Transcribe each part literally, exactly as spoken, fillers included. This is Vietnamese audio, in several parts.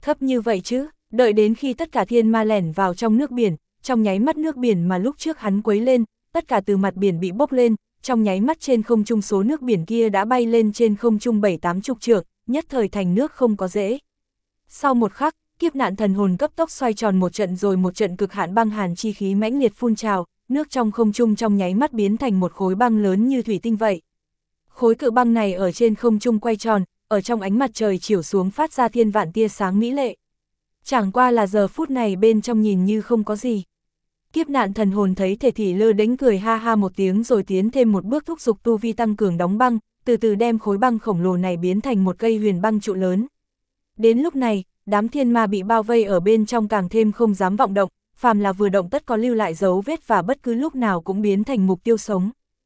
Thấp như vậy chứ, đợi đến khi tất cả thiên ma lẻn vào trong nước biển, trong nháy mắt nước biển mà lúc trước hắn quấy lên, tất cả từ mặt biển bị bốc lên, trong nháy mắt trên không trung số nước biển kia đã bay lên trên không trung bảy tám chục trượng, nhất thời thành nước không có dễ. Sau một khắc, kiếp nạn thần hồn cấp tốc xoay tròn một trận rồi một trận cực hạn băng hàn chi khí mãnh liệt phun trào, nước trong không trung trong nháy mắt biến thành một khối băng lớn như thủy tinh vậy. Khối cự băng này ở trên không trung quay tròn, ở trong ánh mặt trời chiếu xuống phát ra thiên vạn tia sáng mỹ lệ. Chẳng qua là giờ phút này bên trong nhìn như không có gì. Kiếp nạn thần hồn thấy Thể Thị lơ đánh cười ha ha một tiếng rồi tiến thêm một bước thúc giục tu vi tăng cường đóng băng, từ từ đem khối băng khổng lồ này biến thành một cây huyền băng trụ lớn. Đến lúc này, đám thiên ma bị bao vây ở bên trong càng thêm không dám vọng động, phàm là vừa động tất có lưu lại dấu vết và bất cứ lúc nào cũng biến thành mục tiêu sống.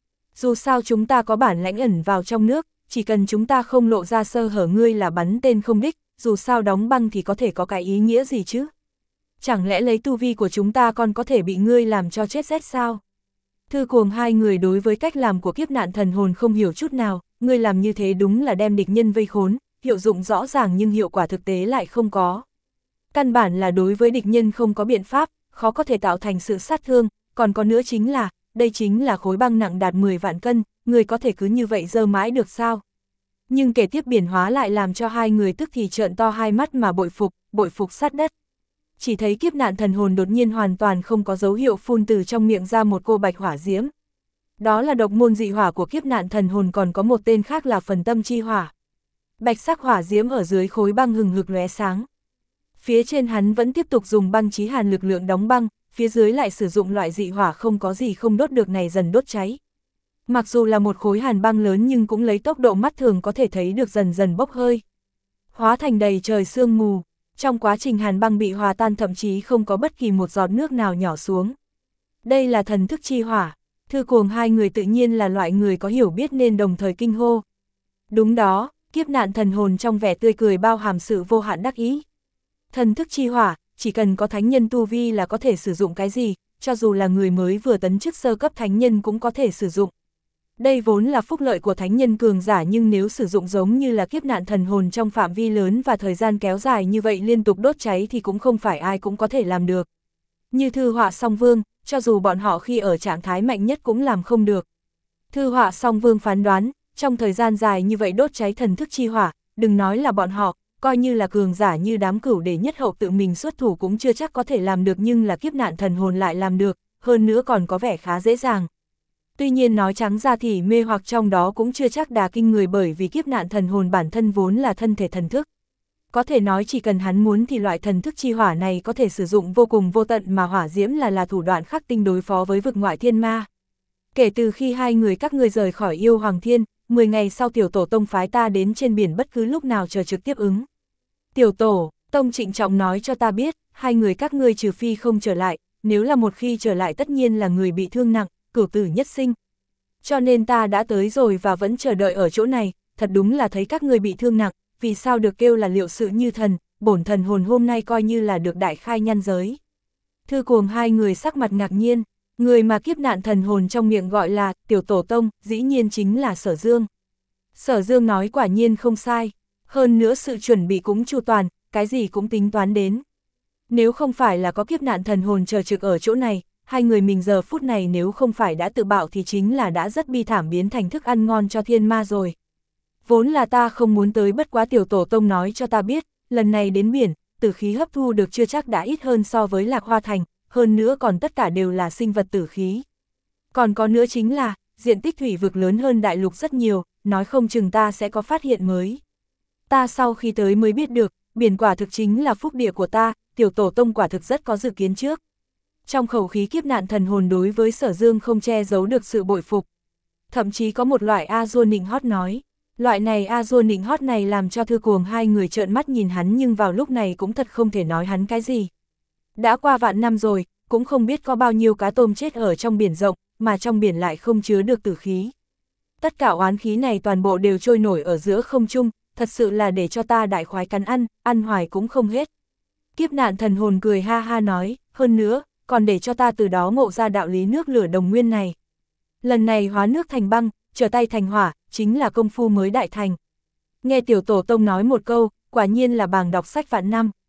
Dù sao chúng ta có bản lãnh ẩn vào trong nước, chỉ cần chúng ta không lộ ra sơ hở ngươi là bắn tên không đích, dù sao đóng băng thì có thể có cái ý nghĩa gì chứ? Chẳng lẽ lấy tu vi của chúng ta còn có thể bị ngươi làm cho chết rét sao? Thư Cuồng hai người đối với cách làm của kiếp nạn thần hồn không hiểu chút nào, ngươi làm như thế đúng là đem địch nhân vây khốn, hiệu dụng rõ ràng nhưng hiệu quả thực tế lại không có. Căn bản là đối với địch nhân không có biện pháp, khó có thể tạo thành sự sát thương, còn có nữa chính là, đây chính là khối băng nặng đạt mười vạn cân, người có thể cứ như vậy dơ mãi được sao? Nhưng kể tiếp biển hóa lại làm cho hai người tức thì trợn to hai mắt mà bội phục, bội phục sát đất. Chỉ thấy kiếp nạn thần hồn đột nhiên hoàn toàn không có dấu hiệu phun từ trong miệng ra một cô bạch hỏa diễm. Đó là độc môn dị hỏa của kiếp nạn thần hồn, còn có một tên khác là phần tâm chi hỏa. Bạch sắc hỏa diễm ở dưới khối băng hừng hực lóe sáng. Phía trên hắn vẫn tiếp tục dùng băng chí hàn lực lượng đóng băng, phía dưới lại sử dụng loại dị hỏa không có gì không đốt được này dần đốt cháy. Mặc dù là một khối hàn băng lớn nhưng cũng lấy tốc độ mắt thường có thể thấy được dần dần bốc hơi. Hóa thành đầy trời sương mù, trong quá trình hàn băng bị hòa tan thậm chí không có bất kỳ một giọt nước nào nhỏ xuống. Đây là thần thức chi hỏa, Thư Cuồng hai người tự nhiên là loại người có hiểu biết nên đồng thời kinh hô. Đúng đó, kiếp nạn thần hồn trong vẻ tươi cười bao hàm sự vô hạn đắc ý. Thần thức chi hỏa, chỉ cần có thánh nhân tu vi là có thể sử dụng cái gì, cho dù là người mới vừa tấn chức sơ cấp thánh nhân cũng có thể sử dụng. Đây vốn là phúc lợi của thánh nhân cường giả, nhưng nếu sử dụng giống như là kiếp nạn thần hồn trong phạm vi lớn và thời gian kéo dài như vậy liên tục đốt cháy thì cũng không phải ai cũng có thể làm được. Như Thư Họa Song Vương, cho dù bọn họ khi ở trạng thái mạnh nhất cũng làm không được. Thư Họa Song Vương phán đoán, trong thời gian dài như vậy đốt cháy thần thức chi hỏa, đừng nói là bọn họ, coi như là cường giả như đám cửu đế nhất hậu tự mình xuất thủ cũng chưa chắc có thể làm được, nhưng là kiếp nạn thần hồn lại làm được, hơn nữa còn có vẻ khá dễ dàng. Tuy nhiên nói trắng ra thì mê hoặc trong đó cũng chưa chắc đà kinh người, bởi vì kiếp nạn thần hồn bản thân vốn là thân thể thần thức. Có thể nói chỉ cần hắn muốn thì loại thần thức chi hỏa này có thể sử dụng vô cùng vô tận, mà hỏa diễm là là thủ đoạn khắc tinh đối phó với vực ngoại thiên ma. Kể từ khi hai người các ngươi rời khỏi Yêu Hoàng Thiên, mười ngày sau Tiểu Tổ Tông phái ta đến trên biển bất cứ lúc nào chờ trực tiếp ứng. Tiểu Tổ Tông trịnh trọng nói cho ta biết, hai người các ngươi trừ phi không trở lại, nếu là một khi trở lại tất nhiên là người bị thương nặng, cửu tử nhất sinh. Cho nên ta đã tới rồi và vẫn chờ đợi ở chỗ này, thật đúng là thấy các ngươi bị thương nặng, vì sao được kêu là liệu sự như thần, bổn thần hồn hôm nay coi như là được đại khai nhân giới. Thư Cuồng hai người sắc mặt ngạc nhiên, người mà kiếp nạn thần hồn trong miệng gọi là Tiểu Tổ Tông, dĩ nhiên chính là Sở Dương. Sở Dương nói quả nhiên không sai, hơn nữa sự chuẩn bị cũng chu toàn, cái gì cũng tính toán đến. Nếu không phải là có kiếp nạn thần hồn chờ trực ở chỗ này, hai người mình giờ phút này nếu không phải đã tự bạo thì chính là đã rất bi thảm biến thành thức ăn ngon cho thiên ma rồi. Vốn là ta không muốn tới, bất quá Tiểu Tổ Tông nói cho ta biết, lần này đến biển, tử khí hấp thu được chưa chắc đã ít hơn so với Lạc Hoa Thành, hơn nữa còn tất cả đều là sinh vật tử khí. Còn có nữa chính là, diện tích thủy vực lớn hơn đại lục rất nhiều, nói không chừng ta sẽ có phát hiện mới. Ta sau khi tới mới biết được, biển quả thực chính là phúc địa của ta, Tiểu Tổ Tông quả thực rất có dự kiến trước. Trong khẩu khí kiếp nạn thần hồn đối với Sở Dương không che giấu được sự bội phục. Thậm chí có một loại a dua nịnh hót nói. Loại này a dua nịnh hót này làm cho Thư Cuồng hai người trợn mắt nhìn hắn, nhưng vào lúc này cũng thật không thể nói hắn cái gì. Đã qua vạn năm rồi, cũng không biết có bao nhiêu cá tôm chết ở trong biển rộng, mà trong biển lại không chứa được tử khí. Tất cả oán khí này toàn bộ đều trôi nổi ở giữa không trung, thật sự là để cho ta đại khoái cắn ăn, ăn hoài cũng không hết. Kiếp nạn thần hồn cười ha ha nói, hơn nữa, còn để cho ta từ đó ngộ ra đạo lý nước lửa đồng nguyên này. Lần này hóa nước thành băng, trở tay thành hỏa, chính là công phu mới đại thành. Nghe Tiểu Tổ Tông nói một câu, quả nhiên là bàng đọc sách vạn năm.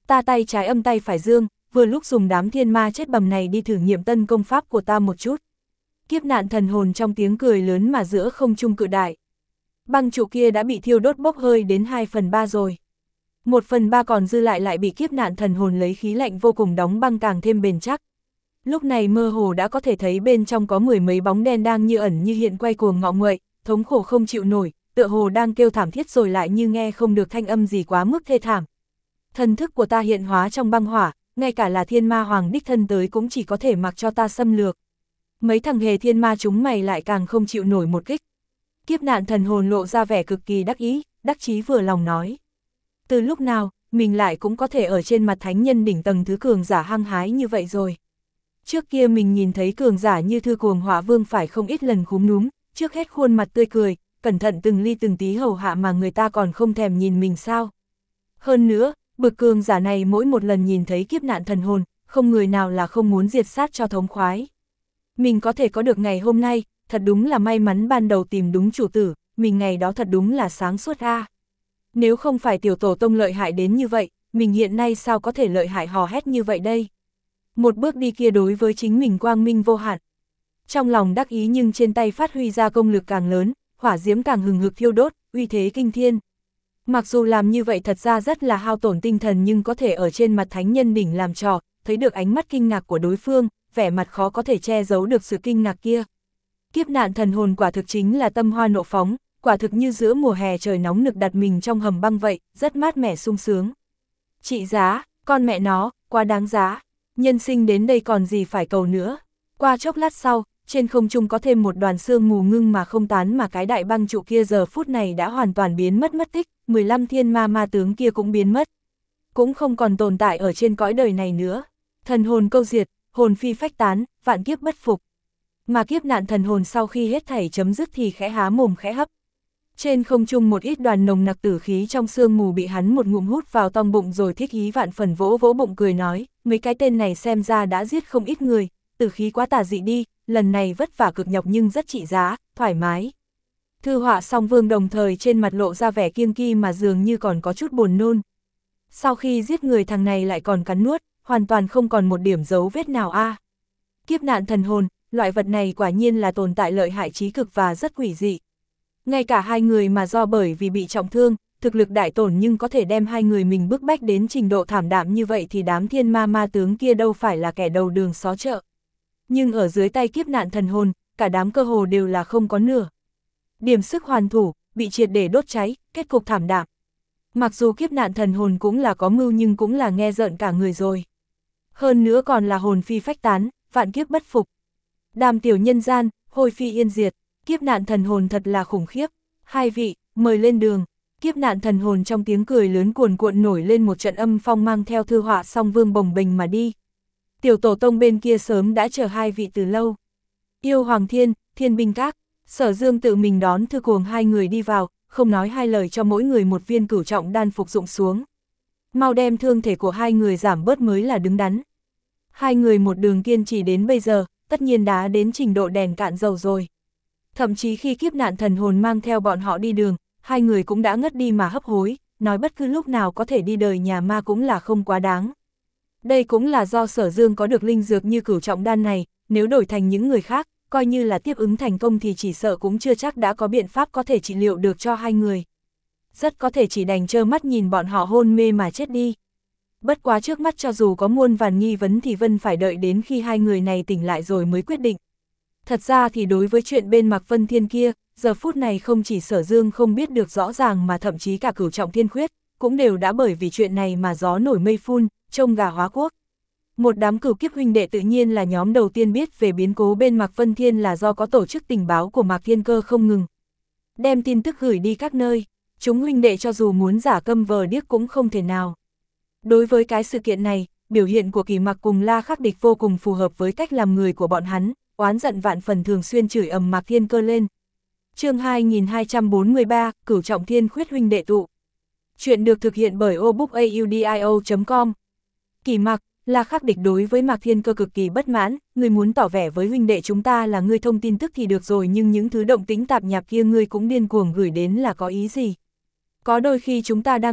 Ta tay trái âm tay phải dương, vừa lúc dùng đám thiên ma chết bầm này đi thử nghiệm tân công pháp của ta một chút. Kiếp nạn thần hồn trong tiếng cười lớn mà giữa không trung cự đại. Băng trụ kia đã bị thiêu đốt bốc hơi đến hai phần ba rồi. một phần ba còn dư lại lại bị kiếp nạn thần hồn lấy khí lạnh vô cùng đóng băng càng thêm bền chắc. Lúc này mơ hồ đã có thể thấy bên trong có mười mấy bóng đen đang như ẩn như hiện quay cuồng ngọ nguậy, thống khổ không chịu nổi, tựa hồ đang kêu thảm thiết rồi lại như nghe không được thanh âm gì quá mức thê thảm. Thần thức của ta hiện hóa trong băng hỏa, ngay cả là thiên ma hoàng đích thân tới cũng chỉ có thể mặc cho ta xâm lược. Mấy thằng hề thiên ma chúng mày lại càng không chịu nổi một kích. Kiếp nạn thần hồn lộ ra vẻ cực kỳ đắc ý, đắc chí vừa lòng nói. Từ lúc nào, mình lại cũng có thể ở trên mặt thánh nhân đỉnh tầng thứ cường giả hăng hái như vậy rồi. Trước kia mình nhìn thấy cường giả như Thư Cuồng Hỏa Vương phải không ít lần cúm núm, trước hết khuôn mặt tươi cười, cẩn thận từng ly từng tí hầu hạ mà người ta còn không thèm nhìn mình sao. Hơn nữa, bực cường giả này mỗi một lần nhìn thấy kiếp nạn thần hồn, không người nào là không muốn diệt sát cho thống khoái. Mình có thể có được ngày hôm nay, thật đúng là may mắn ban đầu tìm đúng chủ tử, mình ngày đó thật đúng là sáng suốt a. Nếu không phải tiểu tổ tông lợi hại đến như vậy, mình hiện nay sao có thể lợi hại hò hét như vậy đây? Một bước đi kia đối với chính mình quang minh vô hạn. Trong lòng đắc ý nhưng trên tay phát huy ra công lực càng lớn, hỏa diễm càng hừng hực thiêu đốt, uy thế kinh thiên. Mặc dù làm như vậy thật ra rất là hao tổn tinh thần nhưng có thể ở trên mặt thánh nhân đỉnh làm trò, thấy được ánh mắt kinh ngạc của đối phương, vẻ mặt khó có thể che giấu được sự kinh ngạc kia. Kiếp nạn thần hồn quả thực chính là tâm hoa nộ phóng, quả thực như giữa mùa hè trời nóng nực đặt mình trong hầm băng vậy, rất mát mẻ sung sướng. Trị giá, con mẹ nó, quá đáng giá, nhân sinh đến đây còn gì phải cầu nữa. Qua chốc lát sau, trên không trung có thêm một đoàn sương mù ngưng mà không tán mà cái đại băng trụ kia giờ phút này đã hoàn toàn biến mất mất tích, mười lăm thiên ma ma tướng kia cũng biến mất. Cũng không còn tồn tại ở trên cõi đời này nữa. Thần hồn câu diệt, hồn phi phách tán, vạn kiếp bất phục. Mà kiếp nạn thần hồn sau khi hết thảy chấm dứt thì khẽ há mồm khẽ hấp. Trên không trung một ít đoàn nồng nặc tử khí trong sương mù bị hắn một ngụm hút vào trong bụng rồi thích ý vạn phần vỗ vỗ bụng cười nói, mấy cái tên này xem ra đã giết không ít người, tử khí quá tà dị đi, lần này vất vả cực nhọc nhưng rất trị giá, thoải mái. Thư Họa Song Vương đồng thời trên mặt lộ ra vẻ kiêng kỳ mà dường như còn có chút buồn nôn. Sau khi giết người thằng này lại còn cắn nuốt, hoàn toàn không còn một điểm dấu vết nào a. À. Kiếp nạn thần hồn, loại vật này quả nhiên là tồn tại lợi hại trí cực và rất quỷ dị. Ngay cả hai người mà do bởi vì bị trọng thương, thực lực đại tổn nhưng có thể đem hai người mình bức bách đến trình độ thảm đạm như vậy thì đám thiên ma ma tướng kia đâu phải là kẻ đầu đường xó chợ. Nhưng ở dưới tay kiếp nạn thần hồn, cả đám cơ hồ đều là không có nửa điểm sức hoàn thủ, bị triệt để đốt cháy, kết cục thảm đạm. Mặc dù kiếp nạn thần hồn cũng là có mưu nhưng cũng là nghe rợn cả người rồi. Hơn nữa còn là hồn phi phách tán, vạn kiếp bất phục. Đàm tiểu nhân gian, hôi phi yên diệt, kiếp nạn thần hồn thật là khủng khiếp. Hai vị, mời lên đường. Kiếp nạn thần hồn trong tiếng cười lớn cuồn cuộn nổi lên một trận âm phong mang theo Thư Họa Song Vương bồng bềnh mà đi. Tiểu tổ tông bên kia sớm đã chờ hai vị từ lâu. Yêu Hoàng Thiên, Thiên Binh Các, Sở Dương tự mình đón Thư Cuồng hai người đi vào, không nói hai lời cho mỗi người một viên cửu trọng đan phục dụng xuống. Mau đem thương thể của hai người giảm bớt mới là đứng đắn. Hai người một đường kiên trì đến bây giờ, tất nhiên đã đến trình độ đèn cạn dầu rồi. Thậm chí khi kiếp nạn thần hồn mang theo bọn họ đi đường, hai người cũng đã ngất đi mà hấp hối, nói bất cứ lúc nào có thể đi đời nhà ma cũng là không quá đáng. Đây cũng là do Sở Dương có được linh dược như cửu trọng đan này, nếu đổi thành những người khác, coi như là tiếp ứng thành công thì chỉ sợ cũng chưa chắc đã có biện pháp có thể trị liệu được cho hai người. Rất có thể chỉ đành trơ mắt nhìn bọn họ hôn mê mà chết đi. Bất quá trước mắt cho dù có muôn vàn nghi vấn thì Vân phải đợi đến khi hai người này tỉnh lại rồi mới quyết định. Thật ra thì đối với chuyện bên Mạc Vân Thiên kia, giờ phút này không chỉ Sở Dương không biết được rõ ràng mà thậm chí cả cửu trọng thiên khuyết, cũng đều đã bởi vì chuyện này mà gió nổi mây phun, trông gà hóa quốc. Một đám cửu kiếp huynh đệ tự nhiên là nhóm đầu tiên biết về biến cố bên Mạc Vân Thiên là do có tổ chức tình báo của Mạc Thiên Cơ không ngừng đem tin tức gửi đi các nơi, chúng huynh đệ cho dù muốn giả câm vờ điếc cũng không thể nào. Đối với cái sự kiện này, biểu hiện của Kỳ Mặc cùng La Khắc Địch vô cùng phù hợp với cách làm người của bọn hắn, oán giận vạn phần thường xuyên chửi ầm Mạc Thiên Cơ lên. Chương hai nghìn hai trăm bốn mươi ba, Cửu Trọng Thiên Khuyết huynh đệ tụ. Chuyện được thực hiện bởi obookaudio chấm com. Kỳ Mặc, La Khắc Địch đối với Mạc Thiên Cơ cực kỳ bất mãn, ngươi muốn tỏ vẻ với huynh đệ chúng ta là ngươi thông tin tức thì được rồi nhưng những thứ động tĩnh tạp nhạp kia ngươi cũng điên cuồng gửi đến là có ý gì? Có đôi khi chúng ta đang ngủ,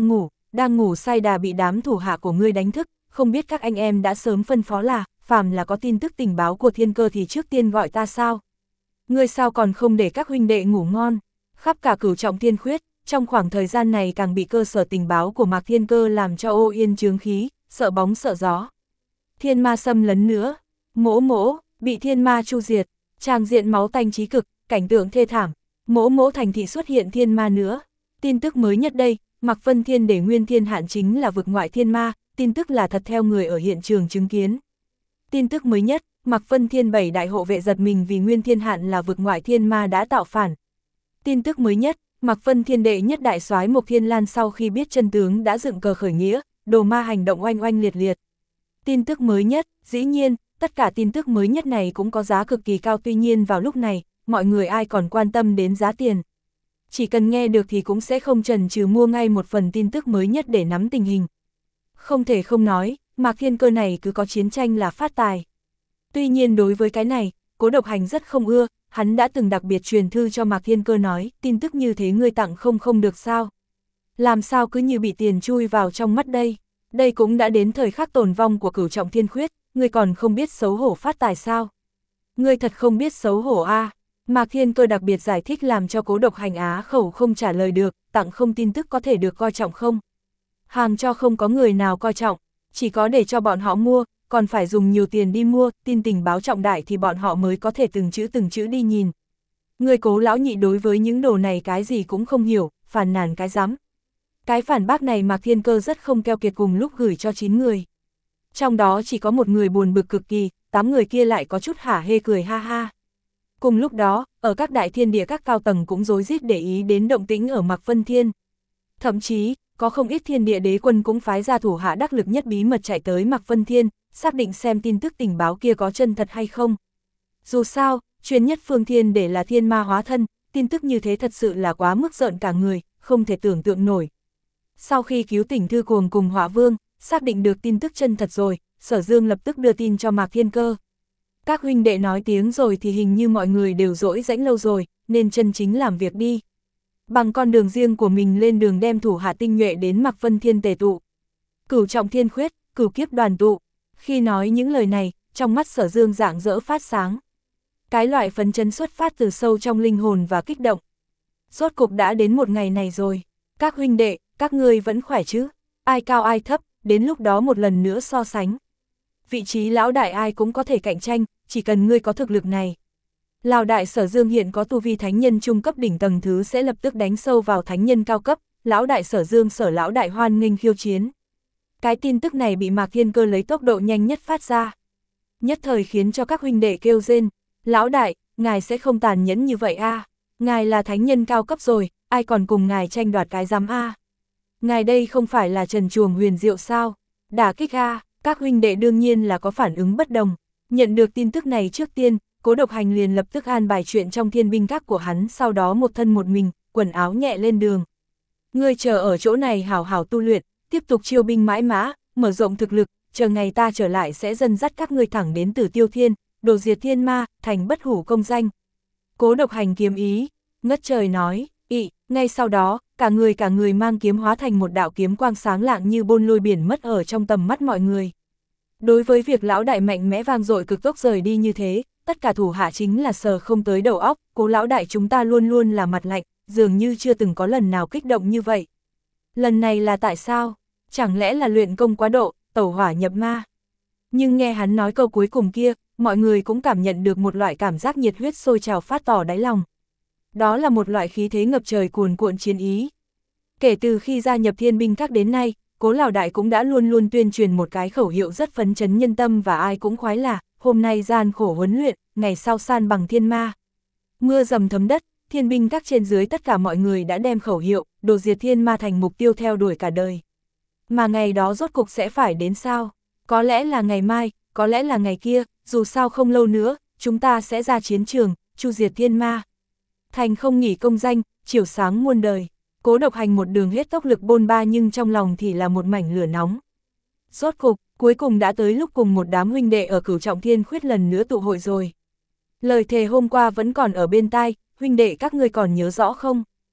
đang ngủ say đà bị đám thủ hạ của ngươi đánh thức, không biết các anh em đã sớm phân phó là, phàm là có tin tức tình báo của Thiên Cơ thì trước tiên gọi ta sao? Ngươi sao còn không để các huynh đệ ngủ ngon? Khắp cả Cửu Trọng Thiên Khuyết, trong khoảng thời gian này càng bị cơ sở tình báo của Mạc Thiên Cơ làm cho ô yên chướng khí, sợ bóng sợ gió. Thiên ma xâm lấn nữa, mỗ mỗ, bị thiên ma chu diệt, tràng diện máu tanh chí cực, cảnh tượng thê thảm, mỗ mỗ thành thị xuất hiện thiên ma nữa. Tin tức mới nhất đây, Mạc Vân Thiên để Nguyên Thiên Hạn chính là vực ngoại thiên ma, tin tức là thật theo người ở hiện trường chứng kiến. Tin tức mới nhất, Mạc Vân Thiên bảy đại hộ vệ giật mình vì Nguyên Thiên Hạn là vực ngoại thiên ma đã tạo phản. Tin tức mới nhất, Mạc Vân Thiên đệ nhất đại soái Mộc Thiên Lan sau khi biết chân tướng đã dựng cờ khởi nghĩa, đồ ma hành động oanh oanh liệt liệt. Tin tức mới nhất, dĩ nhiên, tất cả tin tức mới nhất này cũng có giá cực kỳ cao, tuy nhiên vào lúc này, mọi người ai còn quan tâm đến giá tiền. Chỉ cần nghe được thì cũng sẽ không chần chừ mua ngay một phần tin tức mới nhất để nắm tình hình. Không thể không nói, Mạc Thiên Cơ này cứ có chiến tranh là phát tài. Tuy nhiên đối với cái này, Cố Độc Hành rất không ưa, hắn đã từng đặc biệt truyền thư cho Mạc Thiên Cơ nói, tin tức như thế ngươi tặng không không được sao? Làm sao cứ như bị tiền chui vào trong mắt đây? Đây cũng đã đến thời khắc tồn vong của Cửu Trọng Thiên Khuyết, ngươi còn không biết xấu hổ phát tài sao? Ngươi thật không biết xấu hổ a. À? Mạc Thiên Cơ đặc biệt giải thích làm cho Cố Độc Hành á khẩu không trả lời được, tặng không tin tức có thể được coi trọng không? Hàng cho không có người nào coi trọng, chỉ có để cho bọn họ mua, còn phải dùng nhiều tiền đi mua, tin tình báo trọng đại thì bọn họ mới có thể từng chữ từng chữ đi nhìn. Người Cố lão nhị đối với những đồ này cái gì cũng không hiểu, phàn nàn cái rắm. Cái phản bác này Mạc Thiên Cơ rất không keo kiệt cùng lúc gửi cho chín người. Trong đó chỉ có một người buồn bực cực kỳ, tám người kia lại có chút hả hê cười ha ha. Cùng lúc đó, ở các đại thiên địa các cao tầng cũng rối rít để ý đến động tĩnh ở Mạc Vân Thiên. Thậm chí, có không ít thiên địa đế quân cũng phái ra thủ hạ đắc lực nhất bí mật chạy tới Mạc Vân Thiên, xác định xem tin tức tình báo kia có chân thật hay không. Dù sao, truyền nhất phương thiên để là thiên ma hóa thân, tin tức như thế thật sự là quá mức rợn cả người, không thể tưởng tượng nổi. Sau khi cứu tỉnh Thư Cuồng cùng Hỏa Vương, xác định được tin tức chân thật rồi, Sở Dương lập tức đưa tin cho Mạc Thiên Cơ. Các huynh đệ nói tiếng rồi thì hình như mọi người đều dỗi rãnh lâu rồi, nên chân chính làm việc đi. Bằng con đường riêng của mình lên đường đem thủ hạ tinh nhuệ đến Mạc Vân Thiên tề tụ. Cửu Trọng Thiên Khuyết, cửu kiếp đoàn tụ. Khi nói những lời này, trong mắt Sở Dương rạng rỡ phát sáng. Cái loại phấn chấn xuất phát từ sâu trong linh hồn và kích động. Rốt cục đã đến một ngày này rồi. Các huynh đệ, các ngươi vẫn khỏe chứ? Ai cao ai thấp, đến lúc đó một lần nữa so sánh. Vị trí lão đại ai cũng có thể cạnh tranh, chỉ cần ngươi có thực lực này. Lão đại Sở Dương hiện có tu vi thánh nhân trung cấp đỉnh tầng thứ sẽ lập tức đánh sâu vào thánh nhân cao cấp, lão đại Sở Dương Sở lão đại hoan nghênh khiêu chiến. Cái tin tức này bị Mạc Thiên Cơ lấy tốc độ nhanh nhất phát ra. Nhất thời khiến cho các huynh đệ kêu rên, lão đại, ngài sẽ không tàn nhẫn như vậy a? À? Ngài là thánh nhân cao cấp rồi, ai còn cùng ngài tranh đoạt cái giám a? À? Ngài đây không phải là trần truồng huyền diệu sao? Đả kích a? À? Các huynh đệ đương nhiên là có phản ứng bất đồng. Nhận được tin tức này trước tiên, Cố Độc Hành liền lập tức an bài chuyện trong thiên binh các của hắn, sau đó một thân một mình, quần áo nhẹ lên đường. Ngươi chờ ở chỗ này hảo hảo tu luyện, tiếp tục chiêu binh mãi mã, mở rộng thực lực, chờ ngày ta trở lại sẽ dần dắt các ngươi thẳng đến Tử Tiêu Thiên, đồ diệt thiên ma, thành bất hủ công danh. Cố Độc Hành kiếm ý, ngất trời nói, ị, ngay sau đó, cả người cả người mang kiếm hóa thành một đạo kiếm quang sáng lạng như bôn lôi biển mất ở trong tầm mắt mọi người. Đối với việc lão đại mạnh mẽ vang dội cực tốc rời đi như thế, tất cả thủ hạ chính là sờ không tới đầu óc, Cố lão đại chúng ta luôn luôn là mặt lạnh, dường như chưa từng có lần nào kích động như vậy. Lần này là tại sao? Chẳng lẽ là luyện công quá độ, tẩu hỏa nhập ma? Nhưng nghe hắn nói câu cuối cùng kia, mọi người cũng cảm nhận được một loại cảm giác nhiệt huyết sôi trào phát tỏ đáy lòng. Đó là một loại khí thế ngập trời cuồn cuộn chiến ý. Kể từ khi gia nhập thiên binh các đến nay, Cố lão đại cũng đã luôn luôn tuyên truyền một cái khẩu hiệu rất phấn chấn nhân tâm và ai cũng khoái là, hôm nay gian khổ huấn luyện, ngày sau san bằng thiên ma. Mưa dầm thấm đất, thiên binh các trên dưới tất cả mọi người đã đem khẩu hiệu, đồ diệt thiên ma thành mục tiêu theo đuổi cả đời. Mà ngày đó rốt cục sẽ phải đến sao? Có lẽ là ngày mai, có lẽ là ngày kia, dù sao không lâu nữa, chúng ta sẽ ra chiến trường, chu diệt thiên ma. Thành không nghỉ công danh, chiều sáng muôn đời. Cố Độc Hành một đường hết tốc lực bôn ba nhưng trong lòng thì là một mảnh lửa nóng. Rốt cục, cuối cùng đã tới lúc cùng một đám huynh đệ ở Cửu Trọng Thiên Khuyết lần nữa tụ hội rồi. Lời thề hôm qua vẫn còn ở bên tai, huynh đệ các ngươi còn nhớ rõ không?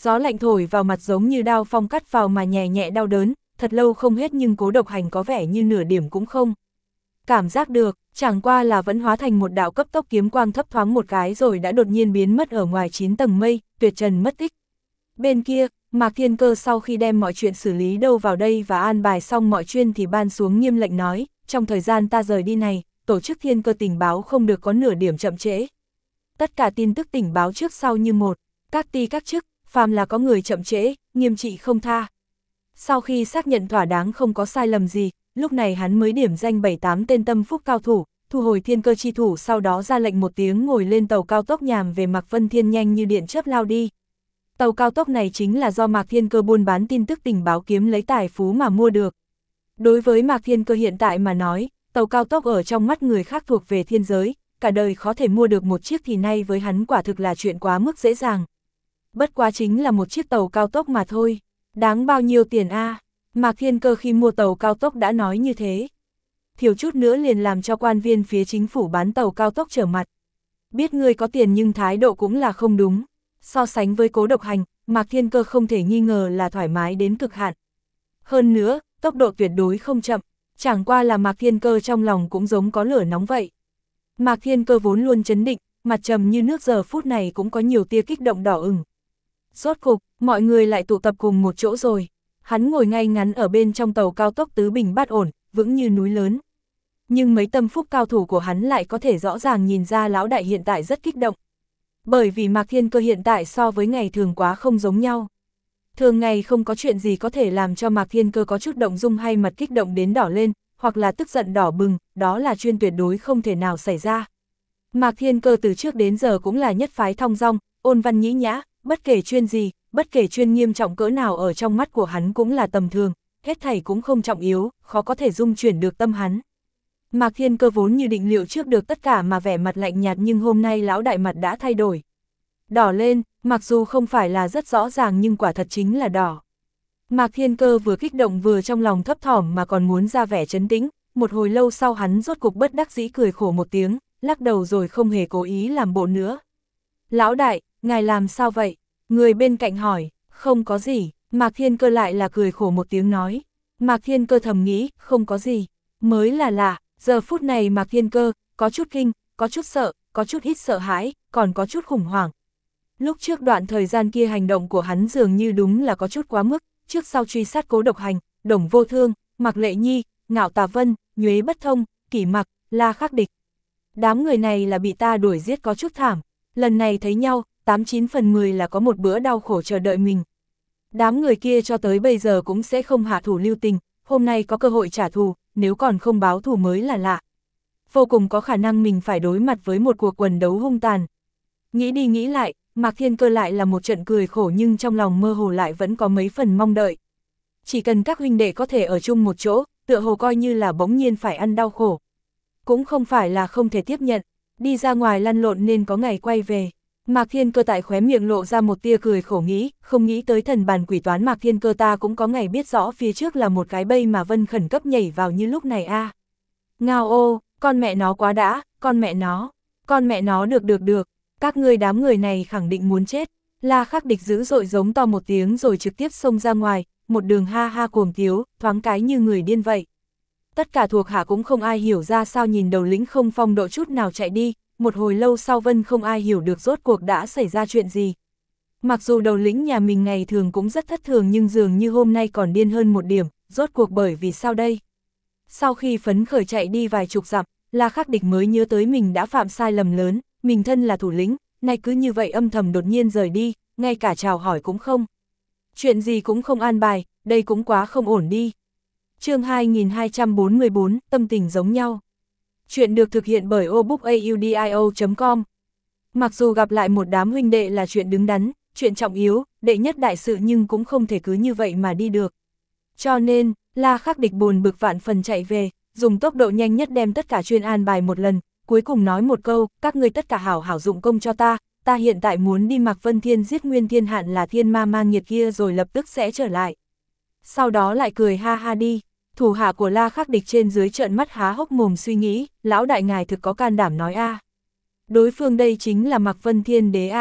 Gió lạnh thổi vào mặt giống như đao phong cắt vào mà nhẹ nhẹ đau đớn, thật lâu không hết nhưng Cố Độc Hành có vẻ như nửa điểm cũng không cảm giác được, chẳng qua là vẫn hóa thành một đạo cấp tốc kiếm quang thấp thoáng một cái rồi đã đột nhiên biến mất ở ngoài chín tầng mây, tuyệt trần mất tích. Bên kia, Mạc Thiên Cơ sau khi đem mọi chuyện xử lý đâu vào đây và an bài xong mọi chuyện thì ban xuống nghiêm lệnh nói, trong thời gian ta rời đi này, tổ chức Thiên Cơ tình báo không được có nửa điểm chậm trễ. Tất cả tin tức tình báo trước sau như một, các ty các chức, phàm là có người chậm trễ, nghiêm trị không tha. Sau khi xác nhận thỏa đáng không có sai lầm gì, lúc này hắn mới điểm danh bảy tám tên tâm phúc cao thủ, thu hồi thiên cơ chi thủ, sau đó ra lệnh một tiếng ngồi lên tàu cao tốc nhằm về Mạc Vân Thiên nhanh như điện chớp lao đi. Tàu cao tốc này chính là do Mạc Thiên Cơ buôn bán tin tức tình báo kiếm lấy tài phú mà mua được. Đối với Mạc Thiên Cơ hiện tại mà nói, tàu cao tốc ở trong mắt người khác thuộc về thiên giới, cả đời khó thể mua được một chiếc thì nay với hắn quả thực là chuyện quá mức dễ dàng. Bất quá chính là một chiếc tàu cao tốc mà thôi, đáng bao nhiêu tiền a? À? Mạc Thiên Cơ khi mua tàu cao tốc đã nói như thế. Thiếu chút nữa liền làm cho quan viên phía chính phủ bán tàu cao tốc trở mặt. Biết ngươi có tiền nhưng thái độ cũng là không đúng. So sánh với Cố Độc Hành, Mạc Thiên Cơ không thể nghi ngờ là thoải mái đến cực hạn. Hơn nữa, tốc độ tuyệt đối không chậm, chẳng qua là Mạc Thiên Cơ trong lòng cũng giống có lửa nóng vậy. Mạc Thiên Cơ vốn luôn trấn định, mặt trầm như nước giờ phút này cũng có nhiều tia kích động đỏ ửng. Rốt cục, mọi người lại tụ tập cùng một chỗ rồi. Hắn ngồi ngay ngắn ở bên trong tàu cao tốc tứ bình bát ổn, vững như núi lớn. Nhưng mấy tâm phúc cao thủ của hắn lại có thể rõ ràng nhìn ra lão đại hiện tại rất kích động. Bởi vì Mạc Thiên Cơ hiện tại so với ngày thường quá không giống nhau. Thường ngày không có chuyện gì có thể làm cho Mạc Thiên Cơ có chút động dung hay mặt kích động đến đỏ lên, hoặc là tức giận đỏ bừng, đó là chuyên tuyệt đối không thể nào xảy ra. Mạc Thiên Cơ từ trước đến giờ cũng là nhất phái thong dong, ôn văn nhĩ nhã, bất kể chuyên gì, bất kể chuyên nghiêm trọng cỡ nào ở trong mắt của hắn cũng là tầm thường, hết thảy cũng không trọng yếu, khó có thể dung chuyển được tâm hắn. Mạc Thiên Cơ vốn như định liệu trước được tất cả mà vẻ mặt lạnh nhạt, nhưng hôm nay lão đại mặt đã thay đổi. Đỏ lên, mặc dù không phải là rất rõ ràng nhưng quả thật chính là đỏ. Mạc Thiên Cơ vừa kích động vừa trong lòng thấp thỏm mà còn muốn ra vẻ trấn tĩnh, một hồi lâu sau hắn rốt cục bất đắc dĩ cười khổ một tiếng, lắc đầu rồi không hề cố ý làm bộ nữa. Lão đại, ngài làm sao vậy? Người bên cạnh hỏi, không có gì, Mạc Thiên Cơ lại là cười khổ một tiếng nói. Mạc Thiên Cơ thầm nghĩ, không có gì, mới là lạ, giờ phút này Mạc Thiên Cơ, có chút kinh, có chút sợ, có chút ít sợ hãi, còn có chút khủng hoảng. Lúc trước đoạn thời gian kia hành động của hắn dường như đúng là có chút quá mức, trước sau truy sát Cố Độc Hành, Đồng Vô Thương, Mạc Lệ Nhi, Ngạo Tà Vân, Nhuế Bất Thông, Kỷ Mặc, La Khắc Địch. Đám người này là bị ta đuổi giết có chút thảm, lần này thấy nhau, tám chín phần mười là có một bữa đau khổ chờ đợi mình. Đám người kia cho tới bây giờ cũng sẽ không hạ thủ lưu tình, hôm nay có cơ hội trả thù, nếu còn không báo thù mới là lạ. Vô cùng có khả năng mình phải đối mặt với một cuộc quần đấu hung tàn. Nghĩ đi nghĩ lại, Mạc Thiên Cơ lại là một trận cười khổ, nhưng trong lòng mơ hồ lại vẫn có mấy phần mong đợi. Chỉ cần các huynh đệ có thể ở chung một chỗ, tựa hồ coi như là bỗng nhiên phải ăn đau khổ. Cũng không phải là không thể tiếp nhận, đi ra ngoài lăn lộn nên có ngày quay về. Mạc Thiên Cơ tại khóe miệng lộ ra một tia cười khổ, nghĩ, không nghĩ tới thần bàn quỷ toán Mạc Thiên Cơ ta cũng có ngày biết rõ phía trước là một cái bẫy mà Vân khẩn cấp nhảy vào như lúc này a. À. Ngao ô, con mẹ nó quá đã, con mẹ nó, con mẹ nó được được được, các ngươi đám người này khẳng định muốn chết. La Khắc Địch dữ dội giống to một tiếng rồi trực tiếp xông ra ngoài, một đường ha ha cuồng tiếu, thoáng cái như người điên vậy. Tất cả thuộc hạ cũng không ai hiểu ra sao nhìn đầu lĩnh không phong độ chút nào chạy đi. Một hồi lâu sau Vân không ai hiểu được rốt cuộc đã xảy ra chuyện gì. Mặc dù đầu lĩnh nhà mình ngày thường cũng rất thất thường nhưng dường như hôm nay còn điên hơn một điểm, rốt cuộc bởi vì sao đây? Sau khi phấn khởi chạy đi vài chục dặm, La Khắc Địch mới nhớ tới mình đã phạm sai lầm lớn, mình thân là thủ lĩnh, nay cứ như vậy âm thầm đột nhiên rời đi, ngay cả chào hỏi cũng không. Chuyện gì cũng không an bài, đây cũng quá không ổn đi. Chương hai nghìn hai trăm bốn mươi bốn, tâm tình giống nhau. Chuyện được thực hiện bởi obookaudio chấm com. Mặc dù gặp lại một đám huynh đệ là chuyện đứng đắn, chuyện trọng yếu, đệ nhất đại sự nhưng cũng không thể cứ như vậy mà đi được. Cho nên, La Khắc Địch buồn bực vạn phần chạy về, dùng tốc độ nhanh nhất đem tất cả chuyên an bài một lần, cuối cùng nói một câu, các ngươi tất cả hảo hảo dụng công cho ta, ta hiện tại muốn đi Mạc Vân Thiên giết Nguyên Thiên Hạn là thiên ma mang nghiệt kia rồi lập tức sẽ trở lại. Sau đó lại cười ha ha đi. Thủ hạ của La Khắc Địch trên dưới trợn mắt há hốc mồm suy nghĩ, lão đại ngài thực có can đảm nói a. Đối phương đây chính là Mạc Vân Thiên Đế a.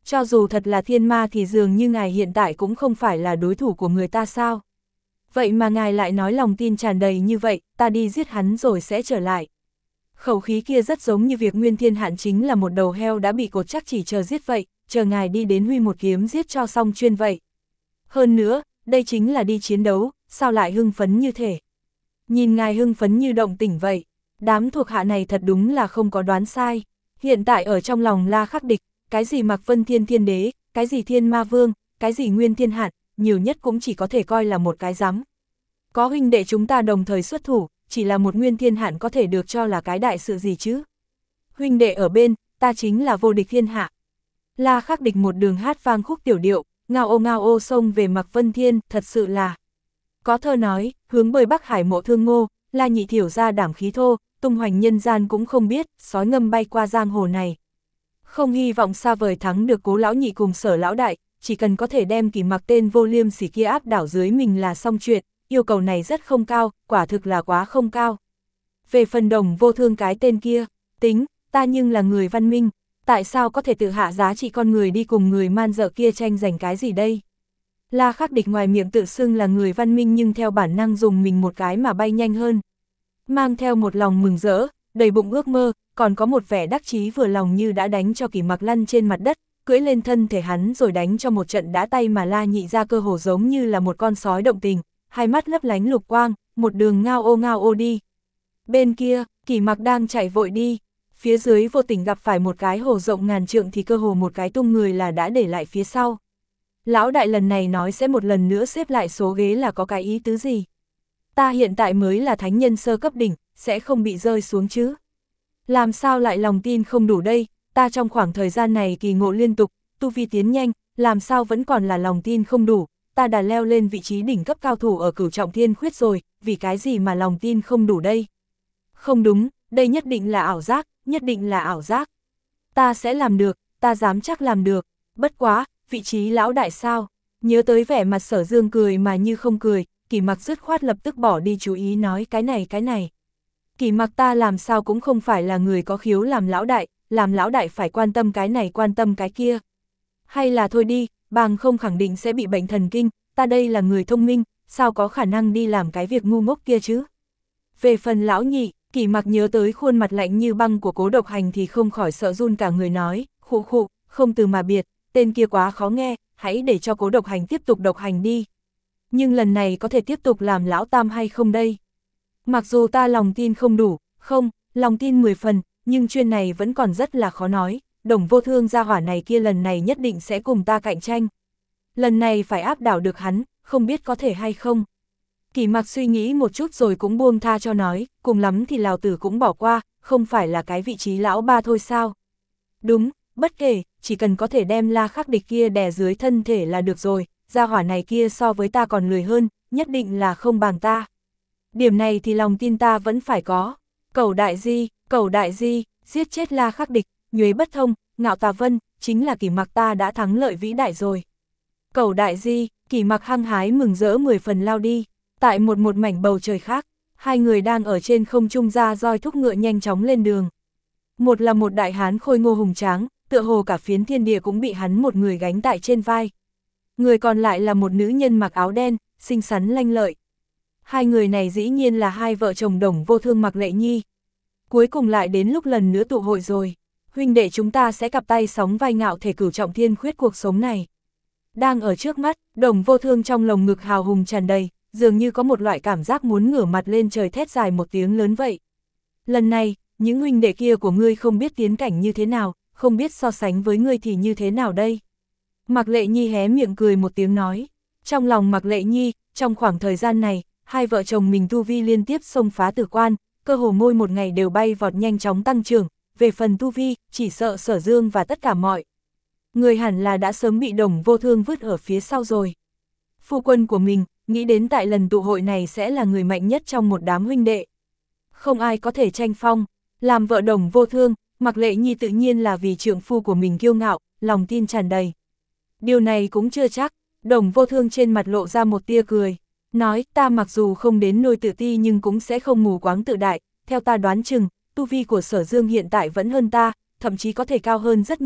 Cho dù thật là thiên ma thì dường như ngài hiện tại cũng không phải là đối thủ của người ta sao. Vậy mà ngài lại nói lòng tin tràn đầy như vậy, ta đi giết hắn rồi sẽ trở lại. Khẩu khí kia rất giống như việc Nguyên Thiên Hạn chính là một đầu heo đã bị cột chắc chỉ chờ giết vậy, chờ ngài đi đến huy một kiếm giết cho xong chuyên vậy. Hơn nữa, đây chính là đi chiến đấu, sao lại hưng phấn như thế? Nhìn ngài hưng phấn như động tỉnh vậy, đám thuộc hạ này thật đúng là không có đoán sai. Hiện tại ở trong lòng La Khắc Địch, cái gì Mạc Vân Thiên Thiên Đế, cái gì Thiên Ma Vương, cái gì Nguyên Thiên Hạn, nhiều nhất cũng chỉ có thể coi là một cái rắm. Có huynh đệ chúng ta đồng thời xuất thủ, chỉ là một Nguyên Thiên Hạn có thể được cho là cái đại sự gì chứ. Huynh đệ ở bên, ta chính là vô địch thiên hạ. La Khắc Địch một đường hát vang khúc tiểu điệu, ngao ô ngao ô xông về Mạc Vân Thiên, thật sự là. Có thơ nói, hướng bơi Bắc Hải mộ thương ngô, La nhị thiểu ra đảm khí thô, tung hoành nhân gian cũng không biết, sói ngâm bay qua giang hồ này. Không hy vọng xa vời thắng được Cố lão nhị cùng Sở lão đại, chỉ cần có thể đem Kỷ Mặc tên vô liêm sỉ kia áp đảo dưới mình là xong chuyện, yêu cầu này rất không cao, quả thực là quá không cao. Về phần Đồng Vô Thương cái tên kia, tính, ta nhưng là người văn minh, tại sao có thể tự hạ giá trị con người đi cùng người man dợ kia tranh giành cái gì đây? La Khắc Địch ngoài miệng tự xưng là người văn minh nhưng theo bản năng dùng mình một cái mà bay nhanh hơn. Mang theo một lòng mừng rỡ, đầy bụng ước mơ, còn có một vẻ đắc chí vừa lòng như đã đánh cho Kỷ Mặc lăn trên mặt đất, cưỡi lên thân thể hắn rồi đánh cho một trận đá tay mà La nhị ra cơ hồ giống như là một con sói động tình, hai mắt lấp lánh lục quang, một đường ngao ô ngao ô đi. Bên kia, Kỷ Mặc đang chạy vội đi, phía dưới vô tình gặp phải một cái hồ rộng ngàn trượng thì cơ hồ một cái tung người là đã để lại phía sau. Lão đại lần này nói sẽ một lần nữa xếp lại số ghế là có cái ý tứ gì? Ta hiện tại mới là thánh nhân sơ cấp đỉnh, sẽ không bị rơi xuống chứ? Làm sao lại lòng tin không đủ đây, ta trong khoảng thời gian này kỳ ngộ liên tục, tu vi tiến nhanh, làm sao vẫn còn là lòng tin không đủ, ta đã leo lên vị trí đỉnh cấp cao thủ ở Cửu Trọng Thiên Khuyết rồi, vì cái gì mà lòng tin không đủ đây? Không đúng, đây nhất định là ảo giác, nhất định là ảo giác. Ta sẽ làm được, ta dám chắc làm được, bất quá, vị trí lão đại sao? Nhớ tới vẻ mặt Sở Dương cười mà như không cười, Kỷ Mặc dứt khoát lập tức bỏ đi chú ý nói cái này cái này. Kỷ Mặc ta làm sao cũng không phải là người có khiếu làm lão đại, làm lão đại phải quan tâm cái này quan tâm cái kia. Hay là thôi đi, bằng không khẳng định sẽ bị bệnh thần kinh, ta đây là người thông minh, sao có khả năng đi làm cái việc ngu ngốc kia chứ? Về phần lão nhị, Kỷ Mặc nhớ tới khuôn mặt lạnh như băng của Cố Độc Hành thì không khỏi sợ run cả người nói, khụ khụ, không từ mà biệt, tên kia quá khó nghe, hãy để cho Cố Độc Hành tiếp tục độc hành đi. Nhưng lần này có thể tiếp tục làm lão tam hay không đây? Mặc dù ta lòng tin không đủ, không, lòng tin mười phần, nhưng chuyện này vẫn còn rất là khó nói, Đồng Vô Thương gia hỏa này kia lần này nhất định sẽ cùng ta cạnh tranh. Lần này phải áp đảo được hắn, không biết có thể hay không. Kỷ Mặc suy nghĩ một chút rồi cũng buông tha cho nói, cùng lắm thì lão tử cũng bỏ qua, không phải là cái vị trí lão ba thôi sao? Đúng, bất kể, chỉ cần có thể đem La Khắc Địch kia đè dưới thân thể là được rồi, gia hỏa này kia so với ta còn lười hơn, nhất định là không bằng ta. Điểm này thì lòng tin ta vẫn phải có. Cẩu đại di, cẩu đại di, giết chết La Khắc Địch, nhuế bất thông, ngạo tà vân, chính là Kỷ Mặc ta đã thắng lợi vĩ đại rồi. Cẩu đại di, Kỷ Mặc hăng hái mừng rỡ mười phần lao đi. Tại một một mảnh bầu trời khác, hai người đang ở trên không trung ra roi thúc ngựa nhanh chóng lên đường. Một là một đại hán khôi ngô hùng tráng, tựa hồ cả phiến thiên địa cũng bị hắn một người gánh tại trên vai. Người còn lại là một nữ nhân mặc áo đen, xinh xắn lanh lợi. Hai người này dĩ nhiên là hai vợ chồng Đồng Vô Thương Mạc Lệ Nhi. Cuối cùng lại đến lúc lần nữa tụ hội rồi, huynh đệ chúng ta sẽ cặp tay sóng vai ngạo thể Cửu Trọng Thiên Khuyết cuộc sống này. Đang ở trước mắt, Đồng Vô Thương trong lồng ngực hào hùng tràn đầy, dường như có một loại cảm giác muốn ngửa mặt lên trời thét dài một tiếng lớn vậy. Lần này, những huynh đệ kia của ngươi không biết tiến cảnh như thế nào, không biết so sánh với ngươi thì như thế nào đây? Mạc Lệ Nhi hé miệng cười một tiếng nói. Trong lòng Mạc Lệ Nhi, trong khoảng thời gian này, hai vợ chồng mình tu vi liên tiếp xông phá tử quan, cơ hồ mỗi một ngày đều bay vọt nhanh chóng tăng trưởng, về phần tu vi, chỉ sợ Sở Dương và tất cả mọi người hẳn là đã sớm bị Đồng Vô Thương vứt ở phía sau rồi. Phu quân của mình, nghĩ đến tại lần tụ hội này sẽ là người mạnh nhất trong một đám huynh đệ. Không ai có thể tranh phong, làm vợ Đồng Vô Thương, Mạc Lệ Nhi tự nhiên là vì trượng phu của mình kiêu ngạo, lòng tin tràn đầy. Điều này cũng chưa chắc, Đồng Vô Thương trên mặt lộ ra một tia cười, nói ta mặc dù không đến nôi tự ti nhưng cũng sẽ không mù quáng tự đại, theo ta đoán chừng, tu vi của Sở Dương hiện tại vẫn hơn ta, thậm chí có thể cao hơn rất nhiều,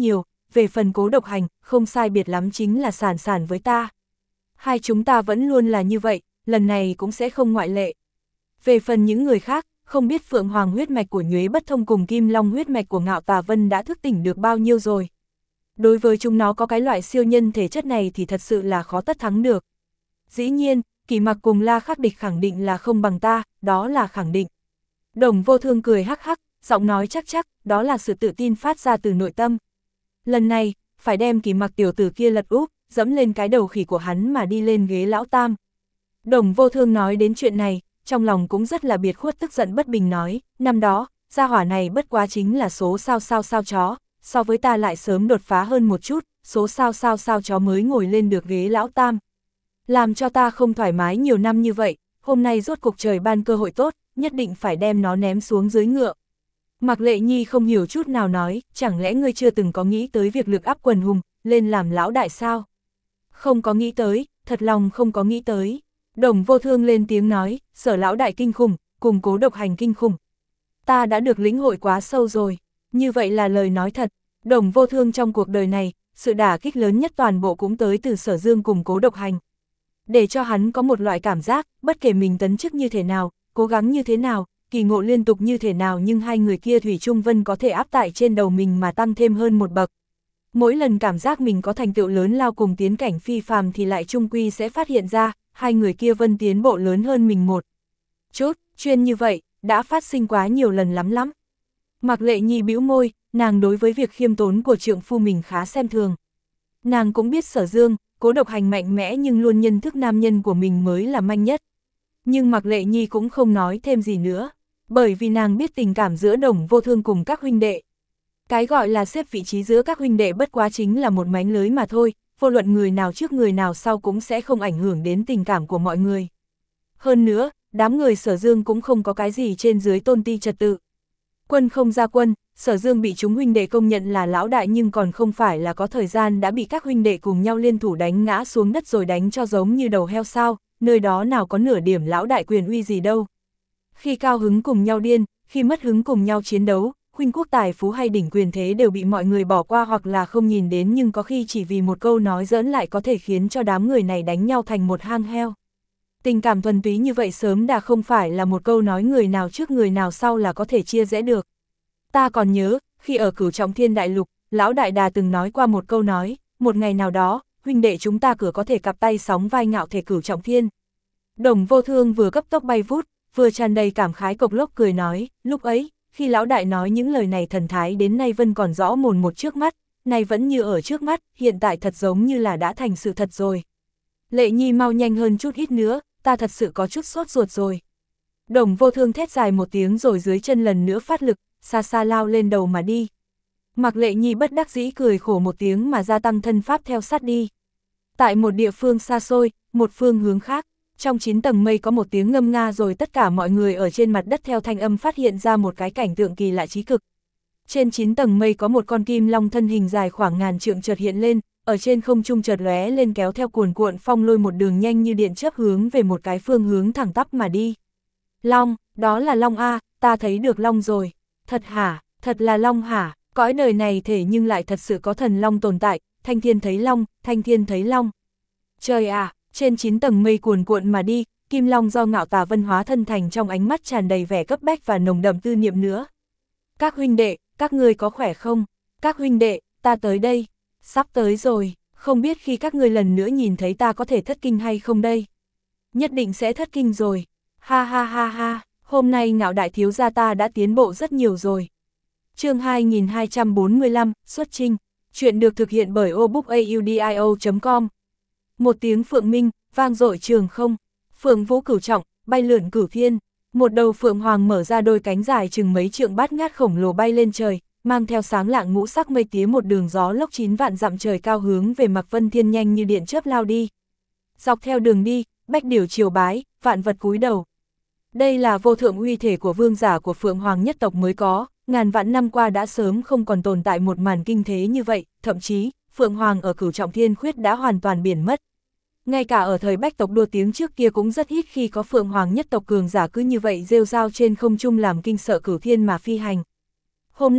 về phần Cố Độc Hành, không sai biệt lắm chính là sàn sàn với ta. Hai chúng ta vẫn luôn là như vậy, lần này cũng sẽ không ngoại lệ. Về phần những người khác, không biết Phượng Hoàng huyết mạch của Nhuế Bất Thông cùng Kim Long huyết mạch của Ngạo Tà Vân đã thức tỉnh được bao nhiêu rồi. Đối với chúng nó có cái loại siêu nhân thể chất này thì thật sự là khó tất thắng được. Dĩ nhiên, Kỳ Mặc cùng La Khắc Địch khẳng định là không bằng ta, đó là khẳng định. Đồng Vô Thương cười hắc hắc, giọng nói chắc chắc, đó là sự tự tin phát ra từ nội tâm. Lần này, phải đem Kỳ Mặc tiểu tử kia lật úp, dẫm lên cái đầu khỉ của hắn mà đi lên ghế lão tam. Đồng Vô Thương nói đến chuyện này, trong lòng cũng rất là biệt khuất tức giận bất bình nói, năm đó, gia hỏa này bất quá chính là số sao sao sao chó, so với ta lại sớm đột phá hơn một chút, số sao sao sao chó mới ngồi lên được ghế lão tam. Làm cho ta không thoải mái nhiều năm như vậy, hôm nay rốt cục trời ban cơ hội tốt, nhất định phải đem nó ném xuống dưới ngựa. Mạc Lệ Nhi không hiểu chút nào nói, chẳng lẽ ngươi chưa từng có nghĩ tới việc lực áp quần hùng, lên làm lão đại sao? Không có nghĩ tới, thật lòng không có nghĩ tới. Đồng Vô Thương lên tiếng nói, Sở lão đại kinh khủng, cùng Cố Độc Hành kinh khủng. Ta đã được lĩnh hội quá sâu rồi, như vậy là lời nói thật. Đồng Vô Thương trong cuộc đời này, sự đả kích lớn nhất toàn bộ cũng tới từ Sở Dương cùng Cố Độc Hành. Để cho hắn có một loại cảm giác, bất kể mình tấn chức như thế nào, cố gắng như thế nào, kỳ ngộ liên tục như thế nào nhưng hai người kia Thủy Trung Vân có thể áp tại trên đầu mình mà tăng thêm hơn một bậc. Mỗi lần cảm giác mình có thành tựu lớn lao cùng tiến cảnh phi phàm thì lại trung quy sẽ phát hiện ra, hai người kia Vân tiến bộ lớn hơn mình một chút, chuyên như vậy, đã phát sinh quá nhiều lần lắm lắm. Mạc Lệ Nhi bĩu môi, nàng đối với việc khiêm tốn của trượng phu mình khá xem thường. Nàng cũng biết Sở Dương, Cố Độc Hành mạnh mẽ nhưng luôn nhận thức nam nhân của mình mới là manh nhất. Nhưng Mạc Lệ Nhi cũng không nói thêm gì nữa, bởi vì nàng biết tình cảm giữa Đồng Vô Thương cùng các huynh đệ. Cái gọi là xếp vị trí giữa các huynh đệ bất quá chính là một mánh lưới mà thôi, vô luận người nào trước người nào sau cũng sẽ không ảnh hưởng đến tình cảm của mọi người. Hơn nữa, đám người Sở Dương cũng không có cái gì trên dưới tôn ti trật tự. Quân không ra quân, Sở Dương bị chúng huynh đệ công nhận là lão đại nhưng còn không phải là có thời gian đã bị các huynh đệ cùng nhau liên thủ đánh ngã xuống đất rồi đánh cho giống như đầu heo sao, nơi đó nào có nửa điểm lão đại quyền uy gì đâu. Khi cao hứng cùng nhau điên, khi mất hứng cùng nhau chiến đấu, huynh quốc tài phú hay đỉnh quyền thế đều bị mọi người bỏ qua hoặc là không nhìn đến nhưng có khi chỉ vì một câu nói giỡn lại có thể khiến cho đám người này đánh nhau thành một hang heo. Tình cảm thuần túy như vậy sớm đã không phải là một câu nói người nào trước người nào sau là có thể chia rẽ được. Ta còn nhớ, khi ở Cửu Trọng Thiên Đại Lục, lão đại đà từng nói qua một câu nói, một ngày nào đó, huynh đệ chúng ta cửa có thể cặp tay sóng vai ngạo thể Cửu Trọng Thiên. Đồng Vô Thương vừa cấp tốc bay vút, vừa tràn đầy cảm khái cộc lốc cười nói, lúc ấy, khi lão đại nói những lời này thần thái đến nay vẫn còn rõ mồn một trước mắt, nay vẫn như ở trước mắt, hiện tại thật giống như là đã thành sự thật rồi. Lệ Nhi mau nhanh hơn chút ít nữa, ta thật sự có chút sốt ruột rồi. Đồng Vô Thương thét dài một tiếng rồi dưới chân lần nữa phát lực, xa xa lao lên đầu mà đi. Mạc Lệ Nhi bất đắc dĩ cười khổ một tiếng mà gia tăng thân pháp theo sát đi. Tại một địa phương xa xôi, một phương hướng khác, trong chín tầng mây có một tiếng ngâm nga rồi tất cả mọi người ở trên mặt đất theo thanh âm phát hiện ra một cái cảnh tượng kỳ lạ trí cực. Trên chín tầng mây có một con kim long thân hình dài khoảng ngàn trượng chợt hiện lên, ở trên không trung chợt lóe lên kéo theo cuồn cuộn phong lôi một đường nhanh như điện chớp hướng về một cái phương hướng thẳng tắp mà đi. Long, đó là Long A, ta thấy được Long rồi. Thật hả, thật là Long hả, cõi đời này thể nhưng lại thật sự có thần Long tồn tại, Thanh Thiên thấy Long, Thanh Thiên thấy Long. Trời ạ, à, trên chín tầng mây cuồn cuộn mà đi, Kim Long do Ngạo Tà Vân hóa thân thành trong ánh mắt tràn đầy vẻ cấp bách và nồng đậm tư niệm nữa. Các huynh đệ, các ngươi có khỏe không? Các huynh đệ, ta tới đây. Sắp tới rồi, không biết khi các ngươi lần nữa nhìn thấy ta có thể thất kinh hay không đây? Nhất định sẽ thất kinh rồi. Ha ha ha ha, hôm nay Ngạo đại thiếu gia ta đã tiến bộ rất nhiều rồi. Chương hai nghìn hai trăm bốn mươi lăm, xuất chinh. Chuyện được thực hiện bởi obookaudio chấm com. Một tiếng phượng minh, vang dội trường không. Phượng vũ cửu trọng, bay lượn cửu thiên. Một đầu phượng hoàng mở ra đôi cánh dài chừng mấy trượng bát ngát khổng lồ bay lên trời, mang theo sáng lạng ngũ sắc mây tía một đường gió lốc chín vạn dặm trời cao hướng về Mạc Vân Thiên nhanh như điện chớp lao đi. Dọc theo đường đi, bách điểu triều bái, vạn vật cúi đầu. Đây là vô thượng uy thể của vương giả của Phượng Hoàng nhất tộc mới có, ngàn vạn năm qua đã sớm không còn tồn tại một màn kinh thế như vậy, thậm chí, Phượng Hoàng ở Cửu Trọng Thiên Khuyết đã hoàn toàn biển mất. Ngay cả ở thời bách tộc đua tiếng trước kia cũng rất ít khi có Phượng Hoàng nhất tộc cường giả cứ như vậy rêu rao trên không trung làm kinh sợ cửu thiên mà phi hành. Hôm nay,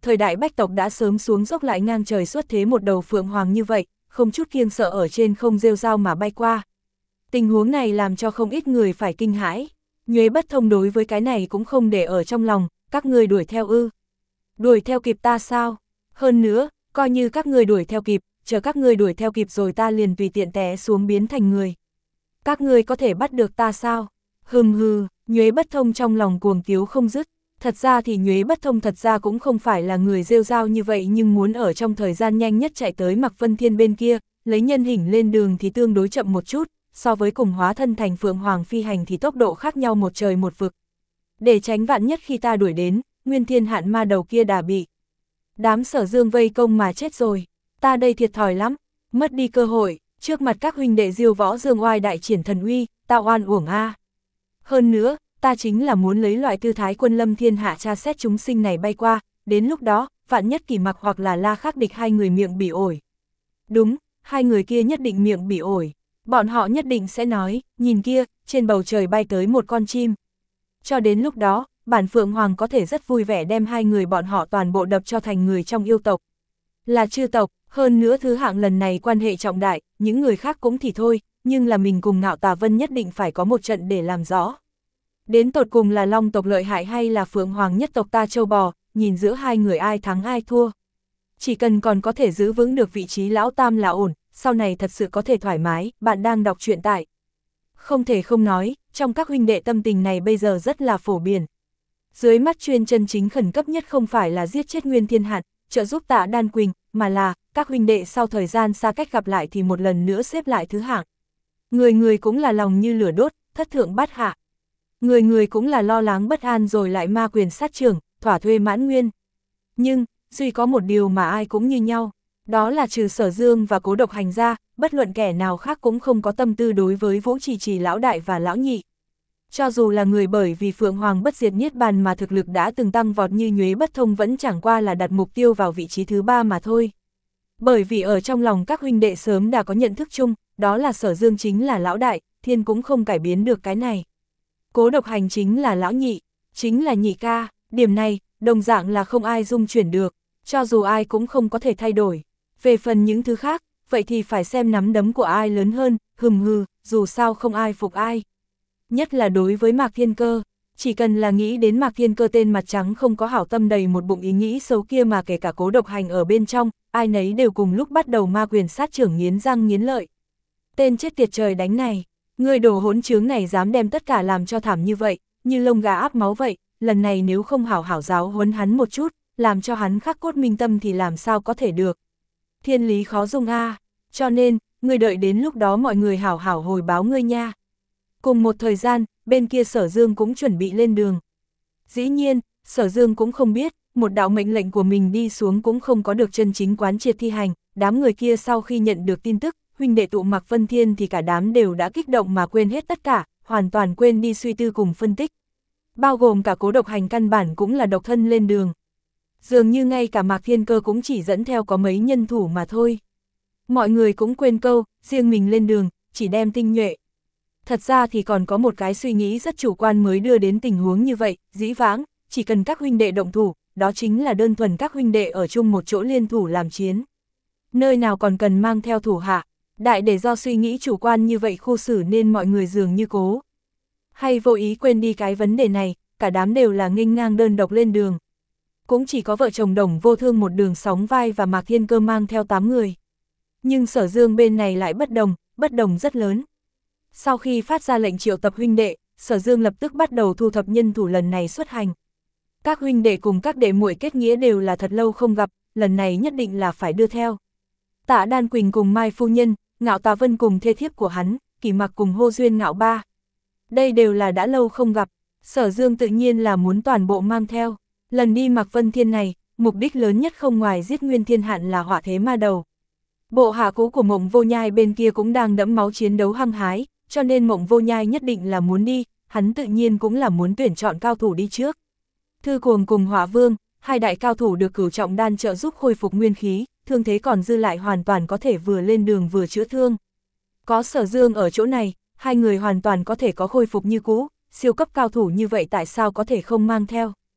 thời đại bách tộc đã sớm xuống dốc lại ngang trời xuất thế một đầu phượng hoàng như vậy, không chút kiêng sợ ở trên không rêu rao mà bay qua. Tình huống này làm cho không ít người phải kinh hãi. Nhuế Bất Thông đối với cái này cũng không để ở trong lòng, các người đuổi theo ư. Đuổi theo kịp ta sao? Hơn nữa, coi như các người đuổi theo kịp, chờ các người đuổi theo kịp rồi ta liền tùy tiện té xuống biến thành người. Các người có thể bắt được ta sao? Hừm hừ, Nhuế Bất Thông trong lòng cuồng tiếu không dứt. Thật ra thì Nhuế Bất Thông thật ra cũng không phải là người rêu rao như vậy, nhưng muốn ở trong thời gian nhanh nhất chạy tới Mạc Vân Thiên bên kia, lấy nhân hình lên đường thì tương đối chậm một chút, so với cùng hóa thân thành Phượng Hoàng phi hành thì tốc độ khác nhau một trời một vực. Để tránh vạn nhất khi ta đuổi đến, Nguyên Thiên Hạn ma đầu kia đã bị đám Sở Dương vây công mà chết rồi, ta đây thiệt thòi lắm, mất đi cơ hội, trước mặt các huynh đệ Diêu Võ Dương oai đại triển thần uy, ta oan uổng a. Hơn nữa, ta chính là muốn lấy loại tư thái quân lâm thiên hạ tra xét chúng sinh này bay qua, đến lúc đó, vạn nhất Kỳ Mặc hoặc là La Khắc Địch hai người miệng bị ổi. Đúng, hai người kia nhất định miệng bị ổi, bọn họ nhất định sẽ nói, nhìn kia, trên bầu trời bay tới một con chim. Cho đến lúc đó, bản Phượng Hoàng có thể rất vui vẻ đem hai người bọn họ toàn bộ đập cho thành người trong yêu tộc. Là chư tộc, hơn nữa thứ hạng lần này quan hệ trọng đại, những người khác cũng thì thôi, nhưng là mình cùng Ngạo Tà Vân nhất định phải có một trận để làm rõ. Đến tột cùng là Long tộc lợi hại hay là Phượng Hoàng nhất tộc ta châu bò, nhìn giữa hai người ai thắng ai thua. Chỉ cần còn có thể giữ vững được vị trí lão tam là ổn, sau này thật sự có thể thoải mái. Bạn đang đọc truyện tại. Không thể không nói, trong các huynh đệ tâm tình này bây giờ rất là phổ biến. Dưới mắt chuyên chân chính khẩn cấp nhất không phải là giết chết Nguyên Thiên Hạn, trợ giúp Tạ Đan Quỳnh, mà là các huynh đệ sau thời gian xa cách gặp lại thì một lần nữa xếp lại thứ hạng. Người người cũng là lòng như lửa đốt, thất thượng bát hạ. Người người cũng là lo lắng bất an rồi lại ma quyền sát trưởng, thỏa thuê mãn nguyên. Nhưng, duy có một điều mà ai cũng như nhau, đó là trừ Sở Dương và Cố Độc Hành ra, bất luận kẻ nào khác cũng không có tâm tư đối với Vũ Trì Trì lão đại và lão nhị. Cho dù là người bởi vì Phượng Hoàng bất diệt niết bàn mà thực lực đã từng tăng vọt như Nhuế Bất Thông vẫn chẳng qua là đặt mục tiêu vào vị trí thứ ba mà thôi. Bởi vì ở trong lòng các huynh đệ sớm đã có nhận thức chung, đó là Sở Dương chính là lão đại, thiên cũng không cải biến được cái này. Cố Độc Hành chính là lão nhị, chính là nhị ca, điểm này, đồng dạng là không ai dung chuyển được, cho dù ai cũng không có thể thay đổi. Về phần những thứ khác, vậy thì phải xem nắm đấm của ai lớn hơn, hừm hừ, dù sao không ai phục ai. Nhất là đối với Mạc Thiên Cơ, chỉ cần là nghĩ đến Mạc Thiên Cơ tên mặt trắng không có hảo tâm đầy một bụng ý nghĩ xấu kia mà kể cả Cố Độc Hành ở bên trong, ai nấy đều cùng lúc bắt đầu ma quyền sát trưởng nghiến răng nghiến lợi. Tên chết tiệt trời đánh này, người đồ hỗn trướng này dám đem tất cả làm cho thảm như vậy, như lông gà áp máu vậy, lần này nếu không hảo hảo giáo huấn hắn một chút, làm cho hắn khắc cốt minh tâm thì làm sao có thể được. Thiên lý khó dung a, cho nên, người đợi đến lúc đó mọi người hảo hảo hồi báo ngươi nha. Cùng một thời gian, bên kia Sở Dương cũng chuẩn bị lên đường. Dĩ nhiên, Sở Dương cũng không biết, một đạo mệnh lệnh của mình đi xuống cũng không có được chân chính quán triệt thi hành, đám người kia sau khi nhận được tin tức, huynh đệ tụ Mạc Vân Thiên thì cả đám đều đã kích động mà quên hết tất cả, hoàn toàn quên đi suy tư cùng phân tích. Bao gồm cả Cố Độc Hành căn bản cũng là độc thân lên đường. Dường như ngay cả Mạc Thiên Cơ cũng chỉ dẫn theo có mấy nhân thủ mà thôi. Mọi người cũng quên câu, riêng mình lên đường, chỉ đem tinh nhuệ. Thật ra thì còn có một cái suy nghĩ rất chủ quan mới đưa đến tình huống như vậy, dĩ vãng, chỉ cần các huynh đệ động thủ, đó chính là đơn thuần các huynh đệ ở chung một chỗ liên thủ làm chiến. Nơi nào còn cần mang theo thủ hạ, đại để do suy nghĩ chủ quan như vậy khu xử nên mọi người dường như cố. Hay vô ý quên đi cái vấn đề này, cả đám đều là nghênh ngang đơn độc lên đường. Cũng chỉ có vợ chồng Đồng Vô Thương một đường sóng vai và Mạc Thiên Cơ mang theo tám người. Nhưng Sở Dương bên này lại bất đồng, bất đồng rất lớn. Sau khi phát ra lệnh triệu tập huynh đệ, Sở Dương lập tức bắt đầu thu thập nhân thủ lần này xuất hành. Các huynh đệ cùng các đệ muội kết nghĩa đều là thật lâu không gặp, lần này nhất định là phải đưa theo. Tạ Đan Quỳnh cùng Mai Phu Nhân, Ngạo Tà Vân cùng thê thiếp của hắn, Kỳ Mặc cùng Hô Duyên Ngạo Ba. Đây đều là đã lâu không gặp, Sở Dương tự nhiên là muốn toàn bộ mang theo. Lần đi Mạc Vân Thiên này, mục đích lớn nhất không ngoài giết Nguyên Thiên Hạn là họa thế ma đầu. Bộ hạ cũ của Mộng Vô Nhai bên kia cũng đang đẫm máu chiến đấu hăng hái, cho nên Mộng Vô Nhai nhất định là muốn đi, hắn tự nhiên cũng là muốn tuyển chọn cao thủ đi trước. Thư Cuồng cùng Hỏa Vương, hai đại cao thủ được Cửu Trọng Đan trợ giúp khôi phục nguyên khí, thương thế còn dư lại hoàn toàn có thể vừa lên đường vừa chữa thương. Có Sở Dương ở chỗ này, hai người hoàn toàn có thể có khôi phục như cũ, siêu cấp cao thủ như vậy tại sao có thể không mang theo.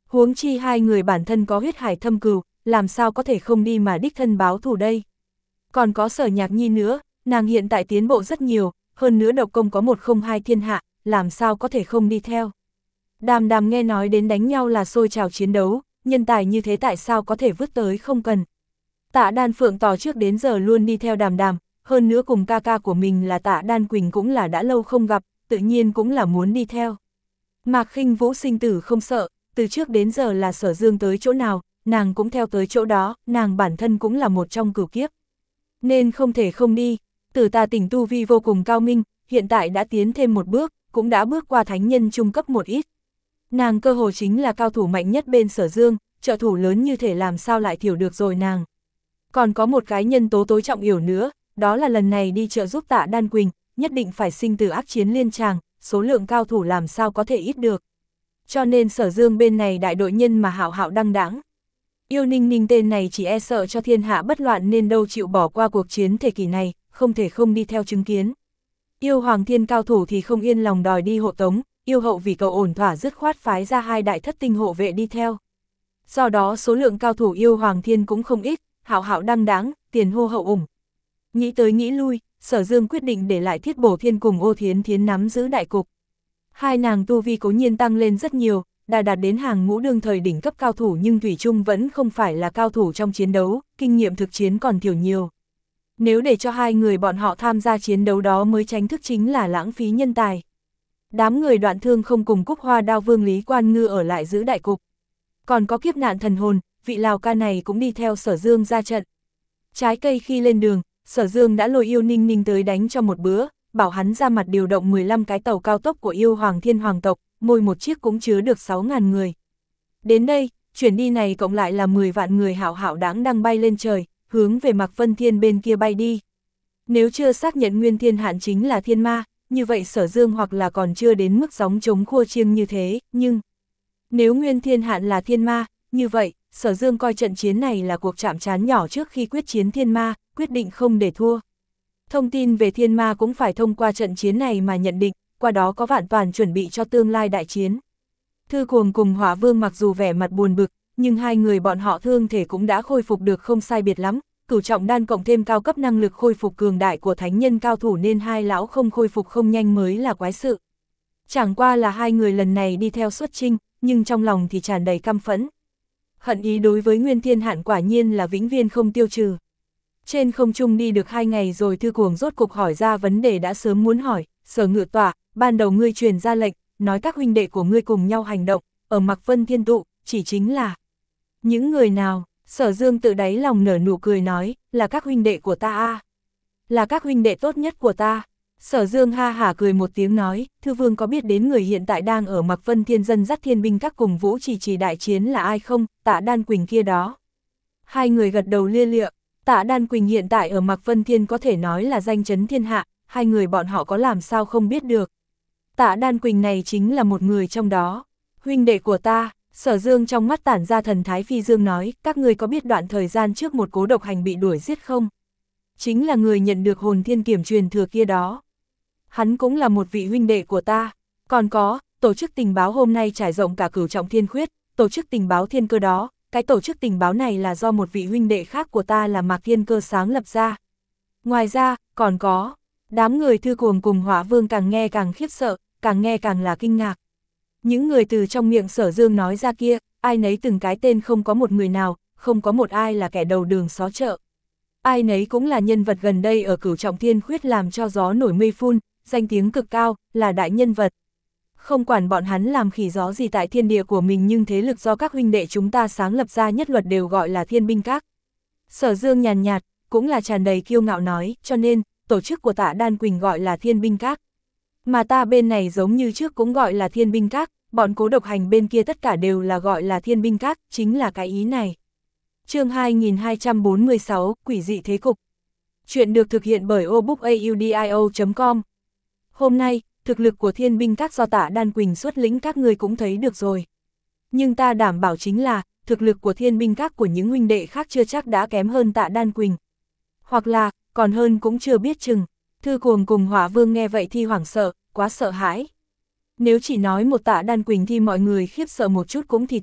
Huống chi hai người bản thân có huyết hải thâm cừu, làm sao có thể không đi mà đích thân báo thù đây. Còn có Sở Nhạc Nhi nữa, nàng hiện tại tiến bộ rất nhiều, hơn nữa độc công có một không hai thiên hạ, làm sao có thể không đi theo. Đàm Đàm nghe nói đến đánh nhau là sôi trào chiến đấu, nhân tài như thế tại sao có thể vứt tới không cần. Tạ Đan Phượng tỏ trước đến giờ luôn đi theo Đàm Đàm, hơn nữa cùng ca ca của mình là Tạ Đan Quỳnh cũng là đã lâu không gặp, tự nhiên cũng là muốn đi theo. Mạc Khinh Vũ sinh tử không sợ, từ trước đến giờ là Sở Dương tới chỗ nào, nàng cũng theo tới chỗ đó, nàng bản thân cũng là một trong cửu kiếp. Nên không thể không đi, Tử Tà Tỉnh tu vi vô cùng cao minh, hiện tại đã tiến thêm một bước, cũng đã bước qua thánh nhân trung cấp một ít. Nàng cơ hồ chính là cao thủ mạnh nhất bên Sở Dương, trợ thủ lớn như thể làm sao lại thiểu được rồi nàng. Còn có một cái nhân tố tối trọng yếu nữa, đó là lần này đi trợ giúp Tạ Đan Quỳnh, nhất định phải sinh tử ác chiến liên tràng, số lượng cao thủ làm sao có thể ít được. Cho nên Sở Dương bên này đại đội nhân mà hạo hạo đăng đãng. Yêu Ninh Ninh tên này chỉ e sợ cho thiên hạ bất loạn nên đâu chịu bỏ qua cuộc chiến thế kỷ này, không thể không đi theo chứng kiến. Yêu Hoàng Thiên cao thủ thì không yên lòng đòi đi hộ tống, Yêu Hậu vì cầu ổn thỏa dứt khoát phái ra hai đại thất tinh hộ vệ đi theo. Do đó số lượng cao thủ Yêu Hoàng Thiên cũng không ít, hạo hạo đăng đãng, tiền hô hậu ủng. Nghĩ tới nghĩ lui, Sở Dương quyết định để lại Thiết Bổ Thiên cùng Ô Thiến Thiến nắm giữ đại cục. Hai nàng tu vi cố nhiên tăng lên rất nhiều, đã đạt đến hàng ngũ đương thời đỉnh cấp cao thủ nhưng thủy chung vẫn không phải là cao thủ trong chiến đấu, kinh nghiệm thực chiến còn thiểu nhiều. Nếu để cho hai người bọn họ tham gia chiến đấu đó mới tránh thức chính là lãng phí nhân tài. Đám người Đoạn Thương không cùng Cúc Hoa Đao Vương Lý Quan Ngư ở lại giữ đại cục. Còn có Kiếp Nạn Thần Hồn, vị Lào ca này cũng đi theo Sở Dương ra trận. Trái cây khi lên đường, Sở Dương đã lôi Yêu Ninh Ninh tới đánh cho một bữa, bảo hắn ra mặt điều động mười lăm cái tàu cao tốc của Yêu Hoàng Thiên Hoàng tộc, mỗi một chiếc cũng chứa được sáu nghìn người. Đến đây, chuyển đi này cộng lại là mười vạn người hạo hạo đáng đang bay lên trời, hướng về Mạc Vân Thiên bên kia bay đi. Nếu chưa xác nhận Nguyên Thiên Hạn chính là thiên ma, như vậy Sở Dương hoặc là còn chưa đến mức gióng trống khua chiêng như thế, nhưng nếu Nguyên Thiên Hạn là thiên ma, như vậy Sở Dương coi trận chiến này là cuộc chạm trán nhỏ trước khi quyết chiến thiên ma, quyết định không để thua. Thông tin về thiên ma cũng phải thông qua trận chiến này mà nhận định, qua đó có vạn toàn chuẩn bị cho tương lai đại chiến. Thư Cuồng cùng Hỏa Vương mặc dù vẻ mặt buồn bực, nhưng hai người bọn họ thương thể cũng đã khôi phục được không sai biệt lắm, cửu trọng đan cộng thêm cao cấp năng lực khôi phục cường đại của thánh nhân cao thủ nên hai lão không khôi phục không nhanh mới là quái sự. Chẳng qua là hai người lần này đi theo xuất chinh, nhưng trong lòng thì tràn đầy căm phẫn. Hận ý đối với Nguyên Thiên Hạn quả nhiên là vĩnh viễn không tiêu trừ. Trên không trung đi được hai ngày rồi Thư Cuồng rốt cục hỏi ra vấn đề đã sớm muốn hỏi, Sở Ngự Tọa, ban đầu ngươi truyền ra lệnh, nói các huynh đệ của ngươi cùng nhau hành động, ở Mạc Vân Thiên tụ, chỉ chính là những người nào? Sở Dương tự đáy lòng nở nụ cười nói, là các huynh đệ của ta a, là các huynh đệ tốt nhất của ta. Sở Dương ha hả cười một tiếng nói, Thư Vương có biết đến người hiện tại đang ở Mạc Vân Thiên dân dắt thiên binh các cùng Vũ Trì Trì đại chiến là ai không? Tạ Đan Quỳnh kia đó. Hai người gật đầu lia lịa. Tạ Đan Quỳnh hiện tại ở Mạc Vân Thiên có thể nói là danh chấn thiên hạ, hai người bọn họ có làm sao không biết được. Tạ Đan Quỳnh này chính là một người trong đó. Huynh đệ của ta, Sở Dương trong mắt tản ra thần thái phi dương nói, các người có biết đoạn thời gian trước một cố độc hành bị đuổi giết không? Chính là người nhận được hồn thiên kiểm truyền thừa kia đó. Hắn cũng là một vị huynh đệ của ta. Còn có, tổ chức tình báo hôm nay trải rộng cả cửu trọng thiên khuyết, tổ chức tình báo thiên cơ đó. Cái tổ chức tình báo này là do một vị huynh đệ khác của ta là Mạc Thiên Cơ sáng lập ra. Ngoài ra, còn có, đám người Thư Cuồng cùng Hỏa Vương càng nghe càng khiếp sợ, càng nghe càng là kinh ngạc. Những người từ trong miệng Sở Dương nói ra kia, ai nấy từng cái tên không có một người nào, không có một ai là kẻ đầu đường xó chợ. Ai nấy cũng là nhân vật gần đây ở cửu trọng thiên khuyết làm cho gió nổi mây phun, danh tiếng cực cao, là đại nhân vật. Không quản bọn hắn làm khỉ gió gì tại thiên địa của mình nhưng thế lực do các huynh đệ chúng ta sáng lập ra nhất luật đều gọi là thiên binh các. Sở Dương nhàn nhạt, cũng là tràn đầy kiêu ngạo nói, cho nên, tổ chức của Tạ Đan Quỳnh gọi là thiên binh các. Mà ta bên này giống như trước cũng gọi là thiên binh các, bọn cố độc hành bên kia tất cả đều là gọi là thiên binh các, chính là cái ý này. Chương hai nghìn hai trăm bốn mươi sáu, Quỷ dị thế cục. Chuyện được thực hiện bởi obookaudio chấm com. Hôm nay, thực lực của thiên binh các do Tạ Đan Quỳnh xuất lĩnh các người cũng thấy được rồi. Nhưng ta đảm bảo chính là, thực lực của thiên binh các của những huynh đệ khác chưa chắc đã kém hơn Tạ Đan Quỳnh. Hoặc là, còn hơn cũng chưa biết chừng. Thư Cuồng cùng Hỏa Vương nghe vậy thì hoảng sợ, quá sợ hãi. Nếu chỉ nói một Tạ Đan Quỳnh thì mọi người khiếp sợ một chút cũng thì thôi,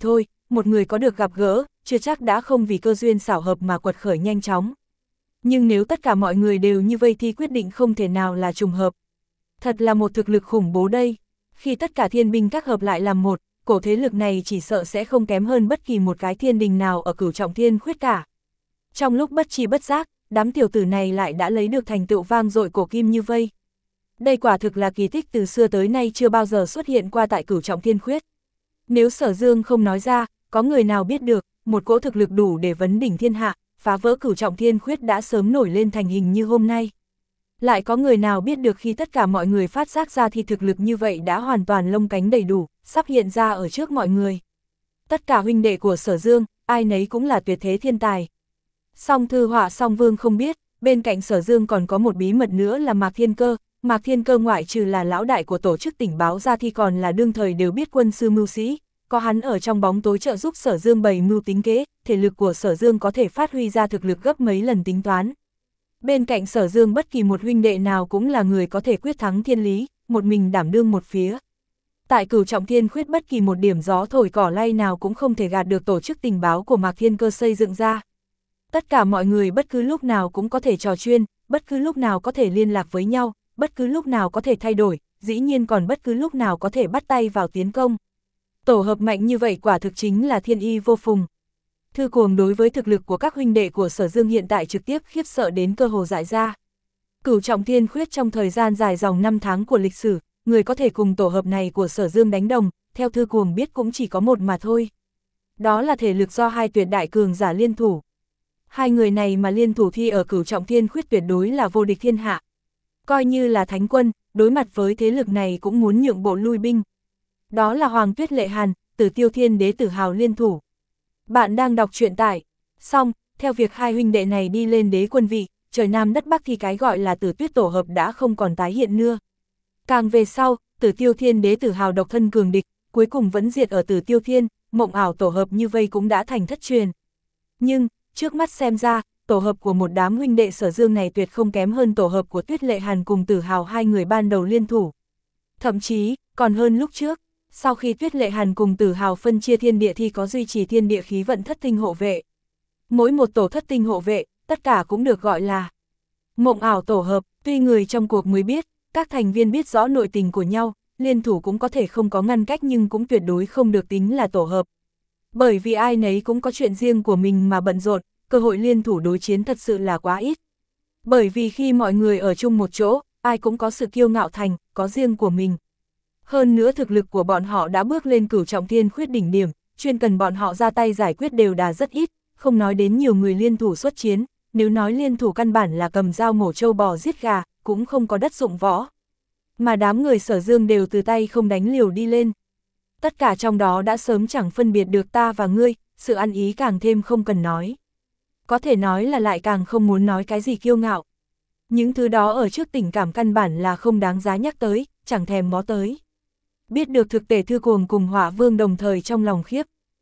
một người có được gặp gỡ, chưa chắc đã không vì cơ duyên xảo hợp mà quật khởi nhanh chóng. Nhưng nếu tất cả mọi người đều như vậy thì quyết định không thể nào là trùng hợp. Thật là một thực lực khủng bố đây. Khi tất cả thiên binh các hợp lại làm một, cổ thế lực này chỉ sợ sẽ không kém hơn bất kỳ một cái thiên đình nào ở Cửu Trọng Thiên Khuyết cả. Trong lúc bất tri bất giác, đám tiểu tử này lại đã lấy được thành tựu vang dội cổ kim như vây. Đây quả thực là kỳ tích từ xưa tới nay chưa bao giờ xuất hiện qua tại Cửu Trọng Thiên Khuyết. Nếu Sở Dương không nói ra, có người nào biết được, một cỗ thực lực đủ để vấn đỉnh thiên hạ, phá vỡ Cửu Trọng Thiên Khuyết đã sớm nổi lên thành hình như hôm nay. Lại có người nào biết được khi tất cả mọi người phát giác ra thì thực lực như vậy đã hoàn toàn lông cánh đầy đủ, sắp hiện ra ở trước mọi người. Tất cả huynh đệ của Sở Dương, ai nấy cũng là tuyệt thế thiên tài. Song Thư Họa Song Vương không biết, bên cạnh Sở Dương còn có một bí mật nữa là Mạc Thiên Cơ. Mạc Thiên Cơ ngoại trừ là lão đại của tổ chức tình báo ra thì còn là đương thời đều biết quân sư mưu sĩ. Có hắn ở trong bóng tối trợ giúp Sở Dương bày mưu tính kế, thể lực của Sở Dương có thể phát huy ra thực lực gấp mấy lần tính toán. Bên cạnh Sở Dương bất kỳ một huynh đệ nào cũng là người có thể quyết thắng thiên lý, một mình đảm đương một phía. Tại Cửu Trọng Thiên Khuyết bất kỳ một điểm gió thổi cỏ lay nào cũng không thể gạt được tổ chức tình báo của Mạc Thiên Cơ xây dựng ra. Tất cả mọi người bất cứ lúc nào cũng có thể trò chuyện, bất cứ lúc nào có thể liên lạc với nhau, bất cứ lúc nào có thể thay đổi, dĩ nhiên còn bất cứ lúc nào có thể bắt tay vào tiến công. Tổ hợp mạnh như vậy quả thực chính là thiên y vô phùng. Thư Cuồng đối với thực lực của các huynh đệ của Sở Dương hiện tại trực tiếp khiếp sợ đến cơ hồ dại ra. Cửu Trọng Thiên Khuyết trong thời gian dài dòng năm tháng của lịch sử, người có thể cùng tổ hợp này của Sở Dương đánh đồng, theo Thư Cuồng biết cũng chỉ có một mà thôi. Đó là thể lực do hai tuyệt đại cường giả liên thủ. Hai người này mà liên thủ thi ở Cửu Trọng Thiên Khuyết tuyệt đối là vô địch thiên hạ. Coi như là Thánh Quân, đối mặt với thế lực này cũng muốn nhượng bộ lui binh. Đó là Hoàng Tuyết Lệ Hàn, Tử Tiêu Thiên Đế Tử Hào liên thủ. Bạn đang đọc truyện tại. Xong, theo việc hai huynh đệ này đi lên đế quân vị, trời Nam đất Bắc thì cái gọi là Tử Tuyết tổ hợp đã không còn tái hiện nữa. Càng về sau, Tử Tiêu Thiên Đế Tử Hào độc thân cường địch, cuối cùng vẫn diệt ở Tử Tiêu Thiên, mộng ảo tổ hợp như vây cũng đã thành thất truyền. Nhưng, trước mắt xem ra, tổ hợp của một đám huynh đệ Sở Dương này tuyệt không kém hơn tổ hợp của Tuyết Lệ Hàn cùng Tử Hào hai người ban đầu liên thủ. Thậm chí, còn hơn lúc trước, sau khi Tuyết Lệ Hàn cùng Tử Hào phân chia thiên địa thì có duy trì thiên địa khí vận thất tinh hộ vệ. Mỗi một tổ thất tinh hộ vệ, tất cả cũng được gọi là mộng ảo tổ hợp, tuy người trong cuộc mới biết, các thành viên biết rõ nội tình của nhau, liên thủ cũng có thể không có ngăn cách nhưng cũng tuyệt đối không được tính là tổ hợp. Bởi vì ai nấy cũng có chuyện riêng của mình mà bận rộn, cơ hội liên thủ đối chiến thật sự là quá ít. Bởi vì khi mọi người ở chung một chỗ, ai cũng có sự kiêu ngạo thành, có riêng của mình. Hơn nữa thực lực của bọn họ đã bước lên Cửu Trọng Thiên Khuyết đỉnh điểm, chuyên cần bọn họ ra tay giải quyết đều đà rất ít, không nói đến nhiều người liên thủ xuất chiến, nếu nói liên thủ căn bản là cầm dao mổ trâu bò giết gà, cũng không có đất dụng võ. Mà đám người Sở Dương đều từ tay không đánh liều đi lên. Tất cả trong đó đã sớm chẳng phân biệt được ta và ngươi, sự ăn ý càng thêm không cần nói. Có thể nói là lại càng không muốn nói cái gì kiêu ngạo. Những thứ đó ở trước tình cảm căn bản là không đáng giá nhắc tới, chẳng thèm ngó tới. Biết được thực tế Thư Cuồng cùng Hỏa Vương đồng thời trong lòng khiếp.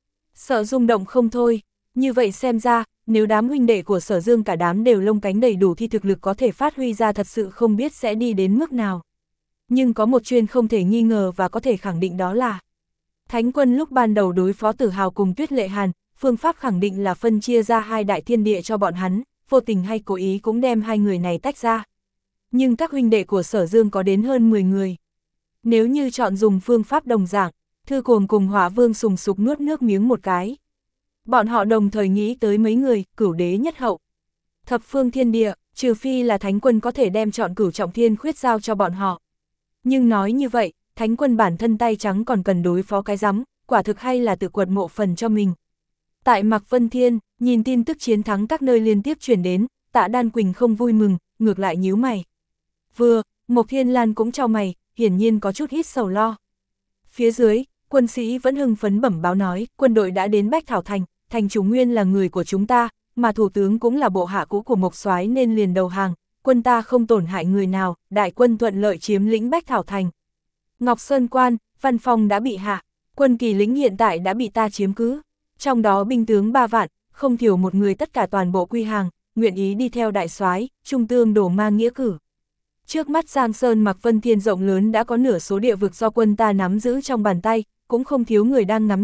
Sợ rung động không thôi, như vậy xem ra, nếu đám huynh đệ của Sở Dương cả đám đều lông cánh đầy đủ thì thực lực có thể phát huy ra thật sự không biết sẽ đi đến mức nào. Nhưng có một chuyện không thể nghi ngờ và có thể khẳng định đó là Thánh Quân lúc ban đầu đối phó Tử Hào cùng Tuyết Lệ Hàn, phương pháp khẳng định là phân chia ra hai đại thiên địa cho bọn hắn, vô tình hay cố ý cũng đem hai người này tách ra. Nhưng các huynh đệ của Sở Dương có đến hơn mười người. Nếu như chọn dùng phương pháp đồng dạng, Thư Cuồng cùng Hỏa Vương sùng sục nuốt nước miếng một cái. Bọn họ đồng thời nghĩ tới mấy người, Cửu Đế nhất hậu. Thập phương thiên địa, trừ phi là Thánh Quân có thể đem chọn Cửu Trọng Thiên Khuyết giao cho bọn họ. Nhưng nói như vậy, Thánh Quân bản thân tay trắng còn cần đối phó cái rắm, quả thực hay là tự quật mộ phần cho mình. Tại Mạc Vân Thiên, nhìn tin tức chiến thắng các nơi liên tiếp truyền đến, Tạ Đan Quỳnh không vui mừng, ngược lại nhíu mày. Vừa, Mộc Thiên Lan cũng chau mày, hiển nhiên có chút hít sầu lo. Phía dưới, quân sĩ vẫn hưng phấn bẩm báo nói, quân đội đã đến Bách Thảo Thành, thành chủ nguyên là người của chúng ta, mà thủ tướng cũng là bộ hạ cũ của Mộc Soái nên liền đầu hàng, quân ta không tổn hại người nào, đại quân thuận lợi chiếm lĩnh Bách Thảo Thành. Ngọc Sơn Quan, văn phòng đã bị hạ, quân Kỳ lĩnh hiện tại đã bị ta chiếm cứ, trong đó binh tướng ba vạn, không thiểu một người tất cả toàn bộ quy hàng, nguyện ý đi theo đại soái, trung tương đổ mang nghĩa cử. Trước mắt Giang Sơn Mạc Vân Thiên rộng lớn đã có nửa số địa vực do quân ta nắm giữ trong bàn tay, cũng không thiếu người đang ngắm nhìn,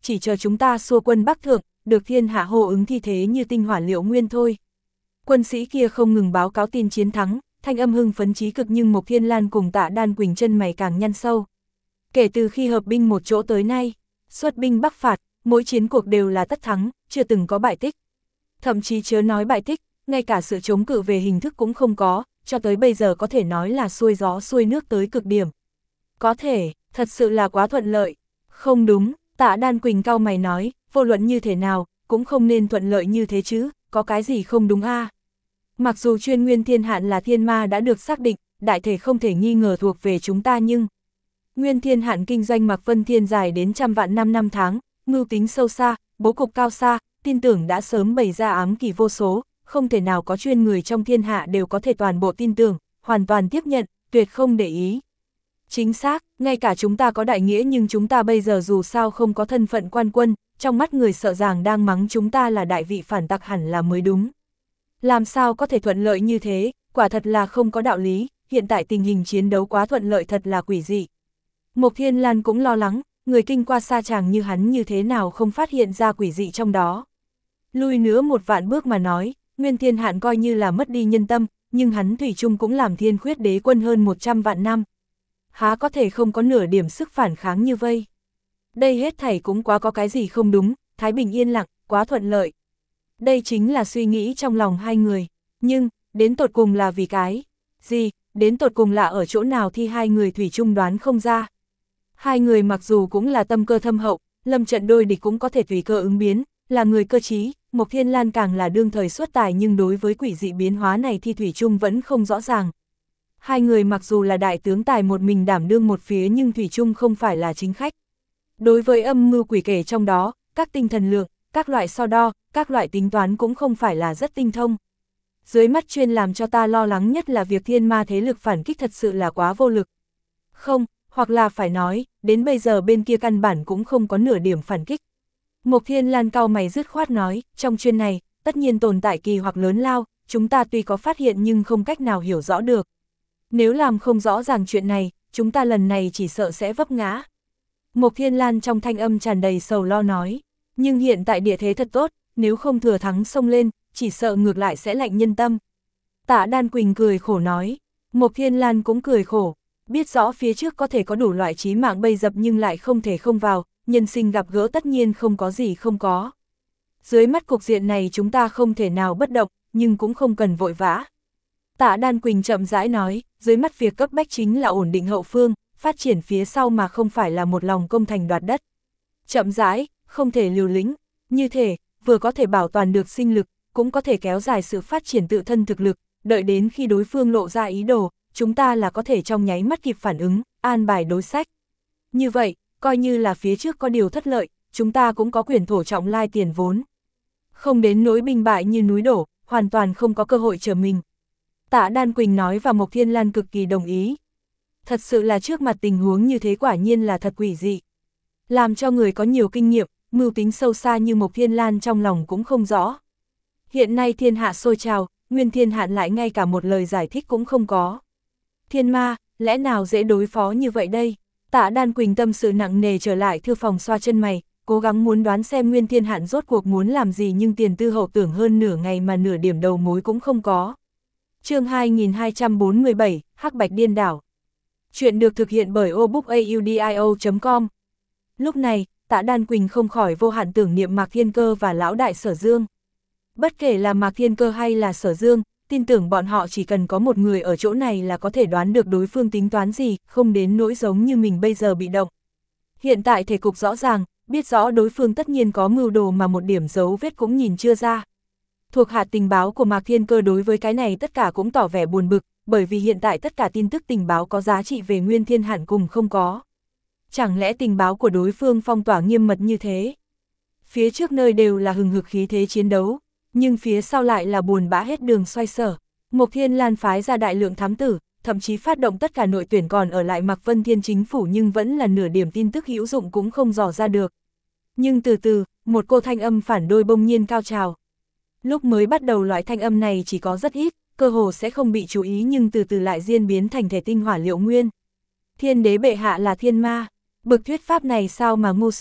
chỉ chờ chúng ta xua quân Bắc Thượng, được thiên hạ hô ứng thi thế như tinh hỏa liệu nguyên thôi. Quân sĩ kia không ngừng báo cáo tin chiến thắng, thanh âm hưng phấn chí cực, nhưng Mộc Thiên Lan cùng Tạ Đan Quỳnh chân mày càng nhăn sâu. Kể từ khi hợp binh một chỗ tới nay, xuất binh bắc phạt, mỗi chiến cuộc đều là tất thắng, chưa từng có bại tích. Thậm chí chớ nói bại tích, ngay cả sự chống cự về hình thức cũng không có, cho tới bây giờ có thể nói là xuôi gió xuôi nước tới cực điểm. Có thể, thật sự là quá thuận lợi. Không đúng, Tạ Đan Quỳnh cau mày nói, vô luận như thế nào, cũng không nên thuận lợi như thế chứ, có cái gì không đúng a? À? Mặc dù chuyên nguyên thiên hạn là thiên ma đã được xác định, đại thể không thể nghi ngờ thuộc về chúng ta, nhưng nguyên thiên hạn kinh doanh Mạc Vân Thiên dài đến trăm vạn năm năm tháng, mưu tính sâu xa, bố cục cao xa, tin tưởng đã sớm bày ra ám kỳ vô số, không thể nào có chuyên người trong thiên hạ đều có thể toàn bộ tin tưởng, hoàn toàn tiếp nhận, tuyệt không để ý. Chính xác, ngay cả chúng ta có đại nghĩa nhưng chúng ta bây giờ dù sao không có thân phận quan quân, trong mắt người sợ rằng đang mắng chúng ta là đại vị phản tặc hẳn là mới đúng. Làm sao có thể thuận lợi như thế, quả thật là không có đạo lý, hiện tại tình hình chiến đấu quá thuận lợi thật là quỷ dị. Mộc Thiên Lan cũng lo lắng, người kinh qua xa tràng như hắn như thế nào không phát hiện ra quỷ dị trong đó. Lui nữa một vạn bước mà nói, Nguyên Thiên Hạn coi như là mất đi nhân tâm, nhưng hắn thủy chung cũng làm Thiên Khuyết đế quân hơn một trăm vạn năm. Há có thể không có nửa điểm sức phản kháng như vây. Đây hết thảy cũng quá có cái gì không đúng, thái bình yên lặng, quá thuận lợi. Đây chính là suy nghĩ trong lòng hai người, nhưng, đến tột cùng là vì cái gì, đến tột cùng là ở chỗ nào thì hai người thủy chung đoán không ra. Hai người mặc dù cũng là tâm cơ thâm hậu, lâm trận đôi địch cũng có thể tùy cơ ứng biến, là người cơ trí, Mộc Thiên Lan càng là đương thời xuất tài, nhưng đối với quỷ dị biến hóa này thì thủy chung vẫn không rõ ràng. Hai người mặc dù là đại tướng tài một mình đảm đương một phía nhưng thủy chung không phải là chính khách. Đối với âm mưu quỷ kể trong đó, các tinh thần lượng, các loại so đo, các loại tính toán cũng không phải là rất tinh thông. Dưới mắt chuyên làm cho ta lo lắng nhất là việc thiên ma thế lực phản kích thật sự là quá vô lực. Không, hoặc là phải nói, đến bây giờ bên kia căn bản cũng không có nửa điểm phản kích. Mộc Thiên Lan cau mày dứt khoát nói, trong chuyên này, tất nhiên tồn tại kỳ hoặc lớn lao, chúng ta tuy có phát hiện nhưng không cách nào hiểu rõ được. Nếu làm không rõ ràng chuyện này, chúng ta lần này chỉ sợ sẽ vấp ngã. Mộc Thiên Lan trong thanh âm tràn đầy sầu lo nói, nhưng hiện tại địa thế thật tốt, nếu không thừa thắng xông lên, chỉ sợ ngược lại sẽ lạnh nhân tâm. Tạ Đan Quỳnh cười khổ nói, Mộc Thiên Lan cũng cười khổ, biết rõ phía trước có thể có đủ loại chí mạng bầy dập nhưng lại không thể không vào, nhân sinh gặp gỡ tất nhiên không có gì không có. Dưới mắt cục diện này chúng ta không thể nào bất động, nhưng cũng không cần vội vã. Tạ Đan Quỳnh chậm rãi nói, dưới mắt việc cấp bách chính là ổn định hậu phương, phát triển phía sau mà không phải là một lòng công thành đoạt đất. Chậm rãi, không thể liều lĩnh, như thể, vừa có thể bảo toàn được sinh lực, cũng có thể kéo dài sự phát triển tự thân thực lực, đợi đến khi đối phương lộ ra ý đồ, chúng ta là có thể trong nháy mắt kịp phản ứng, an bài đối sách. Như vậy, coi như là phía trước có điều thất lợi, chúng ta cũng có quyền thổ trọng lai tiền vốn. Không đến nỗi binh bại như núi đổ, hoàn toàn không có cơ hội trở mình. Tạ Đan Quỳnh nói và Mộc Thiên Lan cực kỳ đồng ý. Thật sự là trước mặt tình huống như thế quả nhiên là thật quỷ dị. Làm cho người có nhiều kinh nghiệm, mưu tính sâu xa như Mộc Thiên Lan trong lòng cũng không rõ. Hiện nay thiên hạ sôi trào, Nguyên Thiên Hạn lại ngay cả một lời giải thích cũng không có. Thiên ma, lẽ nào dễ đối phó như vậy đây? Tạ Đan Quỳnh tâm sự nặng nề trở lại thư phòng xoa chân mày, cố gắng muốn đoán xem Nguyên Thiên Hạn rốt cuộc muốn làm gì nhưng tiền tư hậu tưởng hơn nửa ngày mà nửa điểm đầu mối cũng không có. Chương hai nghìn hai trăm bốn mươi bảy, Hắc Bạch Điên Đảo. Chuyện được thực hiện bởi obookaudio chấm com. Lúc này, Tạ Đan Quỳnh không khỏi vô hạn tưởng niệm Mạc Thiên Cơ và lão đại Sở Dương. Bất kể là Mạc Thiên Cơ hay là Sở Dương, tin tưởng bọn họ chỉ cần có một người ở chỗ này là có thể đoán được đối phương tính toán gì, không đến nỗi giống như mình bây giờ bị động. Hiện tại thể cục rõ ràng, biết rõ đối phương tất nhiên có mưu đồ mà một điểm dấu vết cũng nhìn chưa ra. Thuộc hạt tình báo của Mạc Thiên Cơ đối với cái này tất cả cũng tỏ vẻ buồn bực, bởi vì hiện tại tất cả tin tức tình báo có giá trị về Nguyên Thiên Hạn cùng không có. Chẳng lẽ tình báo của đối phương phong tỏa nghiêm mật như thế? Phía trước nơi đều là hừng hực khí thế chiến đấu, nhưng phía sau lại là buồn bã hết đường xoay sở. Mộc Thiên Lan phái ra đại lượng thám tử, thậm chí phát động tất cả nội tuyển còn ở lại Mạc Vân Thiên chính phủ nhưng vẫn là nửa điểm tin tức hữu dụng cũng không dò ra được. Nhưng từ từ, một cô thanh âm phản đôi bỗng nhiên cao trào. Lúc mới bắt đầu loại thanh âm này chỉ có rất ít, cơ hồ sẽ không bị chú ý nhưng từ từ lại diễn biến thành thể tinh hỏa liệu nguyên. Thiên đế bệ hạ là thiên ma, bực thuyết pháp này sao mà ngu xuẩn,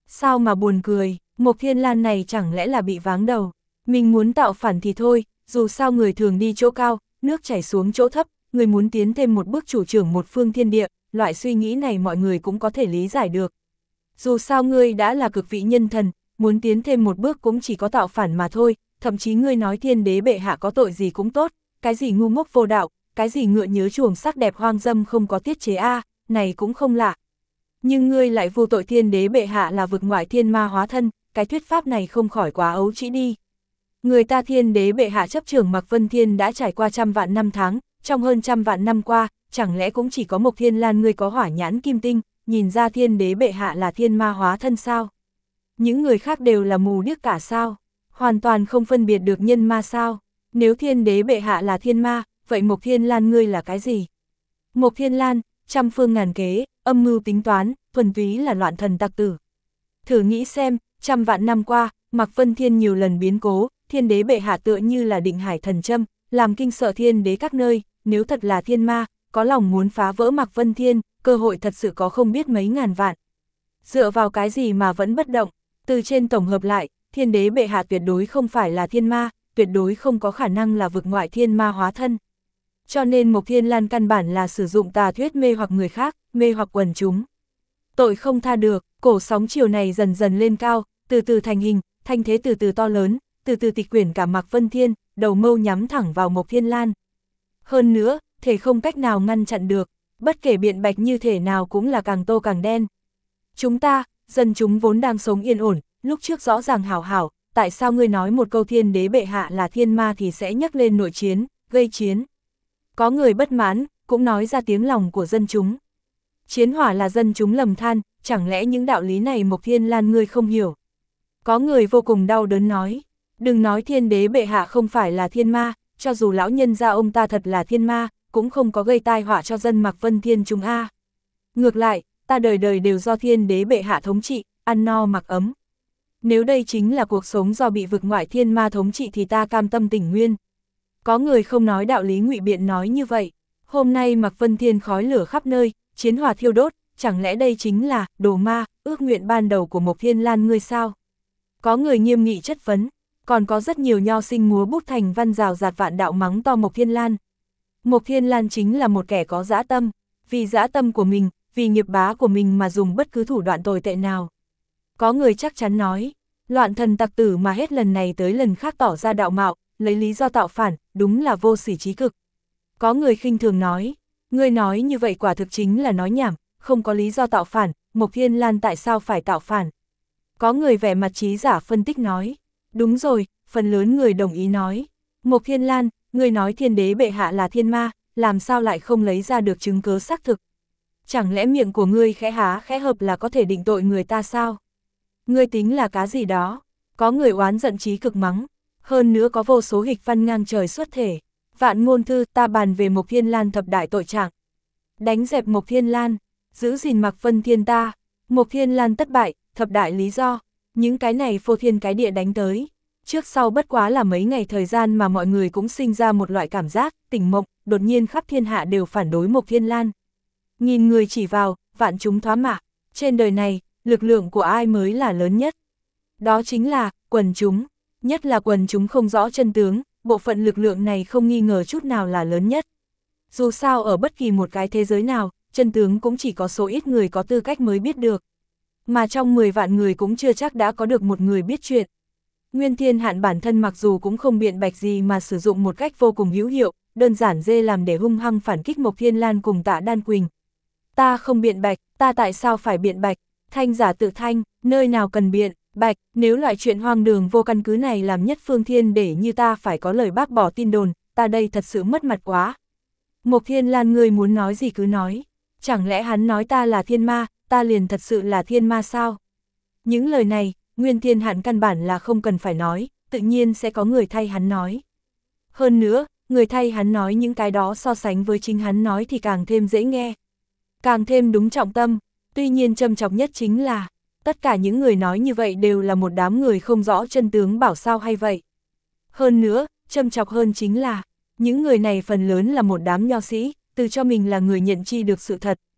Sao mà buồn cười, Mộc Thiên Lan này chẳng lẽ là bị váng đầu. Mình muốn tạo phản thì thôi, dù sao người thường đi chỗ cao, nước chảy xuống chỗ thấp, người muốn tiến thêm một bước chủ trưởng một phương thiên địa, loại suy nghĩ này mọi người cũng có thể lý giải được. Dù sao ngươi đã là cực vị nhân thần, muốn tiến thêm một bước cũng chỉ có tạo phản mà thôi, thậm chí ngươi nói thiên đế bệ hạ có tội gì cũng tốt, cái gì ngu ngốc vô đạo, cái gì ngựa nhớ chuồng sắc đẹp hoang dâm không có tiết chế a, này cũng không lạ. Nhưng ngươi lại vô tội thiên đế bệ hạ là vực ngoại thiên ma hóa thân, cái thuyết pháp này không khỏi quá ấu trĩ đi. Người ta thiên đế bệ hạ chấp trưởng Mạc Vân Thiên đã trải qua trăm vạn năm tháng, trong hơn trăm vạn năm qua, chẳng lẽ cũng chỉ có Mộc Thiên Lan ngươi có hỏa nhãn kim tinh, nhìn ra thiên đế bệ hạ là thiên ma hóa thân sao? Những người khác đều là mù điếc cả sao? Hoàn toàn không phân biệt được nhân ma sao? Nếu thiên đế bệ hạ là thiên ma, vậy Mộc Thiên Lan ngươi là cái gì? Mộc Thiên Lan, trăm phương ngàn kế, âm mưu tính toán, thuần túy là loạn thần tặc tử. Thử nghĩ xem, trăm vạn năm qua, Mạc Vân Thiên nhiều lần biến cố, thiên đế bệ hạ tựa như là định hải thần châm, làm kinh sợ thiên đế các nơi, nếu thật là thiên ma, có lòng muốn phá vỡ Mạc Vân Thiên, cơ hội thật sự có không biết mấy ngàn vạn. Dựa vào cái gì mà vẫn bất động, từ trên tổng hợp lại, thiên đế bệ hạ tuyệt đối không phải là thiên ma, tuyệt đối không có khả năng là vực ngoại thiên ma hóa thân. Cho nên Mộc Thiên Lan căn bản là sử dụng tà thuyết mê hoặc người khác, mê hoặc quần chúng. Tội không tha được, cổ sóng chiều này dần dần lên cao, từ từ thành hình, thanh thế từ từ to lớn, từ từ tịch quyển cả Mạc Vân Thiên, đầu mâu nhắm thẳng vào Mộc Thiên Lan. Hơn nữa, thể không cách nào ngăn chặn được, bất kể biện bạch như thể nào cũng là càng tô càng đen. Chúng ta, dân chúng vốn đang sống yên ổn, lúc trước rõ ràng hảo hảo, tại sao ngươi nói một câu thiên đế bệ hạ là thiên ma thì sẽ nhắc lên nội chiến, gây chiến. Có người bất mãn, cũng nói ra tiếng lòng của dân chúng. Chiến hỏa là dân chúng lầm than, chẳng lẽ những đạo lý này Mộc Thiên Lan ngươi không hiểu. Có người vô cùng đau đớn nói, đừng nói thiên đế bệ hạ không phải là thiên ma, cho dù lão nhân gia ông ta thật là thiên ma, cũng không có gây tai họa cho dân Mạc Vân Thiên chúng a. Ngược lại, ta đời đời đều do thiên đế bệ hạ thống trị, ăn no mặc ấm. Nếu đây chính là cuộc sống do bị vực ngoại thiên ma thống trị thì ta cam tâm tình nguyên. Có người không nói đạo lý ngụy biện nói như vậy. Hôm nay Mạc Vân Thiên khói lửa khắp nơi, chiến hỏa thiêu đốt, chẳng lẽ đây chính là đồ ma, ước nguyện ban đầu của Mộc Thiên Lan ngươi sao? Có người nghiêm nghị chất vấn, còn có rất nhiều nho sinh múa bút thành văn rào rạt vạn đạo mắng to Mộc Thiên Lan. Mộc Thiên Lan chính là một kẻ có dã tâm, vì dã tâm của mình, vì nghiệp bá của mình mà dùng bất cứ thủ đoạn tồi tệ nào. Có người chắc chắn nói, loạn thần tặc tử mà hết lần này tới lần khác tỏ ra đạo mạo, lấy lý do tạo phản, đúng là vô sỉ trí cực. Có người khinh thường nói, ngươi nói như vậy quả thực chính là nói nhảm, không có lý do tạo phản, Mộc Thiên Lan tại sao phải tạo phản? Có người vẻ mặt trí giả phân tích nói, đúng rồi, phần lớn người đồng ý nói, Mộc Thiên Lan, ngươi nói thiên đế bệ hạ là thiên ma, làm sao lại không lấy ra được chứng cứ xác thực? Chẳng lẽ miệng của ngươi khẽ há khẽ hợp là có thể định tội người ta sao? Ngươi tính là cá gì đó? Có người oán giận trí cực mắng, hơn nữa có vô số hịch văn ngang trời xuất thể. Vạn ngôn thư ta bàn về Mộc Thiên Lan thập đại tội trạng. Đánh dẹp Mộc Thiên Lan, giữ gìn Mạc Vân Thiên ta. Mộc Thiên Lan thất bại, thập đại lý do. Những cái này phô thiên cái địa đánh tới. Trước sau bất quá là mấy ngày thời gian mà mọi người cũng sinh ra một loại cảm giác, tỉnh mộng, đột nhiên khắp thiên hạ đều phản đối Mộc Thiên Lan. Nghìn người chỉ vào, vạn chúng thoá mạ. Trên đời này, lực lượng của ai mới là lớn nhất? Đó chính là, quần chúng. Nhất là quần chúng không rõ chân tướng, bộ phận lực lượng này không nghi ngờ chút nào là lớn nhất. Dù sao ở bất kỳ một cái thế giới nào, chân tướng cũng chỉ có số ít người có tư cách mới biết được. Mà trong mười vạn người cũng chưa chắc đã có được một người biết chuyện. Nguyên Thiên Hạn bản thân mặc dù cũng không biện bạch gì mà sử dụng một cách vô cùng hữu hiệu, đơn giản dê làm để hung hăng phản kích Mộc Thiên Lan cùng Tạ Đan Quỳnh. Ta không biện bạch, ta tại sao phải biện bạch, thanh giả tự thanh, nơi nào cần biện bạch, nếu loại chuyện hoang đường vô căn cứ này làm nhất phương thiên để như ta phải có lời bác bỏ tin đồn, ta đây thật sự mất mặt quá. Mộc Thiên Lan ngươi muốn nói gì cứ nói, chẳng lẽ hắn nói ta là thiên ma, ta liền thật sự là thiên ma sao? Những lời này, Nguyên Thiên Hạn căn bản là không cần phải nói, tự nhiên sẽ có người thay hắn nói. Hơn nữa, người thay hắn nói những cái đó so sánh với chính hắn nói thì càng thêm dễ nghe, càng thêm đúng trọng tâm. Tuy nhiên châm chọc nhất chính là, tất cả những người nói như vậy đều là một đám người không rõ chân tướng bảo sao hay vậy. Hơn nữa, châm chọc hơn chính là, những người này phần lớn là một đám nho sĩ, tự cho mình là người nhận chi được sự thật.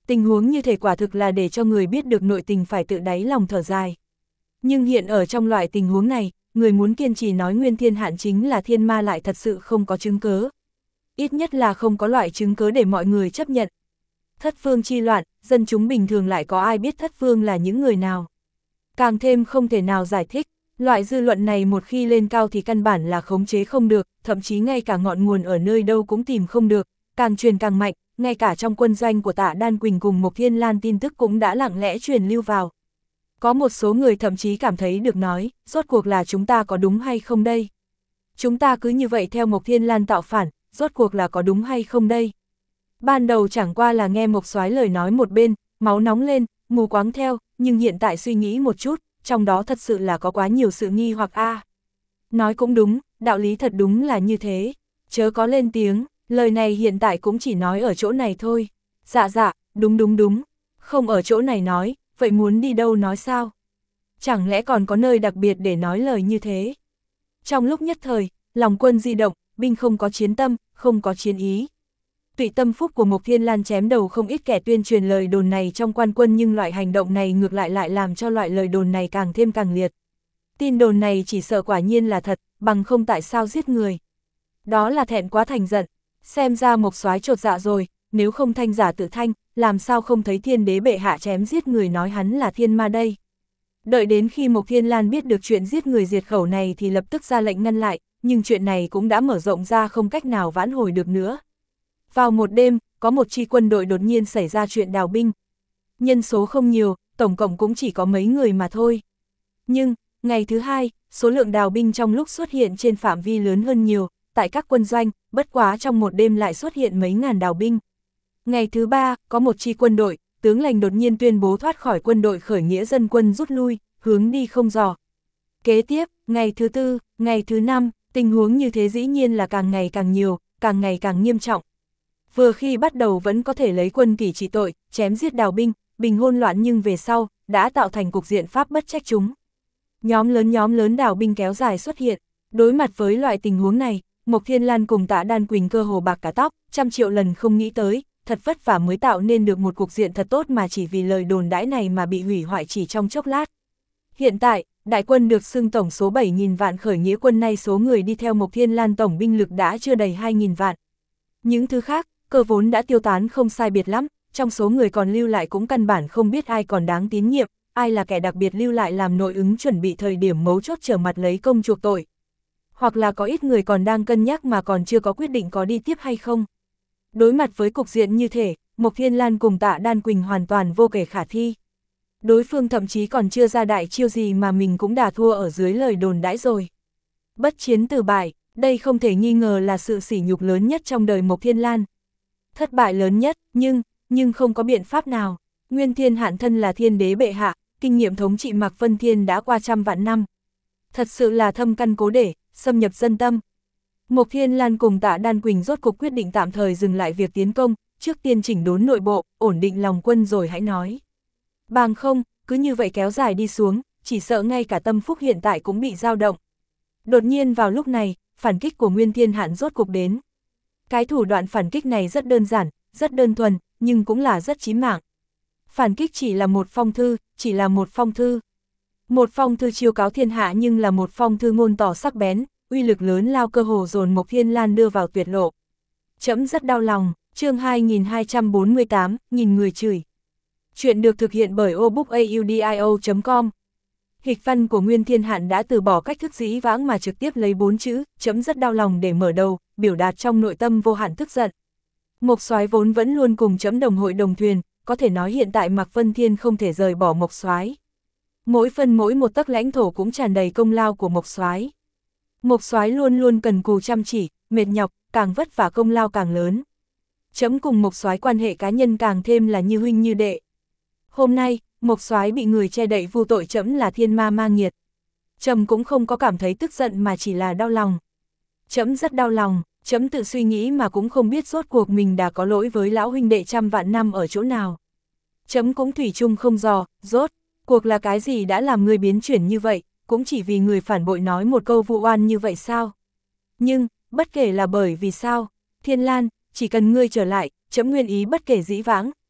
Tình huống như thể quả thực là để cho người biết được nội tình phải tự đáy lòng thở dài. Nhưng hiện ở trong loại tình huống này, người muốn kiên trì nói Nguyên Thiên Hạn chính là thiên ma lại thật sự không có chứng cớ. Ít nhất là không có loại chứng cớ để mọi người chấp nhận. Thất phương chi loạn, dân chúng bình thường lại có ai biết thất phương là những người nào. Càng thêm không thể nào giải thích, loại dư luận này một khi lên cao thì căn bản là khống chế không được, thậm chí ngay cả ngọn nguồn ở nơi đâu cũng tìm không được, càng truyền càng mạnh, ngay cả trong quân doanh của Tạ Đan Quỳnh cùng Mộc Thiên Lan tin tức cũng đã lặng lẽ truyền lưu vào. Có một số người thậm chí cảm thấy được nói, rốt cuộc là chúng ta có đúng hay không đây? Chúng ta cứ như vậy theo Mộc Thiên Lan tạo phản, rốt cuộc là có đúng hay không đây? Ban đầu chẳng qua là nghe Mộc Soái lời nói một bên, máu nóng lên, mù quáng theo, nhưng hiện tại suy nghĩ một chút, trong đó thật sự là có quá nhiều sự nghi hoặc a. À. Nói cũng đúng, đạo lý thật đúng là như thế, chớ có lên tiếng, lời này hiện tại cũng chỉ nói ở chỗ này thôi. Dạ dạ, đúng đúng đúng, không ở chỗ này nói, vậy muốn đi đâu nói sao? Chẳng lẽ còn có nơi đặc biệt để nói lời như thế? Trong lúc nhất thời, lòng quân di động, binh không có chiến tâm, không có chiến ý. Tụy tâm phúc của Mộc Thiên Lan chém đầu không ít kẻ tuyên truyền lời đồn này trong quan quân, nhưng loại hành động này ngược lại lại làm cho loại lời đồn này càng thêm càng liệt. Tin đồn này chỉ sợ quả nhiên là thật, bằng không tại sao giết người. Đó là thẹn quá thành giận, xem ra Mộc Soái chột dạ rồi, nếu không thanh giả tự thanh, làm sao không thấy thiên đế bệ hạ chém giết người nói hắn là thiên ma đây. Đợi đến khi Mộc Thiên Lan biết được chuyện giết người diệt khẩu này thì lập tức ra lệnh ngăn lại, nhưng chuyện này cũng đã mở rộng ra không cách nào vãn hồi được nữa. Vào một đêm, có một chi quân đội đột nhiên xảy ra chuyện đào binh. Nhân số không nhiều, tổng cộng cũng chỉ có mấy người mà thôi. Nhưng, ngày thứ hai, số lượng đào binh trong lúc xuất hiện trên phạm vi lớn hơn nhiều, tại các quân doanh, bất quá trong một đêm lại xuất hiện mấy ngàn đào binh. Ngày thứ ba, có một chi quân đội, tướng lãnh đột nhiên tuyên bố thoát khỏi quân đội khởi nghĩa dân quân rút lui, hướng đi không dò. Kế tiếp, ngày thứ tư, ngày thứ năm, tình huống như thế dĩ nhiên là càng ngày càng nhiều, càng ngày càng nghiêm trọng. Vừa khi bắt đầu vẫn có thể lấy quân kỷ trị tội, chém giết đào binh, bình hôn loạn, nhưng về sau, đã tạo thành cục diện pháp bất trách chúng. Nhóm lớn nhóm lớn đào binh kéo dài xuất hiện, đối mặt với loại tình huống này, Mộc Thiên Lan cùng Tạ Đan Quỳnh cơ hồ bạc cả tóc, trăm triệu lần không nghĩ tới, thật vất vả mới tạo nên được một cục diện thật tốt mà chỉ vì lời đồn đãi này mà bị hủy hoại chỉ trong chốc lát. Hiện tại, đại quân được xưng tổng số bảy nghìn vạn khởi nghĩa quân, nay số người đi theo Mộc Thiên Lan tổng binh lực đã chưa đầy hai nghìn vạn. Những thứ khác, cơ vốn đã tiêu tán không sai biệt lắm, trong số người còn lưu lại cũng căn bản không biết ai còn đáng tín nhiệm, ai là kẻ đặc biệt lưu lại làm nội ứng chuẩn bị thời điểm mấu chốt trở mặt lấy công chuộc tội. Hoặc là có ít người còn đang cân nhắc mà còn chưa có quyết định có đi tiếp hay không. Đối mặt với cục diện như thể, Mộc Thiên Lan cùng Tạ Đan Quỳnh hoàn toàn vô kể khả thi. Đối phương thậm chí còn chưa ra đại chiêu gì mà mình cũng đã thua ở dưới lời đồn đãi rồi. Bất chiến từ bại, đây không thể nghi ngờ là sự sỉ nhục lớn nhất trong đời Mộc Thiên Lan. Thất bại lớn nhất, nhưng, nhưng không có biện pháp nào. Nguyên Thiên Hạn thân là thiên đế bệ hạ, kinh nghiệm thống trị Mạc Vân Thiên đã qua trăm vạn năm. Thật sự là thâm căn cố để, xâm nhập dân tâm. Mộc Thiên Lan cùng Tạ Đan Quỳnh rốt cuộc quyết định tạm thời dừng lại việc tiến công, trước tiên chỉnh đốn nội bộ, ổn định lòng quân rồi hãy nói. Bằng không, cứ như vậy kéo dài đi xuống, chỉ sợ ngay cả tâm phúc hiện tại cũng bị dao động. Đột nhiên vào lúc này, phản kích của Nguyên Thiên Hạn rốt cuộc đến. Cái thủ đoạn phản kích này rất đơn giản, rất đơn thuần, nhưng cũng là rất chí mạng. Phản kích chỉ là một phong thư, chỉ là một phong thư. Một phong thư chiêu cáo thiên hạ, nhưng là một phong thư ngôn tỏ sắc bén, uy lực lớn lao, cơ hồ dồn Mộc Thiên Lan đưa vào tuyệt lộ. Trẫm rất đau lòng. Chương hai nghìn hai trăm bốn mươi tám, nghìn người chửi. Chuyện được thực hiện bởi obookaudio chấm com. Hịch văn của Nguyên Thiên Hạn đã từ bỏ cách thức dĩ vãng mà trực tiếp lấy bốn chữ "trẫm rất đau lòng" để mở đầu, biểu đạt trong nội tâm vô hạn tức giận. Mộc Soái vốn vẫn luôn cùng trẫm đồng hội đồng thuyền, có thể nói hiện tại Mạc Vân Thiên không thể rời bỏ Mộc Soái. Mỗi phân mỗi một tấc lãnh thổ cũng tràn đầy công lao của Mộc Soái. Mộc Soái luôn luôn cần cù chăm chỉ, mệt nhọc, càng vất vả công lao càng lớn. Trẫm cùng Mộc Soái quan hệ cá nhân càng thêm là như huynh như đệ. Hôm nay, Mộc Soái bị người che đậy vu tội trẫm là thiên ma ma nghiệt. Trẫm cũng không có cảm thấy tức giận mà chỉ là đau lòng. Trẫm rất đau lòng, trẫm tự suy nghĩ mà cũng không biết rốt cuộc mình đã có lỗi với lão huynh đệ trăm vạn năm ở chỗ nào. Trẫm cũng thủy chung không dò, rốt cuộc là cái gì đã làm ngươi biến chuyển như vậy, cũng chỉ vì người phản bội nói một câu vu oan như vậy sao? Nhưng, bất kể là bởi vì sao, Thiên Lan, chỉ cần ngươi trở lại, trẫm nguyện ý bất kể dĩ vãng,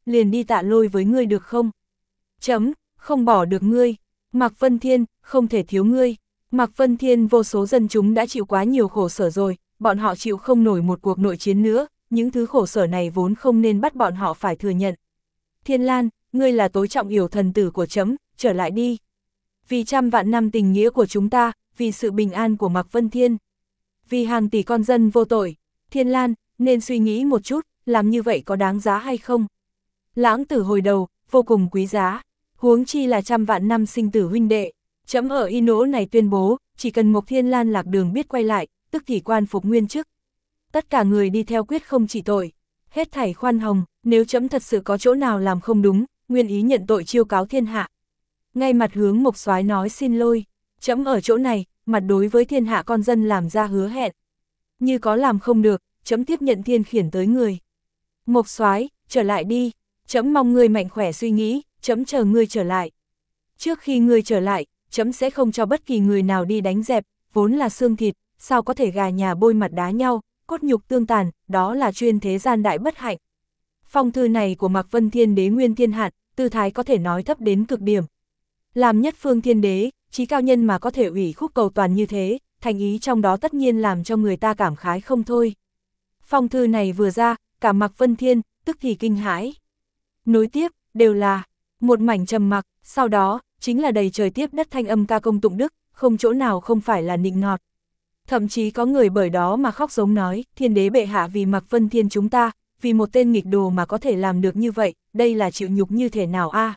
liền đi Tạ Lôi với ngươi được không? Chấm, không bỏ được ngươi. Mạc Vân Thiên, không thể thiếu ngươi. Mạc Vân Thiên vô số dân chúng đã chịu quá nhiều khổ sở rồi, bọn họ chịu không nổi một cuộc nội chiến nữa, những thứ khổ sở này vốn không nên bắt bọn họ phải thừa nhận. Thiên Lan, ngươi là tối trọng yểu thần tử của chấm, trở lại đi. Vì trăm vạn năm tình nghĩa của chúng ta, vì sự bình an của Mạc Vân Thiên. Vì hàng tỷ con dân vô tội, Thiên Lan, nên suy nghĩ một chút, làm như vậy có đáng giá hay không? Lãng tử hồi đầu, vô cùng quý giá, huống chi là trăm vạn năm sinh tử huynh đệ. Chấm ở y nỗ này tuyên bố, chỉ cần Mộc Thiên Lan lạc đường biết quay lại, tức thì quan phục nguyên chức. Tất cả người đi theo quyết không chỉ tội, hết thảy khoan hồng, nếu chấm thật sự có chỗ nào làm không đúng, nguyên ý nhận tội chiêu cáo thiên hạ. Ngay mặt hướng Mộc Soái nói xin lỗi, chấm ở chỗ này, mặt đối với thiên hạ con dân làm ra hứa hẹn. Như có làm không được, chấm tiếp nhận thiên khiển tới người. Mộc Soái, trở lại đi, chấm mong ngươi mạnh khỏe suy nghĩ, chấm chờ ngươi trở lại. Trước khi ngươi trở lại, chấm sẽ không cho bất kỳ người nào đi đánh dẹp, vốn là xương thịt, sao có thể gà nhà bôi mặt đá nhau, cốt nhục tương tàn, đó là chuyên thế gian đại bất hạnh. Phong thư này của Mạc Vân Thiên Đế Nguyên Thiên Hạn, tư thái có thể nói thấp đến cực điểm. Làm nhất phương thiên đế, chí cao nhân mà có thể ủy khúc cầu toàn như thế, thành ý trong đó tất nhiên làm cho người ta cảm khái không thôi. Phong thư này vừa ra, cả Mạc Vân Thiên, tức thì kinh hãi. Nối tiếp, đều là một mảnh trầm mặc, sau đó, chính là đầy trời tiếp đất thanh âm ca công tụng đức, không chỗ nào không phải là nịnh nọt. Thậm chí có người bởi đó mà khóc giống nói, thiên đế bệ hạ vì Mạc Vân Thiên chúng ta, vì một tên nghịch đồ mà có thể làm được như vậy, đây là chịu nhục như thế nào a? À?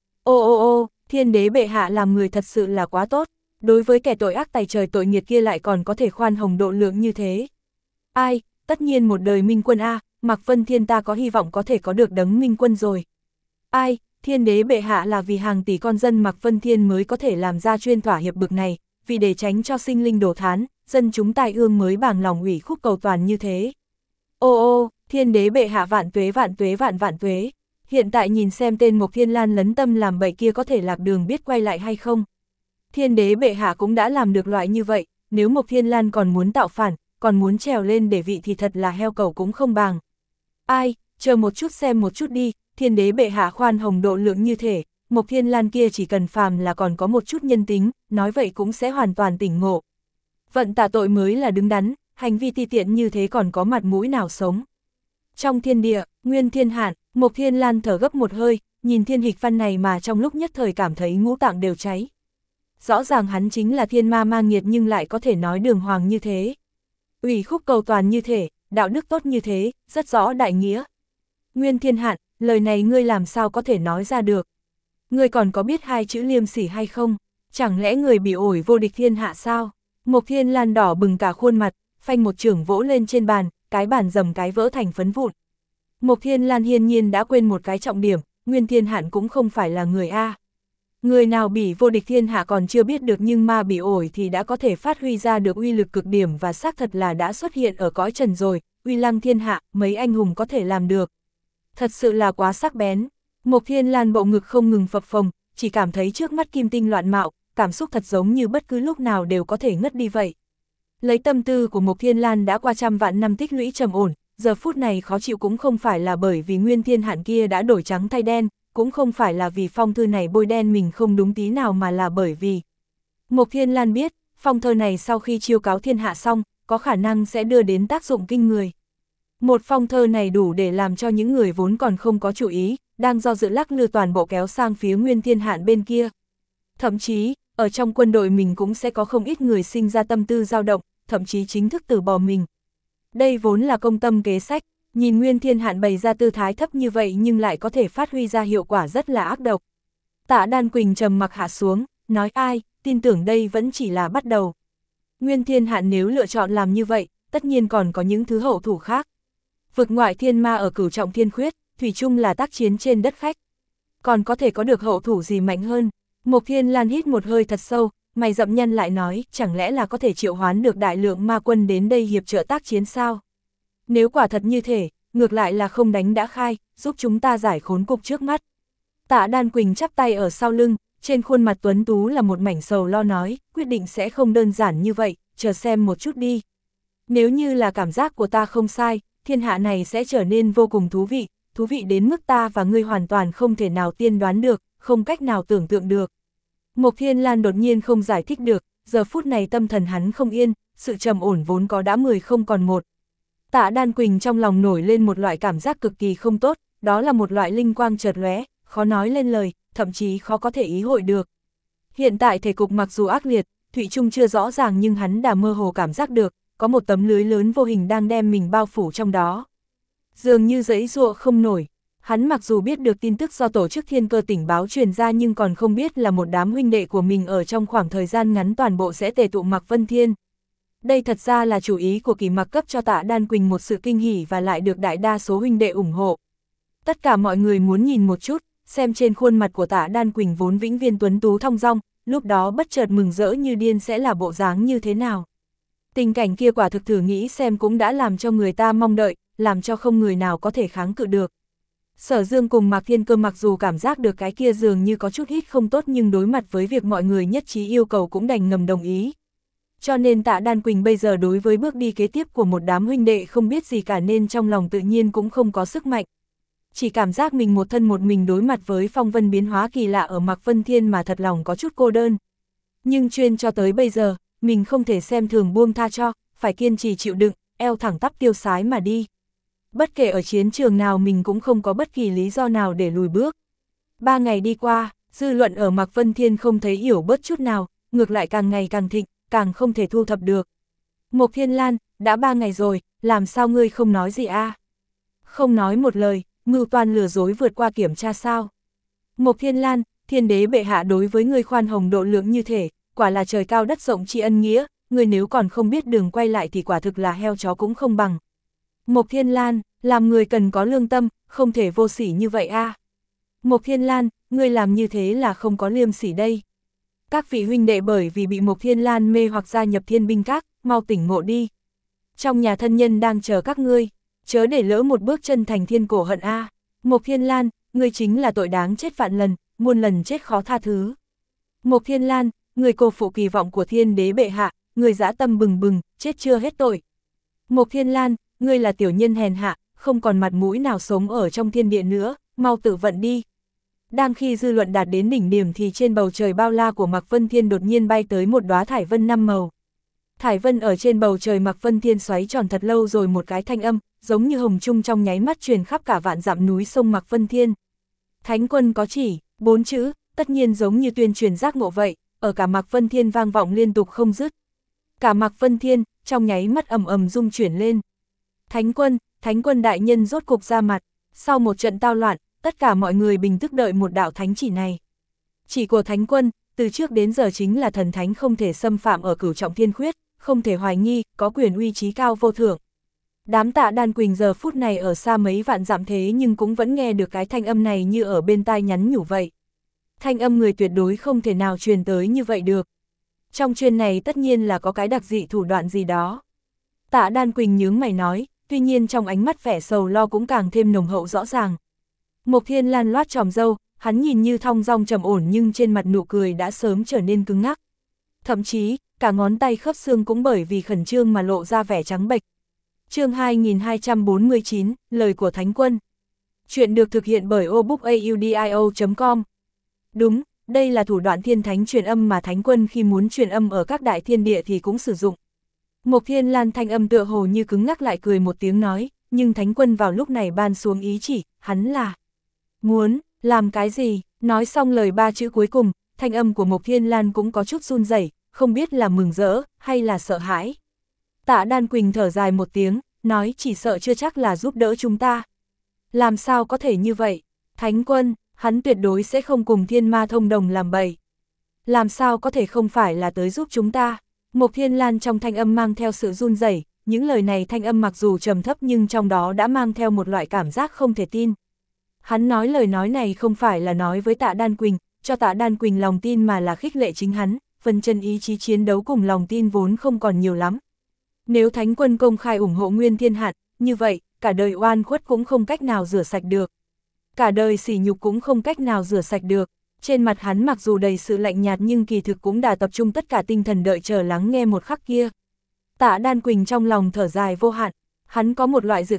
Ô ô ô, thiên đế bệ hạ làm người thật sự là quá tốt, đối với kẻ tội ác tày trời tội nghiệt kia lại còn có thể khoan hồng độ lượng như thế. Ai, tất nhiên một đời minh quân a, à, Mạc Vân Thiên ta có hy vọng có thể có được đấng minh quân rồi. Ai, thiên đế bệ hạ là vì hàng tỷ con dân Mạc Vân Thiên mới có thể làm ra chuyên thỏa hiệp bực này, vì để tránh cho sinh linh đổ thán, dân chúng tai ương mới bàng lòng ủy khúc cầu toàn như thế. Ô ô, thiên đế bệ hạ vạn tuế vạn tuế vạn vạn tuế, hiện tại nhìn xem tên Mộc Thiên Lan lấn tâm làm bậy kia có thể lạc đường biết quay lại hay không. Thiên đế bệ hạ cũng đã làm được loại như vậy, nếu Mộc Thiên Lan còn muốn tạo phản, còn muốn trèo lên để vị thì thật là heo cẩu cũng không bằng. Ai, chờ một chút xem một chút đi, thiên đế bệ hạ khoan hồng độ lượng như thể, Mộc Thiên Lan kia chỉ cần phàm là còn có một chút nhân tính, nói vậy cũng sẽ hoàn toàn tỉnh ngộ. Vận tạ tội mới là đứng đắn, hành vi ti tiện như thế còn có mặt mũi nào sống. Trong thiên địa, Nguyên Thiên Hạn, Mộc Thiên Lan thở gấp một hơi, nhìn thiên hịch văn này mà trong lúc nhất thời cảm thấy ngũ tạng đều cháy. Rõ ràng hắn chính là thiên ma ma nghiệt nhưng lại có thể nói đường hoàng như thế. Ủy khúc cầu toàn như thế, đạo đức tốt như thế, rất rõ đại nghĩa. Nguyên Thiên Hạn, lời này ngươi làm sao có thể nói ra được? Ngươi còn có biết hai chữ liêm sỉ hay không? Chẳng lẽ người bị ổi vô địch thiên hạ sao? Mộc Thiên Lan đỏ bừng cả khuôn mặt, phanh một chưởng vỗ lên trên bàn, cái bàn dầm cái vỡ thành phấn vụn. Mộc Thiên Lan hiên nhiên đã quên một cái trọng điểm, Nguyên Thiên Hạn cũng không phải là người A. Người nào bị vô địch thiên hạ còn chưa biết được nhưng ma bị ổi thì đã có thể phát huy ra được uy lực cực điểm và xác thật là đã xuất hiện ở cõi trần rồi, uy lăng thiên hạ, mấy anh hùng có thể làm được. Thật sự là quá sắc bén. Mộc Thiên Lan bộ ngực không ngừng phập phồng, chỉ cảm thấy trước mắt kim tinh loạn mạo, cảm xúc thật giống như bất cứ lúc nào đều có thể ngất đi vậy. Lấy tâm tư của Mộc Thiên Lan đã qua trăm vạn năm tích lũy trầm ổn, giờ phút này khó chịu cũng không phải là bởi vì Nguyên Thiên Hạn kia đã đổi trắng thay đen, cũng không phải là vì phong thư này bôi đen mình không đúng tí nào mà là bởi vì Mộc Thiên Lan biết, phong thơ này sau khi chiêu cáo thiên hạ xong, có khả năng sẽ đưa đến tác dụng kinh người. Một phong thơ này đủ để làm cho những người vốn còn không có chủ ý, đang do dự lắc lư toàn bộ kéo sang phía Nguyên Thiên Hạn bên kia. Thậm chí, ở trong quân đội mình cũng sẽ có không ít người sinh ra tâm tư dao động, thậm chí chính thức từ bỏ mình. Đây vốn là công tâm kế sách, nhìn Nguyên Thiên Hạn bày ra tư thái thấp như vậy nhưng lại có thể phát huy ra hiệu quả rất là ác độc. Tạ Đan Quỳnh trầm mặc hạ xuống, nói ai, tin tưởng đây vẫn chỉ là bắt đầu. Nguyên Thiên Hạn nếu lựa chọn làm như vậy, tất nhiên còn có những thứ hậu thủ khác. Vực ngoại thiên ma ở cửu trọng thiên khuyết, thủy chung là tác chiến trên đất khách. Còn có thể có được hậu thủ gì mạnh hơn? Mộc Thiên Lan hít một hơi thật sâu, mày rậm nhăn lại nói, chẳng lẽ là có thể triệu hoán được đại lượng ma quân đến đây hiệp trợ tác chiến sao? Nếu quả thật như thế, ngược lại là không đánh đã khai, giúp chúng ta giải khốn cục trước mắt. Tạ Đan Quỳnh chắp tay ở sau lưng, trên khuôn mặt tuấn tú là một mảnh sầu lo nói, quyết định sẽ không đơn giản như vậy, chờ xem một chút đi. Nếu như là cảm giác của ta không sai, thiên hạ này sẽ trở nên vô cùng thú vị, thú vị đến mức ta và ngươi hoàn toàn không thể nào tiên đoán được, không cách nào tưởng tượng được. Mộc Thiên Lan đột nhiên không giải thích được, giờ phút này tâm thần hắn không yên, sự trầm ổn vốn có đã mười không còn một. Tạ Đan Quỳnh trong lòng nổi lên một loại cảm giác cực kỳ không tốt, đó là một loại linh quang chợt lóe, khó nói lên lời, thậm chí khó có thể ý hội được. Hiện tại thể cục mặc dù ác liệt, Thụy Trung chưa rõ ràng nhưng hắn đã mơ hồ cảm giác được, có một tấm lưới lớn vô hình đang đem mình bao phủ trong đó. Dường như giãy giụa không nổi, hắn mặc dù biết được tin tức do tổ chức Thiên Cơ tình báo truyền ra nhưng còn không biết là một đám huynh đệ của mình ở trong khoảng thời gian ngắn toàn bộ sẽ tề tụ Mạc Vân Thiên. Đây thật ra là chủ ý của Kỳ Mặc cấp cho Tạ Đan Quỳnh một sự kinh hỉ và lại được đại đa số huynh đệ ủng hộ. Tất cả mọi người muốn nhìn một chút, xem trên khuôn mặt của Tạ Đan Quỳnh vốn vĩnh viên tuấn tú thong dong, lúc đó bất chợt mừng rỡ như điên sẽ là bộ dáng như thế nào. Tình cảnh kia quả thực thử nghĩ xem cũng đã làm cho người ta mong đợi, làm cho không người nào có thể kháng cự được. Sở Dương cùng Mạc Thiên Cơ mặc dù cảm giác được cái kia dường như có chút hít không tốt nhưng đối mặt với việc mọi người nhất trí yêu cầu cũng đành ngầm đồng ý. Cho nên Tạ Đan Quỳnh bây giờ đối với bước đi kế tiếp của một đám huynh đệ không biết gì cả nên trong lòng tự nhiên cũng không có sức mạnh. Chỉ cảm giác mình một thân một mình đối mặt với phong vân biến hóa kỳ lạ ở Mạc Vân Thiên mà thật lòng có chút cô đơn. Nhưng chuyên cho tới bây giờ, mình không thể xem thường buông tha cho, phải kiên trì chịu đựng, eo thẳng tắp tiêu sái mà đi. Bất kể ở chiến trường nào mình cũng không có bất kỳ lý do nào để lùi bước. Ba ngày đi qua, dư luận ở Mạc Vân Thiên không thấy hiểu bớt chút nào, ngược lại càng ngày càng thịnh, càng không thể thu thập được. Mộc Thiên Lan, đã ba ngày rồi, làm sao ngươi không nói gì a? À? Không nói một lời, mưu toan lừa dối vượt qua kiểm tra sao? Mộc Thiên Lan, Thiên đế bệ hạ đối với ngươi khoan hồng độ lượng như thể, quả là trời cao đất rộng tri ân nghĩa, ngươi nếu còn không biết đường quay lại thì quả thực là heo chó cũng không bằng. Mộc Thiên Lan, làm người cần có lương tâm, không thể vô sỉ như vậy a. À? Mộc Thiên Lan, ngươi làm như thế là không có liêm sỉ đây. Các vị huynh đệ bởi vì bị Mộc Thiên Lan mê hoặc gia nhập Thiên binh các, mau tỉnh ngộ đi. Trong nhà thân nhân đang chờ các ngươi, chớ để lỡ một bước chân thành thiên cổ hận a. À. Mộc Thiên Lan, ngươi chính là tội đáng chết vạn lần, muôn lần chết khó tha thứ. Mộc Thiên Lan, người cô phụ kỳ vọng của Thiên đế bệ hạ, người dã tâm bừng bừng, chết chưa hết tội. Mộc Thiên Lan, ngươi là tiểu nhân hèn hạ, không còn mặt mũi nào sống ở trong thiên địa nữa, mau tự vận đi. Đang khi dư luận đạt đến đỉnh điểm thì trên bầu trời bao la của Mạc Vân Thiên đột nhiên bay tới một đóa thải vân năm màu. Thải vân ở trên bầu trời Mạc Vân Thiên xoáy tròn thật lâu rồi một cái thanh âm, giống như hồng trung trong nháy mắt truyền khắp cả vạn dặm núi sông Mạc Vân Thiên. Thánh quân có chỉ, bốn chữ, tất nhiên giống như tuyên truyền giác ngộ vậy, ở cả Mạc Vân Thiên vang vọng liên tục không dứt. Cả Mạc Vân Thiên, trong nháy mắt ầm ầm rung chuyển lên. Thánh quân, Thánh quân đại nhân rốt cục ra mặt, sau một trận tao loạn, tất cả mọi người bình tức đợi một đạo thánh chỉ này. Chỉ của Thánh quân, từ trước đến giờ chính là thần thánh không thể xâm phạm ở cửu trọng thiên khuyết, không thể hoài nghi, có quyền uy trí cao vô thượng. Đám Tạ Đan Quỳnh giờ phút này ở xa mấy vạn dặm thế nhưng cũng vẫn nghe được cái thanh âm này như ở bên tai nhắn nhủ vậy. Thanh âm người tuyệt đối không thể nào truyền tới như vậy được. Trong chuyện này tất nhiên là có cái đặc dị thủ đoạn gì đó. Tạ Đan Quỳnh nhướng mày nói, tuy nhiên trong ánh mắt vẻ sầu lo cũng càng thêm nồng hậu rõ ràng. Mộc Thiên Lan loát tròm râu, hắn nhìn như thong dong trầm ổn nhưng trên mặt nụ cười đã sớm trở nên cứng ngắc. Thậm chí, cả ngón tay khớp xương cũng bởi vì khẩn trương mà lộ ra vẻ trắng bệch. Chương hai nghìn hai trăm bốn mươi chín, lời của Thánh quân. Chuyện được thực hiện bởi obookaudio chấm com. Đúng, đây là thủ đoạn thiên thánh truyền âm mà Thánh quân khi muốn truyền âm ở các đại thiên địa thì cũng sử dụng. Mộc Thiên Lan thanh âm tựa hồ như cứng ngắc lại cười một tiếng nói, nhưng Thánh quân vào lúc này ban xuống ý chỉ, hắn là muốn làm cái gì? Nói xong lời ba chữ cuối cùng, thanh âm của Mộc Thiên Lan cũng có chút run rẩy, không biết là mừng rỡ hay là sợ hãi. Tạ Đan Quỳnh thở dài một tiếng, nói chỉ sợ chưa chắc là giúp đỡ chúng ta. Làm sao có thể như vậy? Thánh quân, hắn tuyệt đối sẽ không cùng thiên ma thông đồng làm bậy. Làm sao có thể không phải là tới giúp chúng ta? Mộc Thiên Lan trong thanh âm mang theo sự run rẩy, những lời này thanh âm mặc dù trầm thấp nhưng trong đó đã mang theo một loại cảm giác không thể tin. Hắn nói lời nói này không phải là nói với Tạ Đan Quỳnh, cho Tạ Đan Quỳnh lòng tin mà là khích lệ chính hắn, phần chân ý chí chiến đấu cùng lòng tin vốn không còn nhiều lắm. Nếu Thánh quân công khai ủng hộ Nguyên Thiên Hạt, như vậy, cả đời oan khuất cũng không cách nào rửa sạch được. Cả đời sỉ nhục cũng không cách nào rửa sạch được. Trên mặt hắn mặc dù đầy sự lạnh nhạt nhưng kỳ thực cũng đã tập trung tất cả tinh thần đợi chờ lắng nghe một khắc kia. Tạ Đan Quỳnh trong lòng thở dài vô hạn, hắn có một loại dự cảm,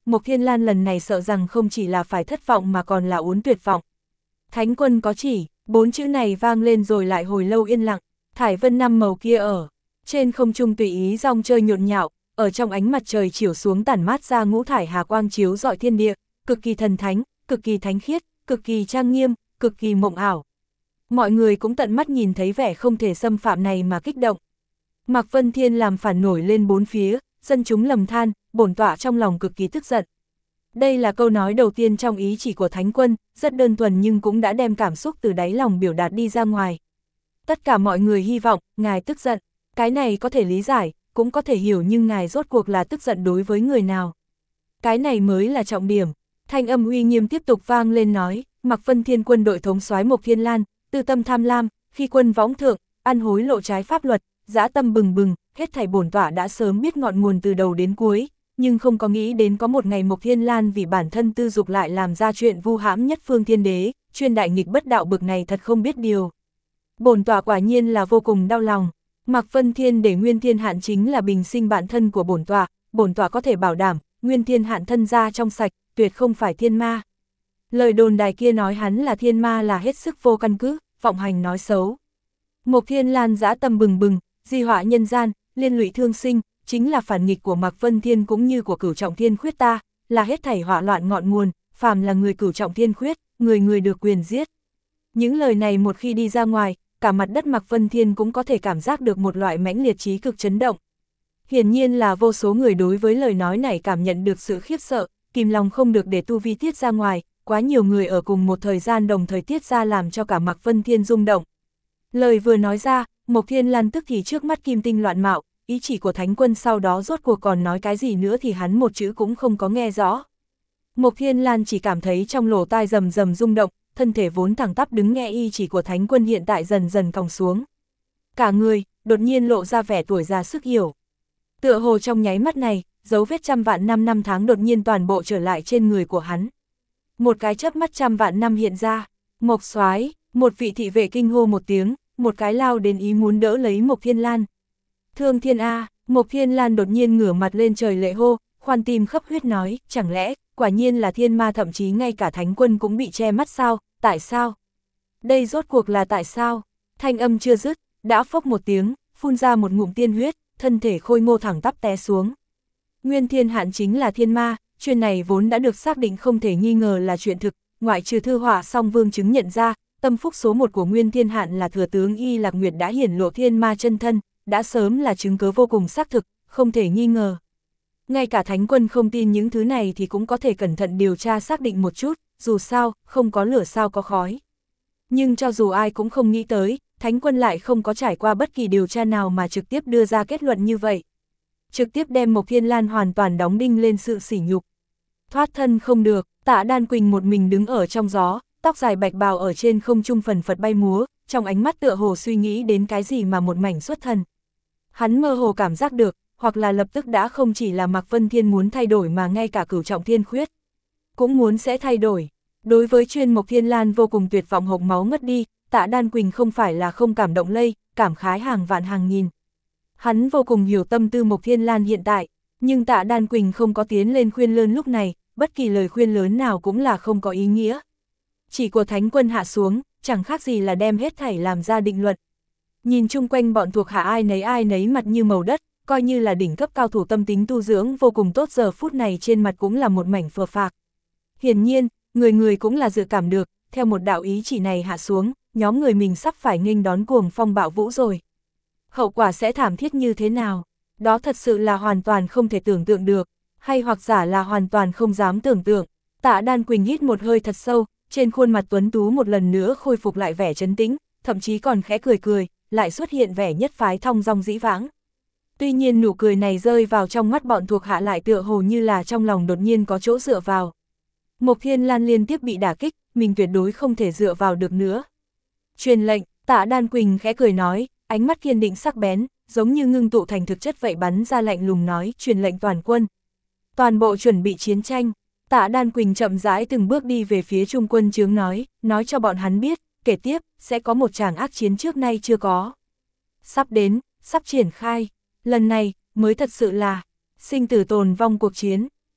Mộc Thiên Lan lần này sợ rằng không chỉ là phải thất vọng mà còn là uốn tuyệt vọng. Thánh quân có chỉ, bốn chữ này vang lên rồi lại hồi lâu yên lặng, thải vân năm màu kia ở trên không trung tùy ý rong chơi nhộn nhạo, ở trong ánh mặt trời chiếu xuống tản mát ra ngũ thải hà quang chiếu rọi thiên địa, cực kỳ thần thánh, cực kỳ thánh khiết, cực kỳ trang nghiêm, cực kỳ mộng ảo. Mọi người cũng tận mắt nhìn thấy vẻ không thể xâm phạm này mà kích động. Mạc Vân Thiên làm phản nổi lên bốn phía, dân chúng lầm than, bổn tọa trong lòng cực kỳ tức giận. Đây là câu nói đầu tiên trong ý chỉ của Thánh quân, rất đơn thuần nhưng cũng đã đem cảm xúc từ đáy lòng biểu đạt đi ra ngoài. Tất cả mọi người hy vọng, ngài tức giận, cái này có thể lý giải, cũng có thể hiểu nhưng ngài rốt cuộc là tức giận đối với người nào. Cái này mới là trọng điểm. Thanh âm uy nghiêm tiếp tục vang lên nói, Mạc Vân Thiên quân đội thống soái Mộc Thiên Lan, tư tâm tham lam, khi quân võng thượng, ăn hối lộ trái pháp luật, dã tâm bừng bừng, hết thảy bổn tọa đã sớm biết ngọn nguồn từ đầu đến cuối, nhưng không có nghĩ đến có một ngày Mộc Thiên Lan vì bản thân tư dục lại làm ra chuyện vu hãm nhất phương thiên đế, chuyên đại nghịch bất đạo bực này thật không biết điều. Bổn tọa quả nhiên là vô cùng đau lòng. Mạc Vân Thiên để Nguyên Thiên Hạn chính là bình sinh bạn thân của bổn tọa, bổn tọa có thể bảo đảm, Nguyên Thiên Hạn thân ra trong sạch, tuyệt không phải thiên ma. Lời đồn đài kia nói hắn là thiên ma là hết sức vô căn cứ, vọng hành nói xấu. Mộc Thiên Lan dã tâm bừng bừng, di họa nhân gian, liên lụy thương sinh, chính là phản nghịch của Mạc Vân Thiên cũng như của Cửu Trọng Thiên Khuyết ta, là hết thảy họa loạn ngọn nguồn, phàm là người Cửu Trọng Thiên Khuyết, người người được quyền giết. Những lời này một khi đi ra ngoài, cả mặt đất Mạc Vân Thiên cũng có thể cảm giác được một loại mãnh liệt trí cực chấn động. Hiển nhiên là vô số người đối với lời nói này cảm nhận được sự khiếp sợ, kìm lòng không được để tu vi tiết ra ngoài, quá nhiều người ở cùng một thời gian đồng thời tiết ra làm cho cả Mạc Vân Thiên rung động. Lời vừa nói ra, Mộc Thiên Lan tức thì trước mắt kim tinh loạn mạo, ý chỉ của Thánh quân sau đó rốt cuộc còn nói cái gì nữa thì hắn một chữ cũng không có nghe rõ. Mộc Thiên Lan chỉ cảm thấy trong lỗ tai rầm rầm rung động, thân thể vốn thẳng tắp đứng nghe ý chỉ của Thánh quân hiện tại dần dần còng xuống. Cả người, đột nhiên lộ ra vẻ tuổi già sức hiểu. Tựa hồ trong nháy mắt này, dấu vết trăm vạn năm năm tháng đột nhiên toàn bộ trở lại trên người của hắn. Một cái chớp mắt trăm vạn năm hiện ra, Mộc soái, một vị thị vệ kinh hô một tiếng, một cái lao đến ý muốn đỡ lấy Mộc Thiên Lan. Thương Thiên A, Mộc Thiên Lan đột nhiên ngửa mặt lên trời lệ hô, khoan tim khấp huyết nói, chẳng lẽ, quả nhiên là thiên ma thậm chí ngay cả Thánh quân cũng bị che mắt sao, tại sao? Đây rốt cuộc là tại sao? Thanh âm chưa dứt, đã phốc một tiếng, phun ra một ngụm tiên huyết, thân thể khôi ngô thẳng tắp té xuống. Nguyên Thiên Hạn chính là thiên ma, chuyện này vốn đã được xác định không thể nghi ngờ là chuyện thực, ngoại trừ thư họa song vương chứng nhận ra, tâm phúc số một của Nguyên Thiên Hạn là thừa tướng Y Lạc Nguyệt đã hiển lộ thiên ma chân thân, đã sớm là chứng cứ vô cùng xác thực, không thể nghi ngờ. Ngay cả Thánh quân không tin những thứ này thì cũng có thể cẩn thận điều tra xác định một chút, dù sao, không có lửa sao có khói. Nhưng cho dù ai cũng không nghĩ tới, Thánh quân lại không có trải qua bất kỳ điều tra nào mà trực tiếp đưa ra kết luận như vậy. Trực tiếp đem Mộc Thiên Lan hoàn toàn đóng đinh lên sự sỉ nhục. Thoát thân không được, Tạ Đan Quỳnh một mình đứng ở trong gió, tóc dài bạch bào ở trên không trung phần phật bay múa, trong ánh mắt tựa hồ suy nghĩ đến cái gì mà một mảnh xuất thần. Hắn mơ hồ cảm giác được, hoặc là lập tức đã không chỉ là Mạc Vân Thiên muốn thay đổi mà ngay cả Cửu Trọng Thiên Khuyết cũng muốn sẽ thay đổi. Đối với chuyên Mộc Thiên Lan vô cùng tuyệt vọng hộc máu mất đi, Tạ Đan Quỳnh không phải là không cảm động lây, cảm khái hàng vạn hàng nghìn. Hắn vô cùng hiểu tâm tư Mộc Thiên Lan hiện tại, nhưng Tạ Đan Quỳnh không có tiến lên khuyên lơn lúc này, bất kỳ lời khuyên lớn nào cũng là không có ý nghĩa. Chỉ của Thánh quân hạ xuống, chẳng khác gì là đem hết thảy làm ra định luận. Nhìn chung quanh bọn thuộc hạ ai nấy ai nấy mặt như màu đất, coi như là đỉnh cấp cao thủ tâm tính tu dưỡng vô cùng tốt giờ phút này trên mặt cũng là một mảnh phờ phạc. Hiển nhiên, người người cũng là dự cảm được, theo một đạo ý chỉ này hạ xuống, nhóm người mình sắp phải nghênh đón cuồng phong bạo vũ rồi. Hậu quả sẽ thảm thiết như thế nào? Đó thật sự là hoàn toàn không thể tưởng tượng được, hay hoặc giả là hoàn toàn không dám tưởng tượng. Tạ Đan Quỳnh hít một hơi thật sâu, trên khuôn mặt tuấn tú một lần nữa khôi phục lại vẻ trấn tĩnh, thậm chí còn khẽ cười cười, lại xuất hiện vẻ nhất phái thong dong dĩ vãng. Tuy nhiên nụ cười này rơi vào trong mắt bọn thuộc hạ lại tựa hồ như là trong lòng đột nhiên có chỗ dựa vào. Mộc Thiên Lan liên tiếp bị đả kích, mình tuyệt đối không thể dựa vào được nữa. Truyền lệnh, Tạ Đan Quỳnh khẽ cười nói, ánh mắt kiên định sắc bén, giống như ngưng tụ thành thực chất vậy bắn ra lạnh lùng nói, truyền lệnh toàn quân. Toàn bộ chuẩn bị chiến tranh. Tạ Đan Quỳnh chậm rãi từng bước đi về phía trung quân chướng nói, nói cho bọn hắn biết, kể tiếp, sẽ có một tràng ác chiến trước nay chưa có. Sắp đến, sắp triển khai, lần này, mới thật sự là sinh tử tồn vong cuộc chiến.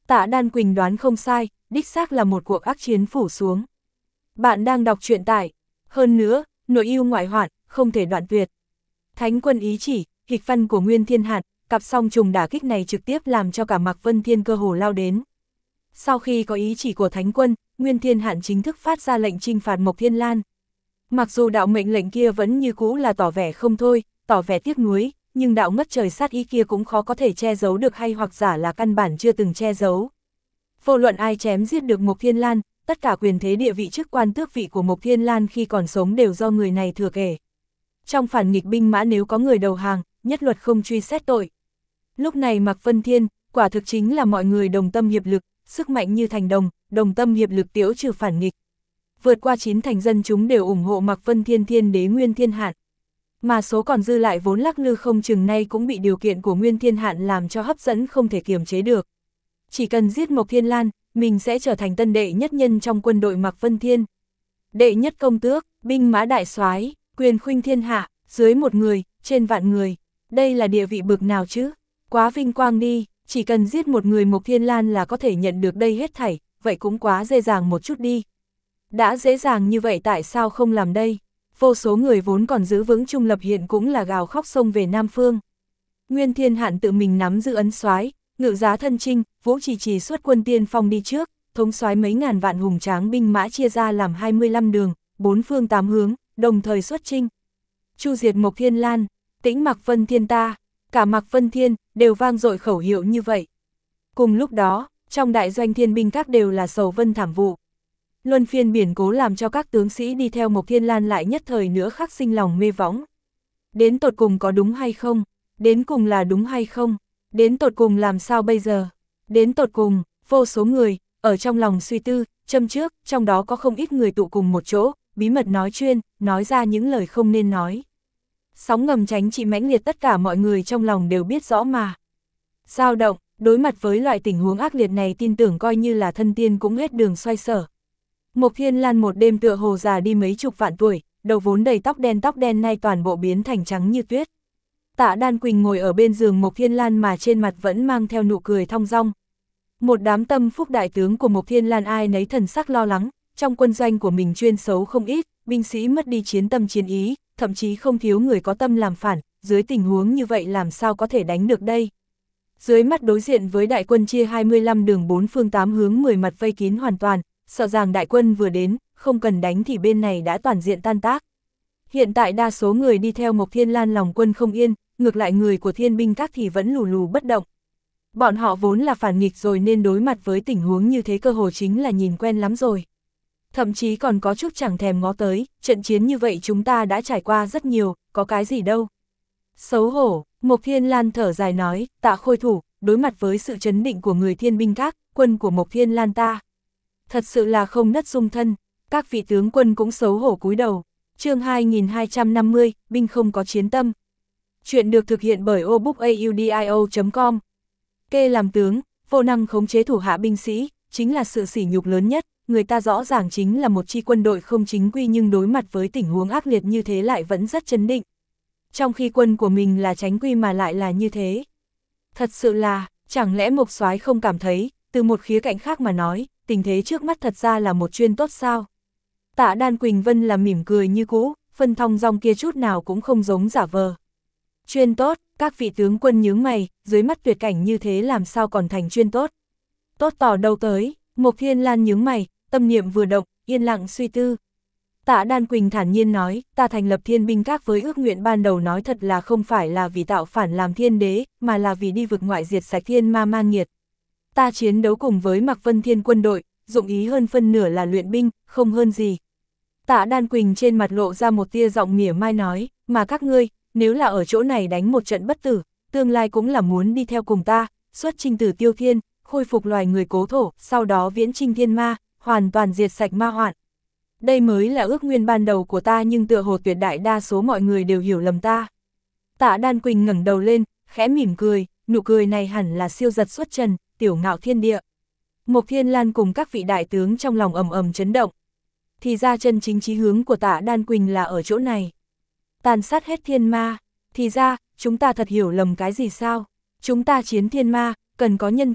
Tạ Đan Quỳnh đoán không sai, đích xác là một cuộc ác chiến phủ xuống. Bạn đang đọc truyện tại, hơn nữa, nội yêu ngoại hoạn, không thể đoạn tuyệt. Thánh quân ý chỉ, hịch văn của Nguyên Thiên Hạt, cặp song trùng đả kích này trực tiếp làm cho cả Mạc Vân Thiên cơ hồ lao đến. Sau khi có ý chỉ của Thánh quân, Nguyên Thiên Hạn chính thức phát ra lệnh trinh phạt Mộc Thiên Lan. Mặc dù đạo mệnh lệnh kia vẫn như cũ là tỏ vẻ không thôi, tỏ vẻ tiếc nuối, nhưng đạo ngất trời sát ý kia cũng khó có thể che giấu được hay hoặc giả là căn bản chưa từng che giấu. Vô luận ai chém giết được Mộc Thiên Lan, tất cả quyền thế địa vị chức quan tước vị của Mộc Thiên Lan khi còn sống đều do người này thừa kể. Trong phản nghịch binh mã nếu có người đầu hàng, nhất luật không truy xét tội. Lúc này Mạc Vân Thiên, quả thực chính là mọi người đồng tâm hiệp lực, sức mạnh như thành đồng, đồng tâm hiệp lực tiễu trừ phản nghịch. Vượt qua chín thành dân chúng đều ủng hộ Mạc Vân Thiên Thiên đế Nguyên Thiên Hạn. Mà số còn dư lại vốn lắc lư không chừng nay cũng bị điều kiện của Nguyên Thiên Hạn làm cho hấp dẫn không thể kiềm chế được. Chỉ cần giết Mộc Thiên Lan, mình sẽ trở thành tân đệ nhất nhân trong quân đội Mạc Vân Thiên. Đệ nhất công tước, binh mã đại soái, quyền khuynh thiên hạ, dưới một người, trên vạn người. Đây là địa vị bực nào chứ? Quá vinh quang đi, chỉ cần giết một người Mộc Thiên Lan là có thể nhận được đây hết thảy, vậy cũng quá dễ dàng một chút đi. Đã dễ dàng như vậy tại sao không làm đây? Vô số người vốn còn giữ vững trung lập hiện cũng là gào khóc xông về Nam Phương. Nguyên Thiên Hạn tự mình nắm giữ ấn soái, ngự giá thân chinh, Vũ Trì Trì xuất quân tiên phong đi trước, thống soái mấy ngàn vạn hùng tráng binh mã chia ra làm hai mươi lăm đường, bốn phương tám hướng, đồng thời xuất chinh. Chu diệt Mộc Thiên Lan, tĩnh Mạc Vân Thiên ta, cả Mạc Vân Thiên đều vang dội khẩu hiệu như vậy. Cùng lúc đó, trong đại doanh thiên binh các đều là sầu vân thảm vụ. Luân phiên biển cố làm cho các tướng sĩ đi theo Mộc Thiên Lan lại nhất thời nữa khắc sinh lòng mê võng. Đến tột cùng có đúng hay không? Đến cùng là đúng hay không? Đến tột cùng làm sao bây giờ? Đến tột cùng, vô số người, ở trong lòng suy tư, châm trước, trong đó có không ít người tụ cùng một chỗ, bí mật nói chuyên, nói ra những lời không nên nói. Sóng ngầm tránh trị mãnh liệt tất cả mọi người trong lòng đều biết rõ mà. Dao động, đối mặt với loại tình huống ác liệt này tin tưởng coi như là thân tiên cũng hết đường xoay sở. Mộc Thiên Lan một đêm tựa hồ già đi mấy chục vạn tuổi, đầu vốn đầy tóc đen tóc đen nay toàn bộ biến thành trắng như tuyết. Tạ Đan Quỳnh ngồi ở bên giường Mộc Thiên Lan mà trên mặt vẫn mang theo nụ cười thong dong. Một đám tâm phúc đại tướng của Mộc Thiên Lan ai nấy thần sắc lo lắng, trong quân doanh của mình chuyên xấu không ít, binh sĩ mất đi chiến tâm chiến ý, thậm chí không thiếu người có tâm làm phản, dưới tình huống như vậy làm sao có thể đánh được đây. Dưới mắt đối diện với đại quân chia hai mươi lăm đường bốn phương tám hướng mười mặt vây kín hoàn toàn, sợ rằng đại quân vừa đến, không cần đánh thì bên này đã toàn diện tan tác. Hiện tại đa số người đi theo Mộc Thiên Lan lòng quân không yên, ngược lại người của thiên binh các thì vẫn lù lù bất động. Bọn họ vốn là phản nghịch rồi nên đối mặt với tình huống như thế cơ hồ chính là nhìn quen lắm rồi. Thậm chí còn có chút chẳng thèm ngó tới, trận chiến như vậy chúng ta đã trải qua rất nhiều, có cái gì đâu. Xấu hổ, Mộc Thiên Lan thở dài nói, Tạ Khôi thủ, đối mặt với sự chấn định của người thiên binh các, quân của Mộc Thiên Lan ta. Thật sự là không đất dung thân, các vị tướng quân cũng xấu hổ cúi đầu. Chương hai nghìn hai trăm năm mươi, binh không có chiến tâm. Chuyện được thực hiện bởi obookaudio chấm com. Kê làm tướng, vô năng khống chế thủ hạ binh sĩ, chính là sự sỉ nhục lớn nhất, người ta rõ ràng chính là một chi quân đội không chính quy nhưng đối mặt với tình huống ác liệt như thế lại vẫn rất chấn định. Trong khi quân của mình là chánh quy mà lại là như thế. Thật sự là, chẳng lẽ Mộc Soái không cảm thấy, từ một khía cạnh khác mà nói, tình thế trước mắt thật ra là một chuyên tốt sao? Tạ Đan Quỳnh Vân là mỉm cười như cũ, phân thong dong kia chút nào cũng không giống giả vờ. Chuyên tốt, các vị tướng quân nhướng mày, dưới mắt tuyệt cảnh như thế làm sao còn thành chuyên tốt. Tốt tỏ đâu tới, Mộc Thiên Lan nhướng mày, tâm niệm vừa động, yên lặng suy tư. Tạ Đan Quỳnh thản nhiên nói, ta thành lập thiên binh các với ước nguyện ban đầu nói thật là không phải là vì tạo phản làm thiên đế, mà là vì đi vực ngoại diệt sạch thiên ma ma nghiệt. Ta chiến đấu cùng với Mạc Vân Thiên quân đội, dụng ý hơn phân nửa là luyện binh, không hơn gì. Tạ Đan Quỳnh trên mặt lộ ra một tia giọng mỉa mai nói, mà các ngươi, nếu là ở chỗ này đánh một trận bất tử, tương lai cũng là muốn đi theo cùng ta, xuất chinh tử tiêu thiên, khôi phục loài người cố thổ, sau đó viễn chinh thiên ma, hoàn toàn diệt sạch ma hoạn. Đây mới là ước nguyên ban đầu của ta nhưng tựa hồ tuyệt đại đa số mọi người đều hiểu lầm ta. Tạ Đan Quỳnh ngẩng đầu lên, khẽ mỉm cười, nụ cười này hẳn là siêu giật xuất trần, tiểu ngạo thiên địa. Mộc Thiên Lan cùng các vị đại tướng trong lòng ầm ầm chấn động. Thì ra chân chính chí hướng của Tạ Đan Quỳnh là ở chỗ này. Tàn sát hết thiên ma, thì ra, chúng ta thật hiểu lầm cái gì sao? Chúng ta chiến thiên ma, cần có nhân thủ,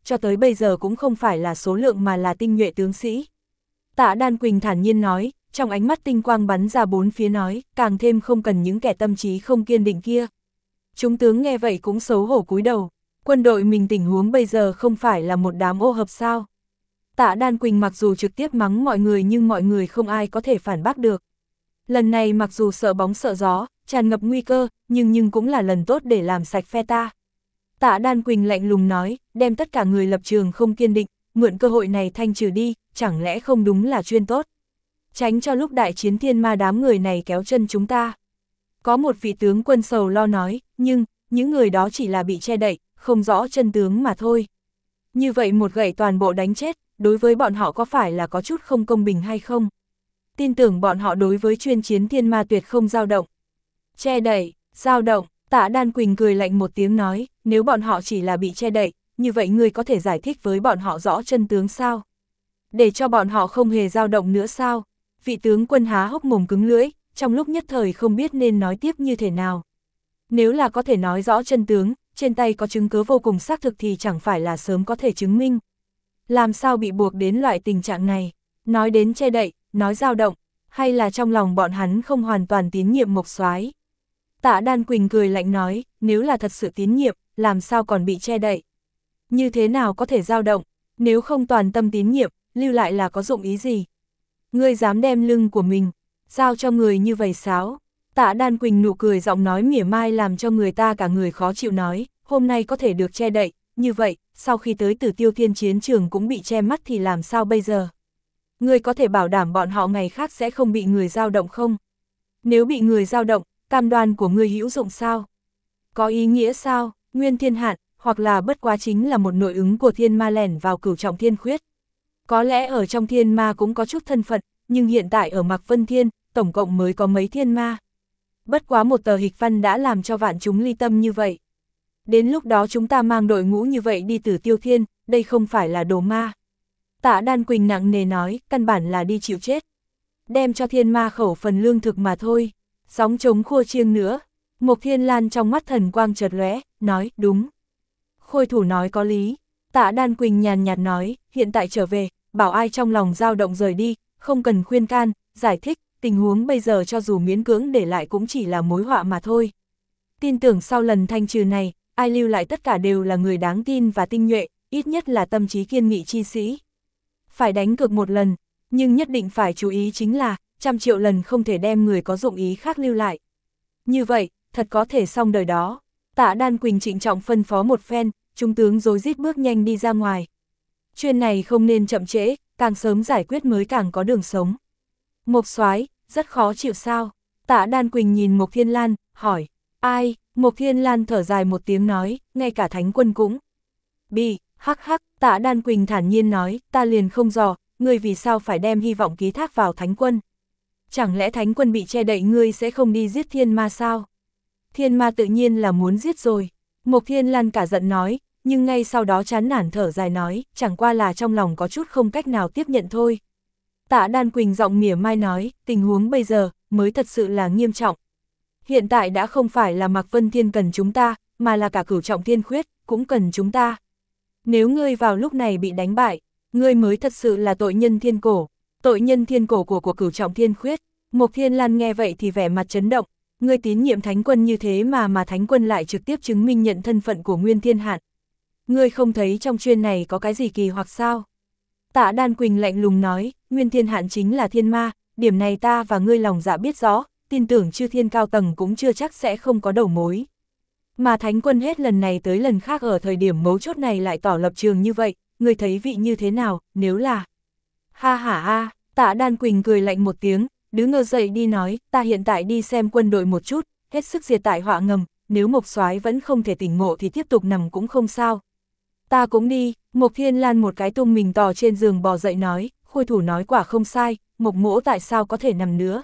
cho tới bây giờ cũng không phải là số lượng mà là tinh nhuệ tướng sĩ. Tạ Đan Quỳnh thản nhiên nói, trong ánh mắt tinh quang bắn ra bốn phía nói, càng thêm không cần những kẻ tâm trí không kiên định kia. Chúng tướng nghe vậy cũng xấu hổ cúi đầu, quân đội mình tình huống bây giờ không phải là một đám ô hợp sao. Tạ Đan Quỳnh mặc dù trực tiếp mắng mọi người nhưng mọi người không ai có thể phản bác được. Lần này mặc dù sợ bóng sợ gió, tràn ngập nguy cơ, nhưng nhưng cũng là lần tốt để làm sạch phe ta. Tạ Đan Quỳnh lạnh lùng nói, đem tất cả người lập trường không kiên định, mượn cơ hội này thanh trừ đi, chẳng lẽ không đúng là chuyên tốt. Tránh cho lúc đại chiến thiên ma đám người này kéo chân chúng ta. Có một vị tướng quân sầu lo nói, nhưng, những người đó chỉ là bị che đậy, không rõ chân tướng mà thôi. Như vậy một gậy toàn bộ đánh chết, đối với bọn họ có phải là có chút không công bình hay không? Tin tưởng bọn họ đối với chuyên chiến thiên ma tuyệt không dao động. Che đậy, dao động, Tạ Đan Quỳnh cười lạnh một tiếng nói, nếu bọn họ chỉ là bị che đậy, như vậy ngươi có thể giải thích với bọn họ rõ chân tướng sao? Để cho bọn họ không hề dao động nữa sao? Vị tướng quân há hốc mồm cứng lưỡi, trong lúc nhất thời không biết nên nói tiếp như thế nào. Nếu là có thể nói rõ chân tướng, trên tay có chứng cứ vô cùng xác thực thì chẳng phải là sớm có thể chứng minh. Làm sao bị buộc đến loại tình trạng này? Nói đến che đậy, nói dao động, hay là trong lòng bọn hắn không hoàn toàn tín nhiệm Mộc Soái? Tạ Đan Quỳnh cười lạnh nói, nếu là thật sự tín nhiệm, làm sao còn bị che đậy? Như thế nào có thể dao động? Nếu không toàn tâm tín nhiệm, lưu lại là có dụng ý gì? Ngươi dám đem lưng của mình giao cho người như vậy sao? Tạ Đan Quỳnh nụ cười giọng nói mỉa mai làm cho người ta cả người khó chịu nói, hôm nay có thể được che đậy, như vậy, sau khi tới Tử Tiêu Thiên chiến trường cũng bị che mắt thì làm sao bây giờ? Ngươi có thể bảo đảm bọn họ ngày khác sẽ không bị người dao động không? Nếu bị người dao động, cam đoan của ngươi hữu dụng sao? Có ý nghĩa sao? Nguyên Thiên Hạn, hoặc là bất quá chính là một nội ứng của thiên ma lẻn vào cửu trọng thiên khuyết. Có lẽ ở trong thiên ma cũng có chút thân phận, nhưng hiện tại ở Mạc Vân Thiên, tổng cộng mới có mấy thiên ma. Bất quá một tờ hịch văn đã làm cho vạn chúng ly tâm như vậy. Đến lúc đó chúng ta mang đội ngũ như vậy đi Tử Tiêu Thiên, đây không phải là đồ ma. Tạ Đan Quỳnh nặng nề nói, căn bản là đi chịu chết. Đem cho thiên ma khẩu phần lương thực mà thôi, sóng trống khua chiêng nữa. Mộc Thiên Lan trong mắt thần quang chợt lóe, nói, đúng. Khôi thủ nói có lý. Tạ Đan Quỳnh nhàn nhạt nói, hiện tại trở về, bảo ai trong lòng dao động rời đi, không cần khuyên can, giải thích, tình huống bây giờ cho dù miễn cưỡng để lại cũng chỉ là mối họa mà thôi. Tin tưởng sau lần thanh trừ này, ai lưu lại tất cả đều là người đáng tin và tinh nhuệ, ít nhất là tâm trí kiên nghị chi sĩ. Phải đánh cược một lần, nhưng nhất định phải chú ý chính là, trăm triệu lần không thể đem người có dụng ý khác lưu lại. Như vậy, thật có thể xong đời đó. Tạ Đan Quỳnh trịnh trọng phân phó một phen, trung tướng rối rít bước nhanh đi ra ngoài. Chuyện này không nên chậm trễ, càng sớm giải quyết mới càng có đường sống. Mộc Soái, rất khó chịu sao? Tạ Đan Quỳnh nhìn Mộc Thiên Lan, hỏi, ai? Mộc Thiên Lan thở dài một tiếng nói, ngay cả thánh quân cũng. Bị, hắc hắc, Tạ Đan Quỳnh thản nhiên nói, ta liền không dò, ngươi vì sao phải đem hy vọng ký thác vào thánh quân? Chẳng lẽ thánh quân bị che đậy ngươi sẽ không đi giết thiên ma sao? Thiên ma tự nhiên là muốn giết rồi. Mộc Thiên Lan cả giận nói, nhưng ngay sau đó chán nản thở dài nói, chẳng qua là trong lòng có chút không cách nào tiếp nhận thôi. Tạ Đan Quỳnh giọng mỉa mai nói, tình huống bây giờ mới thật sự là nghiêm trọng. Hiện tại đã không phải là Mạc Vân Thiên cần chúng ta, mà là cả cửu trọng thiên khuyết, cũng cần chúng ta. Nếu ngươi vào lúc này bị đánh bại, ngươi mới thật sự là tội nhân thiên cổ, tội nhân thiên cổ của của cửu trọng thiên khuyết. Mộc Thiên Lan nghe vậy thì vẻ mặt chấn động, ngươi tín nhiệm thánh quân như thế mà mà thánh quân lại trực tiếp chứng minh nhận thân phận của Nguyên Thiên Hạn. Ngươi không thấy trong chuyên này có cái gì kỳ hoặc sao? Tạ Đan Quỳnh lạnh lùng nói, Nguyên Thiên Hạn chính là thiên ma, điểm này ta và ngươi lòng dạ biết rõ, tin tưởng chư thiên cao tầng cũng chưa chắc sẽ không có đầu mối. Mà thánh quân hết lần này tới lần khác ở thời điểm mấu chốt này lại tỏ lập trường như vậy, ngươi thấy vị như thế nào, nếu là... Ha ha ha, Tạ Đan Quỳnh cười lạnh một tiếng, đứng ngơ dậy đi nói, ta hiện tại đi xem quân đội một chút, hết sức diệt tại họa ngầm, nếu Mộc Soái vẫn không thể tỉnh ngộ thì tiếp tục nằm cũng không sao. Ta cũng đi, Mộc Thiên Lan một cái tung mình tò trên giường bò dậy nói, khôi thủ nói quả không sai, Mộc mỗ tại sao có thể nằm nữa.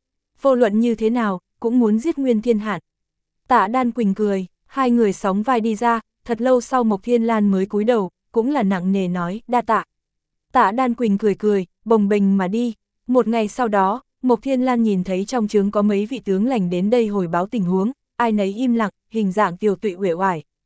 Vô luận như thế nào, cũng muốn giết Nguyên Thiên Hạn. Tạ Đan Quỳnh cười, hai người sóng vai đi ra, thật lâu sau Mộc Thiên Lan mới cúi đầu, cũng là nặng nề nói, đa tạ. Tạ Đan Quỳnh cười cười, bồng bềnh mà đi. Một ngày sau đó, Mộc Thiên Lan nhìn thấy trong trướng có mấy vị tướng lành đến đây hồi báo tình huống, ai nấy im lặng, hình dạng tiều tụy uể oải.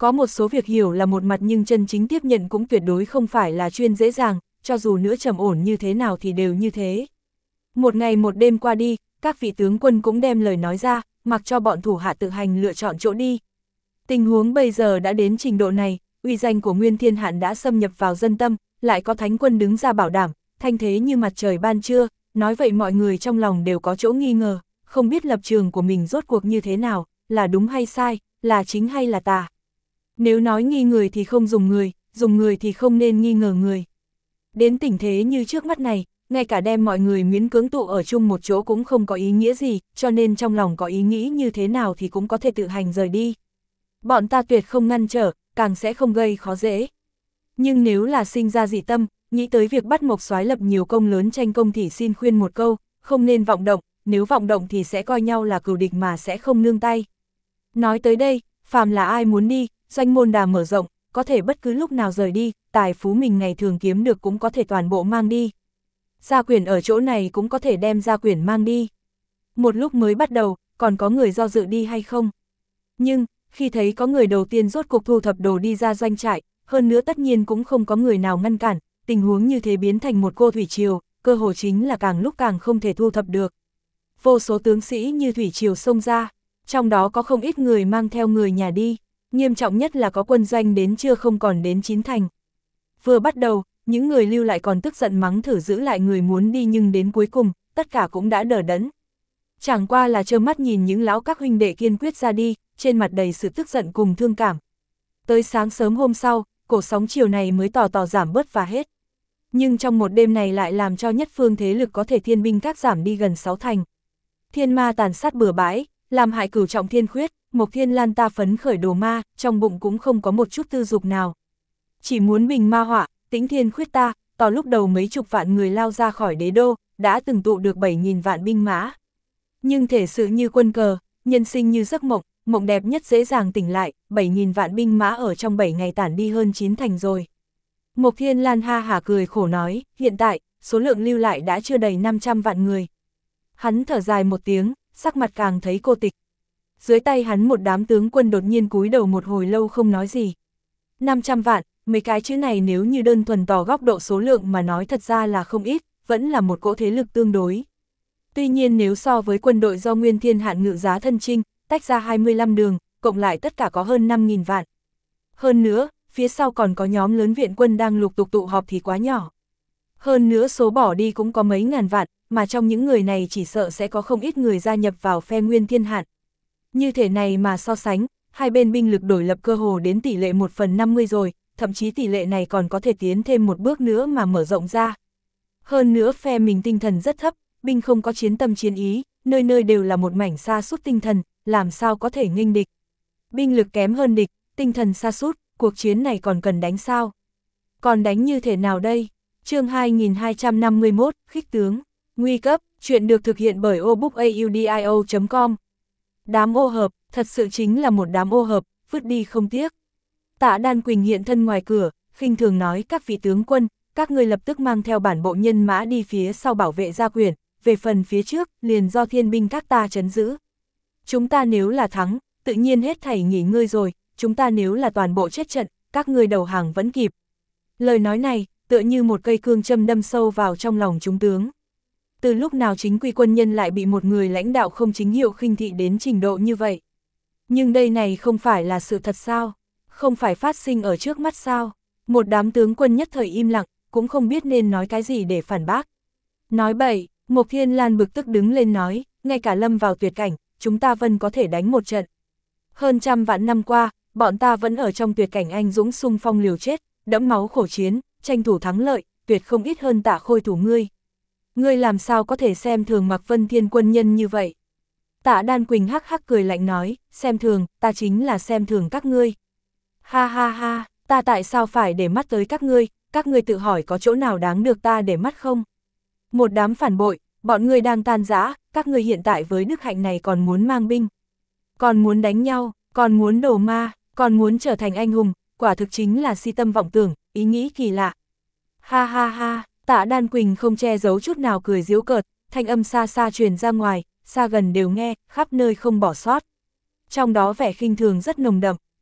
Có một số việc hiểu là một mặt nhưng chân chính tiếp nhận cũng tuyệt đối không phải là chuyên dễ dàng, cho dù nữa trầm ổn như thế nào thì đều như thế. Một ngày một đêm qua đi, các vị tướng quân cũng đem lời nói ra, mặc cho bọn thủ hạ tự hành lựa chọn chỗ đi. Tình huống bây giờ đã đến trình độ này, uy danh của Nguyên Thiên Hạn đã xâm nhập vào dân tâm, lại có thánh quân đứng ra bảo đảm, thanh thế như mặt trời ban trưa, nói vậy mọi người trong lòng đều có chỗ nghi ngờ, không biết lập trường của mình rốt cuộc như thế nào, là đúng hay sai, là chính hay là tà. Nếu nói nghi người thì không dùng người, dùng người thì không nên nghi ngờ người. Đến tình thế như trước mắt này, ngay cả đem mọi người miễn cưỡng tụ ở chung một chỗ cũng không có ý nghĩa gì, cho nên trong lòng có ý nghĩ như thế nào thì cũng có thể tự hành rời đi. Bọn ta tuyệt không ngăn trở, càng sẽ không gây khó dễ. Nhưng nếu là sinh ra dị tâm, nghĩ tới việc bắt Mộc Soái lập nhiều công lớn tranh công thì xin khuyên một câu, không nên vọng động, nếu vọng động thì sẽ coi nhau là cừu địch mà sẽ không nương tay. Nói tới đây, phàm là ai muốn đi, doanh môn đà mở rộng, có thể bất cứ lúc nào rời đi, tài phú mình ngày thường kiếm được cũng có thể toàn bộ mang đi. Gia quyển ở chỗ này cũng có thể đem gia quyển mang đi. Một lúc mới bắt đầu, còn có người do dự đi hay không? Nhưng, khi thấy có người đầu tiên rốt cuộc thu thập đồ đi ra doanh trại, hơn nữa tất nhiên cũng không có người nào ngăn cản, tình huống như thế biến thành một cô thủy triều, cơ hồ chính là càng lúc càng không thể thu thập được. Vô số tướng sĩ như thủy triều xông ra, trong đó có không ít người mang theo người nhà đi, nghiêm trọng nhất là có quân doanh đến chưa không còn đến chín thành. Vừa bắt đầu, những người lưu lại còn tức giận mắng thử giữ lại người muốn đi nhưng đến cuối cùng, tất cả cũng đã đờ đẫn. Chẳng qua là trơ mắt nhìn những lão các huynh đệ kiên quyết ra đi, trên mặt đầy sự tức giận cùng thương cảm. Tới sáng sớm hôm sau, cổ sóng chiều này mới tỏ tỏ giảm bớt và hết. Nhưng trong một đêm này lại làm cho nhất phương thế lực có thể thiên binh các giảm đi gần sáu thành. Thiên ma tàn sát bừa bãi, làm hại cửu trọng thiên khuyết, Mộc Thiên Lan ta phấn khởi đồ ma, trong bụng cũng không có một chút tư dục nào. Chỉ muốn bình ma họa, tĩnh thiên khuyết ta, tỏ lúc đầu mấy chục vạn người lao ra khỏi đế đô, đã từng tụ được bảy nghìn vạn binh mã. Nhưng thể sự như quân cờ, nhân sinh như giấc mộng, mộng đẹp nhất dễ dàng tỉnh lại, bảy nghìn vạn binh mã ở trong bảy ngày tản đi hơn chín thành rồi. Mộc Thiên Lan ha hả cười khổ nói, hiện tại, số lượng lưu lại đã chưa đầy năm trăm vạn người. Hắn thở dài một tiếng, sắc mặt càng thấy cô tịch. Dưới tay hắn một đám tướng quân đột nhiên cúi đầu một hồi lâu không nói gì. năm trăm vạn, mấy cái chữ này nếu như đơn thuần tỏ góc độ số lượng mà nói thật ra là không ít, vẫn là một cỗ thế lực tương đối. Tuy nhiên nếu so với quân đội do Nguyên Thiên Hạn ngự giá thân chinh, tách ra hai mươi lăm đường, cộng lại tất cả có hơn năm nghìn vạn. Hơn nữa, phía sau còn có nhóm lớn viện quân đang lục tục tụ họp thì quá nhỏ. Hơn nữa số bỏ đi cũng có mấy ngàn vạn, mà trong những người này chỉ sợ sẽ có không ít người gia nhập vào phe Nguyên Thiên Hạn. Như thế này mà so sánh, hai bên binh lực đổi lập cơ hồ đến tỷ lệ một phần năm mươi rồi, thậm chí tỷ lệ này còn có thể tiến thêm một bước nữa mà mở rộng ra. Hơn nữa phe mình tinh thần rất thấp, binh không có chiến tâm chiến ý, nơi nơi đều là một mảnh sa sút tinh thần, làm sao có thể nghênh địch. Binh lực kém hơn địch, tinh thần sa sút, cuộc chiến này còn cần đánh sao? Còn đánh như thế nào đây? Chương hai nghìn hai trăm năm mươi mốt, khích tướng, nguy cấp, chuyện được thực hiện bởi obookaudio chấm com. Đám ô hợp, thật sự chính là một đám ô hợp, vứt đi không tiếc. Tạ Đan Quỳnh hiện thân ngoài cửa, khinh thường nói các vị tướng quân, các ngươi lập tức mang theo bản bộ nhân mã đi phía sau bảo vệ gia quyển, về phần phía trước, liền do thiên binh các ta trấn giữ. Chúng ta nếu là thắng, tự nhiên hết thảy nghỉ ngơi rồi, chúng ta nếu là toàn bộ chết trận, các ngươi đầu hàng vẫn kịp. Lời nói này, tựa như một cây cương châm đâm sâu vào trong lòng chúng tướng. Từ lúc nào chính quy quân nhân lại bị một người lãnh đạo không chính hiệu khinh thị đến trình độ như vậy? Nhưng đây này không phải là sự thật sao? Không phải phát sinh ở trước mắt sao? Một đám tướng quân nhất thời im lặng, cũng không biết nên nói cái gì để phản bác. Nói bậy, Mộc Thiên Lan bực tức đứng lên nói, ngay cả lâm vào tuyệt cảnh, chúng ta vẫn có thể đánh một trận. Hơn trăm vạn năm qua, bọn ta vẫn ở trong tuyệt cảnh anh dũng xung phong liều chết, đẫm máu khổ chiến, tranh thủ thắng lợi, tuyệt không ít hơn Tạ Khôi thủ ngươi. Ngươi làm sao có thể xem thường Mạc Vân Thiên quân nhân như vậy? Tạ Đan Quỳnh hắc hắc cười lạnh nói, xem thường, ta chính là xem thường các ngươi. Ha ha ha, ta tại sao phải để mắt tới các ngươi, các ngươi tự hỏi có chỗ nào đáng được ta để mắt không? Một đám phản bội, bọn ngươi đang tan rã, các ngươi hiện tại với đức hạnh này còn muốn mang binh. Còn muốn đánh nhau, còn muốn đổ ma, còn muốn trở thành anh hùng, quả thực chính là si tâm vọng tưởng, ý nghĩ kỳ lạ. Ha ha ha, Tạ Đan Quỳnh không che giấu chút nào cười giễu cợt, thanh âm xa xa truyền ra ngoài, xa gần đều nghe, khắp nơi không bỏ sót. Trong đó vẻ khinh thường rất nồng đậm,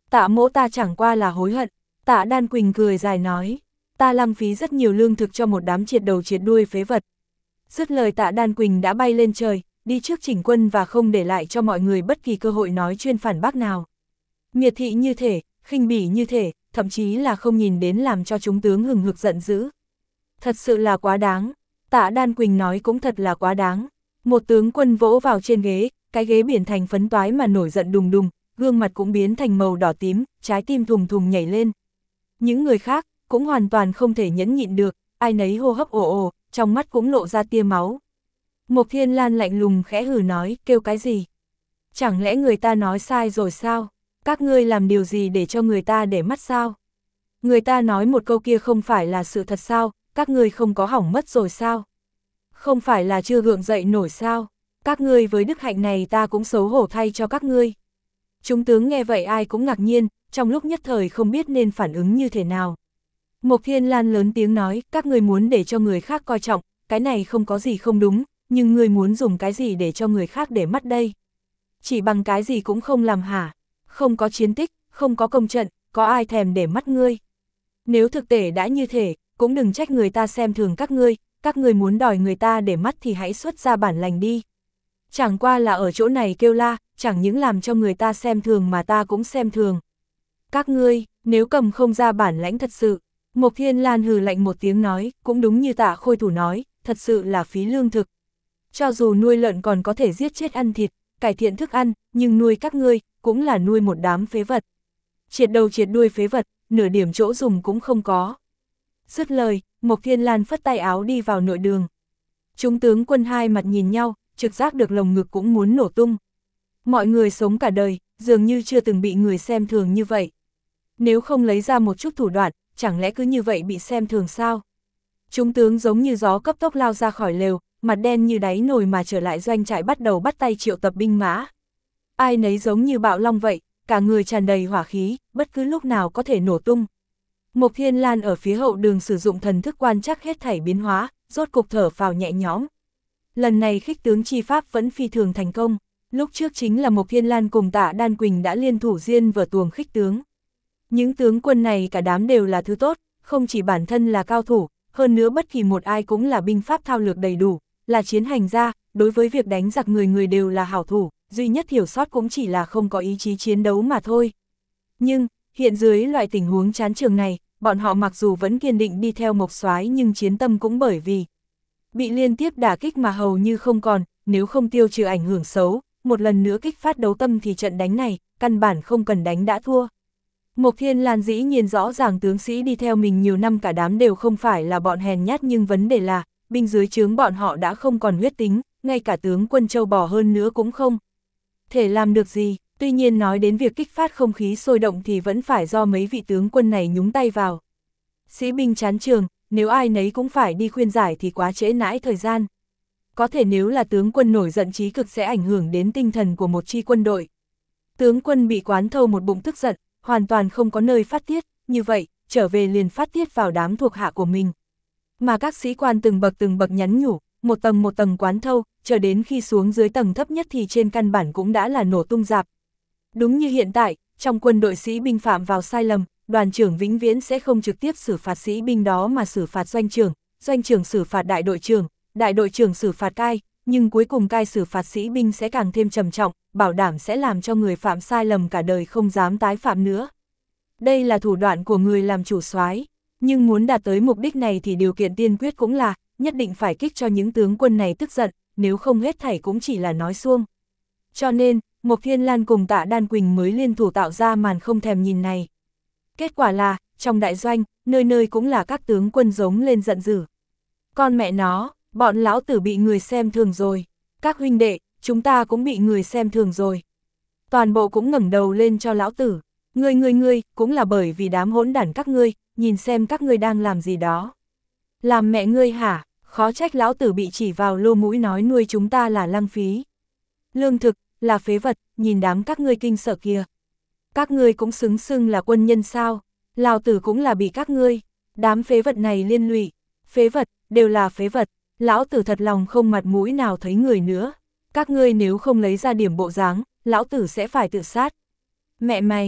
Tạ mỗ ta chẳng qua là hối hận. Tạ Đan Quỳnh cười dài nói, ta lăng phí rất nhiều lương thực cho một đám triệt đầu triệt đuôi phế vật. Dứt lời Tạ Đan Quỳnh đã bay lên trời, đi trước chỉnh quân và không để lại cho mọi người bất kỳ cơ hội nói chuyên phản bác nào. Miệt thị như thể, khinh bỉ như thể, thậm chí là không nhìn đến làm cho chúng tướng hừng hực giận dữ. Thật sự là quá đáng, Tạ Đan Quỳnh nói cũng thật là quá đáng. Một tướng quân vỗ vào trên ghế, cái ghế biển thành phấn toái mà nổi giận đùng đùng, gương mặt cũng biến thành màu đỏ tím, trái tim thùng thùng nhảy lên. Những người khác cũng hoàn toàn không thể nhẫn nhịn được, ai nấy hô hấp ồ ồ, trong mắt cũng lộ ra tia máu. Mộc Thiên Lan lạnh lùng khẽ hừ nói, kêu cái gì? Chẳng lẽ người ta nói sai rồi sao? Các ngươi làm điều gì để cho người ta để mắt sao? Người ta nói một câu kia không phải là sự thật sao? Các ngươi không có hỏng mất rồi sao? Không phải là chưa gượng dậy nổi sao? Các ngươi với đức hạnh này ta cũng xấu hổ thay cho các ngươi. Chúng tướng nghe vậy ai cũng ngạc nhiên, trong lúc nhất thời không biết nên phản ứng như thế nào. Mộc Thiên Lan lớn tiếng nói, các ngươi muốn để cho người khác coi trọng, cái này không có gì không đúng, nhưng ngươi muốn dùng cái gì để cho người khác để mắt đây? Chỉ bằng cái gì cũng không làm hả? Không có chiến tích, không có công trận, có ai thèm để mắt ngươi? Nếu thực tế đã như thế, cũng đừng trách người ta xem thường các ngươi, các ngươi muốn đòi người ta để mắt thì hãy xuất ra bản lành đi. Chẳng qua là ở chỗ này kêu la, chẳng những làm cho người ta xem thường mà ta cũng xem thường. Các ngươi, nếu cầm không ra bản lãnh thật sự, Mộc Thiên Lan hừ lạnh một tiếng nói, cũng đúng như Tạ Khôi Thủ nói, thật sự là phí lương thực. Cho dù nuôi lợn còn có thể giết chết ăn thịt, cải thiện thức ăn, nhưng nuôi các ngươi, cũng là nuôi một đám phế vật. Triệt đầu triệt đuôi phế vật, nửa điểm chỗ dùng cũng không có. Dứt lời, Mộc Thiên Lan phất tay áo đi vào nội đường. Chúng tướng quân hai mặt nhìn nhau, trực giác được lồng ngực cũng muốn nổ tung. Mọi người sống cả đời, dường như chưa từng bị người xem thường như vậy. Nếu không lấy ra một chút thủ đoạn, chẳng lẽ cứ như vậy bị xem thường sao? Chúng tướng giống như gió cấp tốc lao ra khỏi lều, mặt đen như đáy nồi mà trở lại doanh trại bắt đầu bắt tay triệu tập binh mã. Ai nấy giống như bạo long vậy, cả người tràn đầy hỏa khí, bất cứ lúc nào có thể nổ tung. Mộc Thiên Lan ở phía hậu đường sử dụng thần thức quan trắc hết thảy biến hóa, rốt cục thở phào nhẹ nhõm. Lần này khích tướng chi pháp vẫn phi thường thành công, lúc trước chính là Mộc Thiên Lan cùng Tạ Đan Quỳnh đã liên thủ riêng vở tuồng khích tướng. Những tướng quân này cả đám đều là thứ tốt, không chỉ bản thân là cao thủ, hơn nữa bất kỳ một ai cũng là binh pháp thao lược đầy đủ, là chiến hành gia, đối với việc đánh giặc người người đều là hảo thủ, duy nhất thiểu sót cũng chỉ là không có ý chí chiến đấu mà thôi. Nhưng, hiện dưới loại tình huống chán trường này, bọn họ mặc dù vẫn kiên định đi theo Mộc Soái nhưng chiến tâm cũng bởi vì bị liên tiếp đả kích mà hầu như không còn, nếu không tiêu trừ ảnh hưởng xấu, một lần nữa kích phát đấu tâm thì trận đánh này, căn bản không cần đánh đã thua. Mộc Thiên Lan dĩ nhiên rõ ràng tướng sĩ đi theo mình nhiều năm cả đám đều không phải là bọn hèn nhát, nhưng vấn đề là, binh dưới trướng bọn họ đã không còn huyết tính, ngay cả tướng quân châu bò hơn nữa cũng không thể làm được gì. Tuy nhiên nói đến việc kích phát không khí sôi động thì vẫn phải do mấy vị tướng quân này nhúng tay vào. Sĩ binh chán trường, nếu ai nấy cũng phải đi khuyên giải thì quá trễ nãi thời gian. Có thể nếu là tướng quân nổi giận chí cực sẽ ảnh hưởng đến tinh thần của một chi quân đội. Tướng quân bị quán thâu một bụng tức giận, hoàn toàn không có nơi phát tiết, như vậy, trở về liền phát tiết vào đám thuộc hạ của mình. Mà các sĩ quan từng bậc từng bậc nhắn nhủ, một tầng một tầng quán thâu, chờ đến khi xuống dưới tầng thấp nhất thì trên căn bản cũng đã là nổ tung rạp. Đúng như hiện tại, trong quân đội sĩ binh phạm vào sai lầm, đoàn trưởng vĩnh viễn sẽ không trực tiếp xử phạt sĩ binh đó mà xử phạt doanh trưởng, doanh trưởng xử phạt đại đội trưởng, đại đội trưởng xử phạt cai, nhưng cuối cùng cai xử phạt sĩ binh sẽ càng thêm trầm trọng, bảo đảm sẽ làm cho người phạm sai lầm cả đời không dám tái phạm nữa. Đây là thủ đoạn của người làm chủ soái, nhưng muốn đạt tới mục đích này thì điều kiện tiên quyết cũng là, nhất định phải kích cho những tướng quân này tức giận, nếu không hết thảy cũng chỉ là nói suông. Cho nên, Mộc Thiên Lan cùng Tạ Đan Quỳnh mới liên thủ tạo ra màn không thèm nhìn này. Kết quả là, trong đại doanh, nơi nơi cũng là các tướng quân giống lên giận dữ. Con mẹ nó, bọn lão tử bị người xem thường rồi. Các huynh đệ, chúng ta cũng bị người xem thường rồi. Toàn bộ cũng ngẩng đầu lên cho lão tử. Ngươi ngươi ngươi, cũng là bởi vì đám hỗn đản các ngươi, nhìn xem các ngươi đang làm gì đó. Làm mẹ ngươi hả, khó trách lão tử bị chỉ vào lô mũi nói nuôi chúng ta là lăng phí. Lương thực, là phế vật, nhìn đám các ngươi kinh sợ kìa. Các ngươi cũng xứng xưng là quân nhân sao, lão tử cũng là bị các ngươi, đám phế vật này liên lụy, phế vật, đều là phế vật, lão tử thật lòng không mặt mũi nào thấy người nữa. Các ngươi nếu không lấy ra điểm bộ dáng, lão tử sẽ phải tự sát. Mẹ mày,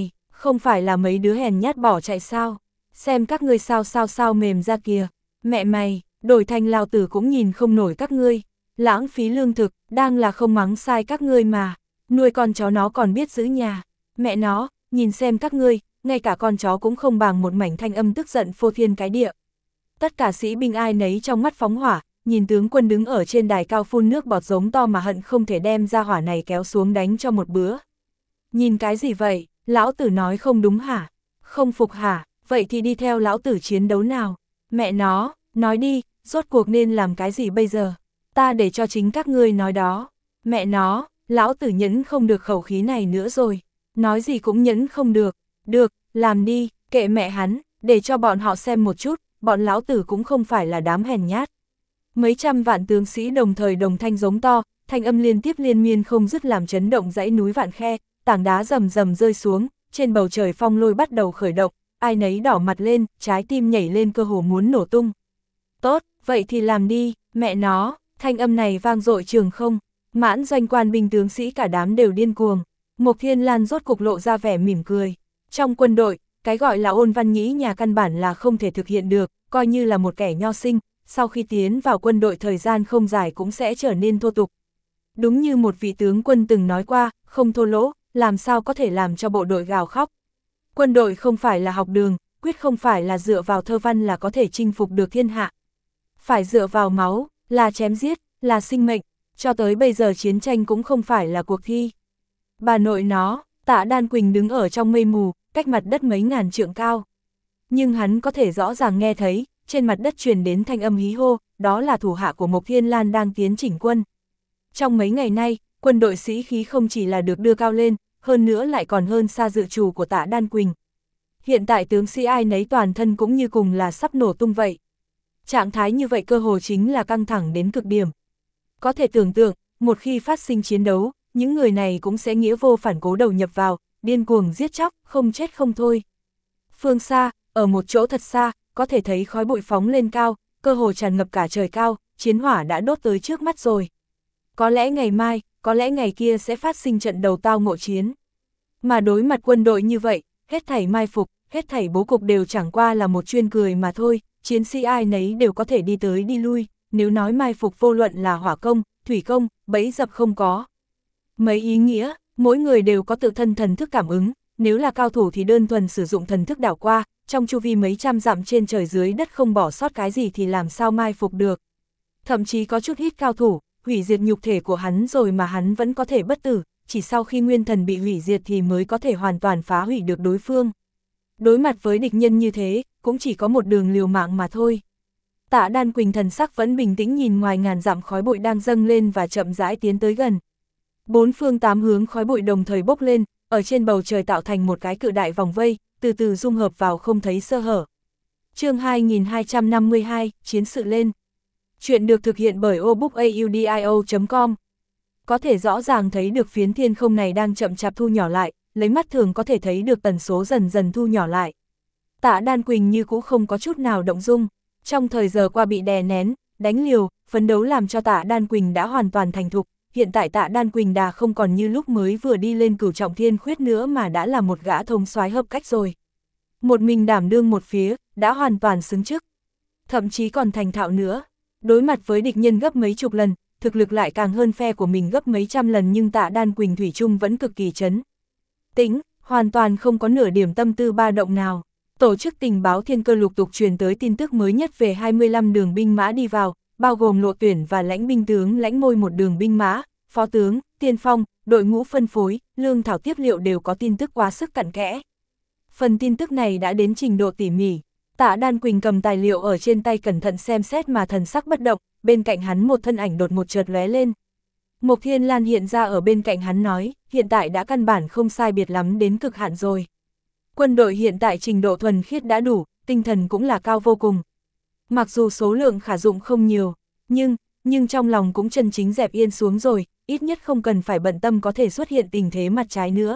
Không phải là mấy đứa hèn nhát bỏ chạy sao? Xem các ngươi sao sao sao mềm ra kìa. Mẹ mày, đổi thành lao tử cũng nhìn không nổi các ngươi. Lãng phí lương thực, đang là không mắng sai các ngươi mà. Nuôi con chó nó còn biết giữ nhà. Mẹ nó, nhìn xem các ngươi, ngay cả con chó cũng không bằng một mảnh thanh âm tức giận phô thiên cái địa. Tất cả sĩ binh ai nấy trong mắt phóng hỏa, nhìn tướng quân đứng ở trên đài cao phun nước bọt giống to mà hận không thể đem ra hỏa này kéo xuống đánh cho một bữa. Nhìn cái gì vậy, lão tử nói không đúng hả? Không phục hả? Vậy thì đi theo lão tử chiến đấu nào? Mẹ nó, nói đi, rốt cuộc nên làm cái gì bây giờ? Ta để cho chính các ngươi nói đó. Mẹ nó, lão tử nhẫn không được khẩu khí này nữa rồi. Nói gì cũng nhẫn không được. Được, làm đi, kệ mẹ hắn, để cho bọn họ xem một chút, bọn lão tử cũng không phải là đám hèn nhát. Mấy trăm vạn tướng sĩ đồng thời đồng thanh giống to, thanh âm liên tiếp liên miên không dứt làm chấn động dãy núi vạn khe, tảng đá rầm rầm rơi xuống, trên bầu trời phong lôi bắt đầu khởi động, ai nấy đỏ mặt lên, trái tim nhảy lên cơ hồ muốn nổ tung. Tốt, vậy thì làm đi, mẹ nó, thanh âm này vang dội trường không, mãn doanh quan binh tướng sĩ cả đám đều điên cuồng. Mộc Thiên Lan rốt cục lộ ra vẻ mỉm cười. Trong quân đội, cái gọi là ôn văn nhĩ nhà căn bản là không thể thực hiện được, coi như là một kẻ nho sinh, sau khi tiến vào quân đội thời gian không dài cũng sẽ trở nên thô tục. Đúng như một vị tướng quân từng nói qua, không thô lỗ, làm sao có thể làm cho bộ đội gào khóc. Quân đội không phải là học đường, quyết không phải là dựa vào thơ văn là có thể chinh phục được thiên hạ. Phải dựa vào máu, là chém giết, là sinh mệnh, cho tới bây giờ chiến tranh cũng không phải là cuộc thi. Bà nội nó, Tạ Đan Quỳnh đứng ở trong mây mù, cách mặt đất mấy ngàn trượng cao. Nhưng hắn có thể rõ ràng nghe thấy, trên mặt đất truyền đến thanh âm hí hô, đó là thủ hạ của Mộc Thiên Lan đang tiến chỉnh quân. Trong mấy ngày nay, quân đội sĩ khí không chỉ là được đưa cao lên, hơn nữa lại còn hơn xa dự trù của Tạ Đan Quỳnh. Hiện tại tướng sĩ ai nấy toàn thân cũng như cùng là sắp nổ tung vậy. Trạng thái như vậy cơ hồ chính là căng thẳng đến cực điểm. Có thể tưởng tượng, một khi phát sinh chiến đấu, những người này cũng sẽ nghĩa vô phản cố đầu nhập vào, điên cuồng giết chóc, không chết không thôi. Phương xa, ở một chỗ thật xa, có thể thấy khói bụi phóng lên cao, cơ hồ tràn ngập cả trời cao, chiến hỏa đã đốt tới trước mắt rồi. Có lẽ ngày mai, có lẽ ngày kia sẽ phát sinh trận đầu tao ngộ chiến. Mà đối mặt quân đội như vậy, hết thảy mai phục, hết thảy bố cục đều chẳng qua là một chuyên cười mà thôi, chiến sĩ ai nấy đều có thể đi tới đi lui, nếu nói mai phục vô luận là hỏa công, thủy công, bẫy dập không có. Mấy ý nghĩa, mỗi người đều có tự thân thần thức cảm ứng, nếu là cao thủ thì đơn thuần sử dụng thần thức đảo qua, trong chu vi mấy trăm dặm trên trời dưới đất không bỏ sót cái gì thì làm sao mai phục được. Thậm chí có chút ít cao thủ, hủy diệt nhục thể của hắn rồi mà hắn vẫn có thể bất tử, chỉ sau khi nguyên thần bị hủy diệt thì mới có thể hoàn toàn phá hủy được đối phương. Đối mặt với địch nhân như thế, cũng chỉ có một đường liều mạng mà thôi. Tạ Đan Quỳnh thần sắc vẫn bình tĩnh nhìn ngoài ngàn dặm khói bụi đang dâng lên và chậm rãi tiến tới gần. Bốn phương tám hướng khói bụi đồng thời bốc lên, ở trên bầu trời tạo thành một cái cự đại vòng vây, từ từ dung hợp vào không thấy sơ hở. Chương hai nghìn hai trăm năm mươi hai, chiến sự lên. Chuyện được thực hiện bởi obookaudio chấm com. Có thể rõ ràng thấy được phiến thiên không này đang chậm chạp thu nhỏ lại, lấy mắt thường có thể thấy được tần số dần dần thu nhỏ lại. Tạ Đan Quỳnh như cũ không có chút nào động dung, trong thời giờ qua bị đè nén, đánh liều, phấn đấu làm cho Tạ Đan Quỳnh đã hoàn toàn thành thục. Hiện tại Tạ Đan Quỳnh đã không còn như lúc mới vừa đi lên cửu trọng thiên khuyết nữa mà đã là một gã thống soái hợp cách rồi. Một mình đảm đương một phía, đã hoàn toàn xứng chức. Thậm chí còn thành thạo nữa. Đối mặt với địch nhân gấp mấy chục lần, thực lực lại càng hơn phe của mình gấp mấy trăm lần nhưng Tạ Đan Quỳnh thủy chung vẫn cực kỳ chấn tĩnh, hoàn toàn không có nửa điểm tâm tư ba động nào. Tổ chức tình báo Thiên Cơ lục tục truyền tới tin tức mới nhất về hai mươi lăm đường binh mã đi vào, bao gồm lộ tuyển và lãnh binh tướng lãnh môi một đường binh mã, phó tướng, tiên phong, đội ngũ phân phối, lương thảo tiếp liệu đều có tin tức quá sức cặn kẽ. Phần tin tức này đã đến trình độ tỉ mỉ. Tạ Đan Quỳnh cầm tài liệu ở trên tay cẩn thận xem xét mà thần sắc bất động, bên cạnh hắn một thân ảnh đột một chợt lóe lên. Mộc Thiên Lan hiện ra ở bên cạnh hắn nói, hiện tại đã căn bản không sai biệt lắm đến cực hạn rồi. Quân đội hiện tại trình độ thuần khiết đã đủ, tinh thần cũng là cao vô cùng. Mặc dù số lượng khả dụng không nhiều, nhưng, nhưng trong lòng cũng chân chính dẹp yên xuống rồi, ít nhất không cần phải bận tâm có thể xuất hiện tình thế mặt trái nữa.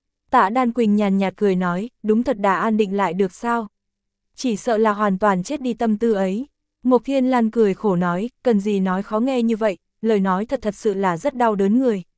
Tạ Đan Quỳnh nhàn nhạt cười nói, đúng thật đã an định lại được sao? Chỉ sợ là hoàn toàn chết đi tâm tư ấy. Mộc Thiên Lan cười khổ nói, cần gì nói khó nghe như vậy, lời nói thật thật sự là rất đau đớn người.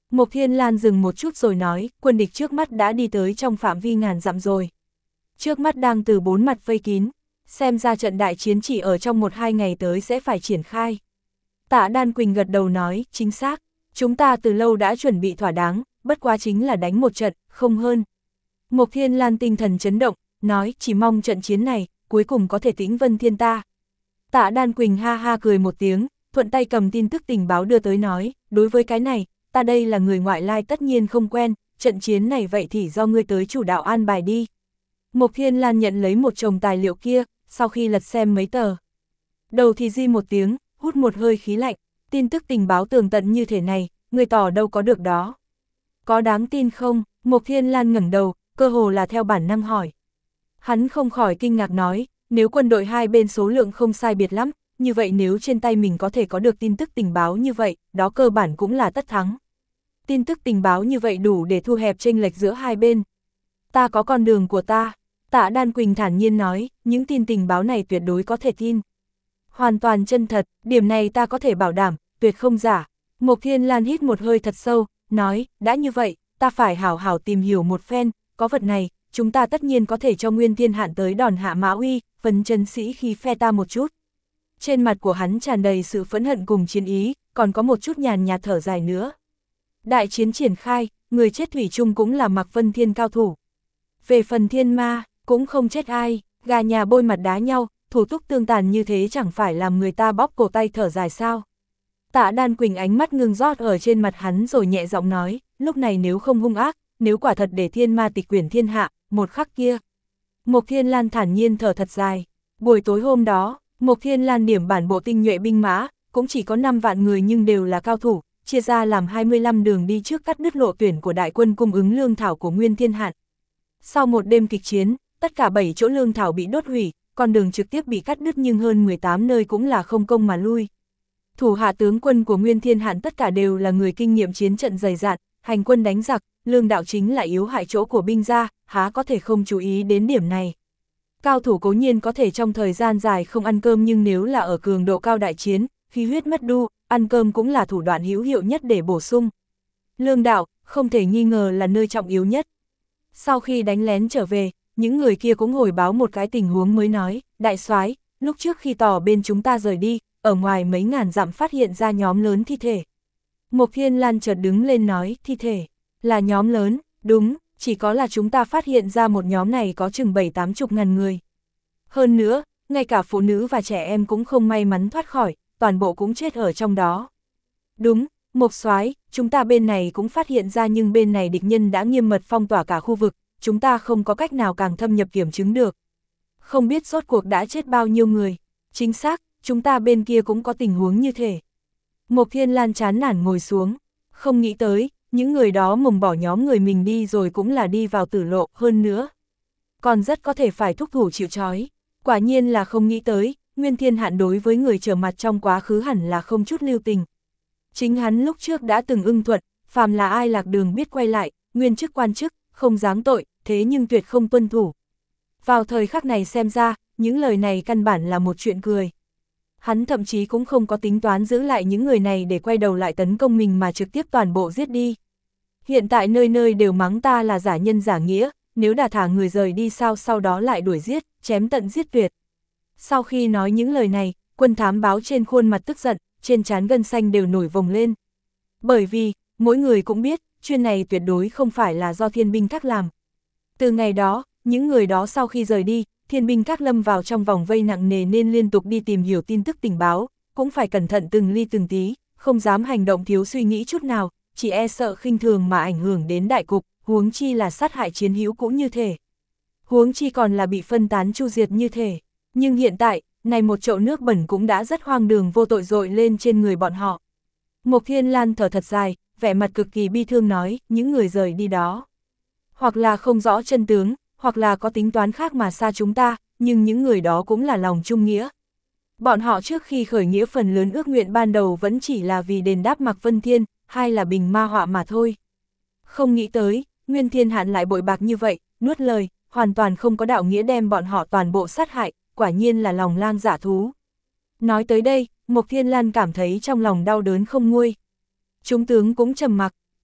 Mộc Thiên Lan dừng một chút rồi nói, quân địch trước mắt đã đi tới trong phạm vi ngàn dặm rồi. Trước mắt đang từ bốn mặt vây kín, xem ra trận đại chiến chỉ ở trong một hai ngày tới sẽ phải triển khai. Tạ Đan Quỳnh gật đầu nói, chính xác, chúng ta từ lâu đã chuẩn bị thỏa đáng, bất quá chính là đánh một trận, không hơn. Mộc Thiên Lan tinh thần chấn động, nói, chỉ mong trận chiến này, cuối cùng có thể tĩnh Vân Thiên ta. Tạ Đan Quỳnh ha ha cười một tiếng, thuận tay cầm tin tức tình báo đưa tới nói, đối với cái này, ta đây là người ngoại lai tất nhiên không quen, trận chiến này vậy thì do ngươi tới chủ đạo an bài đi. Mộc Thiên Lan nhận lấy một chồng tài liệu kia, sau khi lật xem mấy tờ. Đầu thì di một tiếng, hút một hơi khí lạnh, tin tức tình báo tường tận như thế này, người tỏ đâu có được đó. Có đáng tin không? Mộc Thiên Lan ngẩng đầu, cơ hồ là theo bản năng hỏi. Hắn không khỏi kinh ngạc nói, nếu quân đội hai bên số lượng không sai biệt lắm, như vậy nếu trên tay mình có thể có được tin tức tình báo như vậy, đó cơ bản cũng là tất thắng. Tin tức tình báo như vậy đủ để thu hẹp chênh lệch giữa hai bên. Ta có con đường của ta. Tạ Đan Quỳnh thản nhiên nói, những tin tình báo này tuyệt đối có thể tin. Hoàn toàn chân thật, điểm này ta có thể bảo đảm, tuyệt không giả. Mộc Thiên Lan hít một hơi thật sâu, nói, đã như vậy, ta phải hảo hảo tìm hiểu một phen, có vật này, chúng ta tất nhiên có thể cho Nguyên Thiên Hạn tới đòn hạ mã uy, phấn chân sĩ khi phe ta một chút. Trên mặt của hắn tràn đầy sự phẫn hận cùng chiến ý, còn có một chút nhàn nhạt thở dài nữa. Đại chiến triển khai, người chết thủy chung cũng là Mạc Vân Thiên cao thủ. Về phần thiên ma, cũng không chết ai, gà nhà bôi mặt đá nhau, thủ túc tương tàn như thế chẳng phải làm người ta bóp cổ tay thở dài sao. Tạ Đan Quỳnh ánh mắt ngưng rót ở trên mặt hắn rồi nhẹ giọng nói, lúc này nếu không hung ác, nếu quả thật để thiên ma tịch quyển thiên hạ, một khắc kia. Mộc Thiên Lan thản nhiên thở thật dài. Buổi tối hôm đó, Mộc Thiên Lan điểm bản bộ tinh nhuệ binh mã, cũng chỉ có năm vạn người nhưng đều là cao thủ, chia ra làm hai mươi lăm đường đi trước cắt đứt lộ tuyển của đại quân cung ứng lương thảo của Nguyên Thiên Hạn. Sau một đêm kịch chiến, tất cả bảy chỗ lương thảo bị đốt hủy, con đường trực tiếp bị cắt đứt nhưng hơn mười tám nơi cũng là không công mà lui. Thủ hạ tướng quân của Nguyên Thiên Hạn tất cả đều là người kinh nghiệm chiến trận dày dạn, hành quân đánh giặc, lương đạo chính là yếu hại chỗ của binh gia, há có thể không chú ý đến điểm này. Cao thủ cố nhiên có thể trong thời gian dài không ăn cơm nhưng nếu là ở cường độ cao đại chiến, khí huyết mất đu, ăn cơm cũng là thủ đoạn hữu hiệu nhất để bổ sung. Lương đạo, không thể nghi ngờ là nơi trọng yếu nhất. Sau khi đánh lén trở về, những người kia cũng hồi báo một cái tình huống mới nói, đại soái, lúc trước khi tỏ bên chúng ta rời đi, ở ngoài mấy ngàn dặm phát hiện ra nhóm lớn thi thể. Mộc Thiên Lan chợt đứng lên nói, thi thể, là nhóm lớn, đúng, chỉ có là chúng ta phát hiện ra một nhóm này có chừng bảy tám chục ngàn người. Hơn nữa, ngay cả phụ nữ và trẻ em cũng không may mắn thoát khỏi, toàn bộ cũng chết ở trong đó. Đúng, Mộc soái, chúng ta bên này cũng phát hiện ra nhưng bên này địch nhân đã nghiêm mật phong tỏa cả khu vực, chúng ta không có cách nào càng thâm nhập kiểm chứng được. Không biết rốt cuộc đã chết bao nhiêu người. Chính xác, chúng ta bên kia cũng có tình huống như thế. Mộc Thiên Lan chán nản ngồi xuống, không nghĩ tới, những người đó mồng bỏ nhóm người mình đi rồi cũng là đi vào tử lộ hơn nữa. Còn rất có thể phải thúc thủ chịu trói, quả nhiên là không nghĩ tới, Nguyên Thiên Hạn đối với người trở mặt trong quá khứ hẳn là không chút lưu tình. Chính hắn lúc trước đã từng ưng thuận, phàm là ai lạc đường biết quay lại, nguyên chức quan chức, không giáng tội, thế nhưng tuyệt không tuân thủ. Vào thời khắc này xem ra, những lời này căn bản là một chuyện cười. Hắn thậm chí cũng không có tính toán giữ lại những người này để quay đầu lại tấn công mình mà trực tiếp toàn bộ giết đi. Hiện tại nơi nơi đều mắng ta là giả nhân giả nghĩa, nếu đã thả người rời đi sao sau đó lại đuổi giết, chém tận giết tuyệt. Sau khi nói những lời này, quân thám báo trên khuôn mặt tức giận, trên trán gân xanh đều nổi vồng lên. Bởi vì, mỗi người cũng biết, chuyện này tuyệt đối không phải là do thiên binh các làm. Từ ngày đó, những người đó sau khi rời đi, thiên binh các lâm vào trong vòng vây nặng nề nên liên tục đi tìm hiểu tin tức tình báo, cũng phải cẩn thận từng ly từng tí, không dám hành động thiếu suy nghĩ chút nào, chỉ e sợ khinh thường mà ảnh hưởng đến đại cục, huống chi là sát hại chiến hữu cũng như thể. Huống chi còn là bị phân tán chu diệt như thể. Nhưng hiện tại, này một chậu nước bẩn cũng đã rất hoang đường vô tội dội lên trên người bọn họ. Mộc Thiên Lan thở thật dài, vẻ mặt cực kỳ bi thương nói, những người rời đi đó. Hoặc là không rõ chân tướng, hoặc là có tính toán khác mà xa chúng ta, nhưng những người đó cũng là lòng trung nghĩa. Bọn họ trước khi khởi nghĩa phần lớn ước nguyện ban đầu vẫn chỉ là vì đền đáp Mạc Vân Thiên, hay là bình ma họa mà thôi. Không nghĩ tới, Nguyên Thiên Hạn lại bội bạc như vậy, nuốt lời, hoàn toàn không có đạo nghĩa đem bọn họ toàn bộ sát hại, quả nhiên là lòng lang dạ thú. Nói tới đây, Mộc Thiên Lan cảm thấy trong lòng đau đớn không nguôi. Chúng tướng cũng trầm mặc,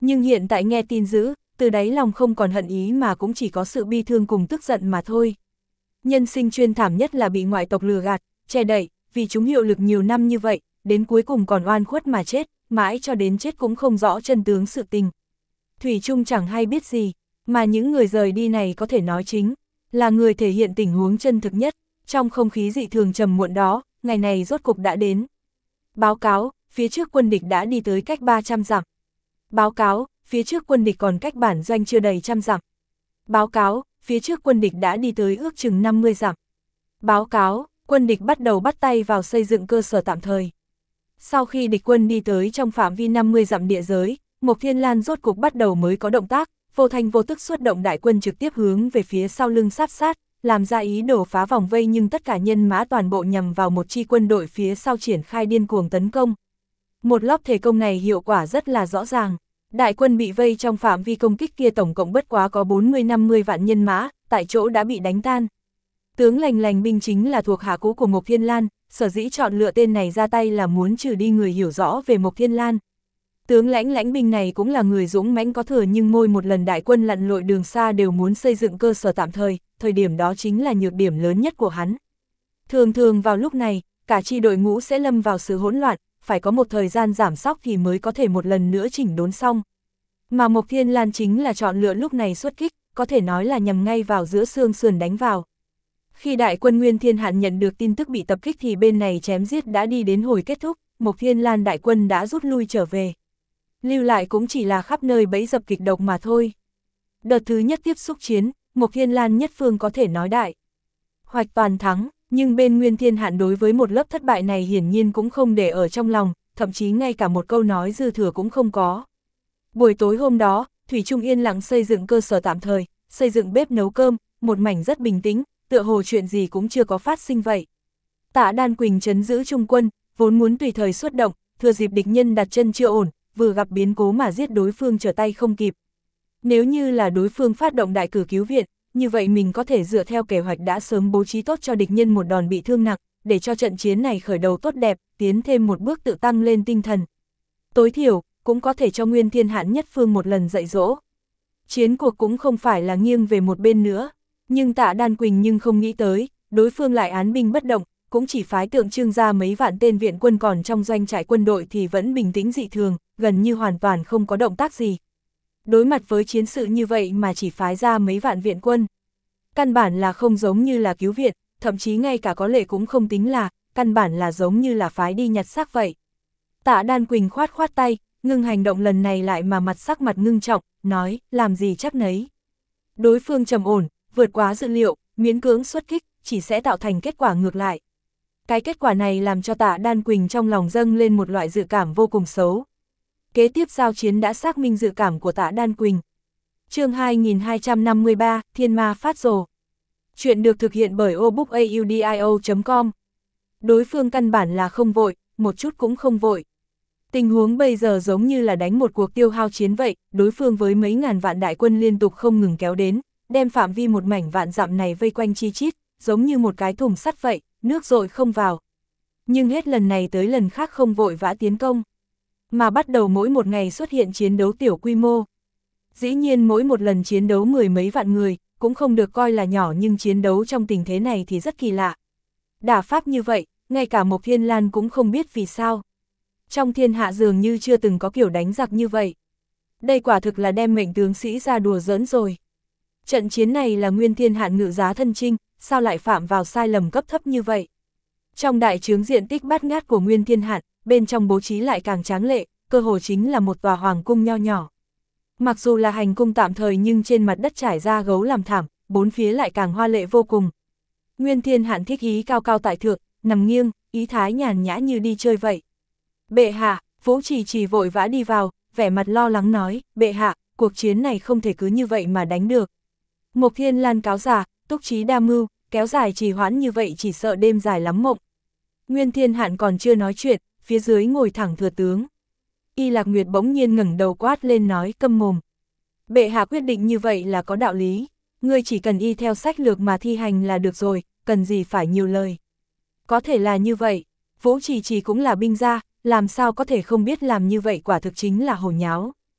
Nhưng hiện tại nghe tin dữ, từ đáy lòng không còn hận ý mà cũng chỉ có sự bi thương cùng tức giận mà thôi. Nhân sinh chuyên thảm nhất là bị ngoại tộc lừa gạt, che đậy, vì chúng hiệu lực nhiều năm như vậy, đến cuối cùng còn oan khuất mà chết, mãi cho đến chết cũng không rõ chân tướng sự tình. Thủy Chung chẳng hay biết gì, mà những người rời đi này có thể nói chính là người thể hiện tình huống chân thực nhất. Trong không khí dị thường trầm muộn đó, ngày này rốt cục đã đến. Báo cáo, phía trước quân địch đã đi tới cách ba trăm dặm. Báo cáo, phía trước quân địch còn cách bản doanh chưa đầy trăm dặm. Báo cáo, phía trước quân địch đã đi tới ước chừng năm mươi dặm. Báo cáo, quân địch bắt đầu bắt tay vào xây dựng cơ sở tạm thời. Sau khi địch quân đi tới trong phạm vi năm mươi dặm địa giới, Mộc Thiên Lan rốt cục bắt đầu mới có động tác, vô thanh vô tức xuất động đại quân trực tiếp hướng về phía sau lưng sáp sát, làm ra ý đồ phá vòng vây, nhưng tất cả nhân mã toàn bộ nhằm vào một chi quân đội phía sau triển khai điên cuồng tấn công. Một lóp thể công này hiệu quả rất là rõ ràng. Đại quân bị vây trong phạm vi công kích kia tổng cộng bất quá có bốn mươi năm mươi vạn nhân mã, tại chỗ đã bị đánh tan. Tướng Lành Lành binh chính là thuộc hạ cũ của Mộc Thiên Lan, sở dĩ chọn lựa tên này ra tay là muốn trừ đi người hiểu rõ về Mộc Thiên Lan. Tướng Lãnh Lãnh binh này cũng là người dũng mãnh có thừa, nhưng mỗi một lần đại quân lặn lội đường xa đều muốn xây dựng cơ sở tạm thời, thời điểm đó chính là nhược điểm lớn nhất của hắn. Thường thường vào lúc này, cả chi đội ngũ sẽ lâm vào sự hỗn loạn, phải có một thời gian giảm sóc thì mới có thể một lần nữa chỉnh đốn xong. Mà Mộc Thiên Lan chính là chọn lựa lúc này xuất kích, có thể nói là nhằm ngay vào giữa xương sườn đánh vào. Khi đại quân Nguyên Thiên Hạn nhận được tin tức bị tập kích thì bên này chém giết đã đi đến hồi kết thúc, Mộc Thiên Lan đại quân đã rút lui trở về. Lưu lại cũng chỉ là khắp nơi bẫy dập kịch độc mà thôi. Đợt thứ nhất tiếp xúc chiến, Mộc Thiên Lan nhất phương có thể nói đại hoạch toàn thắng, nhưng bên Nguyên Thiên Hạn đối với một lớp thất bại này hiển nhiên cũng không để ở trong lòng, thậm chí ngay cả một câu nói dư thừa cũng không có. Buổi tối hôm đó, Thủy Chung yên lặng xây dựng cơ sở tạm thời, xây dựng bếp nấu cơm, một mảnh rất bình tĩnh, tựa hồ chuyện gì cũng chưa có phát sinh vậy. Tạ Đan Quỳnh trấn giữ trung quân, vốn muốn tùy thời xuất động, thừa dịp địch nhân đặt chân chưa ổn, vừa gặp biến cố mà giết đối phương trở tay không kịp. Nếu như là đối phương phát động đại cử cứu viện, như vậy mình có thể dựa theo kế hoạch đã sớm bố trí tốt cho địch nhân một đòn bị thương nặng, để cho trận chiến này khởi đầu tốt đẹp, tiến thêm một bước tự tăng lên tinh thần. Tối thiểu, cũng có thể cho Nguyên Thiên Hạn nhất phương một lần dạy dỗ. Chiến cuộc cũng không phải là nghiêng về một bên nữa, nhưng Tạ Đan Quỳnh nhưng không nghĩ tới, đối phương lại án binh bất động, cũng chỉ phái tượng trưng ra mấy vạn tên viện quân, còn trong doanh trại quân đội thì vẫn bình tĩnh dị thường, gần như hoàn toàn không có động tác gì. Đối mặt với chiến sự như vậy mà chỉ phái ra mấy vạn viện quân. Căn bản là không giống như là cứu viện, thậm chí ngay cả có lệ cũng không tính là, căn bản là giống như là phái đi nhặt xác vậy. Tạ Đan Quỳnh khoát khoát tay, ngưng hành động lần này lại mà mặt sắc mặt ngưng trọng, nói, làm gì chắc nấy. Đối phương trầm ổn, vượt quá dự liệu, miễn cưỡng xuất kích, chỉ sẽ tạo thành kết quả ngược lại. Cái kết quả này làm cho Tạ Đan Quỳnh trong lòng dâng lên một loại dự cảm vô cùng xấu. Kế tiếp giao chiến đã xác minh dự cảm của Tạ Đan Quỳnh. Chương hai nghìn hai trăm năm mươi ba, Thiên Ma phát rồ. Chuyện được thực hiện bởi obookaudio chấm com. Đối phương căn bản là không vội, một chút cũng không vội. Tình huống bây giờ giống như là đánh một cuộc tiêu hao chiến vậy, đối phương với mấy ngàn vạn đại quân liên tục không ngừng kéo đến, đem phạm vi một mảnh vạn dặm này vây quanh chi chít, giống như một cái thùng sắt vậy, nước dội không vào. Nhưng hết lần này tới lần khác không vội vã tiến công, mà bắt đầu mỗi một ngày xuất hiện chiến đấu tiểu quy mô. Dĩ nhiên mỗi một lần chiến đấu mười mấy vạn người, cũng không được coi là nhỏ, nhưng chiến đấu trong tình thế này thì rất kỳ lạ. Đả pháp như vậy, ngay cả Mộc Thiên Lan cũng không biết vì sao. Trong thiên hạ dường như chưa từng có kiểu đánh giặc như vậy. Đây quả thực là đem mệnh tướng sĩ ra đùa giỡn rồi. Trận chiến này là Nguyên Thiên Hạn ngự giá thân chinh, sao lại phạm vào sai lầm cấp thấp như vậy? Trong đại trướng diện tích bát ngát của Nguyên Thiên Hạn, bên trong bố trí lại càng tráng lệ, cơ hồ chính là một tòa hoàng cung nho nhỏ. Mặc dù là hành cung tạm thời nhưng trên mặt đất trải ra gấu làm thảm, bốn phía lại càng hoa lệ vô cùng. Nguyên Thiên Hạn thích ý cao cao tại thượng, nằm nghiêng, ý thái nhàn nhã như đi chơi vậy. Bệ hạ, Vũ Trì Trì vội vã đi vào, vẻ mặt lo lắng nói, bệ hạ, cuộc chiến này không thể cứ như vậy mà đánh được. Mộc Thiên Lan cáo già, túc trí đa mưu, kéo dài trì hoãn như vậy chỉ sợ đêm dài lắm mộng. Nguyên Thiên Hạn còn chưa nói chuyện, phía dưới ngồi thẳng thừa tướng. Y Lạc Nguyệt bỗng nhiên ngẩng đầu quát lên nói, câm mồm. Bệ hạ quyết định như vậy là có đạo lý, ngươi chỉ cần y theo sách lược mà thi hành là được rồi, cần gì phải nhiều lời. Có thể là như vậy, Vũ Trì Trì cũng là binh gia, làm sao có thể không biết làm như vậy, quả thực chính là hồ nháo.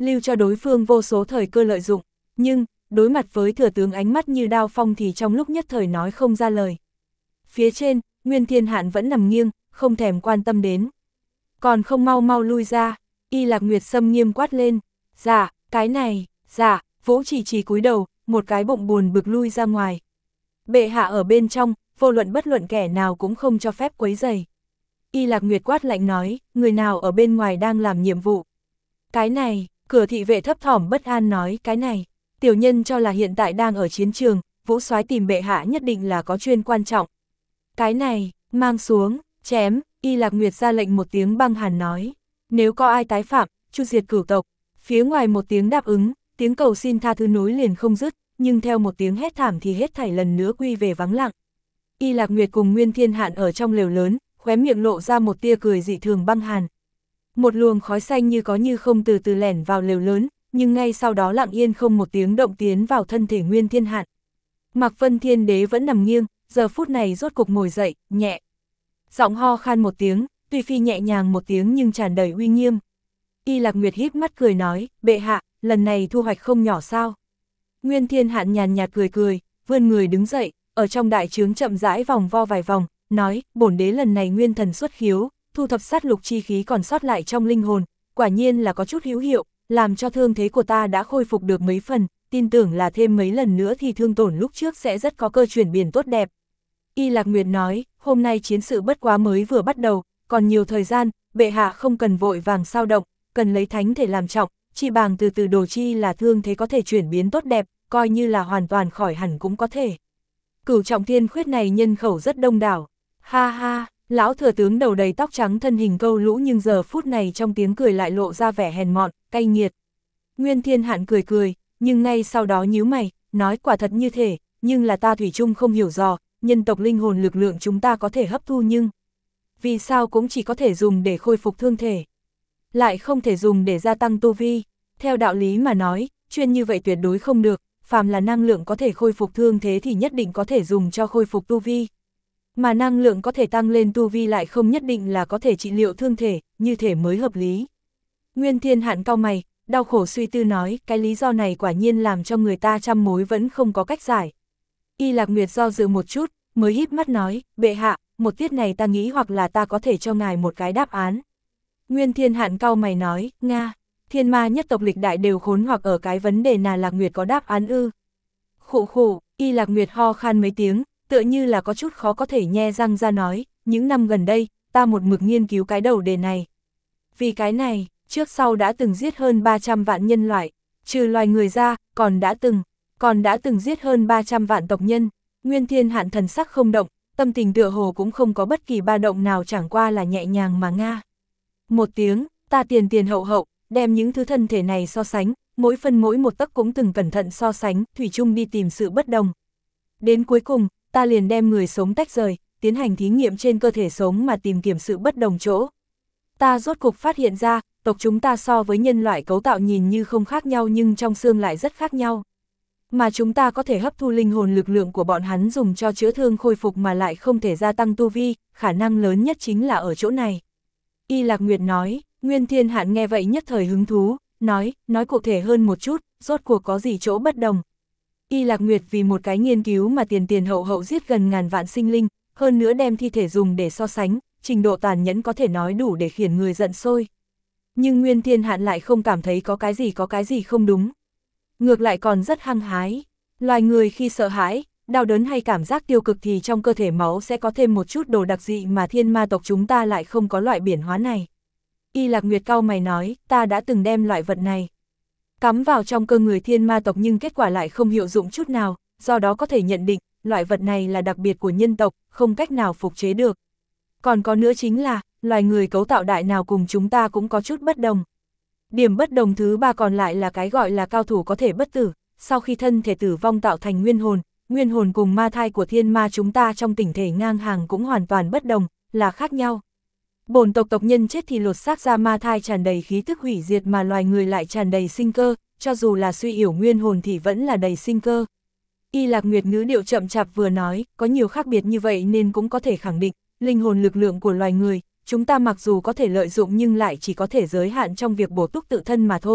lưu cho đối phương vô số thời cơ lợi dụng, nhưng, đối mặt với thừa tướng ánh mắt như đao phong thì trong lúc nhất thời nói không ra lời. Phía trên, Nguyên Thiên Hạn vẫn nằm nghiêng, không thèm quan tâm đến. Còn không mau mau lui ra, Y Lạc Nguyệt Sâm nghiêm quát lên, dạ, cái này, dạ, Vũ Chỉ Chỉ cúi đầu, một cái bụng buồn bực lui ra ngoài. Bệ hạ ở bên trong, vô luận bất luận kẻ nào cũng không cho phép quấy rầy. Y Lạc Nguyệt quát lạnh nói, người nào ở bên ngoài đang làm nhiệm vụ. Cái này, cửa thị vệ thấp thỏm bất an nói, cái này, tiểu nhân cho là hiện tại đang ở chiến trường, Vũ soái tìm bệ hạ nhất định là có chuyên quan trọng. Cái này, mang xuống, chém, Y Lạc Nguyệt ra lệnh một tiếng băng hàn nói, nếu có ai tái phạm, chu diệt cửu tộc. Phía ngoài một tiếng đáp ứng, tiếng cầu xin tha thứ nối liền không dứt, nhưng theo một tiếng hét thảm thì hết thảy lần nữa quy về vắng lặng. Y Lạc Nguyệt cùng Nguyên Thiên Hạn ở trong lều lớn, khóe miệng lộ ra một tia cười dị thường băng hàn. Một luồng khói xanh như có như không từ từ lẻn vào lều lớn, nhưng ngay sau đó lặng yên không một tiếng động tiến vào thân thể Nguyên Thiên Hạn. Mạc Vân Thiên Đế vẫn nằm nghiêng, giờ phút này rốt cục ngồi dậy, nhẹ. Giọng ho khan một tiếng, tuy phi nhẹ nhàng một tiếng nhưng tràn đầy uy nghiêm. Y Lạc Nguyệt híp mắt cười nói, bệ hạ, lần này thu hoạch không nhỏ sao. Nguyên Thiên Hạn nhàn nhạt cười cười, vươn người đứng dậy, ở trong đại trướng chậm rãi vòng vo vài vòng, nói, bổn đế lần này nguyên thần xuất khiếu, thu thập sát lục chi khí còn sót lại trong linh hồn, quả nhiên là có chút hữu hiệu, làm cho thương thế của ta đã khôi phục được mấy phần, tin tưởng là thêm mấy lần nữa thì thương tổn lúc trước sẽ rất có cơ chuyển biến tốt đẹp. Y Lạc Nguyệt nói, hôm nay chiến sự bất quá mới vừa bắt đầu, còn nhiều thời gian, bệ hạ không cần vội vàng sao động, cần lấy thánh thể làm trọng, chi bằng từ từ đồ chi là thương thế có thể chuyển biến tốt đẹp, coi như là hoàn toàn khỏi hẳn cũng có thể. Cửu trọng thiên khuyết này nhân khẩu rất đông đảo, ha ha, lão thừa tướng đầu đầy tóc trắng thân hình câu lũ nhưng giờ phút này trong tiếng cười lại lộ ra vẻ hèn mọn, cay nghiệt. Nguyên Thiên Hạn cười cười, nhưng ngay sau đó nhíu mày, nói quả thật như thế, nhưng là ta thủy chung không hiểu rõ, nhân tộc linh hồn lực lượng chúng ta có thể hấp thu nhưng vì sao cũng chỉ có thể dùng để khôi phục thương thể, lại không thể dùng để gia tăng tu vi. Theo đạo lý mà nói, chuyên như vậy tuyệt đối không được, phàm là năng lượng có thể khôi phục thương thế thì nhất định có thể dùng cho khôi phục tu vi. Mà năng lượng có thể tăng lên tu vi lại không nhất định là có thể trị liệu thương thể, như thể mới hợp lý. Nguyên Thiên Hạn cau mày, đau khổ suy tư nói, cái lý do này quả nhiên làm cho người ta trăm mối vẫn không có cách giải. Y Lạc Nguyệt do dự một chút, mới híp mắt nói, bệ hạ, một tiết này ta nghĩ hoặc là ta có thể cho ngài một cái đáp án. Nguyên Thiên Hạn cau mày nói, Nga, thiên ma nhất tộc lịch đại đều khốn hoặc ở cái vấn đề nào Lạc Nguyệt có đáp án ư. Khụ khụ, Y Lạc Nguyệt ho khan mấy tiếng, tựa như là có chút khó có thể nhe răng ra nói, những năm gần đây, ta một mực nghiên cứu cái đầu đề này. Vì cái này, trước sau đã từng giết hơn ba trăm vạn nhân loại, trừ loài người ra, còn đã từng, còn đã từng giết hơn ba trăm vạn tộc nhân. Nguyên Thiên Hạn thần sắc không động, tâm tình tựa hồ cũng không có bất kỳ ba động nào, chẳng qua là nhẹ nhàng mà nga. Một tiếng, ta tiền tiền hậu hậu, đem những thứ thân thể này so sánh, mỗi phân mỗi một tấc cũng từng cẩn thận so sánh, thủy chung đi tìm sự bất đồng. Đến cuối cùng, ta liền đem người sống tách rời, tiến hành thí nghiệm trên cơ thể sống mà tìm kiếm sự bất đồng chỗ. Ta rốt cục phát hiện ra, tộc chúng ta so với nhân loại cấu tạo nhìn như không khác nhau nhưng trong xương lại rất khác nhau. Mà chúng ta có thể hấp thu linh hồn lực lượng của bọn hắn dùng cho chữa thương khôi phục mà lại không thể gia tăng tu vi, khả năng lớn nhất chính là ở chỗ này. Y Lạc Nguyệt nói, Nguyên Thiên Hạn nghe vậy nhất thời hứng thú, nói, nói cụ thể hơn một chút, rốt cuộc có gì chỗ bất đồng. Y Lạc Nguyệt vì một cái nghiên cứu mà tiền tiền hậu hậu giết gần ngàn vạn sinh linh, hơn nữa đem thi thể dùng để so sánh, trình độ tàn nhẫn có thể nói đủ để khiến người giận sôi. Nhưng Nguyên Thiên Hạn lại không cảm thấy có cái gì có cái gì không đúng. Ngược lại còn rất hăng hái. Loài người khi sợ hãi, đau đớn hay cảm giác tiêu cực thì trong cơ thể máu sẽ có thêm một chút đồ đặc dị mà thiên ma tộc chúng ta lại không có loại biển hóa này. Y Lạc Nguyệt cau mày nói, ta đã từng đem loại vật này cắm vào trong cơ người thiên ma tộc nhưng kết quả lại không hiệu dụng chút nào, do đó có thể nhận định, loại vật này là đặc biệt của nhân tộc, không cách nào phục chế được. Còn có nữa chính là, loài người cấu tạo đại nào cùng chúng ta cũng có chút bất đồng. Điểm bất đồng thứ ba còn lại là cái gọi là cao thủ có thể bất tử, sau khi thân thể tử vong tạo thành nguyên hồn, nguyên hồn cùng ma thai của thiên ma chúng ta trong tỉnh thể ngang hàng cũng hoàn toàn bất đồng, là khác nhau. Bổn tộc tộc nhân chết thì lột xác ra ma thai tràn đầy khí tức hủy diệt mà loài người lại tràn đầy sinh cơ, cho dù là suy yếu nguyên hồn thì vẫn là đầy sinh cơ. Y Lạc Nguyệt ngữ điệu chậm chạp vừa nói, có nhiều khác biệt như vậy nên cũng có thể khẳng định, linh hồn lực lượng của loài người, chúng ta mặc dù có thể lợi dụng nhưng lại chỉ có thể giới hạn trong việc bổ túc tự thân mà thôi,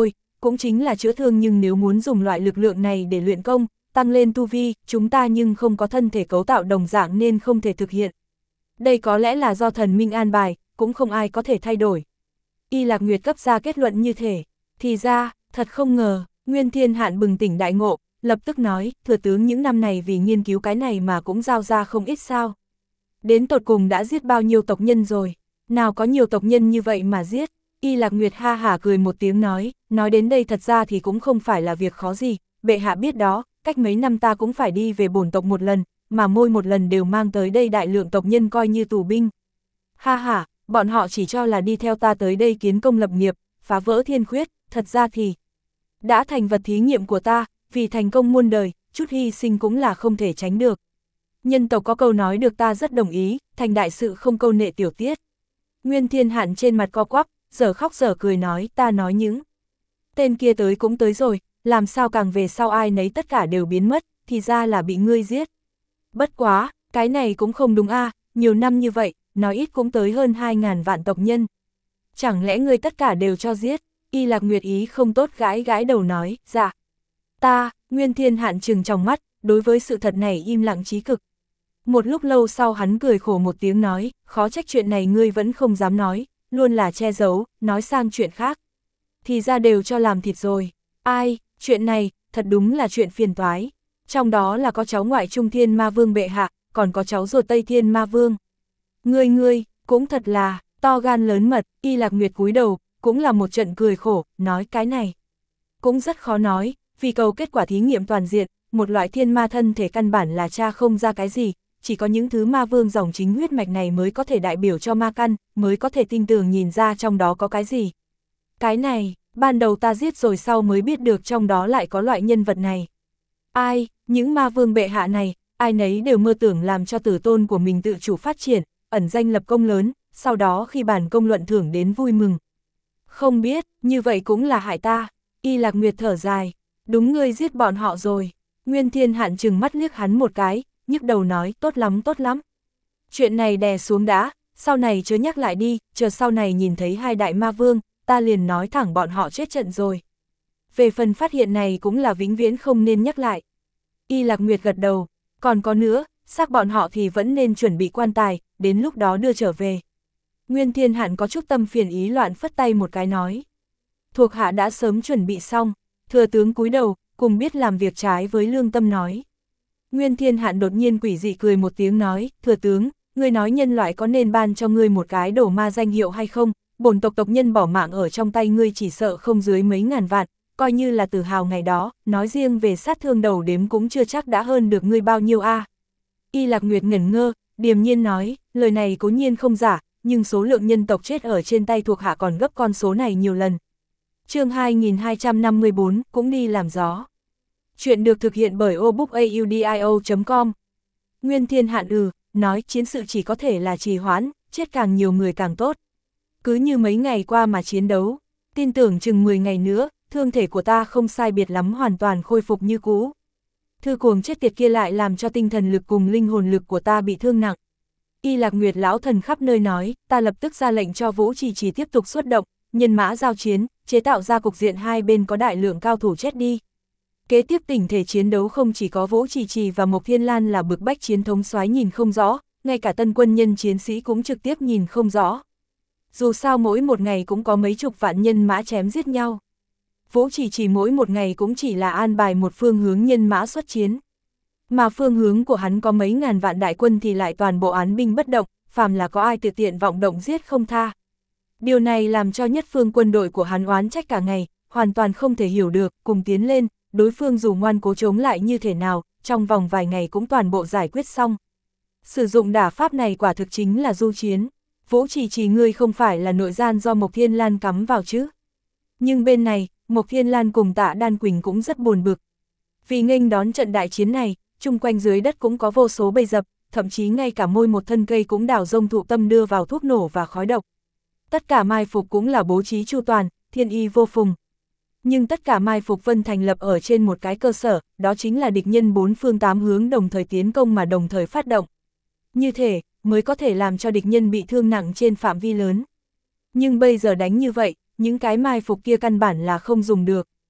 cũng chính là chữa thương, nhưng nếu muốn dùng loại lực lượng này để luyện công, tăng lên tu vi, chúng ta nhưng không có thân thể cấu tạo đồng dạng nên không thể thực hiện. Đây có lẽ là do thần minh an bài, cũng không ai có thể thay đổi. Y Lạc Nguyệt cấp ra kết luận như thế. Thì ra, thật không ngờ, Nguyên Thiên Hạn bừng tỉnh đại ngộ, lập tức nói, thừa tướng những năm này vì nghiên cứu cái này mà cũng giao ra không ít sao. Đến tột cùng đã giết bao nhiêu tộc nhân rồi, nào có nhiều tộc nhân như vậy mà giết. Y Lạc Nguyệt ha hả cười một tiếng nói, nói đến đây thật ra thì cũng không phải là việc khó gì, bệ hạ biết đó, cách mấy năm ta cũng phải đi về bổn tộc một lần, mà mỗi một lần đều mang tới đây đại lượng tộc nhân coi như tù binh. Ha hả, bọn họ chỉ cho là đi theo ta tới đây kiến công lập nghiệp, phá vỡ thiên khuyết, thật ra thì đã thành vật thí nghiệm của ta, vì thành công muôn đời, chút hy sinh cũng là không thể tránh được. Nhân tộc có câu nói được ta rất đồng ý, thành đại sự không câu nệ tiểu tiết. Nguyên Thiên Hạn trên mặt co quắp, giờ khóc giờ cười nói, ta nói những tên kia tới cũng tới rồi, làm sao càng về sau ai nấy tất cả đều biến mất, thì ra là bị ngươi giết. Bất quá, cái này cũng không đúng a, nhiều năm như vậy, nói ít cũng tới hơn hai ngàn vạn tộc nhân. Chẳng lẽ ngươi tất cả đều cho giết? Y Lạc Nguyệt ý không tốt gãi gãi đầu nói, dạ. Ta, Nguyên Thiên Hạn trừng trong mắt, đối với sự thật này im lặng chí cực. Một lúc lâu sau hắn cười khổ một tiếng nói, khó trách chuyện này ngươi vẫn không dám nói, luôn là che giấu, nói sang chuyện khác. Thì ra đều cho làm thịt rồi. Ai, chuyện này, thật đúng là chuyện phiền toái. Trong đó là có cháu ngoại Trung Thiên Ma Vương bệ hạ, còn có cháu ruột Tây Thiên Ma Vương. Ngươi ngươi, cũng thật là, to gan lớn mật. Y Lạc Nguyệt cúi đầu, cũng là một trận cười khổ, nói cái này. Cũng rất khó nói, vì cầu kết quả thí nghiệm toàn diện, một loại thiên ma thân thể căn bản là tra không ra cái gì, chỉ có những thứ ma vương dòng chính huyết mạch này mới có thể đại biểu cho ma căn, mới có thể tinh tường nhìn ra trong đó có cái gì. Cái này, ban đầu ta giết rồi sau mới biết được trong đó lại có loại nhân vật này. Ai, những ma vương bệ hạ này, ai nấy đều mơ tưởng làm cho tử tôn của mình tự chủ phát triển, ẩn danh lập công lớn, sau đó khi bản công luận thưởng đến vui mừng. Không biết, như vậy cũng là hại ta. Y Lạc Nguyệt thở dài, đúng ngươi giết bọn họ rồi. Nguyên Thiên Hạn trừng mắt liếc hắn một cái, nhức đầu nói, tốt lắm tốt lắm. Chuyện này đè xuống đã, sau này chớ nhắc lại đi, chờ sau này nhìn thấy hai đại ma vương, ta liền nói thẳng bọn họ chết trận rồi. Về phần phát hiện này cũng là vĩnh viễn không nên nhắc lại. Y Lạc Nguyệt gật đầu, còn có nữa, xác bọn họ thì vẫn nên chuẩn bị quan tài, đến lúc đó đưa trở về. Nguyên Thiên Hạn có chút tâm phiền ý loạn phất tay một cái nói. Thuộc hạ đã sớm chuẩn bị xong, thừa tướng cúi đầu, cùng biết làm việc trái với lương tâm nói. Nguyên Thiên Hạn đột nhiên quỷ dị cười một tiếng nói, thừa tướng, ngươi nói nhân loại có nên ban cho ngươi một cái đổ ma danh hiệu hay không, bổn tộc tộc nhân bỏ mạng ở trong tay ngươi chỉ sợ không dưới mấy ngàn vạn, coi như là tự hào ngày đó, nói riêng về sát thương đầu đếm cũng chưa chắc đã hơn được ngươi bao nhiêu a. À. Y Lạc Nguyệt ngẩn ngơ, điềm nhiên nói, lời này cố nhiên không giả, nhưng số lượng nhân tộc chết ở trên tay thuộc hạ còn gấp con số này nhiều lần. Chương hai nghìn hai trăm năm mươi bốn, cũng đi làm gió. Chuyện được thực hiện bởi obookaudio chấm com. Nguyên Thiên Hạn ừ, nói chiến sự chỉ có thể là trì hoãn, chết càng nhiều người càng tốt. Cứ như mấy ngày qua mà chiến đấu, tin tưởng chừng mười ngày nữa, thương thể của ta không sai biệt lắm hoàn toàn khôi phục như cũ. Thư cuồng chết tiệt kia lại làm cho tinh thần lực cùng linh hồn lực của ta bị thương nặng. Y Lạc Nguyệt lão thần khắp nơi nói, ta lập tức ra lệnh cho Vũ Trì Trì tiếp tục xuất động, nhân mã giao chiến, chế tạo ra cục diện hai bên có đại lượng cao thủ chết đi. Kế tiếp tình thể chiến đấu không chỉ có Vũ Trì Trì và Mộc Thiên Lan là bực bách chiến thống soái nhìn không rõ, ngay cả tân quân nhân chiến sĩ cũng trực tiếp nhìn không rõ. Dù sao mỗi một ngày cũng có mấy chục vạn nhân mã chém giết nhau. Vũ Trì Trì mỗi một ngày cũng chỉ là an bài một phương hướng nhân mã xuất chiến. Mà phương hướng của hắn có mấy ngàn vạn đại quân thì lại toàn bộ án binh bất động, phàm là có ai tự tiện vọng động giết không tha. Điều này làm cho nhất phương quân đội của hắn oán trách cả ngày, hoàn toàn không thể hiểu được, cùng tiến lên, đối phương dù ngoan cố chống lại như thế nào, trong vòng vài ngày cũng toàn bộ giải quyết xong. Sử dụng đả pháp này quả thực chính là du chiến. Vũ Trì Trì ngươi không phải là nội gian do Mộc Thiên Lan cắm vào chứ. Nhưng bên này, Mộc Thiên Lan cùng Tạ Đan Quỳnh cũng rất buồn bực. Vì nghênh đón trận đại chiến này, chung quanh dưới đất cũng có vô số bầy dập, thậm chí ngay cả môi một thân cây cũng đào rông thụ tâm đưa vào thuốc nổ và khói độc. Tất cả mai phục cũng là bố trí chu toàn, thiên y vô phùng. Nhưng tất cả mai phục vân thành lập ở trên một cái cơ sở, đó chính là địch nhân bốn phương tám hướng đồng thời tiến công mà đồng thời phát động. Như thế, mới có thể làm cho địch nhân bị thương nặng trên phạm vi lớn. Nhưng bây giờ đánh như vậy, những cái mai phục kia căn bản là không dùng được.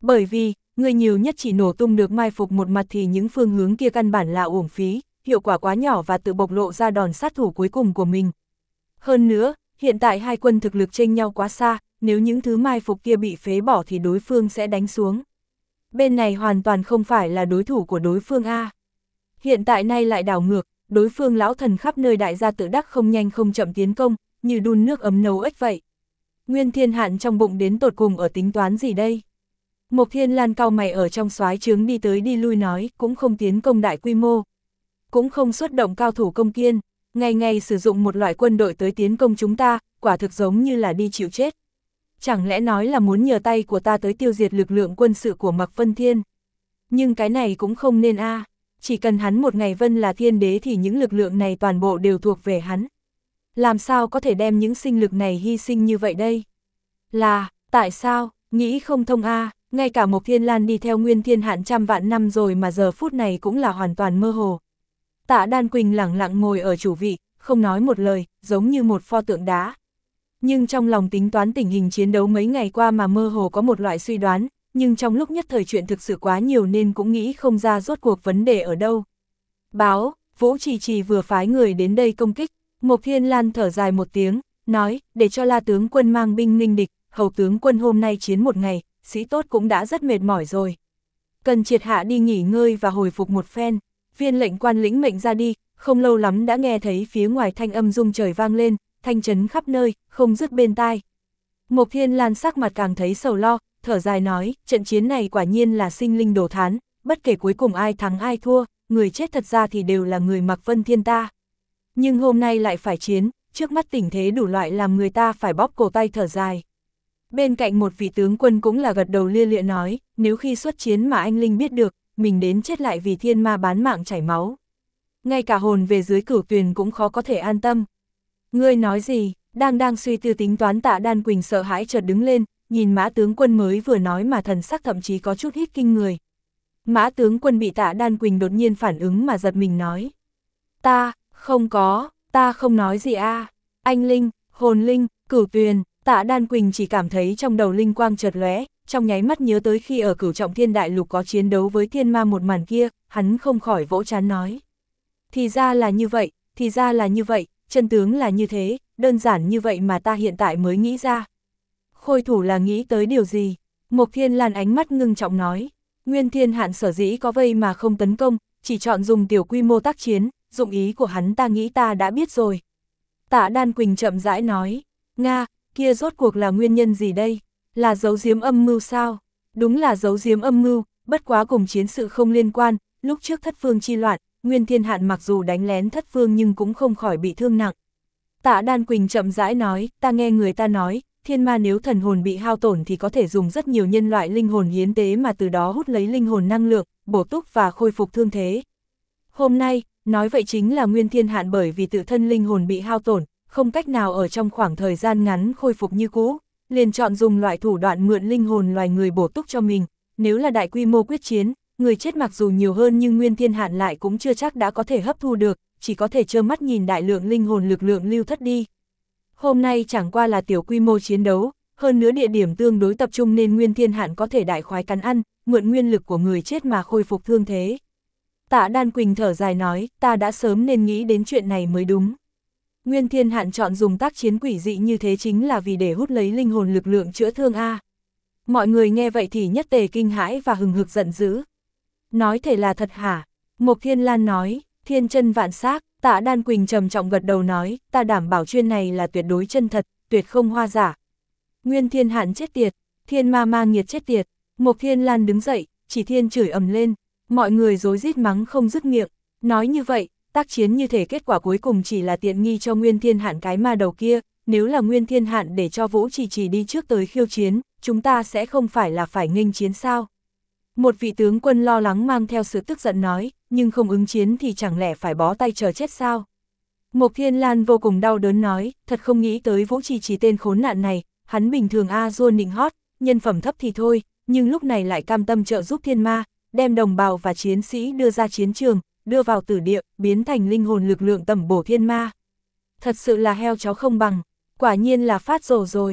Bởi vì, người nhiều nhất chỉ nổ tung được mai phục một mặt thì những phương hướng kia căn bản là uổng phí, hiệu quả quá nhỏ và tự bộc lộ ra đòn sát thủ cuối cùng của mình. Hơn nữa, hiện tại hai quân thực lực chênh nhau quá xa, nếu những thứ mai phục kia bị phế bỏ thì đối phương sẽ đánh xuống. Bên này hoàn toàn không phải là đối thủ của đối phương A. Hiện tại nay lại đảo ngược, đối phương lão thần khắp nơi đại gia tự đắc không nhanh không chậm tiến công, như đun nước ấm nấu ếch vậy. Nguyên Thiên Hạn trong bụng đến tột cùng ở tính toán gì đây? Mộc Thiên Lan cau mày ở trong soái trướng đi tới đi lui nói, cũng không tiến công đại quy mô, cũng không xuất động cao thủ công kiên, ngày ngày sử dụng một loại quân đội tới tiến công chúng ta, quả thực giống như là đi chịu chết. Chẳng lẽ nói là muốn nhờ tay của ta tới tiêu diệt lực lượng quân sự của Mạc Vân Thiên? Nhưng cái này cũng không nên a, chỉ cần hắn một ngày Vân là thiên đế thì những lực lượng này toàn bộ đều thuộc về hắn. Làm sao có thể đem những sinh lực này hy sinh như vậy đây? Là, tại sao, nghĩ không thông a, ngay cả Mộc Thiên Lan đi theo Nguyên Thiên Hạn trăm vạn năm rồi mà giờ phút này cũng là hoàn toàn mơ hồ. Tạ Đan Quỳnh lẳng lặng ngồi ở chủ vị, không nói một lời, giống như một pho tượng đá. Nhưng trong lòng tính toán tình hình chiến đấu mấy ngày qua mà mơ hồ có một loại suy đoán, nhưng trong lúc nhất thời chuyện thực sự quá nhiều nên cũng nghĩ không ra rốt cuộc vấn đề ở đâu. Báo, Vũ Trì Trì vừa phái người đến đây công kích, Mộc Thiên Lan thở dài một tiếng, nói, để cho La tướng quân mang binh nghênh địch, Hầu tướng quân hôm nay chiến một ngày, sĩ tốt cũng đã rất mệt mỏi rồi. Cần triệt hạ đi nghỉ ngơi và hồi phục một phen. Viên lệnh quan lĩnh mệnh ra đi, không lâu lắm đã nghe thấy phía ngoài thanh âm rung trời vang lên, thanh chấn khắp nơi, không dứt bên tai. Mộc Thiên Lan sắc mặt càng thấy sầu lo, thở dài nói, trận chiến này quả nhiên là sinh linh đổ thán, bất kể cuối cùng ai thắng ai thua, người chết thật ra thì đều là người Mạc Vân Thiên ta. Nhưng hôm nay lại phải chiến, trước mắt tình thế đủ loại làm người ta phải bóp cổ tay thở dài. Bên cạnh một vị tướng quân cũng là gật đầu lia lịa nói, nếu khi xuất chiến mà anh Linh biết được, mình đến chết lại vì thiên ma bán mạng chảy máu. Ngay cả hồn về dưới cửu tuyền cũng khó có thể an tâm. Ngươi nói gì, đang đang suy tư tính toán Tạ Đan Quỳnh sợ hãi chợt đứng lên, nhìn Mã tướng quân mới vừa nói mà thần sắc thậm chí có chút hít kinh người. Mã tướng quân bị Tạ Đan Quỳnh đột nhiên phản ứng mà giật mình nói. Ta, không có, ta không nói gì a. Anh Linh, hồn linh, cửu tuyền. Tạ Đan Quỳnh chỉ cảm thấy trong đầu linh quang chợt lóe, trong nháy mắt nhớ tới khi ở Cửu Trọng Thiên Đại Lục có chiến đấu với thiên ma một màn kia, hắn không khỏi vỗ trán nói. Thì ra là như vậy, thì ra là như vậy, chân tướng là như thế, đơn giản như vậy mà ta hiện tại mới nghĩ ra. Khôi thủ là nghĩ tới điều gì? Mộc Thiên Lan ánh mắt ngưng trọng nói. Nguyên Thiên Hạn sở dĩ có vây mà không tấn công, chỉ chọn dùng tiểu quy mô tác chiến, dụng ý của hắn ta nghĩ ta đã biết rồi. Tạ Đan Quỳnh chậm rãi nói. Nga, kia rốt cuộc là nguyên nhân gì đây? Là giấu giếm âm mưu sao? Đúng là giấu giếm âm mưu, bất quá cùng chiến sự không liên quan, lúc trước thất phương chi loạn, Nguyên Thiên Hạn mặc dù đánh lén thất phương nhưng cũng không khỏi bị thương nặng. Tạ Đan Quỳnh chậm rãi nói, ta nghe người ta nói, thiên ma nếu thần hồn bị hao tổn thì có thể dùng rất nhiều nhân loại linh hồn hiến tế mà từ đó hút lấy linh hồn năng lượng, bổ túc và khôi phục thương thế. Hôm nay, nói vậy chính là Nguyên Thiên Hạn bởi vì tự thân linh hồn bị hao tổn, không cách nào ở trong khoảng thời gian ngắn khôi phục như cũ, liền chọn dùng loại thủ đoạn mượn linh hồn loài người bổ túc cho mình. Nếu là đại quy mô quyết chiến, người chết mặc dù nhiều hơn nhưng Nguyên Thiên Hạn lại cũng chưa chắc đã có thể hấp thu được, chỉ có thể trơ mắt nhìn đại lượng linh hồn lực lượng lưu thất đi. Hôm nay chẳng qua là tiểu quy mô chiến đấu, hơn nữa địa điểm tương đối tập trung nên Nguyên Thiên Hạn có thể đại khoái cắn ăn, mượn nguyên lực của người chết mà khôi phục thương thế. Tạ Đan Quỳnh thở dài nói, ta đã sớm nên nghĩ đến chuyện này mới đúng. Nguyên Thiên Hạn chọn dùng tác chiến quỷ dị như thế chính là vì để hút lấy linh hồn lực lượng chữa thương A. Mọi người nghe vậy thì nhất tề kinh hãi và hừng hực giận dữ. Nói thể là thật hả? Mộc Thiên Lan nói, thiên chân vạn xác. Tạ Đan Quỳnh trầm trọng gật đầu nói, ta đảm bảo chuyên này là tuyệt đối chân thật, tuyệt không hoa giả. Nguyên Thiên Hạn chết tiệt, thiên ma ma nghiệt chết tiệt. Mộc Thiên Lan đứng dậy, chỉ thiên chửi ầm lên, mọi người rối rít mắng không dứt miệng. Nói như vậy, tác chiến như thể kết quả cuối cùng chỉ là tiện nghi cho Nguyên Thiên Hạn cái ma đầu kia, nếu là Nguyên Thiên Hạn để cho Vũ Trì Trì đi trước tới khiêu chiến, chúng ta sẽ không phải là phải nghênh chiến sao? Một vị tướng quân lo lắng mang theo sự tức giận nói, nhưng không ứng chiến thì chẳng lẽ phải bó tay chờ chết sao? Mộc Thiên Lan vô cùng đau đớn nói, thật không nghĩ tới Vũ Trì Trì tên khốn nạn này, hắn bình thường a dua nịnh hót, nhân phẩm thấp thì thôi, nhưng lúc này lại cam tâm trợ giúp thiên ma, đem đồng bào và chiến sĩ đưa ra chiến trường, đưa vào tử địa, biến thành linh hồn lực lượng tầm bổ thiên ma. Thật sự là heo chó không bằng, quả nhiên là phát rồ rồi.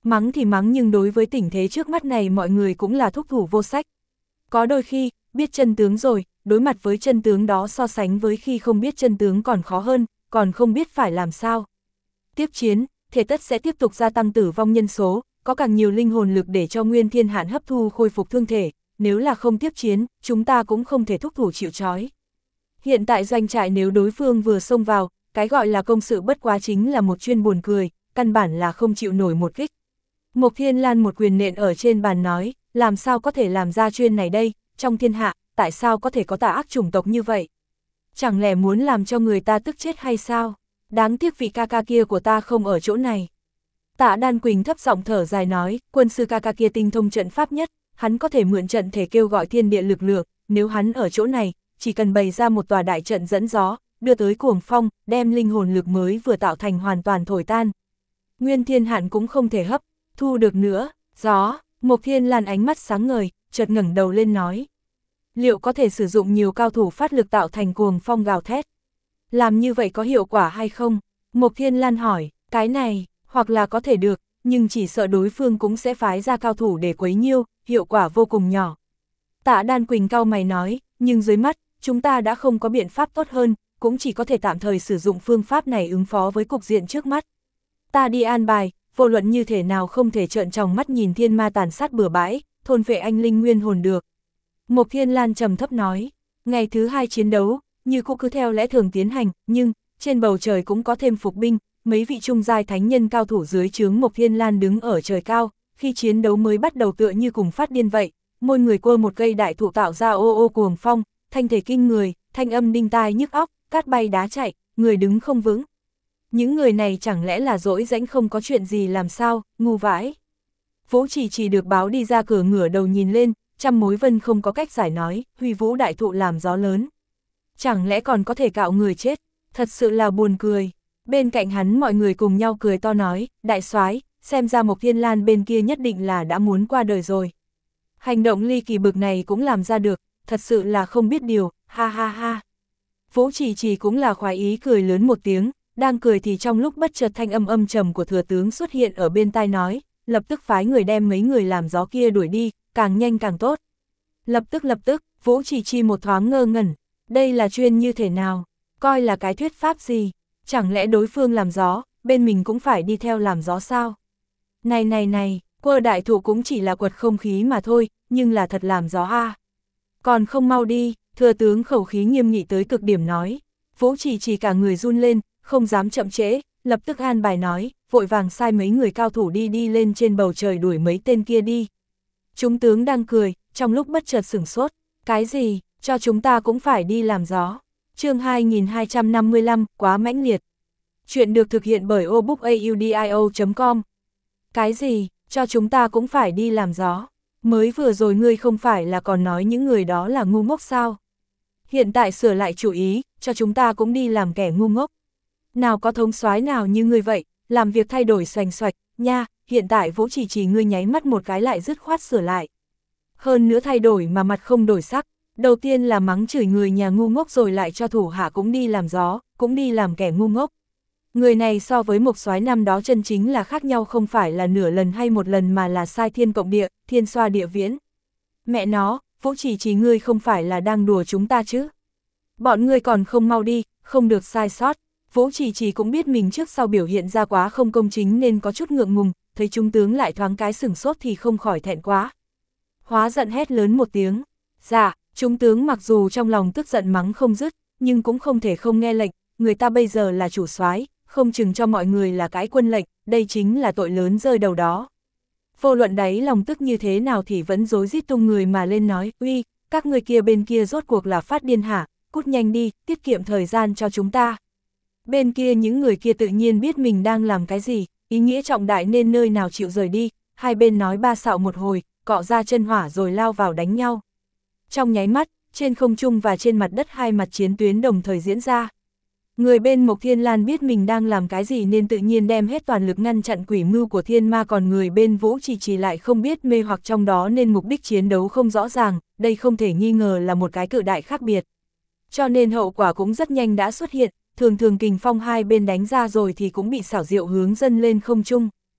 Mắng thì mắng nhưng đối với tình thế trước mắt này mọi người cũng là thúc thủ vô sách. Có đôi khi, biết chân tướng rồi, đối mặt với chân tướng đó so sánh với khi không biết chân tướng còn khó hơn, còn không biết phải làm sao. Tiếp chiến, thể tất sẽ tiếp tục gia tăng tử vong nhân số, có càng nhiều linh hồn lực để cho Nguyên Thiên Hạn hấp thu khôi phục thương thể, nếu là không tiếp chiến, chúng ta cũng không thể thúc thủ chịu trói. Hiện tại doanh trại nếu đối phương vừa xông vào, cái gọi là công sự bất quá chính là một chuyên buồn cười, căn bản là không chịu nổi một kích. Mộc Thiên Lan một quyền nện ở trên bàn nói, làm sao có thể làm ra chuyên này đây, trong thiên hạ, tại sao có thể có tà ác chủng tộc như vậy? Chẳng lẽ muốn làm cho người ta tức chết hay sao? Đáng tiếc vị ca ca kia của ta không ở chỗ này. Tạ Đan Quỳnh thấp giọng thở dài nói, quân sư ca ca kia tinh thông trận pháp nhất, hắn có thể mượn trận thể kêu gọi thiên địa lực lượng, nếu hắn ở chỗ này, chỉ cần bày ra một tòa đại trận dẫn gió, đưa tới cuồng phong, đem linh hồn lực mới vừa tạo thành hoàn toàn thổi tan. Nguyên Thiên Hạn cũng không thể hấp thu được nữa, gió. Mộc Thiên Lan ánh mắt sáng ngời, chợt ngẩng đầu lên nói. Liệu có thể sử dụng nhiều cao thủ phát lực tạo thành cuồng phong gào thét? Làm như vậy có hiệu quả hay không? Mộc Thiên Lan hỏi, cái này, hoặc là có thể được, nhưng chỉ sợ đối phương cũng sẽ phái ra cao thủ để quấy nhiêu, hiệu quả vô cùng nhỏ. Tạ Đan Quỳnh cau mày nói, nhưng dưới mắt, chúng ta đã không có biện pháp tốt hơn, cũng chỉ có thể tạm thời sử dụng phương pháp này ứng phó với cục diện trước mắt. Ta đi an bài, vô luận như thể nào không thể trợn tròng mắt nhìn thiên ma tàn sát bừa bãi, thôn vệ anh linh nguyên hồn được. Mộc Thiên Lan trầm thấp nói, ngày thứ hai chiến đấu, như cũ cứ theo lẽ thường tiến hành, nhưng, trên bầu trời cũng có thêm phục binh, mấy vị trung giai thánh nhân cao thủ dưới trướng Mộc Thiên Lan đứng ở trời cao, khi chiến đấu mới bắt đầu tựa như cùng phát điên vậy, môi người quơ một cây đại thụ tạo ra ô ô cuồng phong, thanh thể kinh người, thanh âm đinh tai nhức óc, cát bay đá chạy, người đứng không vững. Những người này chẳng lẽ là dỗi rãnh không có chuyện gì làm sao, ngu vãi. Vũ Chỉ Chỉ được báo đi ra cửa ngửa đầu nhìn lên, trăm mối vân không có cách giải nói, huy vũ đại thụ làm gió lớn. Chẳng lẽ còn có thể cạo người chết, thật sự là buồn cười. Bên cạnh hắn mọi người cùng nhau cười to nói, đại soái, xem ra Mộc Thiên Lan bên kia nhất định là đã muốn qua đời rồi. Hành động ly kỳ bực này cũng làm ra được, thật sự là không biết điều, ha ha ha. Vũ Chỉ Chỉ cũng là khoái ý cười lớn một tiếng, đang cười thì trong lúc bất chợt thanh âm âm trầm của thừa tướng xuất hiện ở bên tai nói, lập tức phái người đem mấy người làm gió kia đuổi đi, càng nhanh càng tốt. Lập tức lập tức, Vũ Chỉ Chi một thoáng ngơ ngẩn, đây là chuyên như thế nào, coi là cái thuyết pháp gì, chẳng lẽ đối phương làm gió, bên mình cũng phải đi theo làm gió sao? Này này này, quơ đại thụ cũng chỉ là quật không khí mà thôi, nhưng là thật làm gió a. Còn không mau đi, thừa tướng khẩu khí nghiêm nghị tới cực điểm nói. Vũ Chỉ Chỉ cả người run lên, không dám chậm trễ, lập tức an bài nói, vội vàng sai mấy người cao thủ đi đi lên trên bầu trời đuổi mấy tên kia đi. Chúng tướng đang cười, trong lúc bất chợt sửng sốt, cái gì, cho chúng ta cũng phải đi làm gió. Chương hai nghìn hai trăm năm mươi lăm, quá mãnh liệt. Chuyện được thực hiện bởi obookaudio chấm com. Cái gì, cho chúng ta cũng phải đi làm gió. Mới vừa rồi ngươi không phải là còn nói những người đó là ngu ngốc sao? Hiện tại sửa lại chủ ý, cho chúng ta cũng đi làm kẻ ngu ngốc. Nào có thống soái nào như ngươi vậy, làm việc thay đổi xoành xoạch, nha, hiện tại Vũ Chỉ Chỉ ngươi nháy mắt một cái lại dứt khoát sửa lại. Hơn nữa thay đổi mà mặt không đổi sắc, đầu tiên là mắng chửi người nhà ngu ngốc rồi lại cho thủ hạ cũng đi làm gió, cũng đi làm kẻ ngu ngốc. Người này so với Mộc soái năm đó chân chính là khác nhau, không phải là nửa lần hay một lần mà là sai thiên cộng địa, thiên xoa địa viễn. Mẹ nó, Vũ Chỉ Chỉ ngươi không phải là đang đùa chúng ta chứ? Bọn ngươi còn không mau đi, không được sai sót. Vũ Chỉ Chỉ cũng biết mình trước sau biểu hiện ra quá không công chính nên có chút ngượng ngùng, thấy trung tướng lại thoáng cái sửng sốt thì không khỏi thẹn quá. Hóa giận hét lớn một tiếng. Dạ, trung tướng mặc dù trong lòng tức giận mắng không dứt, nhưng cũng không thể không nghe lệnh, người ta bây giờ là chủ soái, không chừng cho mọi người là cái quân lệnh, đây chính là tội lớn rơi đầu đó. Vô luận đấy lòng tức như thế nào thì vẫn rối rít tung người mà lên nói, uy, các người kia bên kia rốt cuộc là phát điên hả, cút nhanh đi, tiết kiệm thời gian cho chúng ta. Bên kia những người kia tự nhiên biết mình đang làm cái gì, ý nghĩa trọng đại nên nơi nào chịu rời đi, hai bên nói ba xạo một hồi, cọ ra chân hỏa rồi lao vào đánh nhau. Trong nháy mắt, trên không trung và trên mặt đất hai mặt chiến tuyến đồng thời diễn ra. Người bên Mộc Thiên Lan biết mình đang làm cái gì nên tự nhiên đem hết toàn lực ngăn chặn quỷ mưu của thiên ma, còn người bên Vũ Chỉ Chỉ lại không biết mê hoặc trong đó nên mục đích chiến đấu không rõ ràng, đây không thể nghi ngờ là một cái cự đại khác biệt. Cho nên hậu quả cũng rất nhanh đã xuất hiện, thường thường kình phong hai bên đánh ra rồi thì cũng bị xảo diệu hướng dâng lên không trung.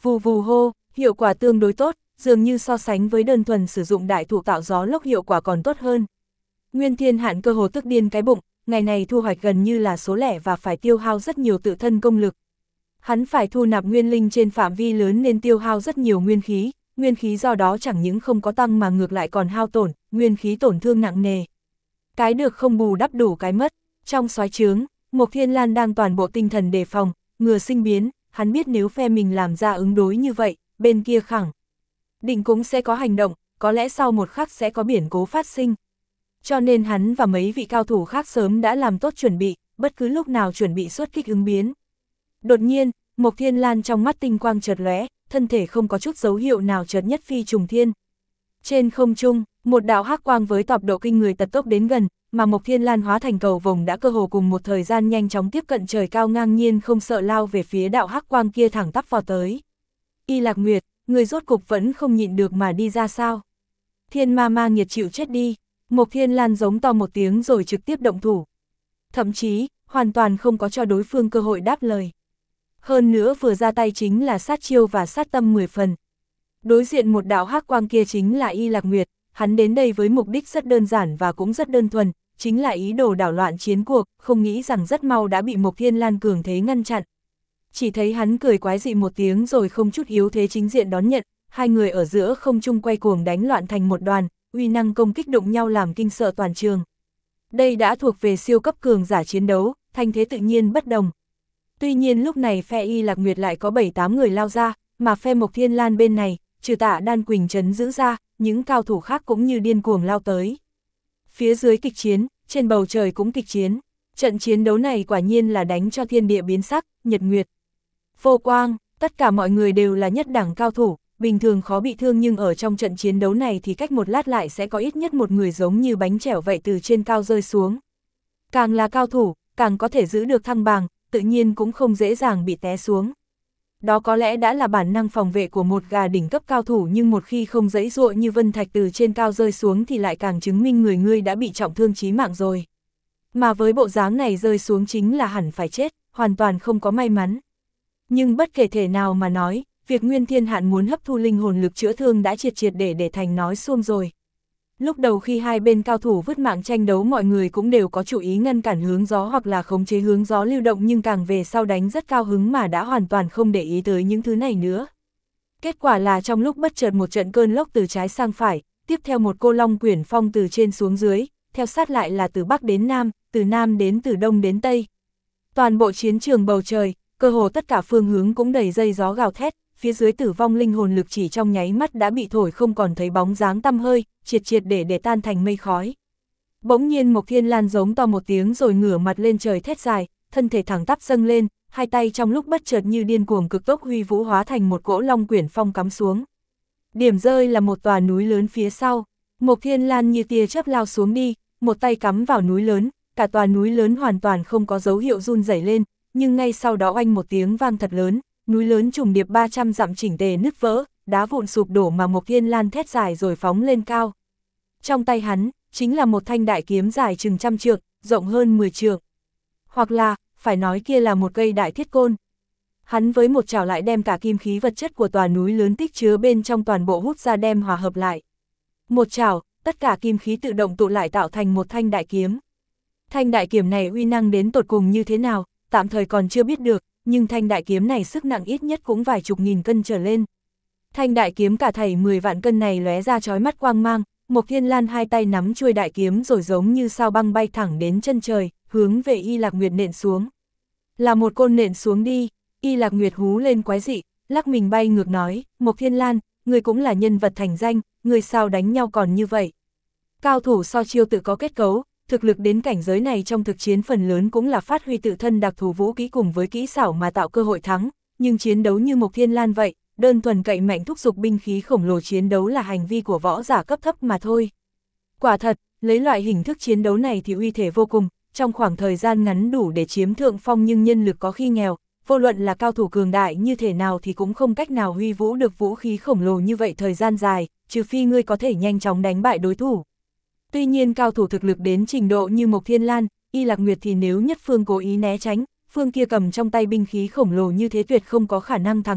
Vù vù hô, hiệu quả tương đối tốt, dường như so sánh với đơn thuần sử dụng đại thụ tạo gió lốc hiệu quả còn tốt hơn. Nguyên Thiên Hạn cơ hồ tức điên cái bụng, ngày này thu hoạch gần như là số lẻ và phải tiêu hao rất nhiều tự thân công lực. Hắn phải thu nạp nguyên linh trên phạm vi lớn nên tiêu hao rất nhiều nguyên khí, nguyên khí do đó chẳng những không có tăng mà ngược lại còn hao tổn, nguyên khí tổn thương nặng nề. Cái được không bù đắp đủ cái mất, trong soái trướng, Mộc Thiên Lan đang toàn bộ tinh thần đề phòng, ngừa sinh biến, hắn biết nếu phe mình làm ra ứng đối như vậy, bên kia khẳng định cũng sẽ có hành động, có lẽ sau một khắc sẽ có biến cố phát sinh. Cho nên hắn và mấy vị cao thủ khác sớm đã làm tốt chuẩn bị, bất cứ lúc nào chuẩn bị xuất kích ứng biến. Đột nhiên, Mộc Thiên Lan trong mắt tinh quang chợt lóe, thân thể không có chút dấu hiệu nào chợt nhất phi trùng thiên. Trên không trung, một đạo hắc quang với tọa độ kinh người tật tốc đến gần, mà Mộc Thiên Lan hóa thành cầu vồng đã cơ hồ cùng một thời gian nhanh chóng tiếp cận trời cao, ngang nhiên không sợ lao về phía đạo hắc quang kia thẳng tắp vào tới. Y Lạc Nguyệt, người rốt cục vẫn không nhịn được mà đi ra sao? Thiên ma ma nghiệt chịu chết đi. Mộc Thiên Lan giống to một tiếng rồi trực tiếp động thủ. Thậm chí, hoàn toàn không có cho đối phương cơ hội đáp lời. Hơn nữa vừa ra tay chính là sát chiêu và sát tâm mười phần. Đối diện một đạo hắc quang kia chính là Y Lạc Nguyệt, hắn đến đây với mục đích rất đơn giản và cũng rất đơn thuần, chính là ý đồ đảo loạn chiến cuộc, không nghĩ rằng rất mau đã bị Mộc Thiên Lan cường thế ngăn chặn. Chỉ thấy hắn cười quái dị một tiếng rồi không chút yếu thế chính diện đón nhận, hai người ở giữa không trung quay cuồng đánh loạn thành một đoàn, uy năng công kích đụng nhau làm kinh sợ toàn trường. Đây đã thuộc về siêu cấp cường giả chiến đấu, thanh thế tự nhiên bất đồng. Tuy nhiên lúc này phe Y Lạc Nguyệt lại có bảy tám người lao ra, mà phe Mộc Thiên Lan bên này, trừ Tạ Đan Quỳnh trấn giữ ra, những cao thủ khác cũng như điên cuồng lao tới. Phía dưới kịch chiến, trên bầu trời cũng kịch chiến. Trận chiến đấu này quả nhiên là đánh cho thiên địa biến sắc, nhật nguyệt vô quang, tất cả mọi người đều là nhất đẳng cao thủ, bình thường khó bị thương nhưng ở trong trận chiến đấu này thì cách một lát lại sẽ có ít nhất một người giống như bánh chẻo vậy từ trên cao rơi xuống. Càng là cao thủ, càng có thể giữ được thăng bằng, tự nhiên cũng không dễ dàng bị té xuống. Đó có lẽ đã là bản năng phòng vệ của một gà đỉnh cấp cao thủ, nhưng một khi không dãy dụa như Vân Thạch từ trên cao rơi xuống thì lại càng chứng minh người ngươi đã bị trọng thương chí mạng rồi. Mà với bộ dáng này rơi xuống chính là hẳn phải chết, hoàn toàn không có may mắn. Nhưng bất kể thể nào mà nói, việc Nguyên Thiên Hạn muốn hấp thu linh hồn lực chữa thương đã triệt triệt để để thành nói suông rồi. Lúc đầu khi hai bên cao thủ vứt mạng tranh đấu mọi người cũng đều có chủ ý ngăn cản hướng gió hoặc là khống chế hướng gió lưu động, nhưng càng về sau đánh rất cao hứng mà đã hoàn toàn không để ý tới những thứ này nữa. Kết quả là trong lúc bất chợt một trận cơn lốc từ trái sang phải, tiếp theo một cô long quyển phong từ trên xuống dưới, theo sát lại là từ bắc đến nam, từ nam đến từ đông đến tây. Toàn bộ chiến trường bầu trời, cơ hồ tất cả phương hướng cũng đầy dây gió gào thét, phía dưới tử vong linh hồn lực chỉ trong nháy mắt đã bị thổi không còn thấy bóng dáng tăm hơi, triệt triệt để để tan thành mây khói. Bỗng nhiên Mộc Thiên Lan giống to một tiếng rồi ngửa mặt lên trời thét dài, thân thể thẳng tắp dâng lên, hai tay trong lúc bất chợt như điên cuồng cực tốc huy vũ hóa thành một cỗ long quyển phong cắm xuống. Điểm rơi là một tòa núi lớn phía sau, Mộc Thiên Lan như tia chớp lao xuống đi, một tay cắm vào núi lớn, cả tòa núi lớn hoàn toàn không có dấu hiệu run rẩy lên, nhưng ngay sau đó oanh một tiếng vang thật lớn, núi lớn trùng điệp ba trăm dặm chỉnh tề nứt vỡ, đá vụn sụp đổ mà Mộc Thiên Lan thét dài rồi phóng lên cao. Trong tay hắn, chính là một thanh đại kiếm dài chừng trăm trượng, rộng hơn mười trượng. Hoặc là, phải nói kia là một cây đại thiết côn. Hắn với một chảo lại đem cả kim khí vật chất của tòa núi lớn tích chứa bên trong toàn bộ hút ra đem hòa hợp lại. Một chảo, tất cả kim khí tự động tụ lại tạo thành một thanh đại kiếm. Thanh đại kiếm này uy năng đến tột cùng như thế nào, tạm thời còn chưa biết được, nhưng thanh đại kiếm này sức nặng ít nhất cũng vài chục nghìn cân trở lên. Thanh đại kiếm cả thảy mười vạn cân này lóe ra chói mắt quang mang, Mộc Thiên Lan hai tay nắm chuôi đại kiếm rồi giống như sao băng bay thẳng đến chân trời, hướng về Y Lạc Nguyệt nện xuống. Là một côn nện xuống đi, Y Lạc Nguyệt hú lên quái dị, lắc mình bay ngược nói, Mộc Thiên Lan, người cũng là nhân vật thành danh, người sao đánh nhau còn như vậy. Cao thủ so chiêu tự có kết cấu, thực lực đến cảnh giới này trong thực chiến phần lớn cũng là phát huy tự thân đặc thù vũ kỹ cùng với kỹ xảo mà tạo cơ hội thắng, nhưng chiến đấu như Mộc Thiên Lan vậy, đơn thuần cậy mạnh thúc giục binh khí khổng lồ chiến đấu là hành vi của võ giả cấp thấp mà thôi. Quả thật, lấy loại hình thức chiến đấu này thì uy thể vô cùng, trong khoảng thời gian ngắn đủ để chiếm thượng phong, nhưng nhân lực có khi nghèo, vô luận là cao thủ cường đại như thế nào thì cũng không cách nào huy vũ được vũ khí khổng lồ như vậy thời gian dài, trừ phi ngươi có thể nhanh chóng đánh bại đối thủ. Tuy nhiên cao thủ thực lực đến trình độ như Mộc Thiên Lan, Y Lạc Nguyệt thì nếu nhất phương cố ý né tránh, phương kia cầm trong tay binh khí khổng lồ như thế tuyệt không có khả năng thắng được,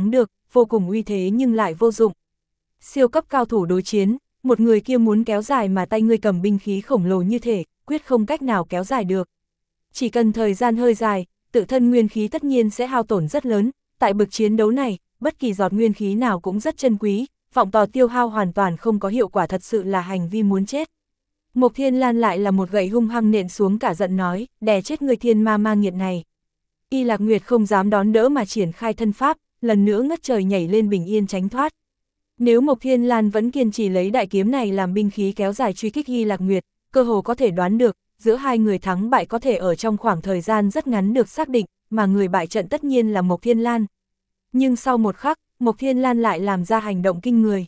vô cùng uy thế nhưng lại vô dụng. Siêu cấp cao thủ đối chiến, một người kia muốn kéo dài mà tay ngươi cầm binh khí khổng lồ như thể, quyết không cách nào kéo dài được. Chỉ cần thời gian hơi dài, tự thân nguyên khí tất nhiên sẽ hao tổn rất lớn, tại bực chiến đấu này, bất kỳ giọt nguyên khí nào cũng rất chân quý, vọng tò tiêu hao hoàn toàn không có hiệu quả, thật sự là hành vi muốn chết. Mộc Thiên Lan lại là một gậy hung hăng nện xuống, cả giận nói, đè chết người thiên ma ma nghiệt này. Y Lạc Nguyệt không dám đón đỡ mà triển khai thân pháp, lần nữa ngất trời nhảy lên bình yên tránh thoát. Nếu Mộc Thiên Lan vẫn kiên trì lấy đại kiếm này làm binh khí kéo dài truy kích Y Lạc Nguyệt, cơ hồ có thể đoán được, giữa hai người thắng bại có thể ở trong khoảng thời gian rất ngắn được xác định, mà người bại trận tất nhiên là Mộc Thiên Lan. Nhưng sau một khắc, Mộc Thiên Lan lại làm ra hành động kinh người.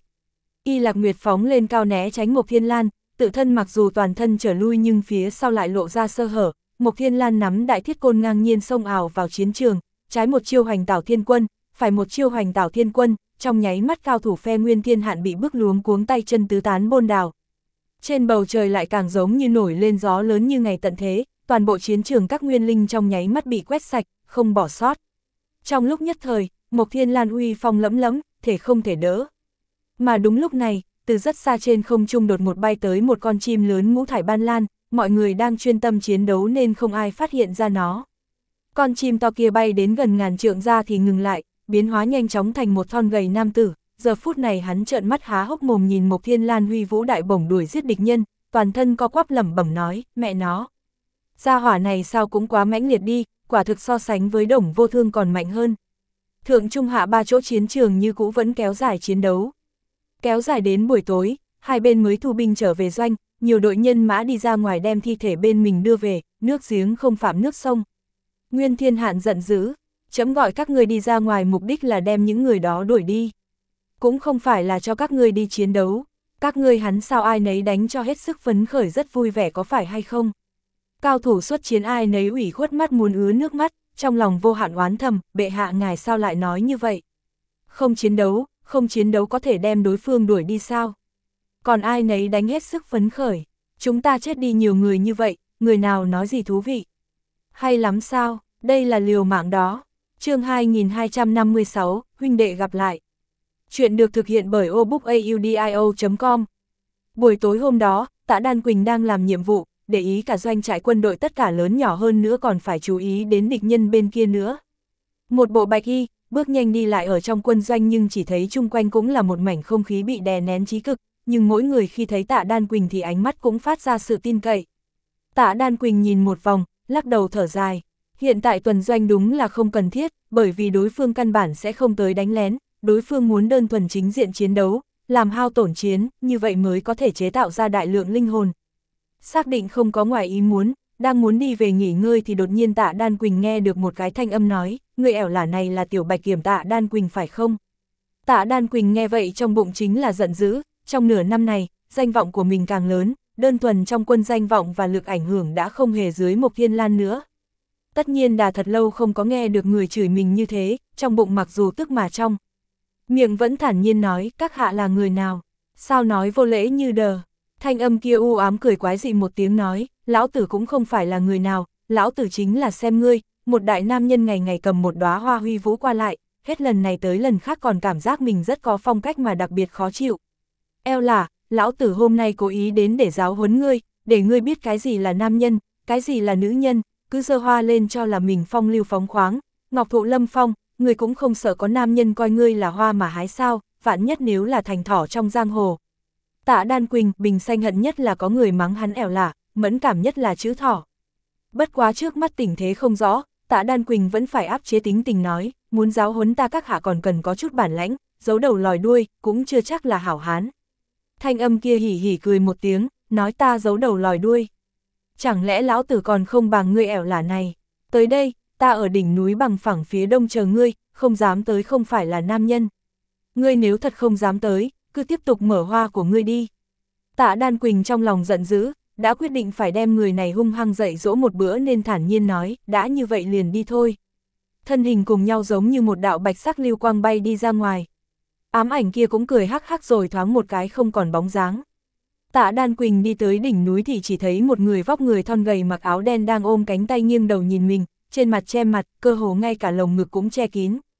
Y Lạc Nguyệt phóng lên cao né tránh Mộc Thiên Lan, tự thân mặc dù toàn thân trở lui nhưng phía sau lại lộ ra sơ hở. Mộc Thiên Lan nắm đại thiết côn ngang nhiên xông ào vào chiến trường, trái một chiêu hoành tảo thiên quân, phải một chiêu hoành tảo thiên quân, trong nháy mắt cao thủ phe Nguyên Thiên Hạn bị bức luống cuống tay chân tứ tán bôn đào. Trên bầu trời lại càng giống như nổi lên gió lớn như ngày tận thế, toàn bộ chiến trường các nguyên linh trong nháy mắt bị quét sạch, không bỏ sót. Trong lúc nhất thời, Mộc Thiên Lan uy phong lẫm lẫm, thể không thể đỡ. Mà đúng lúc này, từ rất xa trên không trung đột một bay tới một con chim lớn ngũ thải ban lan, mọi người đang chuyên tâm chiến đấu nên không ai phát hiện ra nó. Con chim to kia bay đến gần ngàn trượng ra thì ngừng lại, biến hóa nhanh chóng thành một thon gầy nam tử. Giờ phút này hắn trợn mắt há hốc mồm nhìn Mộc Thiên Lan huy vũ đại bổng đuổi giết địch nhân, toàn thân co quắp lẩm bẩm nói, mẹ nó. Gia hỏa này sao cũng quá mãnh liệt đi, quả thực so sánh với Đồng Vô Thương còn mạnh hơn. Thượng trung hạ ba chỗ chiến trường như cũ vẫn kéo dài chiến đấu. Kéo dài đến buổi tối, hai bên mới thu binh trở về doanh, nhiều đội nhân mã đi ra ngoài đem thi thể bên mình đưa về, nước giếng không phạm nước sông. Nguyên Thiên Hạn giận dữ, chấm gọi các người đi ra ngoài mục đích là đem những người đó đuổi đi. Cũng không phải là cho các ngươi đi chiến đấu, các ngươi hắn sao ai nấy đánh cho hết sức phấn khởi rất vui vẻ có phải hay không. Cao thủ xuất chiến ai nấy ủy khuất mắt muốn ứa nước mắt, trong lòng vô hạn oán thầm, bệ hạ ngài sao lại nói như vậy. Không chiến đấu, không chiến đấu có thể đem đối phương đuổi đi sao. Còn ai nấy đánh hết sức phấn khởi, chúng ta chết đi nhiều người như vậy, người nào nói gì thú vị. Hay lắm sao, đây là liều mạng đó. Chương hai nghìn hai trăm năm mươi sáu, huynh đệ gặp lại. Chuyện được thực hiện bởi obookaudio chấm com. Buổi tối hôm đó, Tạ Đan Quỳnh đang làm nhiệm vụ, để ý cả doanh trại quân đội tất cả lớn nhỏ hơn nữa còn phải chú ý đến địch nhân bên kia nữa. Một bộ bạch y, bước nhanh đi lại ở trong quân doanh nhưng chỉ thấy chung quanh cũng là một mảnh không khí bị đè nén chí cực, nhưng mỗi người khi thấy Tạ Đan Quỳnh thì ánh mắt cũng phát ra sự tin cậy. Tạ Đan Quỳnh nhìn một vòng, lắc đầu thở dài. Hiện tại tuần doanh đúng là không cần thiết, bởi vì đối phương căn bản sẽ không tới đánh lén, đối phương muốn đơn thuần chính diện chiến đấu, làm hao tổn chiến, như vậy mới có thể chế tạo ra đại lượng linh hồn. Xác định không có ngoài ý muốn, đang muốn đi về nghỉ ngơi thì đột nhiên Tạ Đan Quỳnh nghe được một cái thanh âm nói, người ẻo lả này là tiểu bạch kiểm Tạ Đan Quỳnh phải không? Tạ Đan Quỳnh nghe vậy trong bụng chính là giận dữ, trong nửa năm này, danh vọng của mình càng lớn, đơn thuần trong quân danh vọng và lực ảnh hưởng đã không hề dưới Mộc Thiên Lan nữa. Tất nhiên đã thật lâu không có nghe được người chửi mình như thế, trong bụng mặc dù tức mà trong miệng vẫn thản nhiên nói, các hạ là người nào, sao nói vô lễ như đờ. Thanh âm kia u ám cười quái dị một tiếng nói, lão tử cũng không phải là người nào, lão tử chính là xem ngươi, một đại nam nhân ngày ngày cầm một đóa hoa huy vũ qua lại, hết lần này tới lần khác còn cảm giác mình rất có phong cách mà đặc biệt khó chịu. Eo là, lão tử hôm nay cố ý đến để giáo huấn ngươi, để ngươi biết cái gì là nam nhân, cái gì là nữ nhân, cứ giơ hoa lên cho là mình phong lưu phóng khoáng, ngọc thụ lâm phong, ngươi cũng không sợ có nam nhân coi ngươi là hoa mà hái sao, vạn nhất nếu là thành thỏ trong giang hồ. Tạ Đan Quỳnh, bình xanh hận nhất là có người mắng hắn ẻo lả, mẫn cảm nhất là chữ thỏ. Bất quá trước mắt tình thế không rõ, Tạ Đan Quỳnh vẫn phải áp chế tính tình nói, muốn giáo huấn ta các hạ còn cần có chút bản lãnh, giấu đầu lòi đuôi, cũng chưa chắc là hảo hán. Thanh âm kia hỉ hỉ cười một tiếng, nói ta giấu đầu lòi đuôi. Chẳng lẽ lão tử còn không bằng ngươi ẻo lả này, tới đây, ta ở đỉnh núi bằng phẳng phía đông chờ ngươi, không dám tới không phải là nam nhân. Ngươi nếu thật không dám tới, cứ tiếp tục mở hoa của ngươi đi. Tạ Đan Quỳnh trong lòng giận dữ, đã quyết định phải đem người này hung hăng dạy dỗ một bữa nên thản nhiên nói, đã như vậy liền đi thôi. Thân hình cùng nhau giống như một đạo bạch sắc lưu quang bay đi ra ngoài. Ám ảnh kia cũng cười hắc hắc rồi thoáng một cái không còn bóng dáng. Tạ Đan Quỳnh đi tới đỉnh núi thì chỉ thấy một người vóc người thon gầy mặc áo đen đang ôm cánh tay nghiêng đầu nhìn mình, trên mặt che mặt, cơ hồ ngay cả lồng ngực cũng che kín.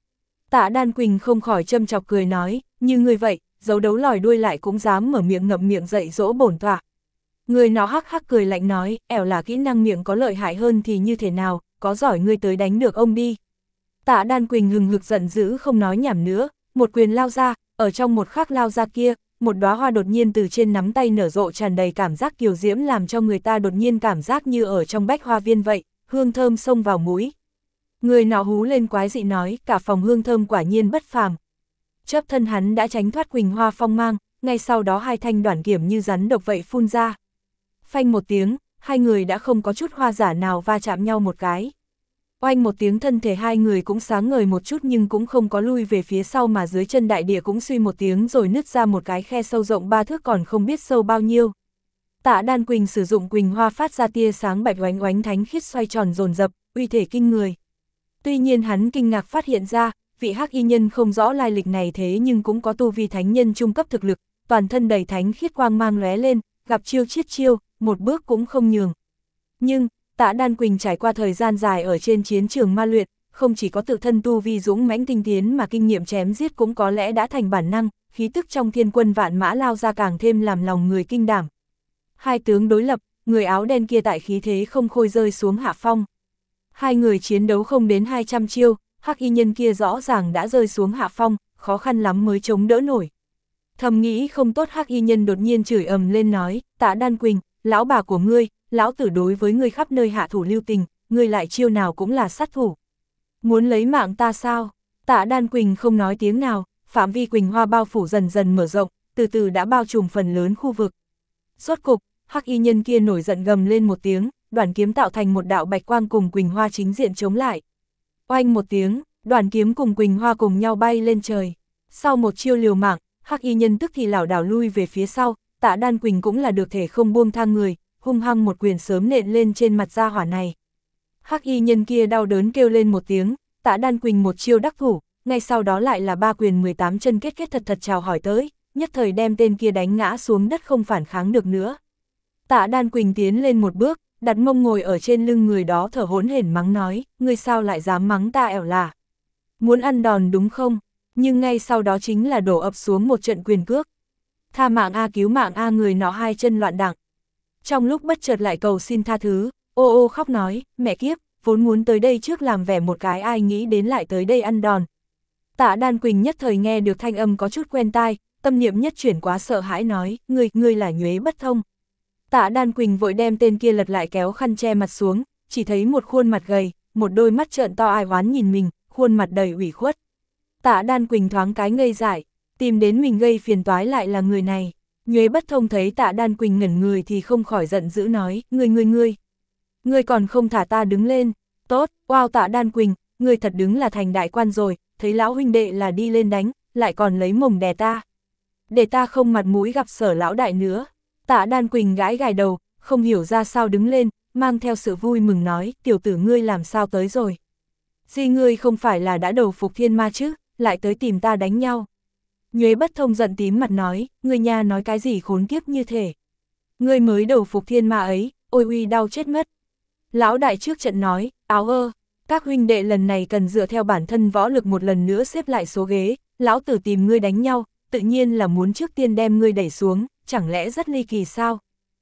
Tạ Đan Quỳnh không khỏi châm chọc cười nói, như người vậy, giấu đấu lòi đuôi lại cũng dám mở miệng ngậm miệng dạy dỗ bổn tọa. Người nó hắc hắc cười lạnh nói, ẻo là kỹ năng miệng có lợi hại hơn thì như thế nào, có giỏi ngươi tới đánh được ông đi. Tạ Đan Quỳnh hừng hực giận dữ không nói nhảm nữa, một quyền lao ra, ở trong một khắc lao ra kia, một đóa hoa đột nhiên từ trên nắm tay nở rộ tràn đầy cảm giác kiều diễm làm cho người ta đột nhiên cảm giác như ở trong bách hoa viên vậy, hương thơm xông vào mũi. Người nọ hú lên quái dị nói, cả phòng hương thơm quả nhiên bất phàm. Chớp thân hắn đã tránh thoát quỳnh hoa phong mang, ngay sau đó hai thanh đoản kiểm như rắn độc vậy phun ra. Phanh một tiếng, hai người đã không có chút hoa giả nào va chạm nhau một cái. Oanh một tiếng, thân thể hai người cũng sáng ngời một chút nhưng cũng không có lui về phía sau mà dưới chân đại địa cũng suy một tiếng rồi nứt ra một cái khe sâu rộng ba thước còn không biết sâu bao nhiêu. Tạ Đan Quỳnh sử dụng quỳnh hoa phát ra tia sáng bạch oánh oánh thánh khiết xoay tròn dồn dập, uy thể kinh người. Tuy nhiên hắn kinh ngạc phát hiện ra, vị hắc y nhân không rõ lai lịch này thế nhưng cũng có tu vi thánh nhân trung cấp thực lực, toàn thân đầy thánh khiết quang mang lóe lên, gặp chiêu chiết chiêu, một bước cũng không nhường. Nhưng, Tạ Đan Quỳnh trải qua thời gian dài ở trên chiến trường ma luyện, không chỉ có tự thân tu vi dũng mãnh tinh tiến mà kinh nghiệm chém giết cũng có lẽ đã thành bản năng, khí tức trong thiên quân vạn mã lao ra càng thêm làm lòng người kinh đảm. Hai tướng đối lập, người áo đen kia tại khí thế không khôi rơi xuống hạ phong. Hai người chiến đấu không đến hai trăm chiêu, hắc y nhân kia rõ ràng đã rơi xuống hạ phong, khó khăn lắm mới chống đỡ nổi. Thầm nghĩ không tốt, hắc y nhân đột nhiên chửi ầm lên nói, Tạ Đan Quỳnh, lão bà của ngươi, lão tử đối với ngươi khắp nơi hạ thủ lưu tình, ngươi lại chiêu nào cũng là sát thủ. Muốn lấy mạng ta sao? Tạ Đan Quỳnh không nói tiếng nào, phạm vi quỳnh hoa bao phủ dần dần mở rộng, từ từ đã bao trùm phần lớn khu vực. Rốt cục, hắc y nhân kia nổi giận gầm lên một tiếng, đoàn kiếm tạo thành một đạo bạch quang cùng quỳnh hoa chính diện chống lại. Oanh một tiếng, đoàn kiếm cùng quỳnh hoa cùng nhau bay lên trời. Sau một chiêu liều mạng, hắc y nhân tức thì lảo đảo lui về phía sau, Tạ Đan Quỳnh cũng là được thể không buông thang người, hung hăng một quyền sớm nện lên trên mặt gia hỏa này. Hắc y nhân kia đau đớn kêu lên một tiếng, Tạ Đan Quỳnh một chiêu đắc thủ, ngay sau đó lại là ba quyền mười tám chân kết kết thật thật chào hỏi tới, nhất thời đem tên kia đánh ngã xuống đất không phản kháng được nữa. Tạ Đan Quỳnh tiến lên một bước, đặt mông ngồi ở trên lưng người đó thở hổn hển mắng nói, ngươi sao lại dám mắng ta ẻo là? Muốn ăn đòn đúng không? Nhưng ngay sau đó chính là đổ ập xuống một trận quyền cước. Tha mạng a, cứu mạng a, người nọ hai chân loạn đặng. Trong lúc bất chợt lại cầu xin tha thứ, ô ô khóc nói, mẹ kiếp, vốn muốn tới đây trước làm vẻ một cái ai nghĩ đến lại tới đây ăn đòn. Tạ Đan Quỳnh nhất thời nghe được thanh âm có chút quen tai, tâm niệm nhất chuyển quá sợ hãi nói, ngươi, ngươi là Nhuế Bất Thông. Tạ Đan Quỳnh vội đem tên kia lật lại kéo khăn che mặt xuống, chỉ thấy một khuôn mặt gầy, một đôi mắt trợn to ai oán nhìn mình, khuôn mặt đầy ủy khuất. Tạ Đan Quỳnh thoáng cái ngây dại, tìm đến mình gây phiền toái lại là người này. Nhuế Bất Thông thấy Tạ Đan Quỳnh ngẩn người thì không khỏi giận dữ nói, ngươi ngươi ngươi, ngươi còn không thả ta đứng lên, tốt, wow Tạ Đan Quỳnh, ngươi thật đứng là thành đại quan rồi, thấy lão huynh đệ là đi lên đánh, lại còn lấy mồng đè ta. Để ta không mặt mũi gặp Sở lão đại nữa. Tạ Đan Quỳnh gãi gãi đầu, không hiểu ra sao đứng lên, mang theo sự vui mừng nói, tiểu tử ngươi làm sao tới rồi. Di ngươi không phải là đã đầu phục thiên ma chứ, lại tới tìm ta đánh nhau. Nhuế Bất Thông giận tím mặt nói, ngươi nha nói cái gì khốn kiếp như thế. Ngươi mới đầu phục thiên ma ấy, ôi uy đau chết mất. Lão đại trước trận nói, áo ơ, các huynh đệ lần này cần dựa theo bản thân võ lực một lần nữa xếp lại số ghế, lão tử tìm ngươi đánh nhau, tự nhiên là muốn trước tiên đem ngươi đẩy xuống, chẳng lẽ rất ly kỳ sao?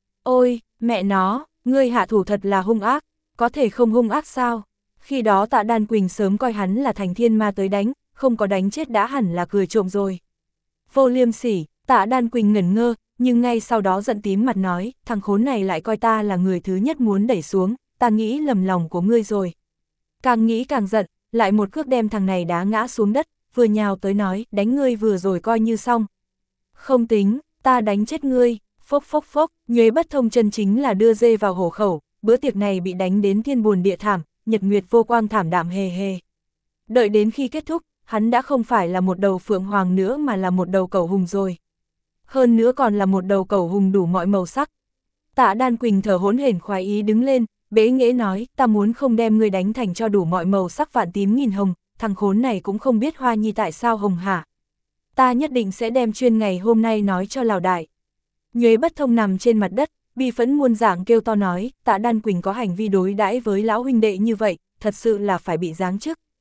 Ôi, mẹ nó, ngươi hạ thủ thật là hung ác, có thể không hung ác sao? Khi đó Tạ Đan Quỳnh sớm coi hắn là thành thiên ma tới đánh, không có đánh chết đã hẳn là cười trộm rồi. Vô liêm sỉ, Tạ Đan Quỳnh ngẩn ngơ, nhưng ngay sau đó giận tím mặt nói, thằng khốn này lại coi ta là người thứ nhất muốn đẩy xuống, ta nghĩ lầm lòng của ngươi rồi. Càng nghĩ càng giận, lại một cước đem thằng này đá ngã xuống đất, vừa nhào tới nói, đánh ngươi vừa rồi coi như xong. Không tính, ta đánh chết ngươi, phốc phốc phốc, Nhuế Bất Thông chân chính là đưa dê vào hổ khẩu, bữa tiệc này bị đánh đến thiên buồn địa thảm, nhật nguyệt vô quang thảm đạm hề hề. Đợi đến khi kết thúc, hắn đã không phải là một đầu phượng hoàng nữa mà là một đầu cẩu hùng rồi. Hơn nữa còn là một đầu cẩu hùng đủ mọi màu sắc. Tạ Đan Quỳnh thở hổn hển khoái ý đứng lên, bế nghễ nói, ta muốn không đem ngươi đánh thành cho đủ mọi màu sắc vạn tím nghìn hồng, thằng khốn này cũng không biết Hoa Nhi tại sao hồng hả. Ta nhất định sẽ đem chuyên ngày hôm nay nói cho Lào đại. Nhuế Bất Thông nằm trên mặt đất, bi phẫn muôn dạng kêu to nói, Tạ Đan Quỳnh có hành vi đối đãi với lão huynh đệ như vậy, thật sự là phải bị giáng chức.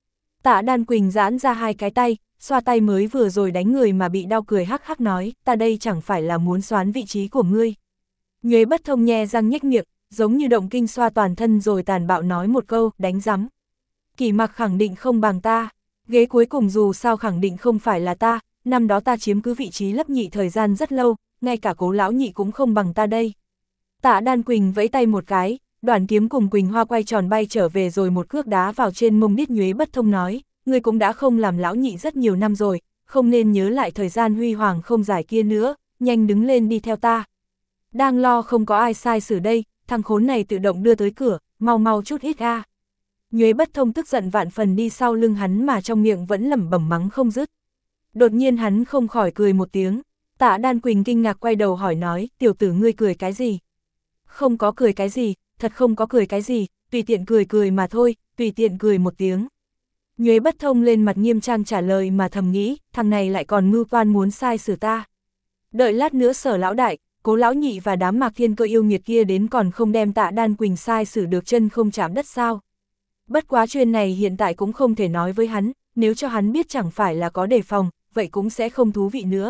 Tạ Đan Quỳnh giãn ra hai cái tay, xoa tay mới vừa rồi đánh người mà bị đau, cười hắc hắc nói, ta đây chẳng phải là muốn soán vị trí của ngươi. Nhuế Bất Thông nhe răng nhếch miệng, giống như động kinh xoa toàn thân rồi tàn bạo nói một câu, đánh rắm. Kỷ Mặc khẳng định không bằng ta, ghế cuối cùng dù sao khẳng định không phải là ta, năm đó ta chiếm cứ vị trí lấp nhị thời gian rất lâu, ngay cả Cố lão nhị cũng không bằng ta đây. Tạ Đan Quỳnh vẫy tay một cái, Đoàn Kiếm cùng Quỳnh Hoa quay tròn bay trở về rồi một cước đá vào trên mông đít Nhuế Bất Thông nói, ngươi cũng đã không làm lão nhị rất nhiều năm rồi, không nên nhớ lại thời gian huy hoàng không dài kia nữa, nhanh đứng lên đi theo ta. Đang lo không có ai sai xử đây, thằng khốn này tự động đưa tới cửa, mau mau chút ít a. Nhuế Bất Thông tức giận vạn phần đi sau lưng hắn mà trong miệng vẫn lẩm bẩm mắng không dứt. Đột nhiên hắn không khỏi cười một tiếng, Tạ Đan Quỳnh kinh ngạc quay đầu hỏi nói, tiểu tử ngươi cười cái gì? Không có cười cái gì, thật không có cười cái gì, tùy tiện cười cười mà thôi, tùy tiện cười một tiếng. Nhuế Bất Thông lên mặt nghiêm trang trả lời mà thầm nghĩ, thằng này lại còn mưu toan muốn sai xử ta. Đợi lát nữa Sở lão đại, Cố lão nhị và đám Mạc Thiên Cơ yêu nghiệt kia đến còn không đem Tạ Đan Quỳnh sai xử được chân không chạm đất sao. Bất quá chuyện này hiện tại cũng không thể nói với hắn, nếu cho hắn biết chẳng phải là có đề phòng, vậy cũng sẽ không thú vị nữa.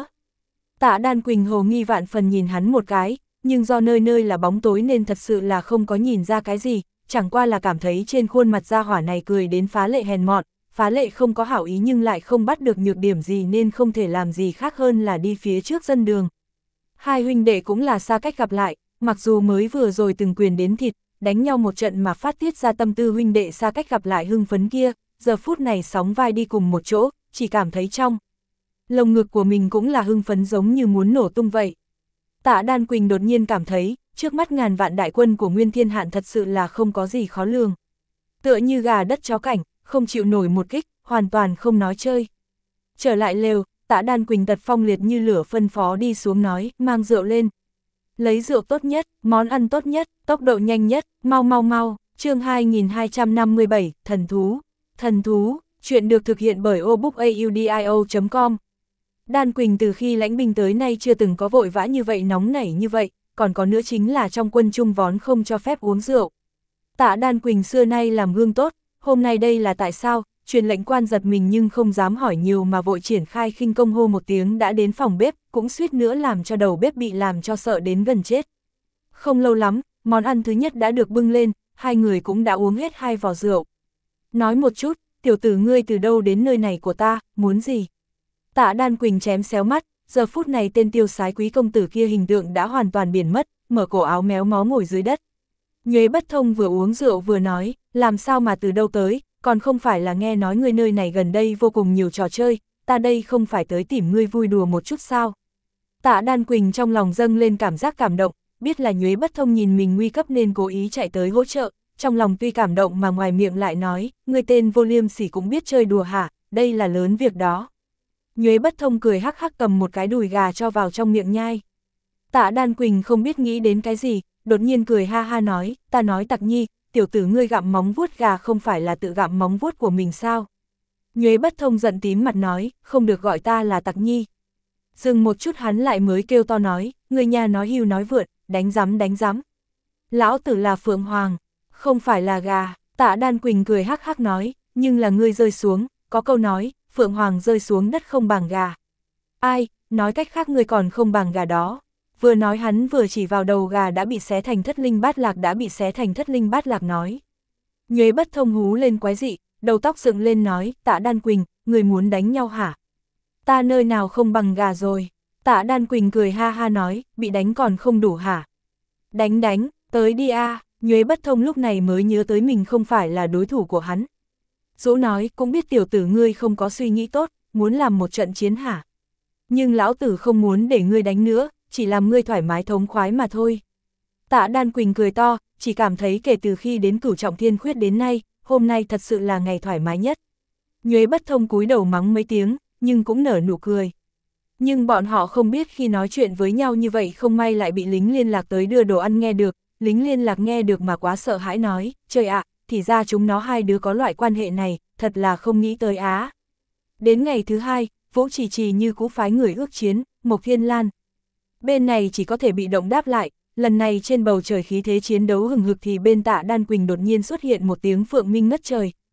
Tạ Đan Quỳnh hồ nghi vạn phần nhìn hắn một cái, nhưng do nơi nơi là bóng tối nên thật sự là không có nhìn ra cái gì, chẳng qua là cảm thấy trên khuôn mặt gia hỏa này cười đến phá lệ hèn mọn, phá lệ không có hảo ý nhưng lại không bắt được nhược điểm gì nên không thể làm gì khác hơn là đi phía trước dân đường. Hai huynh đệ cũng là xa cách gặp lại, mặc dù mới vừa rồi từng quyền đến thịt, đánh nhau một trận mà phát tiết ra tâm tư huynh đệ xa cách gặp lại hưng phấn kia, giờ phút này sóng vai đi cùng một chỗ, chỉ cảm thấy trong lồng ngực của mình cũng là hưng phấn giống như muốn nổ tung vậy. Tạ Đan Quỳnh đột nhiên cảm thấy, trước mắt ngàn vạn đại quân của Nguyên Thiên Hạn thật sự là không có gì khó lường. Tựa như gà đất chó cảnh, không chịu nổi một kích, hoàn toàn không nói chơi. Trở lại lều, Tạ Đan Quỳnh tật phong liệt như lửa phân phó đi xuống nói, mang rượu lên. Lấy rượu tốt nhất, món ăn tốt nhất, tốc độ nhanh nhất, mau mau mau, chương hai nghìn hai trăm năm mươi bảy, thần thú. Thần thú, chuyện được thực hiện bởi obookaudio chấm com. Đan Quỳnh từ khi lãnh binh tới nay chưa từng có vội vã như vậy, nóng nảy như vậy, còn có nữa chính là trong quân trung vón không cho phép uống rượu. Tạ Đan Quỳnh xưa nay làm gương tốt, hôm nay đây là tại sao, truyền lệnh quan giật mình nhưng không dám hỏi nhiều mà vội triển khai khinh công hô một tiếng đã đến phòng bếp, cũng suýt nữa làm cho đầu bếp bị làm cho sợ đến gần chết. Không lâu lắm, món ăn thứ nhất đã được bưng lên, hai người cũng đã uống hết hai vò rượu. Nói một chút, tiểu tử ngươi từ đâu đến nơi này của ta, muốn gì? Tạ Đan Quỳnh chém xéo mắt, giờ phút này tên tiêu sái quý công tử kia hình tượng đã hoàn toàn biến mất, mở cổ áo méo mó ngồi dưới đất. Nhuế Bất Thông vừa uống rượu vừa nói, làm sao mà từ đâu tới, còn không phải là nghe nói ngươi nơi này gần đây vô cùng nhiều trò chơi, ta đây không phải tới tìm ngươi vui đùa một chút sao. Tạ Đan Quỳnh trong lòng dâng lên cảm giác cảm động, biết là Nhuế Bất Thông nhìn mình nguy cấp nên cố ý chạy tới hỗ trợ, trong lòng tuy cảm động mà ngoài miệng lại nói, ngươi tên vô liêm sỉ cũng biết chơi đùa hả, đây là lớn việc đó. Nhuế Bất Thông cười hắc hắc cầm một cái đùi gà cho vào trong miệng nhai. Tạ Đan Quỳnh không biết nghĩ đến cái gì, đột nhiên cười ha ha nói, ta nói Tặc Nhi, tiểu tử ngươi gặm móng vuốt gà không phải là tự gặm móng vuốt của mình sao? Nhuế Bất Thông giận tím mặt nói, không được gọi ta là Tặc Nhi. Dừng một chút hắn lại mới kêu to nói, ngươi nhà nói hưu nói vượn, đánh rắm đánh rắm. Lão tử là Phượng Hoàng, không phải là gà. Tạ Đan Quỳnh cười hắc hắc nói, nhưng là ngươi rơi xuống, có câu nói, Phượng Hoàng rơi xuống đất không bằng gà. Ai, nói cách khác ngươi còn không bằng gà đó. Vừa nói hắn vừa chỉ vào đầu gà đã bị xé thành thất linh bát lạc đã bị xé thành thất linh bát lạc nói. Nhuế Bất Thông hú lên quái dị, đầu tóc dựng lên nói, Tạ Đan Quỳnh, người muốn đánh nhau hả? Ta nơi nào không bằng gà rồi. Tạ Đan Quỳnh cười ha ha nói, bị đánh còn không đủ hả? Đánh đánh, tới đi a. Nhuế Bất Thông lúc này mới nhớ tới mình không phải là đối thủ của hắn. Dỗ nói, cũng biết tiểu tử ngươi không có suy nghĩ tốt, muốn làm một trận chiến hả? Nhưng lão tử không muốn để ngươi đánh nữa, chỉ làm ngươi thoải mái thống khoái mà thôi. Tạ Đan Quỳnh cười to, chỉ cảm thấy kể từ khi đến Cửu Trọng Thiên Khuyết đến nay, hôm nay thật sự là ngày thoải mái nhất. Nhuế Bất Thông cúi đầu mắng mấy tiếng, nhưng cũng nở nụ cười. Nhưng bọn họ không biết khi nói chuyện với nhau như vậy không may lại bị lính liên lạc tới đưa đồ ăn nghe được, lính liên lạc nghe được mà quá sợ hãi nói, trời ạ, thì ra chúng nó hai đứa có loại quan hệ này, thật là không nghĩ tới á. Đến ngày thứ hai, Vũ Trì Trì như cũ phái người ước chiến, Mộc Thiên Lan. Bên này chỉ có thể bị động đáp lại, lần này trên bầu trời khí thế chiến đấu hừng hực thì bên Tạ Đan Quỳnh đột nhiên xuất hiện một tiếng phượng minh ngất trời,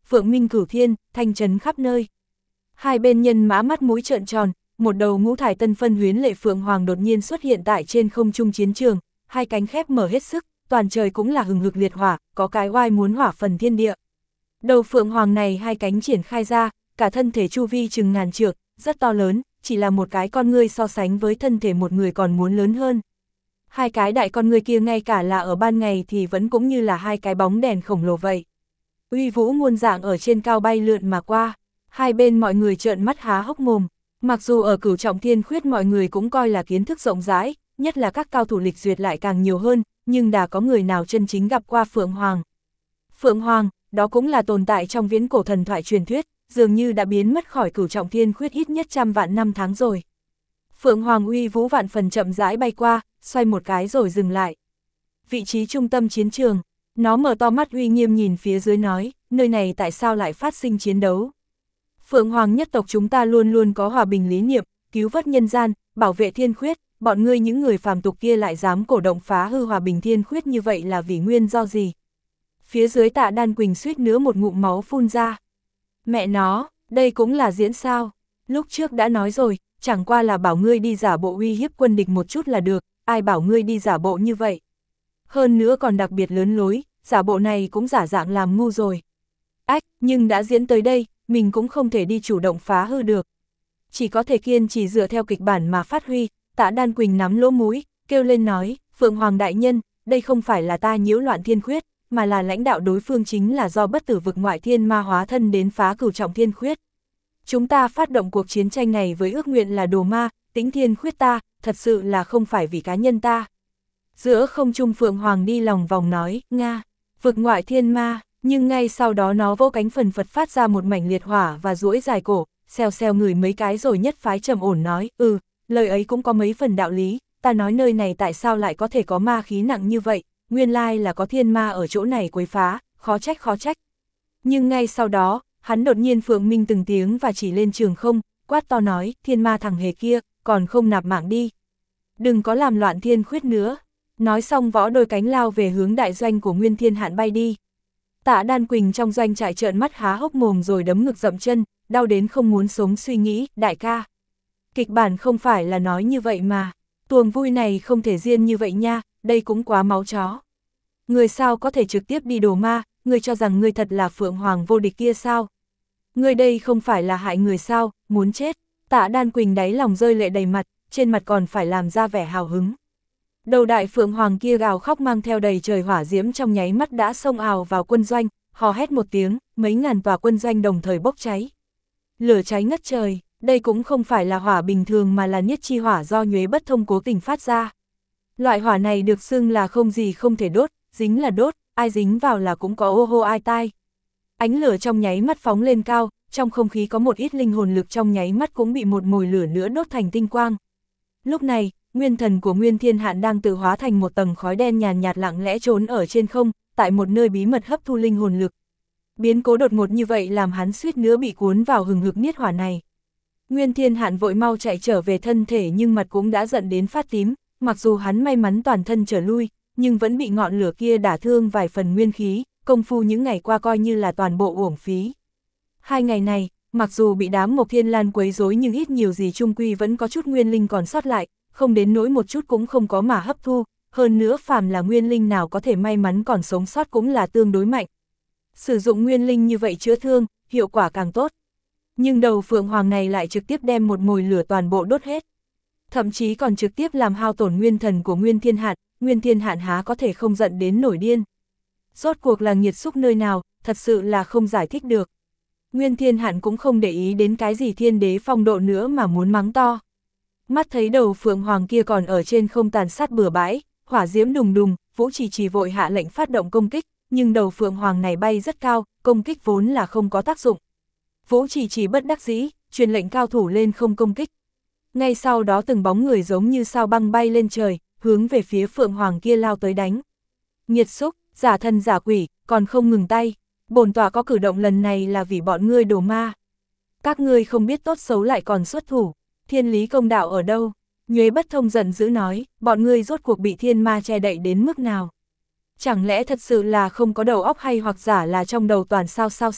phượng minh cửu thiên, thanh trấn khắp nơi. Hai bên nhân mã mắt mũi trợn tròn, một đầu ngũ thải tân phân huyến lệ phượng hoàng đột nhiên xuất hiện tại trên không trung chiến trường, hai cánh khép mở hết sức, toàn trời cũng là hừng hực liệt hỏa, có cái oai muốn hỏa phần thiên địa. Đầu phượng hoàng này hai cánh triển khai ra, cả thân thể chu vi chừng ngàn trượng, rất to lớn, chỉ là một cái con ngươi so sánh với thân thể một người còn muốn lớn hơn. Hai cái đại con ngươi kia ngay cả là ở ban ngày thì vẫn cũng như là hai cái bóng đèn khổng lồ vậy. Uy vũ muôn dạng ở trên cao bay lượn mà qua, hai bên mọi người trợn mắt há hốc mồm. Mặc dù ở Cửu Trọng Thiên Khuyết mọi người cũng coi là kiến thức rộng rãi, nhất là các cao thủ lịch duyệt lại càng nhiều hơn, nhưng đã có người nào chân chính gặp qua Phượng Hoàng. Phượng Hoàng, đó cũng là tồn tại trong viễn cổ thần thoại truyền thuyết, dường như đã biến mất khỏi Cửu Trọng Thiên Khuyết ít nhất trăm vạn năm tháng rồi. Phượng Hoàng uy vũ vạn phần chậm rãi bay qua, xoay một cái rồi dừng lại. Vị trí trung tâm chiến trường, nó mở to mắt uy nghiêm nhìn phía dưới nói, nơi này tại sao lại phát sinh chiến đấu? Phượng Hoàng nhất tộc chúng ta luôn luôn có hòa bình lý niệm, cứu vớt nhân gian, bảo vệ thiên khuyết, bọn ngươi những người phàm tục kia lại dám cổ động phá hư hòa bình thiên khuyết như vậy là vì nguyên do gì? Phía dưới Tạ Đan Quỳnh suýt nữa một ngụm máu phun ra. Mẹ nó, đây cũng là diễn sao? Lúc trước đã nói rồi, chẳng qua là bảo ngươi đi giả bộ uy hiếp quân địch một chút là được, ai bảo ngươi đi giả bộ như vậy? Hơn nữa còn đặc biệt lớn lối, giả bộ này cũng giả dạng làm ngu rồi. Ách, nhưng đã diễn tới đây, mình cũng không thể đi chủ động phá hư được. Chỉ có thể kiên trì dựa theo kịch bản mà phát huy. Tạ Đan Quỳnh nắm lỗ mũi, kêu lên nói, Phượng Hoàng đại nhân, đây không phải là ta nhiễu loạn thiên khuyết, mà là lãnh đạo đối phương chính là do bất tử vực ngoại thiên ma hóa thân đến phá Cửu Trọng Thiên Khuyết. Chúng ta phát động cuộc chiến tranh này với ước nguyện là đồ ma, tĩnh thiên khuyết ta, thật sự là không phải vì cá nhân ta. Giữa không trung Phượng Hoàng đi lòng vòng nói, Nga, vực ngoại thiên ma, nhưng ngay sau đó nó vỗ cánh phần phật phát ra một mảnh liệt hỏa và duỗi dài cổ, xèo xèo người mấy cái rồi nhất phái trầm ổn nói, ừ, lời ấy cũng có mấy phần đạo lý, ta nói nơi này tại sao lại có thể có ma khí nặng như vậy, nguyên lai là có thiên ma ở chỗ này quấy phá, khó trách khó trách. Nhưng ngay sau đó, hắn đột nhiên phượng minh từng tiếng và chỉ lên trường không, quát to nói, thiên ma thằng hề kia, còn không nạp mạng đi. Đừng có làm loạn thiên khuyết nữa. Nói xong võ đôi cánh lao về hướng đại doanh của Nguyên Thiên Hạn bay đi. Tạ Đan Quỳnh trong doanh trại trợn mắt há hốc mồm rồi đấm ngực dậm chân, đau đến không muốn sống suy nghĩ, đại ca. Kịch bản không phải là nói như vậy mà, tuồng vui này không thể riêng như vậy nha, đây cũng quá máu chó. Người sao có thể trực tiếp đi đồ ma, người cho rằng người thật là Phượng Hoàng vô địch kia sao? Người đây không phải là hại người sao, muốn chết. Tạ Đan Quỳnh đáy lòng rơi lệ đầy mặt, trên mặt còn phải làm ra vẻ hào hứng. Đầu đại Phượng Hoàng kia gào khóc mang theo đầy trời hỏa diễm trong nháy mắt đã xông ào vào quân doanh, hò hét một tiếng, mấy ngàn tòa quân doanh đồng thời bốc cháy. Lửa cháy ngất trời, đây cũng không phải là hỏa bình thường mà là niết chi hỏa do nhuế bất thông cố tình phát ra. Loại hỏa này được xưng là không gì không thể đốt, dính là đốt, ai dính vào là cũng có ô hô ai tai. Ánh lửa trong nháy mắt phóng lên cao, trong không khí có một ít linh hồn lực trong nháy mắt cũng bị một mồi lửa nữa đốt thành tinh quang. Lúc này, nguyên thần của Nguyên Thiên Hạn đang tự hóa thành một tầng khói đen nhàn nhạt lặng lẽ trốn ở trên không, tại một nơi bí mật hấp thu linh hồn lực. Biến cố đột ngột như vậy làm hắn suýt nữa bị cuốn vào hừng hực niết hỏa này. Nguyên Thiên Hạn vội mau chạy trở về thân thể nhưng mặt cũng đã giận đến phát tím, mặc dù hắn may mắn toàn thân trở lui, nhưng vẫn bị ngọn lửa kia đả thương vài phần nguyên khí, công phu những ngày qua coi như là toàn bộ uổng phí. Hai ngày này, mặc dù bị đám Mộc Thiên Lan quấy rối nhưng ít nhiều gì chung quy vẫn có chút nguyên linh còn sót lại, không đến nỗi một chút cũng không có mà hấp thu, hơn nữa phàm là nguyên linh nào có thể may mắn còn sống sót cũng là tương đối mạnh. Sử dụng nguyên linh như vậy chữa thương, hiệu quả càng tốt. Nhưng đầu Phượng Hoàng này lại trực tiếp đem một mồi lửa toàn bộ đốt hết. Thậm chí còn trực tiếp làm hao tổn nguyên thần của Nguyên Thiên Hạn, Nguyên Thiên Hạn há có thể không giận đến nổi điên. Rốt cuộc là nghiệt xúc nơi nào, thật sự là không giải thích được. Nguyên Thiên Hạn cũng không để ý đến cái gì thiên đế phong độ nữa mà muốn mắng to. Mắt thấy đầu Phượng Hoàng kia còn ở trên không tàn sát bừa bãi, hỏa diễm đùng đùng, Vũ Chỉ Chỉ vội hạ lệnh phát động công kích, nhưng đầu Phượng Hoàng này bay rất cao, công kích vốn là không có tác dụng. Vũ Chỉ Chỉ bất đắc dĩ, truyền lệnh cao thủ lên không công kích. Ngay sau đó từng bóng người giống như sao băng bay lên trời, hướng về phía Phượng Hoàng kia lao tới đánh. Nghiệt xúc, giả thân giả quỷ, còn không ngừng tay. Bổn tọa có cử động lần này là vì bọn ngươi đồ ma. Các ngươi không biết tốt xấu lại còn xuất thủ. Thiên lý công đạo ở đâu? Nhuế bất thông giận dữ nói, bọn ngươi rốt cuộc bị thiên ma che đậy đến mức nào? Chẳng lẽ thật sự là không có đầu óc hay hoặc giả là trong đầu toàn sao sao sao,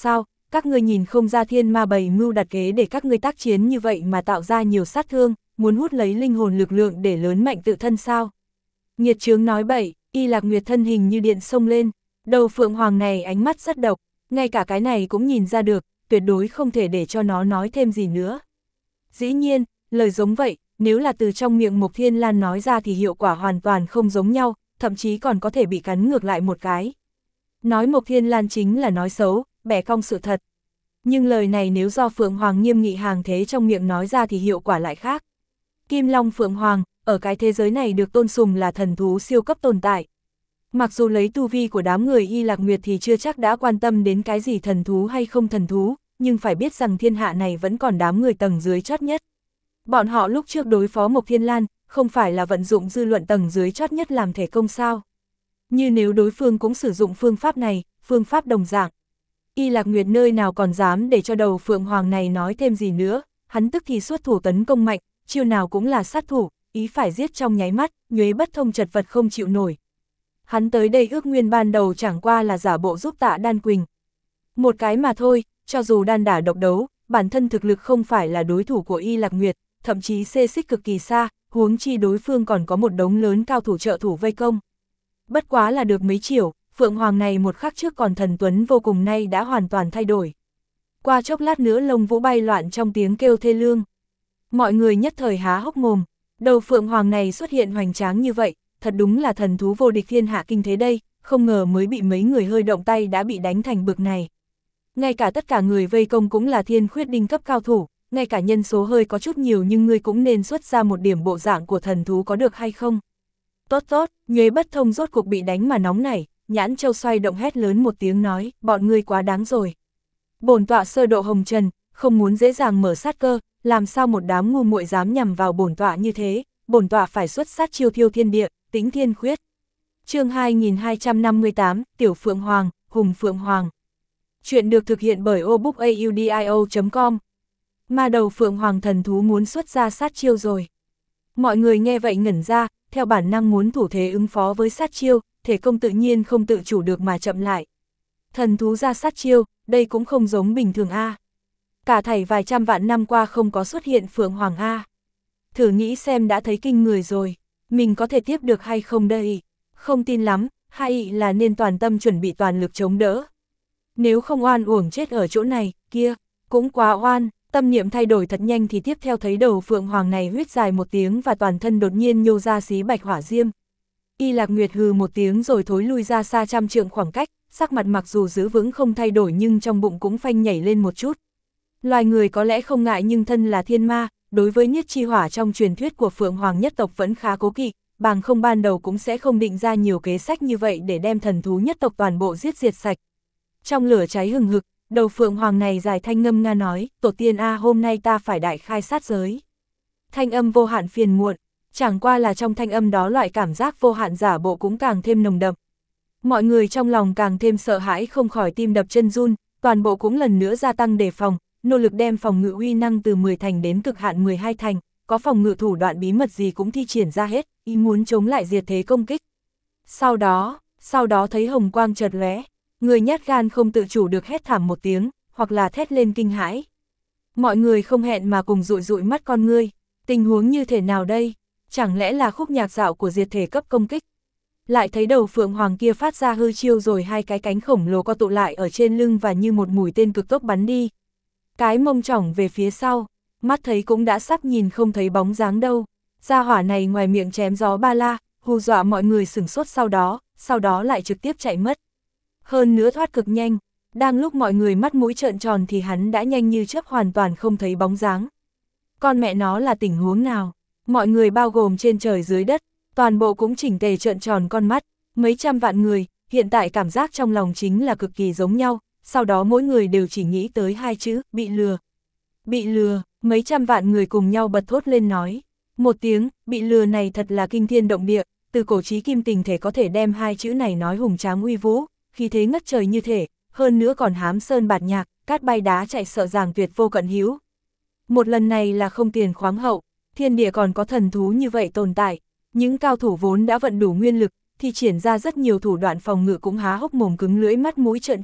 các ngươi nhìn không ra thiên ma bày mưu đặt kế để các ngươi tác chiến như vậy mà tạo ra nhiều sát thương, muốn hút lấy linh hồn lực lượng để lớn mạnh tự thân sao? Nghiệt chướng nói bậy, Y Lạc Nguyệt thân hình như điện xông lên, đầu Phượng Hoàng này ánh mắt rất độc, ngay cả cái này cũng nhìn ra được, tuyệt đối không thể để cho nó nói thêm gì nữa. Dĩ nhiên, lời giống vậy, nếu là từ trong miệng Mộc Thiên Lan nói ra thì hiệu quả hoàn toàn không giống nhau, thậm chí còn có thể bị cắn ngược lại một cái. Nói Mộc Thiên Lan chính là nói xấu, bẻ cong sự thật. Nhưng lời này nếu do Phượng Hoàng nghiêm nghị hàng thế trong miệng nói ra thì hiệu quả lại khác. Kim Long Phượng Hoàng, ở cái thế giới này được tôn sùng là thần thú siêu cấp tồn tại. Mặc dù lấy tu vi của đám người Y Lạc Nguyệt thì chưa chắc đã quan tâm đến cái gì thần thú hay không thần thú, nhưng phải biết rằng thiên hạ này vẫn còn đám người tầng dưới chót nhất. Bọn họ lúc trước đối phó Mộc Thiên Lan, không phải là vận dụng dư luận tầng dưới chót nhất làm thể công sao. Như nếu đối phương cũng sử dụng phương pháp này, phương pháp đồng dạng. Y Lạc Nguyệt nơi nào còn dám để cho đầu Phượng Hoàng này nói thêm gì nữa, hắn tức thì xuất thủ tấn công mạnh, chiêu nào cũng là sát thủ, ý phải giết trong nháy mắt, nhuế bất thông chật vật không chịu nổi. Hắn tới đây ước nguyên ban đầu chẳng qua là giả bộ giúp Tạ Đan Quỳnh. Một cái mà thôi, cho dù đan đả độc đấu, bản thân thực lực không phải là đối thủ của Y Lạc Nguyệt, thậm chí xê xích cực kỳ xa, huống chi đối phương còn có một đống lớn cao thủ trợ thủ vây công. Bất quá là được mấy chiều, Phượng Hoàng này một khắc trước còn thần tuấn vô cùng nay đã hoàn toàn thay đổi. Qua chốc lát nữa lông vũ bay loạn trong tiếng kêu thê lương. Mọi người nhất thời há hốc mồm, đầu Phượng Hoàng này xuất hiện hoành tráng như vậy, thật đúng là thần thú vô địch thiên hạ kinh thế đây, không ngờ mới bị mấy người hơi động tay đã bị đánh thành bực này. Ngay cả tất cả người vây công cũng là thiên khuyết đinh cấp cao thủ, ngay cả nhân số hơi có chút nhiều nhưng ngươi cũng nên xuất ra một điểm bộ dạng của thần thú có được hay không. Tốt tốt, nhuế bất thông rốt cuộc bị đánh mà nóng nảy, Nhãn Châu xoay động hét lớn một tiếng nói, bọn ngươi quá đáng rồi. Bổn tọa sơ độ hồng trần, không muốn dễ dàng mở sát cơ, làm sao một đám ngu muội dám nhằm vào bổn tọa như thế, bổn tọa phải xuất sát chiêu thiêu thiên địa, tính thiên khuyết. Chương hai nghìn hai trăm năm mươi tám, Tiểu Phượng Hoàng, Hùng Phượng Hoàng. Chuyện được thực hiện bởi obookaudio chấm com. Ma đầu Phượng Hoàng thần thú muốn xuất ra sát chiêu rồi. Mọi người nghe vậy ngẩn ra, theo bản năng muốn thủ thế ứng phó với sát chiêu, thể công tự nhiên không tự chủ được mà chậm lại. Thần thú ra sát chiêu, đây cũng không giống bình thường a. Cả thảy vài trăm vạn năm qua không có xuất hiện Phượng Hoàng a. Thử nghĩ xem đã thấy kinh người rồi, mình có thể tiếp được hay không đây? Không tin lắm, hay là nên toàn tâm chuẩn bị toàn lực chống đỡ. Nếu không oan uổng chết ở chỗ này, kia, cũng quá oan. Tâm niệm thay đổi thật nhanh thì tiếp theo thấy đầu Phượng Hoàng này huyết dài một tiếng và toàn thân đột nhiên nhô ra xí bạch hỏa diêm. Y Lạc Nguyệt hừ một tiếng rồi thối lui ra xa trăm trượng khoảng cách, sắc mặt mặc dù giữ vững không thay đổi nhưng trong bụng cũng phanh nhảy lên một chút. Loài người có lẽ không ngại nhưng thân là thiên ma, đối với niết chi hỏa trong truyền thuyết của Phượng Hoàng nhất tộc vẫn khá cố kỵ, bằng không ban đầu cũng sẽ không định ra nhiều kế sách như vậy để đem thần thú nhất tộc toàn bộ giết diệt sạch. Trong lửa cháy hừng hực, đầu Phượng Hoàng này dài thanh ngâm nga nói, tổ tiên a hôm nay ta phải đại khai sát giới. Thanh âm vô hạn phiền muộn, chẳng qua là trong thanh âm đó loại cảm giác vô hạn giả bộ cũng càng thêm nồng đậm. Mọi người trong lòng càng thêm sợ hãi không khỏi tim đập chân run, toàn bộ cũng lần nữa gia tăng đề phòng, nỗ lực đem phòng ngự uy năng từ mười thành đến cực hạn mười hai thành, có phòng ngự thủ đoạn bí mật gì cũng thi triển ra hết, ý muốn chống lại diệt thế công kích. Sau đó, sau đó thấy hồng quang chợt lóe, người nhát gan không tự chủ được hét thảm một tiếng, hoặc là thét lên kinh hãi. Mọi người không hẹn mà cùng dụi dụi mắt con ngươi, tình huống như thế nào đây? Chẳng lẽ là khúc nhạc dạo của diệt thể cấp công kích? Lại thấy đầu Phượng Hoàng kia phát ra hư chiêu rồi hai cái cánh khổng lồ co tụ lại ở trên lưng và như một mũi tên cực tốc bắn đi. Cái mông trỏng về phía sau, mắt thấy cũng đã sắp nhìn không thấy bóng dáng đâu. Gia hỏa này ngoài miệng chém gió ba la, hù dọa mọi người sửng sốt sau đó, sau đó lại trực tiếp chạy mất. Hơn nữa thoát cực nhanh, đang lúc mọi người mắt mũi trợn tròn thì hắn đã nhanh như chớp hoàn toàn không thấy bóng dáng. Con mẹ nó là tình huống nào? Mọi người bao gồm trên trời dưới đất, toàn bộ cũng chỉnh tề trợn tròn con mắt, mấy trăm vạn người, hiện tại cảm giác trong lòng chính là cực kỳ giống nhau, sau đó mỗi người đều chỉ nghĩ tới hai chữ, bị lừa. Bị lừa, mấy trăm vạn người cùng nhau bật thốt lên nói. Một tiếng, bị lừa này thật là kinh thiên động địa, từ cổ chí kim tình thể có thể đem hai chữ này nói hùng tráng uy vũ, khí thế ngất trời như thể, hơn nữa còn hám sơn bạt nhạc, cát bay đá chạy sợ ràng tuyệt vô cận hữu. Một lần này là không tiền khoáng hậu, thiên địa còn có thần thú như vậy tồn tại, những cao thủ vốn đã vận đủ nguyên lực, thì triển ra rất nhiều thủ đoạn phòng ngự cũng há hốc mồm cứng lưỡi mắt mũi trợn tròn,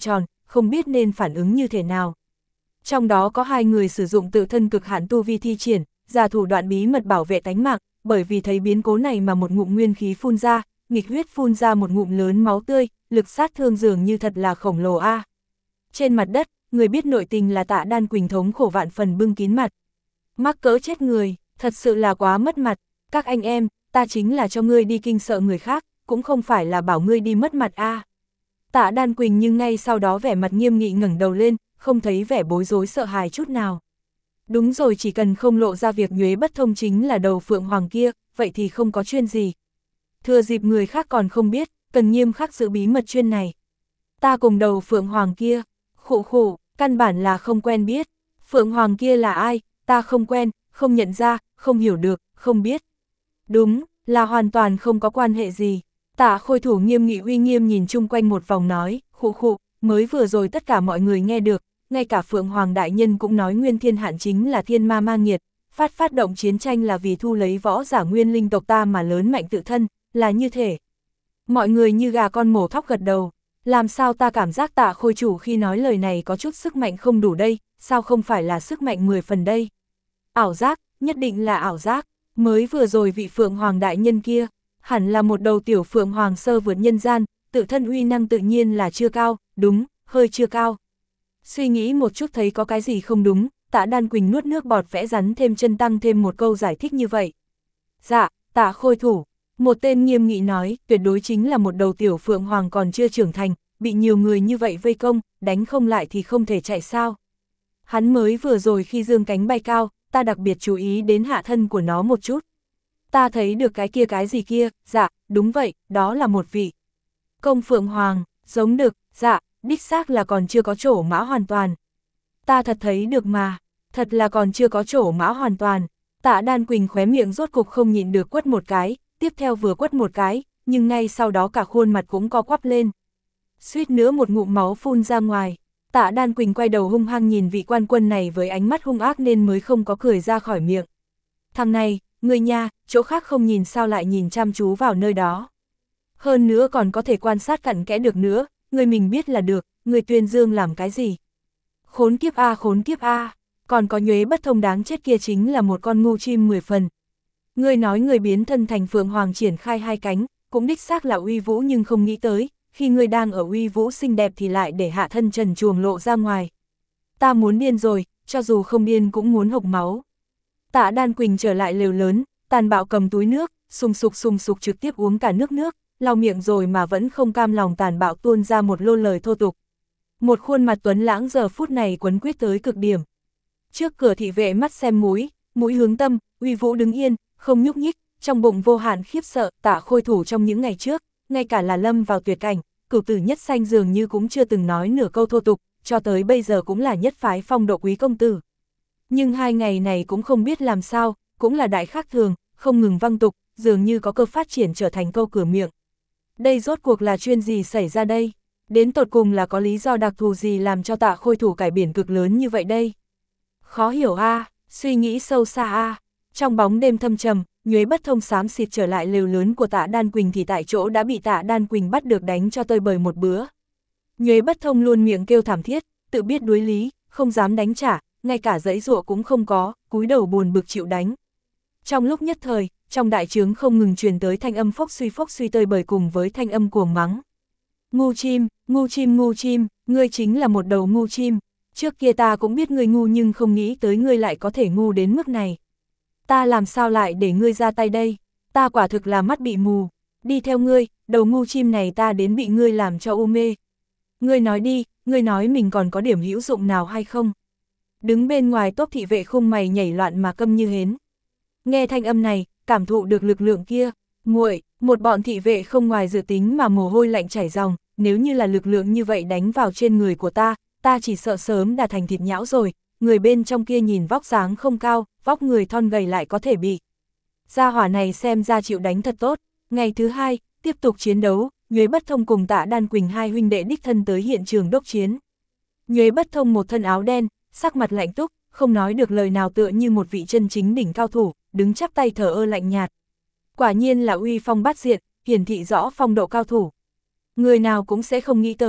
không biết nên phản ứng như thế nào. Trong đó có hai người sử dụng tự thân cực hạn tu vi thi triển, ra thủ đoạn bí mật bảo vệ tánh mạng, bởi vì thấy biến cố này mà một ngụm nguyên khí phun ra, nghịch huyết phun ra một ngụm lớn máu tươi, lực sát thương dường như thật là khổng lồ a. Trên mặt đất, người biết nội tình là Tạ Đan Quỳnh thống khổ vạn phần bưng kín mặt. Mắc cỡ chết người, thật sự là quá mất mặt, các anh em, ta chính là cho ngươi đi kinh sợ người khác, cũng không phải là bảo ngươi đi mất mặt a. Tạ Đan Quỳnh nhưng ngay sau đó vẻ mặt nghiêm nghị ngẩng đầu lên, không thấy vẻ bối rối sợ hãi chút nào. Đúng rồi, chỉ cần không lộ ra việc Nhuế Bất Thông chính là đầu Phượng Hoàng kia, vậy thì không có chuyên gì. Thừa dịp người khác còn không biết, cần nghiêm khắc giữ bí mật chuyên này. Ta cùng đầu Phượng Hoàng kia, khụ khụ, căn bản là không quen biết. Phượng Hoàng kia là ai, ta không quen, không nhận ra, không hiểu được, không biết. Đúng, là hoàn toàn không có quan hệ gì. Tạ Khôi Thủ nghiêm nghị uy nghiêm nhìn chung quanh một vòng nói, khụ khụ, mới vừa rồi tất cả mọi người nghe được, ngay cả Phượng Hoàng Đại Nhân cũng nói Nguyên Thiên Hạn chính là thiên ma ma nghiệt, phát phát động chiến tranh là vì thu lấy võ giả nguyên linh tộc ta mà lớn mạnh tự thân, là như thế. Mọi người như gà con mổ thóc gật đầu, làm sao ta cảm giác Tạ Khôi Chủ khi nói lời này có chút sức mạnh không đủ đây, sao không phải là sức mạnh mười phần đây. Ảo giác, nhất định là ảo giác, mới vừa rồi vị Phượng Hoàng Đại Nhân kia, hẳn là một đầu tiểu Phượng Hoàng sơ vượt nhân gian, tự thân uy năng tự nhiên là chưa cao, đúng, hơi chưa cao. Suy nghĩ một chút thấy có cái gì không đúng, Tạ Đan Quỳnh nuốt nước bọt vẽ rắn thêm chân tăng thêm một câu giải thích như vậy. Dạ, Tạ Khôi Thủ, một tên nghiêm nghị nói, tuyệt đối chính là một đầu tiểu Phượng Hoàng còn chưa trưởng thành, bị nhiều người như vậy vây công, đánh không lại thì không thể chạy sao. Hắn mới vừa rồi khi dương cánh bay cao, ta đặc biệt chú ý đến hạ thân của nó một chút. Ta thấy được cái kia cái gì kia, dạ, đúng vậy, đó là một vị công Phượng Hoàng, giống được, dạ, đích xác là còn chưa có trổ mã hoàn toàn. Ta thật thấy được mà, thật là còn chưa có trổ mã hoàn toàn. Tạ Đan Quỳnh khóe miệng rốt cục không nhịn được quất một cái, tiếp theo vừa quất một cái, nhưng ngay sau đó cả khuôn mặt cũng co quắp lên. Suýt nữa một ngụm máu phun ra ngoài. Tạ Đan Quỳnh quay đầu hung hăng nhìn vị quan quân này với ánh mắt hung ác nên mới không có cười ra khỏi miệng. Thằng này, người nha, chỗ khác không nhìn sao lại nhìn chăm chú vào nơi đó. Hơn nữa còn có thể quan sát cặn kẽ được nữa, người mình biết là được, người tuyên dương làm cái gì. Khốn kiếp a khốn kiếp a, còn có Nhuế Bất Thông đáng chết kia chính là một con ngu chim mười phần. Người nói người biến thân thành Phượng Hoàng triển khai hai cánh, cũng đích xác là uy vũ nhưng không nghĩ tới, khi người đang ở uy vũ xinh đẹp thì lại để hạ thân trần truồng lộ ra ngoài. Ta muốn điên rồi, cho dù không điên cũng muốn hộc máu. Tạ Đan Quỳnh trở lại lều lớn, tàn bạo cầm túi nước, sùng sục sùng sục trực tiếp uống cả nước nước, lau miệng rồi mà vẫn không cam lòng tàn bạo tuôn ra một lô lời thô tục. Một khuôn mặt tuấn lãng giờ phút này quấn quýt tới cực điểm. Trước cửa thị vệ mắt xem mũi, mũi hướng tâm, uy vũ đứng yên, không nhúc nhích, trong bụng vô hạn khiếp sợ. Tạ Khôi Thủ trong những ngày trước, ngay cả là lâm vào tuyệt cảnh, cửu tử nhất sanh dường như cũng chưa từng nói nửa câu thô tục, cho tới bây giờ cũng là nhất phái phong độ quý công tử. Nhưng hai ngày này cũng không biết làm sao, cũng là đại khác thường, không ngừng văng tục, dường như có cơ phát triển trở thành câu cửa miệng. Đây rốt cuộc là chuyện gì xảy ra đây? Đến tột cùng là có lý do đặc thù gì làm cho Tạ Khôi Thủ cải biển cực lớn như vậy đây? Khó hiểu a, à, suy nghĩ sâu xa a. À. Trong bóng đêm thâm trầm, Nhuế Bất Thông xám xịt trở lại lều lớn của Tạ Đan Quỳnh thì tại chỗ đã bị Tạ Đan Quỳnh bắt được đánh cho tơi bời một bữa. Nhuế Bất Thông luôn miệng kêu thảm thiết, tự biết đuối lý, không dám đánh trả, ngay cả giãy giụa cũng không có, cúi đầu buồn bực chịu đánh. Trong lúc nhất thời, trong đại trướng không ngừng truyền tới thanh âm phốc suy phốc suy tơi bời cùng với thanh âm cuồng mắng. Ngu chim, ngu chim ngu chim, ngươi chính là một đầu ngu chim, trước kia ta cũng biết ngươi ngu nhưng không nghĩ tới ngươi lại có thể ngu đến mức này. Ta làm sao lại để ngươi ra tay đây, ta quả thực là mắt bị mù, đi theo ngươi, đầu ngu chim này ta đến bị ngươi làm cho u mê. Ngươi nói đi, ngươi nói mình còn có điểm hữu dụng nào hay không? Đứng bên ngoài tốp thị vệ khung mày nhảy loạn mà câm như hến. Nghe thanh âm này, cảm thụ được lực lượng kia, nguội, một bọn thị vệ không ngoài dự tính mà mồ hôi lạnh chảy ròng, nếu như là lực lượng như vậy đánh vào trên người của ta, ta chỉ sợ sớm đã thành thịt nhão rồi, người bên trong kia nhìn vóc dáng không cao, vóc người thon gầy lại có thể bị. Gia hỏa này xem ra chịu đánh thật tốt, ngày thứ hai, tiếp tục chiến đấu, Nhuế Bất Thông cùng Tạ Đan Quỳnh hai huynh đệ đích thân tới hiện trường đốc chiến. Nhuế Bất Thông một thân áo đen, sắc mặt lạnh túc, không nói được lời nào tựa như một vị chân chính đỉnh cao thủ, đứng chắp tay thờ ơ lạnh nhạt. Quả nhiên là uy phong bát diện, hiển thị rõ phong độ cao thủ. Người nào cũng sẽ không nghĩ tới,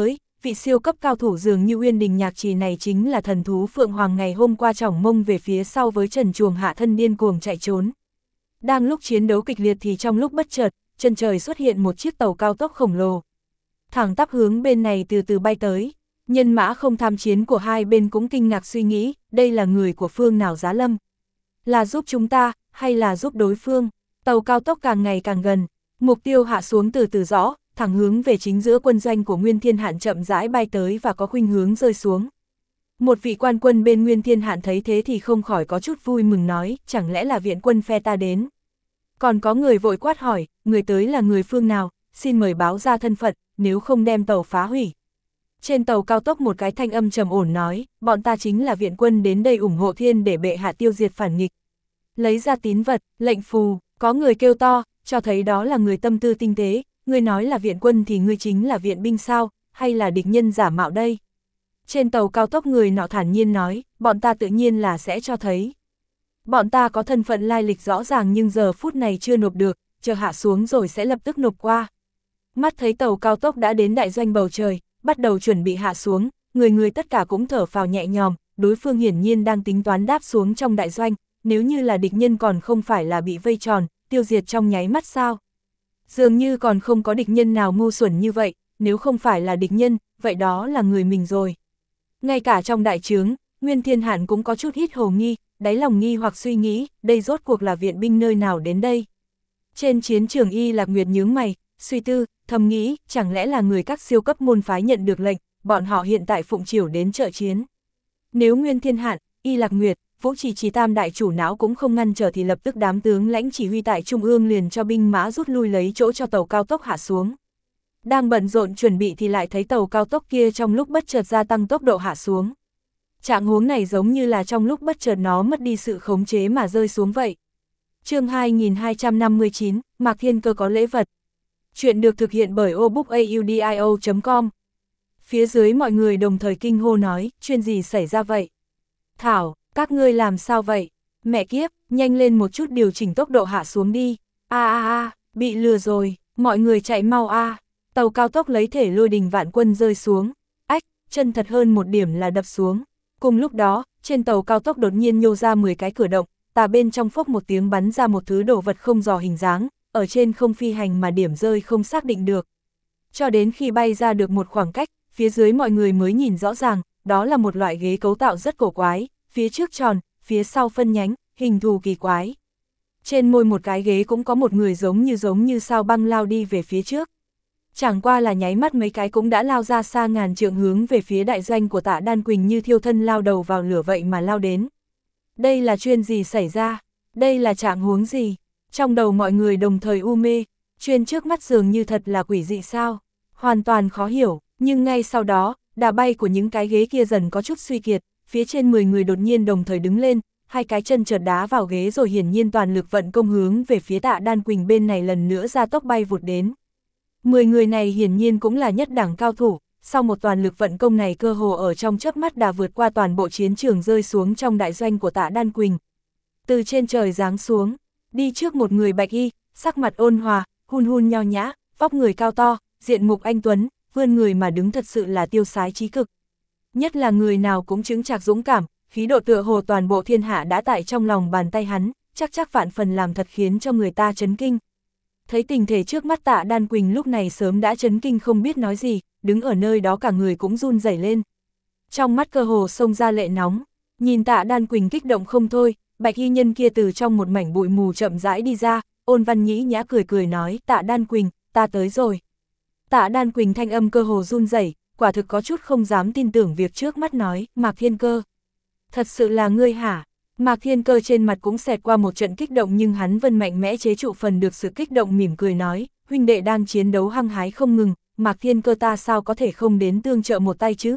vị siêu cấp cao thủ dường như Uyên Đình Nhạc Trì này chính là thần thú Phượng Hoàng ngày hôm qua chỏng mông về phía sau với Trần Chuồng hạ thân điên cuồng chạy trốn. Đang lúc chiến đấu kịch liệt thì trong lúc bất chợt, chân trời xuất hiện một chiếc tàu cao tốc khổng lồ. Thẳng tắp hướng bên này từ từ bay tới. Nhân mã không tham chiến của hai bên cũng kinh ngạc suy nghĩ, đây là người của phương nào giá lâm? Là giúp chúng ta, hay là giúp đối phương? Tàu cao tốc càng ngày càng gần, mục tiêu hạ xuống từ từ rõ, thẳng hướng về chính giữa quân doanh của Nguyên Thiên Hạn chậm rãi bay tới và có khuynh hướng rơi xuống. Một vị quan quân bên Nguyên Thiên Hạn thấy thế thì không khỏi có chút vui mừng nói, chẳng lẽ là viện quân phe ta đến? Còn có người vội quát hỏi, người tới là người phương nào, xin mời báo ra thân phận, nếu không đem tàu phá hủy. Trên tàu cao tốc một cái thanh âm trầm ổn nói, bọn ta chính là viện quân đến đây ủng hộ thiên để bệ hạ tiêu diệt phản nghịch. Lấy ra tín vật, lệnh phù, có người kêu to, cho thấy đó là người tâm tư tinh tế, ngươi nói là viện quân thì ngươi chính là viện binh sao, hay là địch nhân giả mạo đây? Trên tàu cao tốc người nọ thản nhiên nói, bọn ta tự nhiên là sẽ cho thấy. Bọn ta có thân phận lai lịch rõ ràng nhưng giờ phút này chưa nộp được, chờ hạ xuống rồi sẽ lập tức nộp qua. Mắt thấy tàu cao tốc đã đến đại doanh bầu trời, bắt đầu chuẩn bị hạ xuống, người người tất cả cũng thở phào nhẹ nhõm, đối phương hiển nhiên đang tính toán đáp xuống trong đại doanh, nếu như là địch nhân còn không phải là bị vây tròn, tiêu diệt trong nháy mắt sao. Dường như còn không có địch nhân nào ngu xuẩn như vậy, nếu không phải là địch nhân, vậy đó là người mình rồi. Ngay cả trong đại trướng, Nguyên Thiên Hạn cũng có chút hít hồ nghi, đáy lòng nghi hoặc suy nghĩ, đây rốt cuộc là viện binh nơi nào đến đây. Trên chiến trường Y Lạc Nguyệt nhướng mày, suy tư, thầm nghĩ, chẳng lẽ là người các siêu cấp môn phái nhận được lệnh, bọn họ hiện tại phụng chiểu đến trợ chiến. Nếu Nguyên Thiên Hạn, Y Lạc Nguyệt, Vũ Trì Trì tam đại chủ não cũng không ngăn trở thì lập tức đám tướng lãnh chỉ huy tại Trung ương liền cho binh mã rút lui lấy chỗ cho tàu cao tốc hạ xuống. Đang bận rộn chuẩn bị thì lại thấy tàu cao tốc kia trong lúc bất chợt gia tăng tốc độ hạ xuống. Trạng huống này giống như là trong lúc bất chợt nó mất đi sự khống chế mà rơi xuống vậy. Chương hai nghìn hai trăm năm mươi chín, Mạc Thiên Cơ có lễ vật. Chuyện được thực hiện bởi obookaudio chấm com. Phía dưới mọi người đồng thời kinh hô nói, chuyện gì xảy ra vậy? Thảo, các ngươi làm sao vậy? Mẹ kiếp, nhanh lên một chút điều chỉnh tốc độ hạ xuống đi. A a a, bị lừa rồi, mọi người chạy mau a. À. Tàu cao tốc lấy thể lôi đình vạn quân rơi xuống. Ách, chân thật hơn một điểm là đập xuống. Cùng lúc đó, trên tàu cao tốc đột nhiên nhô ra mười cái cửa động, tà bên trong phốc một tiếng bắn ra một thứ đồ vật không dò hình dáng, ở trên không phi hành mà điểm rơi không xác định được. Cho đến khi bay ra được một khoảng cách, phía dưới mọi người mới nhìn rõ ràng, đó là một loại ghế cấu tạo rất cổ quái, phía trước tròn, phía sau phân nhánh, hình thù kỳ quái. Trên môi một cái ghế cũng có một người giống như giống như sao băng lao đi về phía trước. Chẳng qua là nháy mắt mấy cái cũng đã lao ra xa ngàn trượng hướng về phía đại doanh của Tạ Đan Quỳnh như thiêu thân lao đầu vào lửa vậy mà lao đến. Đây là chuyện gì xảy ra? Đây là trạng huống gì? Trong đầu mọi người đồng thời u mê, chuyện trước mắt dường như thật là quỷ dị sao? Hoàn toàn khó hiểu, nhưng ngay sau đó, đà bay của những cái ghế kia dần có chút suy kiệt, phía trên mười người đột nhiên đồng thời đứng lên, hai cái chân chợt đá vào ghế rồi hiển nhiên toàn lực vận công hướng về phía Tạ Đan Quỳnh bên này lần nữa ra tốc bay vụt đến. Mười người này hiển nhiên cũng là nhất đẳng cao thủ, sau một toàn lực vận công này cơ hồ ở trong chớp mắt đã vượt qua toàn bộ chiến trường rơi xuống trong đại doanh của Tạ Đan Quỳnh. Từ trên trời giáng xuống, đi trước một người bạch y, sắc mặt ôn hòa, hun hun nho nhã, vóc người cao to, diện mục anh tuấn, vươn người mà đứng thật sự là tiêu sái trí cực. Nhất là người nào cũng chứng chạc dũng cảm, khí độ tựa hồ toàn bộ thiên hạ đã tại trong lòng bàn tay hắn, chắc chắc vạn phần làm thật khiến cho người ta chấn kinh. Thấy tình thể trước mắt Tạ Đan Quỳnh lúc này sớm đã chấn kinh không biết nói gì, đứng ở nơi đó cả người cũng run rẩy lên. Trong mắt cơ hồ xông ra lệ nóng, nhìn Tạ Đan Quỳnh kích động không thôi, bạch y nhân kia từ trong một mảnh bụi mù chậm rãi đi ra, ôn văn nhĩ nhã cười cười nói, Tạ Đan Quỳnh, ta tới rồi. Tạ Đan Quỳnh thanh âm cơ hồ run rẩy, quả thực có chút không dám tin tưởng việc trước mắt nói, Mạc Thiên Cơ. Thật sự là ngươi hả? Mạc Thiên Cơ trên mặt cũng xẹt qua một trận kích động nhưng hắn vẫn mạnh mẽ chế trụ phần được sự kích động mỉm cười nói, huynh đệ đang chiến đấu hăng hái không ngừng, Mạc Thiên Cơ ta sao có thể không đến tương trợ một tay chứ?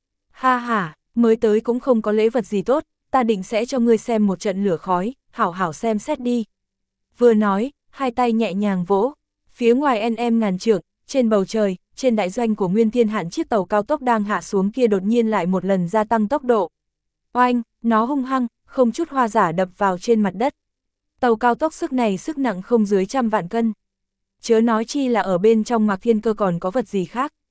Ha ha, mới tới cũng không có lễ vật gì tốt, ta định sẽ cho ngươi xem một trận lửa khói, hảo hảo xem xét đi. Vừa nói, hai tay nhẹ nhàng vỗ, phía ngoài nm ngàn trượng, trên bầu trời, trên đại doanh của Nguyên Thiên Hạn chiếc tàu cao tốc đang hạ xuống kia đột nhiên lại một lần gia tăng tốc độ. Oanh, nó hung hăng, không chút hoa giả đập vào trên mặt đất. Tàu cao tốc sức này sức nặng không dưới trăm vạn cân. Chớ nói chi là ở bên trong Mạc Thiên Cơ còn có vật gì khác.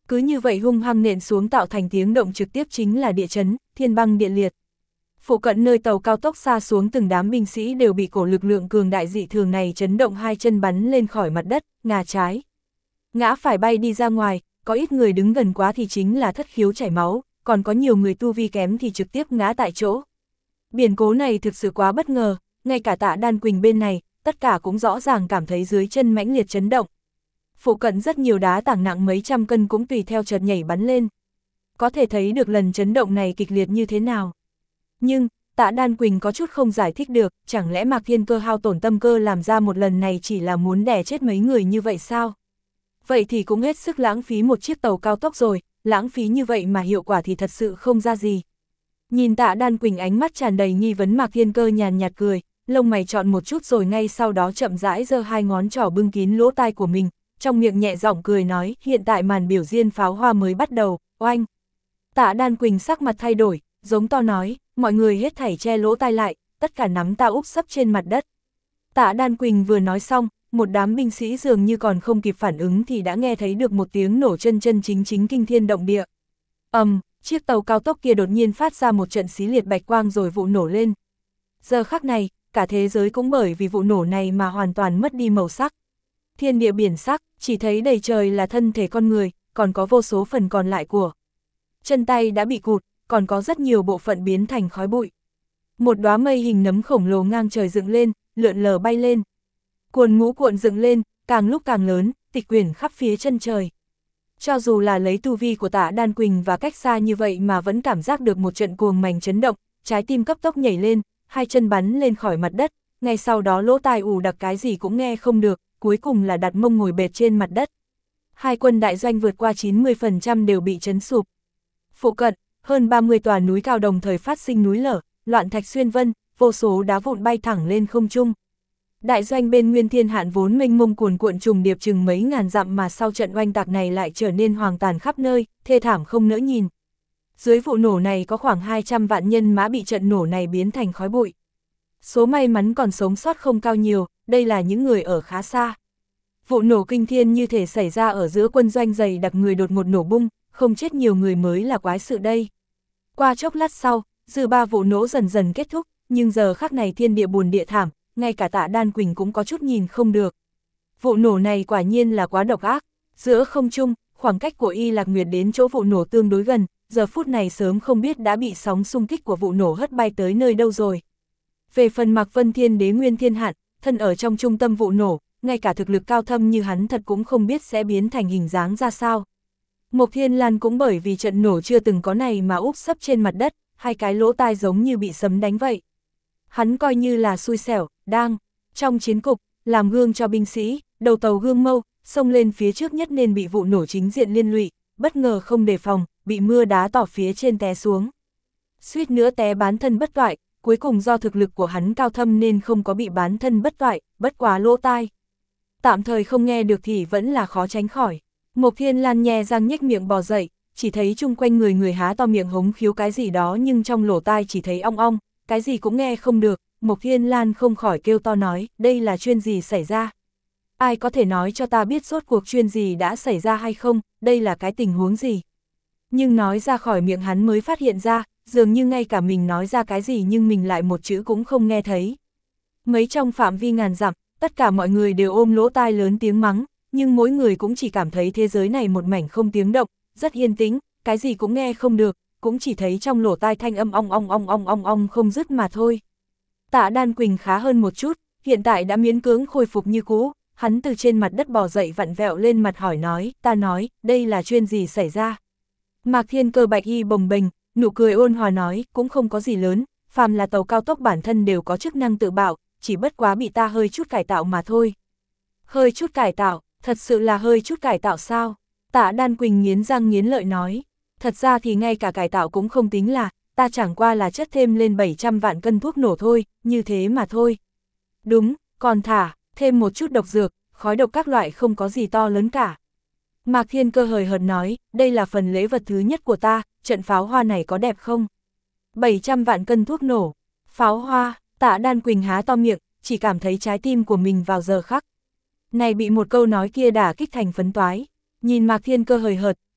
Cứ như vậy hung hăng nện xuống tạo thành tiếng động trực tiếp chính là địa chấn, thiên băng địa liệt. Phụ cận nơi tàu cao tốc xa xuống từng đám binh sĩ đều bị cổ lực lượng cường đại dị thường này chấn động hai chân bắn lên khỏi mặt đất, ngả trái. Ngã phải bay đi ra ngoài, có ít người đứng gần quá thì chính là thất khiếu chảy máu, còn có nhiều người tu vi kém thì trực tiếp ngã tại chỗ. Biến cố này thực sự quá bất ngờ, ngay cả Tạ Đan Quỳnh bên này, tất cả cũng rõ ràng cảm thấy dưới chân mãnh liệt chấn động. Phụ cận rất nhiều đá tảng nặng mấy trăm cân cũng tùy theo chợt nhảy bắn lên. Có thể thấy được lần chấn động này kịch liệt như thế nào. Nhưng, Tạ Đan Quỳnh có chút không giải thích được, chẳng lẽ Mạc Thiên Cơ hao tổn tâm cơ làm ra một lần này chỉ là muốn đè chết mấy người như vậy sao? Vậy thì cũng hết sức lãng phí một chiếc tàu cao tốc rồi, lãng phí như vậy mà hiệu quả thì thật sự không ra gì. Nhìn Tạ Đan Quỳnh ánh mắt tràn đầy nghi vấn, Mạc Thiên Cơ nhàn nhạt cười, lông mày trọn một chút rồi ngay sau đó chậm rãi giơ hai ngón trỏ bưng kín lỗ tai của mình, trong miệng nhẹ giọng cười nói, hiện tại màn biểu diễn pháo hoa mới bắt đầu, oanh. Tạ Đan Quỳnh sắc mặt thay đổi, giống to nói, mọi người hết thảy che lỗ tai lại, tất cả nắm ta úp sấp trên mặt đất. Tạ Đan Quỳnh vừa nói xong, một đám binh sĩ dường như còn không kịp phản ứng thì đã nghe thấy được một tiếng nổ chân chân chính chính kinh thiên động địa. Ầm, um, chiếc tàu cao tốc kia đột nhiên phát ra một trận xí liệt bạch quang rồi vụ nổ lên. Giờ khắc này, cả thế giới cũng bởi vì vụ nổ này mà hoàn toàn mất đi màu sắc. Thiên địa biển sắc, chỉ thấy đầy trời là thân thể con người, còn có vô số phần còn lại của chân tay đã bị cụt, còn có rất nhiều bộ phận biến thành khói bụi. Một đóa mây hình nấm khổng lồ ngang trời dựng lên, lượn lờ bay lên. Cuồn ngũ cuộn dựng lên, càng lúc càng lớn, tịch quyển khắp phía chân trời. Cho dù là lấy tu vi của Tạ Đan Quỳnh và cách xa như vậy mà vẫn cảm giác được một trận cuồng mành chấn động, trái tim cấp tốc nhảy lên, hai chân bắn lên khỏi mặt đất, ngay sau đó lỗ tai ù đặc cái gì cũng nghe không được, cuối cùng là đặt mông ngồi bệt trên mặt đất. Hai quân đại doanh vượt qua chín mươi phần trăm đều bị chấn sụp. Phụ cận, hơn ba mươi tòa núi cao đồng thời phát sinh núi lở, loạn thạch xuyên vân, vô số đá vụn bay thẳng lên không trung. Đại doanh bên Nguyên Thiên Hạn vốn mênh mông cuồn cuộn trùng điệp chừng mấy ngàn dặm mà sau trận oanh tạc này lại trở nên hoang tàn khắp nơi, thê thảm không nỡ nhìn. Dưới vụ nổ này có khoảng hai trăm vạn nhân mã bị trận nổ này biến thành khói bụi. Số may mắn còn sống sót không cao nhiều, đây là những người ở khá xa. Vụ nổ kinh thiên như thể xảy ra ở giữa quân doanh dày đặc người đột ngột nổ bung, không chết nhiều người mới là quái sự đây. Qua chốc lát sau, dư ba vụ nổ dần dần kết thúc, nhưng giờ khắc này thiên địa buồn địa thảm, ngay cả Tạ Đan Quỳnh cũng có chút nhìn không được. Vụ nổ này quả nhiên là quá độc ác, giữa không trung, khoảng cách của Y Lạc Nguyệt đến chỗ vụ nổ tương đối gần, giờ phút này sớm không biết đã bị sóng xung kích của vụ nổ hất bay tới nơi đâu rồi. Về phần Mạc Vân Thiên Đế Nguyên Thiên Hạn, thân ở trong trung tâm vụ nổ, ngay cả thực lực cao thâm như hắn thật cũng không biết sẽ biến thành hình dáng ra sao. Mộc Thiên Lan cũng bởi vì trận nổ chưa từng có này mà úp sấp trên mặt đất, hai cái lỗ tai giống như bị sấm đánh vậy. Hắn coi như là xui xẻo, đang trong chiến cục, làm gương cho binh sĩ, đầu tàu gương mâu, xông lên phía trước nhất nên bị vụ nổ chính diện liên lụy, bất ngờ không đề phòng, bị mưa đá tỏ phía trên té xuống. Suýt nữa té bán thân bất toại, cuối cùng do thực lực của hắn cao thâm nên không có bị bán thân bất toại, bất quá lỗ tai. Tạm thời không nghe được thì vẫn là khó tránh khỏi. Mộc Thiên Lan nhe răng nhếch miệng bò dậy, chỉ thấy chung quanh người người há to miệng hống khiếu cái gì đó nhưng trong lỗ tai chỉ thấy ong ong, cái gì cũng nghe không được. Mộc Thiên Lan không khỏi kêu to nói, đây là chuyện gì xảy ra? Ai có thể nói cho ta biết rốt cuộc chuyện gì đã xảy ra hay không, đây là cái tình huống gì? Nhưng nói ra khỏi miệng hắn mới phát hiện ra, dường như ngay cả mình nói ra cái gì nhưng mình lại một chữ cũng không nghe thấy. Mấy trong phạm vi ngàn dặm, tất cả mọi người đều ôm lỗ tai lớn tiếng mắng, nhưng mỗi người cũng chỉ cảm thấy thế giới này một mảnh không tiếng động, rất yên tĩnh, cái gì cũng nghe không được, cũng chỉ thấy trong lỗ tai thanh âm ong ong ong ong ong ong không dứt mà thôi. Tạ Đan Quỳnh khá hơn một chút, hiện tại đã miễn cưỡng khôi phục như cũ, hắn từ trên mặt đất bò dậy vặn vẹo lên mặt hỏi nói, ta nói, đây là chuyện gì xảy ra? Mạc Thiên Cơ bạch y bồng bềnh, nụ cười ôn hòa nói, cũng không có gì lớn, phàm là tàu cao tốc bản thân đều có chức năng tự bạo, chỉ bất quá bị ta hơi chút cải tạo mà thôi. Hơi chút cải tạo, thật sự là hơi chút cải tạo sao? Tạ Đan Quỳnh nghiến răng nghiến lợi nói, thật ra thì ngay cả cải tạo cũng không tính là, ta chẳng qua là chất thêm lên bảy trăm vạn cân thuốc nổ thôi, như thế mà thôi. Đúng, còn thả, thêm một chút độc dược, khói độc các loại không có gì to lớn cả. Mạc Thiên Cơ hời hợt nói, đây là phần lễ vật thứ nhất của ta, trận pháo hoa này có đẹp không? bảy trăm vạn cân thuốc nổ, pháo hoa, Tạ Đan Quỳnh há to miệng, chỉ cảm thấy trái tim của mình vào giờ khắc này bị một câu nói kia đả kích thành phấn toái. Nhìn Mạc Thiên Cơ hời hợt,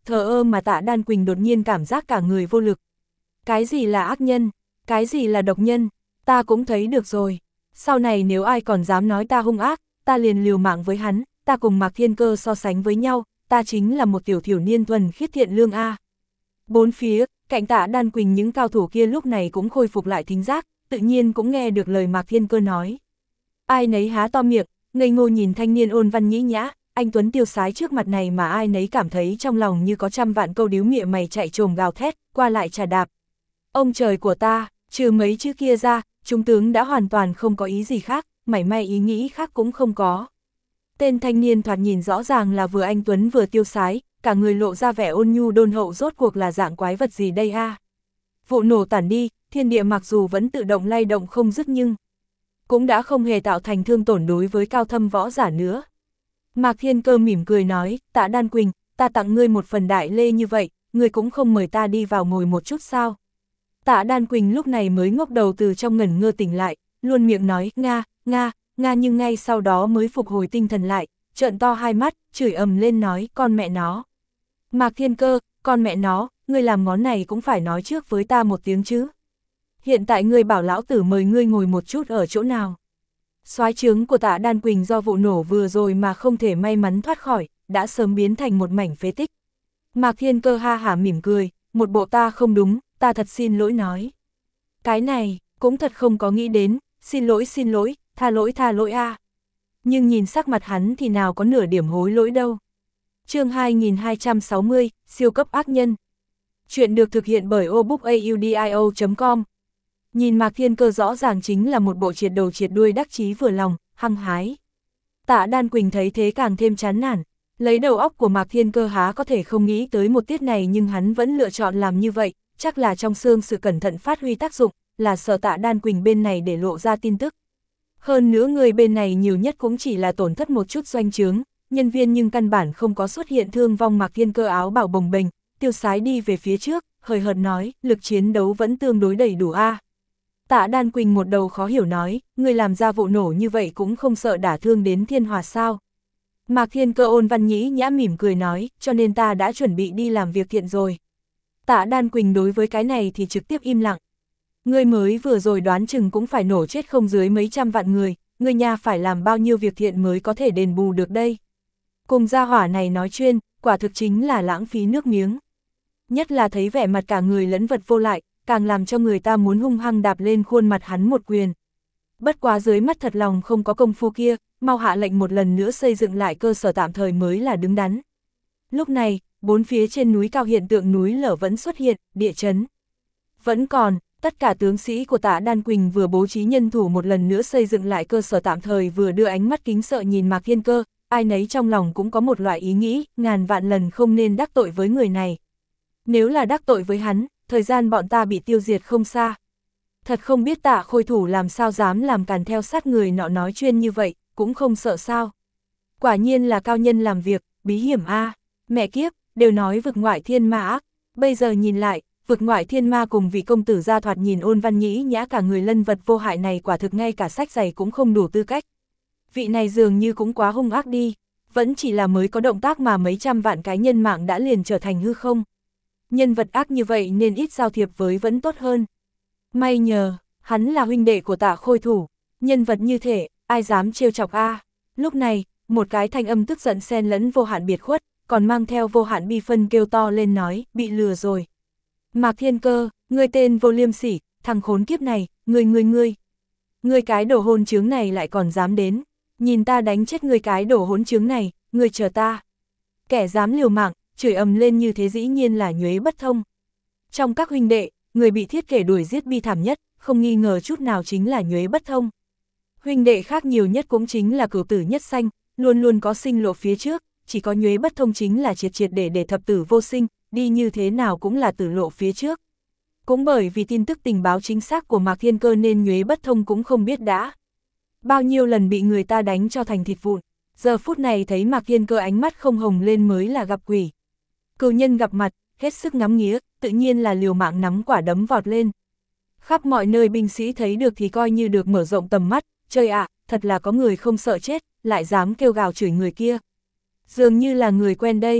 thờ ơ mà Tạ Đan Quỳnh đột nhiên cảm giác cả người vô lực. Cái gì là ác nhân, cái gì là độc nhân, ta cũng thấy được rồi. Sau này nếu ai còn dám nói ta hung ác, ta liền liều mạng với hắn, ta cùng Mạc Thiên Cơ so sánh với nhau, ta chính là một tiểu thiểu niên thuần khiết thiện lương a. Bốn phía, cạnh Tạ Đan Quỳnh những cao thủ kia lúc này cũng khôi phục lại thính giác, tự nhiên cũng nghe được lời Mạc Thiên Cơ nói. Ai nấy há to miệng, ngây ngô nhìn thanh niên ôn văn nhĩ nhã, anh tuấn tiêu sái trước mặt này mà ai nấy cảm thấy trong lòng như có trăm vạn câu điếu mịa mày chạy trồm gào thét, qua lại trà đạp. Ông trời của ta, trừ mấy chữ kia ra, trung tướng đã hoàn toàn không có ý gì khác, mảy may ý nghĩ khác cũng không có. Tên thanh niên thoạt nhìn rõ ràng là vừa anh tuấn vừa tiêu sái, cả người lộ ra vẻ ôn nhu đôn hậu, rốt cuộc là dạng quái vật gì đây ha. Vụ nổ tản đi, thiên địa mặc dù vẫn tự động lay động không dứt nhưng cũng đã không hề tạo thành thương tổn đối với cao thâm võ giả nữa. Mạc Thiên Cơ mỉm cười nói, Tạ Đan Quỳnh, ta tặng ngươi một phần đại lễ như vậy, ngươi cũng không mời ta đi vào ngồi một chút sao. Tạ Đan Quỳnh lúc này mới ngốc đầu từ trong ngẩn ngơ tỉnh lại, luôn miệng nói, Nga, Nga, Nga, nhưng ngay sau đó mới phục hồi tinh thần lại, trợn to hai mắt, chửi ầm lên nói, con mẹ nó. Mạc Thiên Cơ, con mẹ nó, ngươi làm món này cũng phải nói trước với ta một tiếng chứ. Hiện tại ngươi bảo lão tử mời ngươi ngồi một chút ở chỗ nào. Soái trướng của Tạ Đan Quỳnh do vụ nổ vừa rồi mà không thể may mắn thoát khỏi, đã sớm biến thành một mảnh phế tích. Mạc Thiên Cơ ha hả mỉm cười, một bộ ta không đúng, ta thật xin lỗi nói. Cái này, cũng thật không có nghĩ đến, xin lỗi xin lỗi, tha lỗi tha lỗi a. À. Nhưng nhìn sắc mặt hắn thì nào có nửa điểm hối lỗi đâu. Chương hai nghìn hai trăm sáu mươi, siêu cấp ác nhân. Chuyện được thực hiện bởi obookaudio chấm com. Nhìn Mạc Thiên Cơ rõ ràng chính là một bộ triệt đầu triệt đuôi đắc chí vừa lòng, hăng hái. Tạ Đan Quỳnh thấy thế càng thêm chán nản, lấy đầu óc của Mạc Thiên Cơ há có thể không nghĩ tới một tiết này, nhưng hắn vẫn lựa chọn làm như vậy, chắc là trong xương sự cẩn thận phát huy tác dụng, là sợ Tạ Đan Quỳnh bên này để lộ ra tin tức. Hơn nữa người bên này nhiều nhất cũng chỉ là tổn thất một chút doanh trướng, nhân viên nhưng căn bản không có xuất hiện thương vong. Mạc Thiên Cơ áo bảo bồng bềnh, tiêu sái đi về phía trước, hời hợt nói, lực chiến đấu vẫn tương đối đầy đủ a. À. Tạ Đan Quỳnh một đầu khó hiểu nói, người làm ra vụ nổ như vậy cũng không sợ đả thương đến thiên hòa sao. Mạc Thiên Cơ ôn văn nhĩ nhã mỉm cười nói, cho nên ta đã chuẩn bị đi làm việc thiện rồi. Tạ Đan Quỳnh đối với cái này thì trực tiếp im lặng. Ngươi mới vừa rồi đoán chừng cũng phải nổ chết không dưới mấy trăm vạn người, ngươi nha phải làm bao nhiêu việc thiện mới có thể đền bù được đây. Cùng gia hỏa này nói chuyên, quả thực chính là lãng phí nước miếng. Nhất là thấy vẻ mặt cả người lẫn vật vô lại, càng làm cho người ta muốn hung hăng đạp lên khuôn mặt hắn một quyền. Bất quá dưới mắt thật lòng không có công phu kia, mau hạ lệnh một lần nữa xây dựng lại cơ sở tạm thời mới là đứng đắn. Lúc này, bốn phía trên núi cao hiện tượng núi lở vẫn xuất hiện, địa chấn vẫn còn. Tất cả tướng sĩ của Tạ Đan Quỳnh vừa bố trí nhân thủ một lần nữa xây dựng lại cơ sở tạm thời, vừa đưa ánh mắt kính sợ nhìn Mạc Thiên Cơ, ai nấy trong lòng cũng có một loại ý nghĩ, ngàn vạn lần không nên đắc tội với người này. Nếu là đắc tội với hắn, thời gian bọn ta bị tiêu diệt không xa. Thật không biết Tạ Khôi Thủ làm sao dám làm càn theo sát người nọ nói chuyên như vậy, cũng không sợ sao. Quả nhiên là cao nhân làm việc, bí hiểm a. À. Mẹ kiếp, đều nói vực ngoại thiên ma ác, bây giờ nhìn lại, vực ngoại thiên ma cùng vị công tử gia thoạt nhìn ôn văn nhĩ nhã cả người lân vật vô hại này quả thực ngay cả sách giày cũng không đủ tư cách. Vị này dường như cũng quá hung ác đi, vẫn chỉ là mới có động tác mà mấy trăm vạn cái nhân mạng đã liền trở thành hư không. Nhân vật ác như vậy nên ít giao thiệp với vẫn tốt hơn. May nhờ, hắn là huynh đệ của Tạ Khôi Thủ, nhân vật như thế, ai dám trêu chọc a. À. Lúc này, một cái thanh âm tức giận xen lẫn vô hạn biệt khuất, còn mang theo vô hạn bi phân kêu to lên nói, bị lừa rồi. Mạc Thiên Cơ, ngươi tên vô liêm sỉ, thằng khốn kiếp này, ngươi ngươi ngươi. Ngươi cái đồ hôn chướng này lại còn dám đến, nhìn ta đánh chết ngươi cái đồ hỗn chướng này, ngươi chờ ta. Kẻ dám liều mạng, chửi ầm lên như thế dĩ nhiên là nhuế bất thông. Trong các huynh đệ, người bị thiết kể đuổi giết bi thảm nhất, không nghi ngờ chút nào chính là nhuế bất thông. Huynh đệ khác nhiều nhất cũng chính là cửu tử nhất sanh, luôn luôn có sinh lộ phía trước, chỉ có nhuế bất thông chính là triệt triệt để để thập tử vô sinh, đi như thế nào cũng là tử lộ phía trước. Cũng bởi vì tin tức tình báo chính xác của Mạc Thiên Cơ nên nhuế bất thông cũng không biết đã bao nhiêu lần bị người ta đánh cho thành thịt vụn, giờ phút này thấy Mạc Thiên Cơ ánh mắt không hồng lên mới là gặp quỷ. Cừu nhân gặp mặt, hết sức ngắm nghía, tự nhiên là liều mạng nắm quả đấm vọt lên. Khắp mọi nơi binh sĩ thấy được thì coi như được mở rộng tầm mắt, trời ạ, à, thật là có người không sợ chết, lại dám kêu gào chửi người kia. Dường như là người quen đây.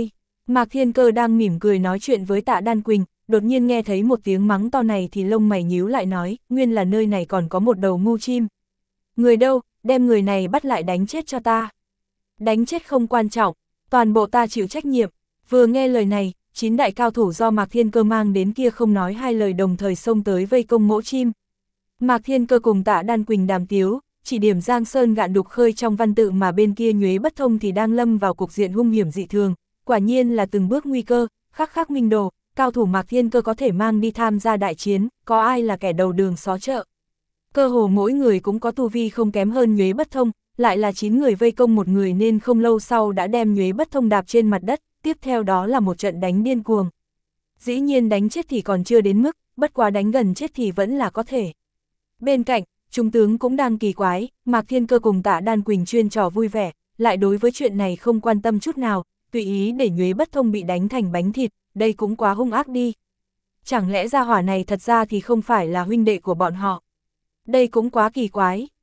Mạc Thiên Cơ đang mỉm cười nói chuyện với Tạ Đan Quỳnh, đột nhiên nghe thấy một tiếng mắng to này thì lông mày nhíu lại nói, nguyên là nơi này còn có một đầu ngu chim. Người đâu, đem người này bắt lại đánh chết cho ta. Đánh chết không quan trọng, toàn bộ ta chịu trách nhiệm. Vừa nghe lời này, chín đại cao thủ do Mạc Thiên Cơ mang đến kia không nói hai lời đồng thời xông tới vây công mỗ chim. Mạc Thiên Cơ cùng Tạ Đan Quỳnh đàm tiếu, chỉ điểm Giang Sơn gạn đục khơi trong văn tự mà bên kia Nhuế Bất Thông thì đang lâm vào cục diện hung hiểm dị thường, quả nhiên là từng bước nguy cơ, khắc khắc minh đồ, cao thủ Mạc Thiên Cơ có thể mang đi tham gia đại chiến, có ai là kẻ đầu đường xó chợ. Cơ hồ mỗi người cũng có tu vi không kém hơn Nhuế Bất Thông, lại là chín người vây công một người nên không lâu sau đã đem Nhuế Bất Thông đạp trên mặt đất, tiếp theo đó là một trận đánh điên cuồng. Dĩ nhiên đánh chết thì còn chưa đến mức, bất quá đánh gần chết thì vẫn là có thể. Bên cạnh, trung tướng cũng đang kỳ quái, Mạc Thiên Cơ cùng Tạ Đan Quỳnh chuyên trò vui vẻ, lại đối với chuyện này không quan tâm chút nào, tùy ý để Nhuế Bất Thông bị đánh thành bánh thịt, đây cũng quá hung ác đi. Chẳng lẽ gia hỏa này thật ra thì không phải là huynh đệ của bọn họ? Đây cũng quá kỳ quái.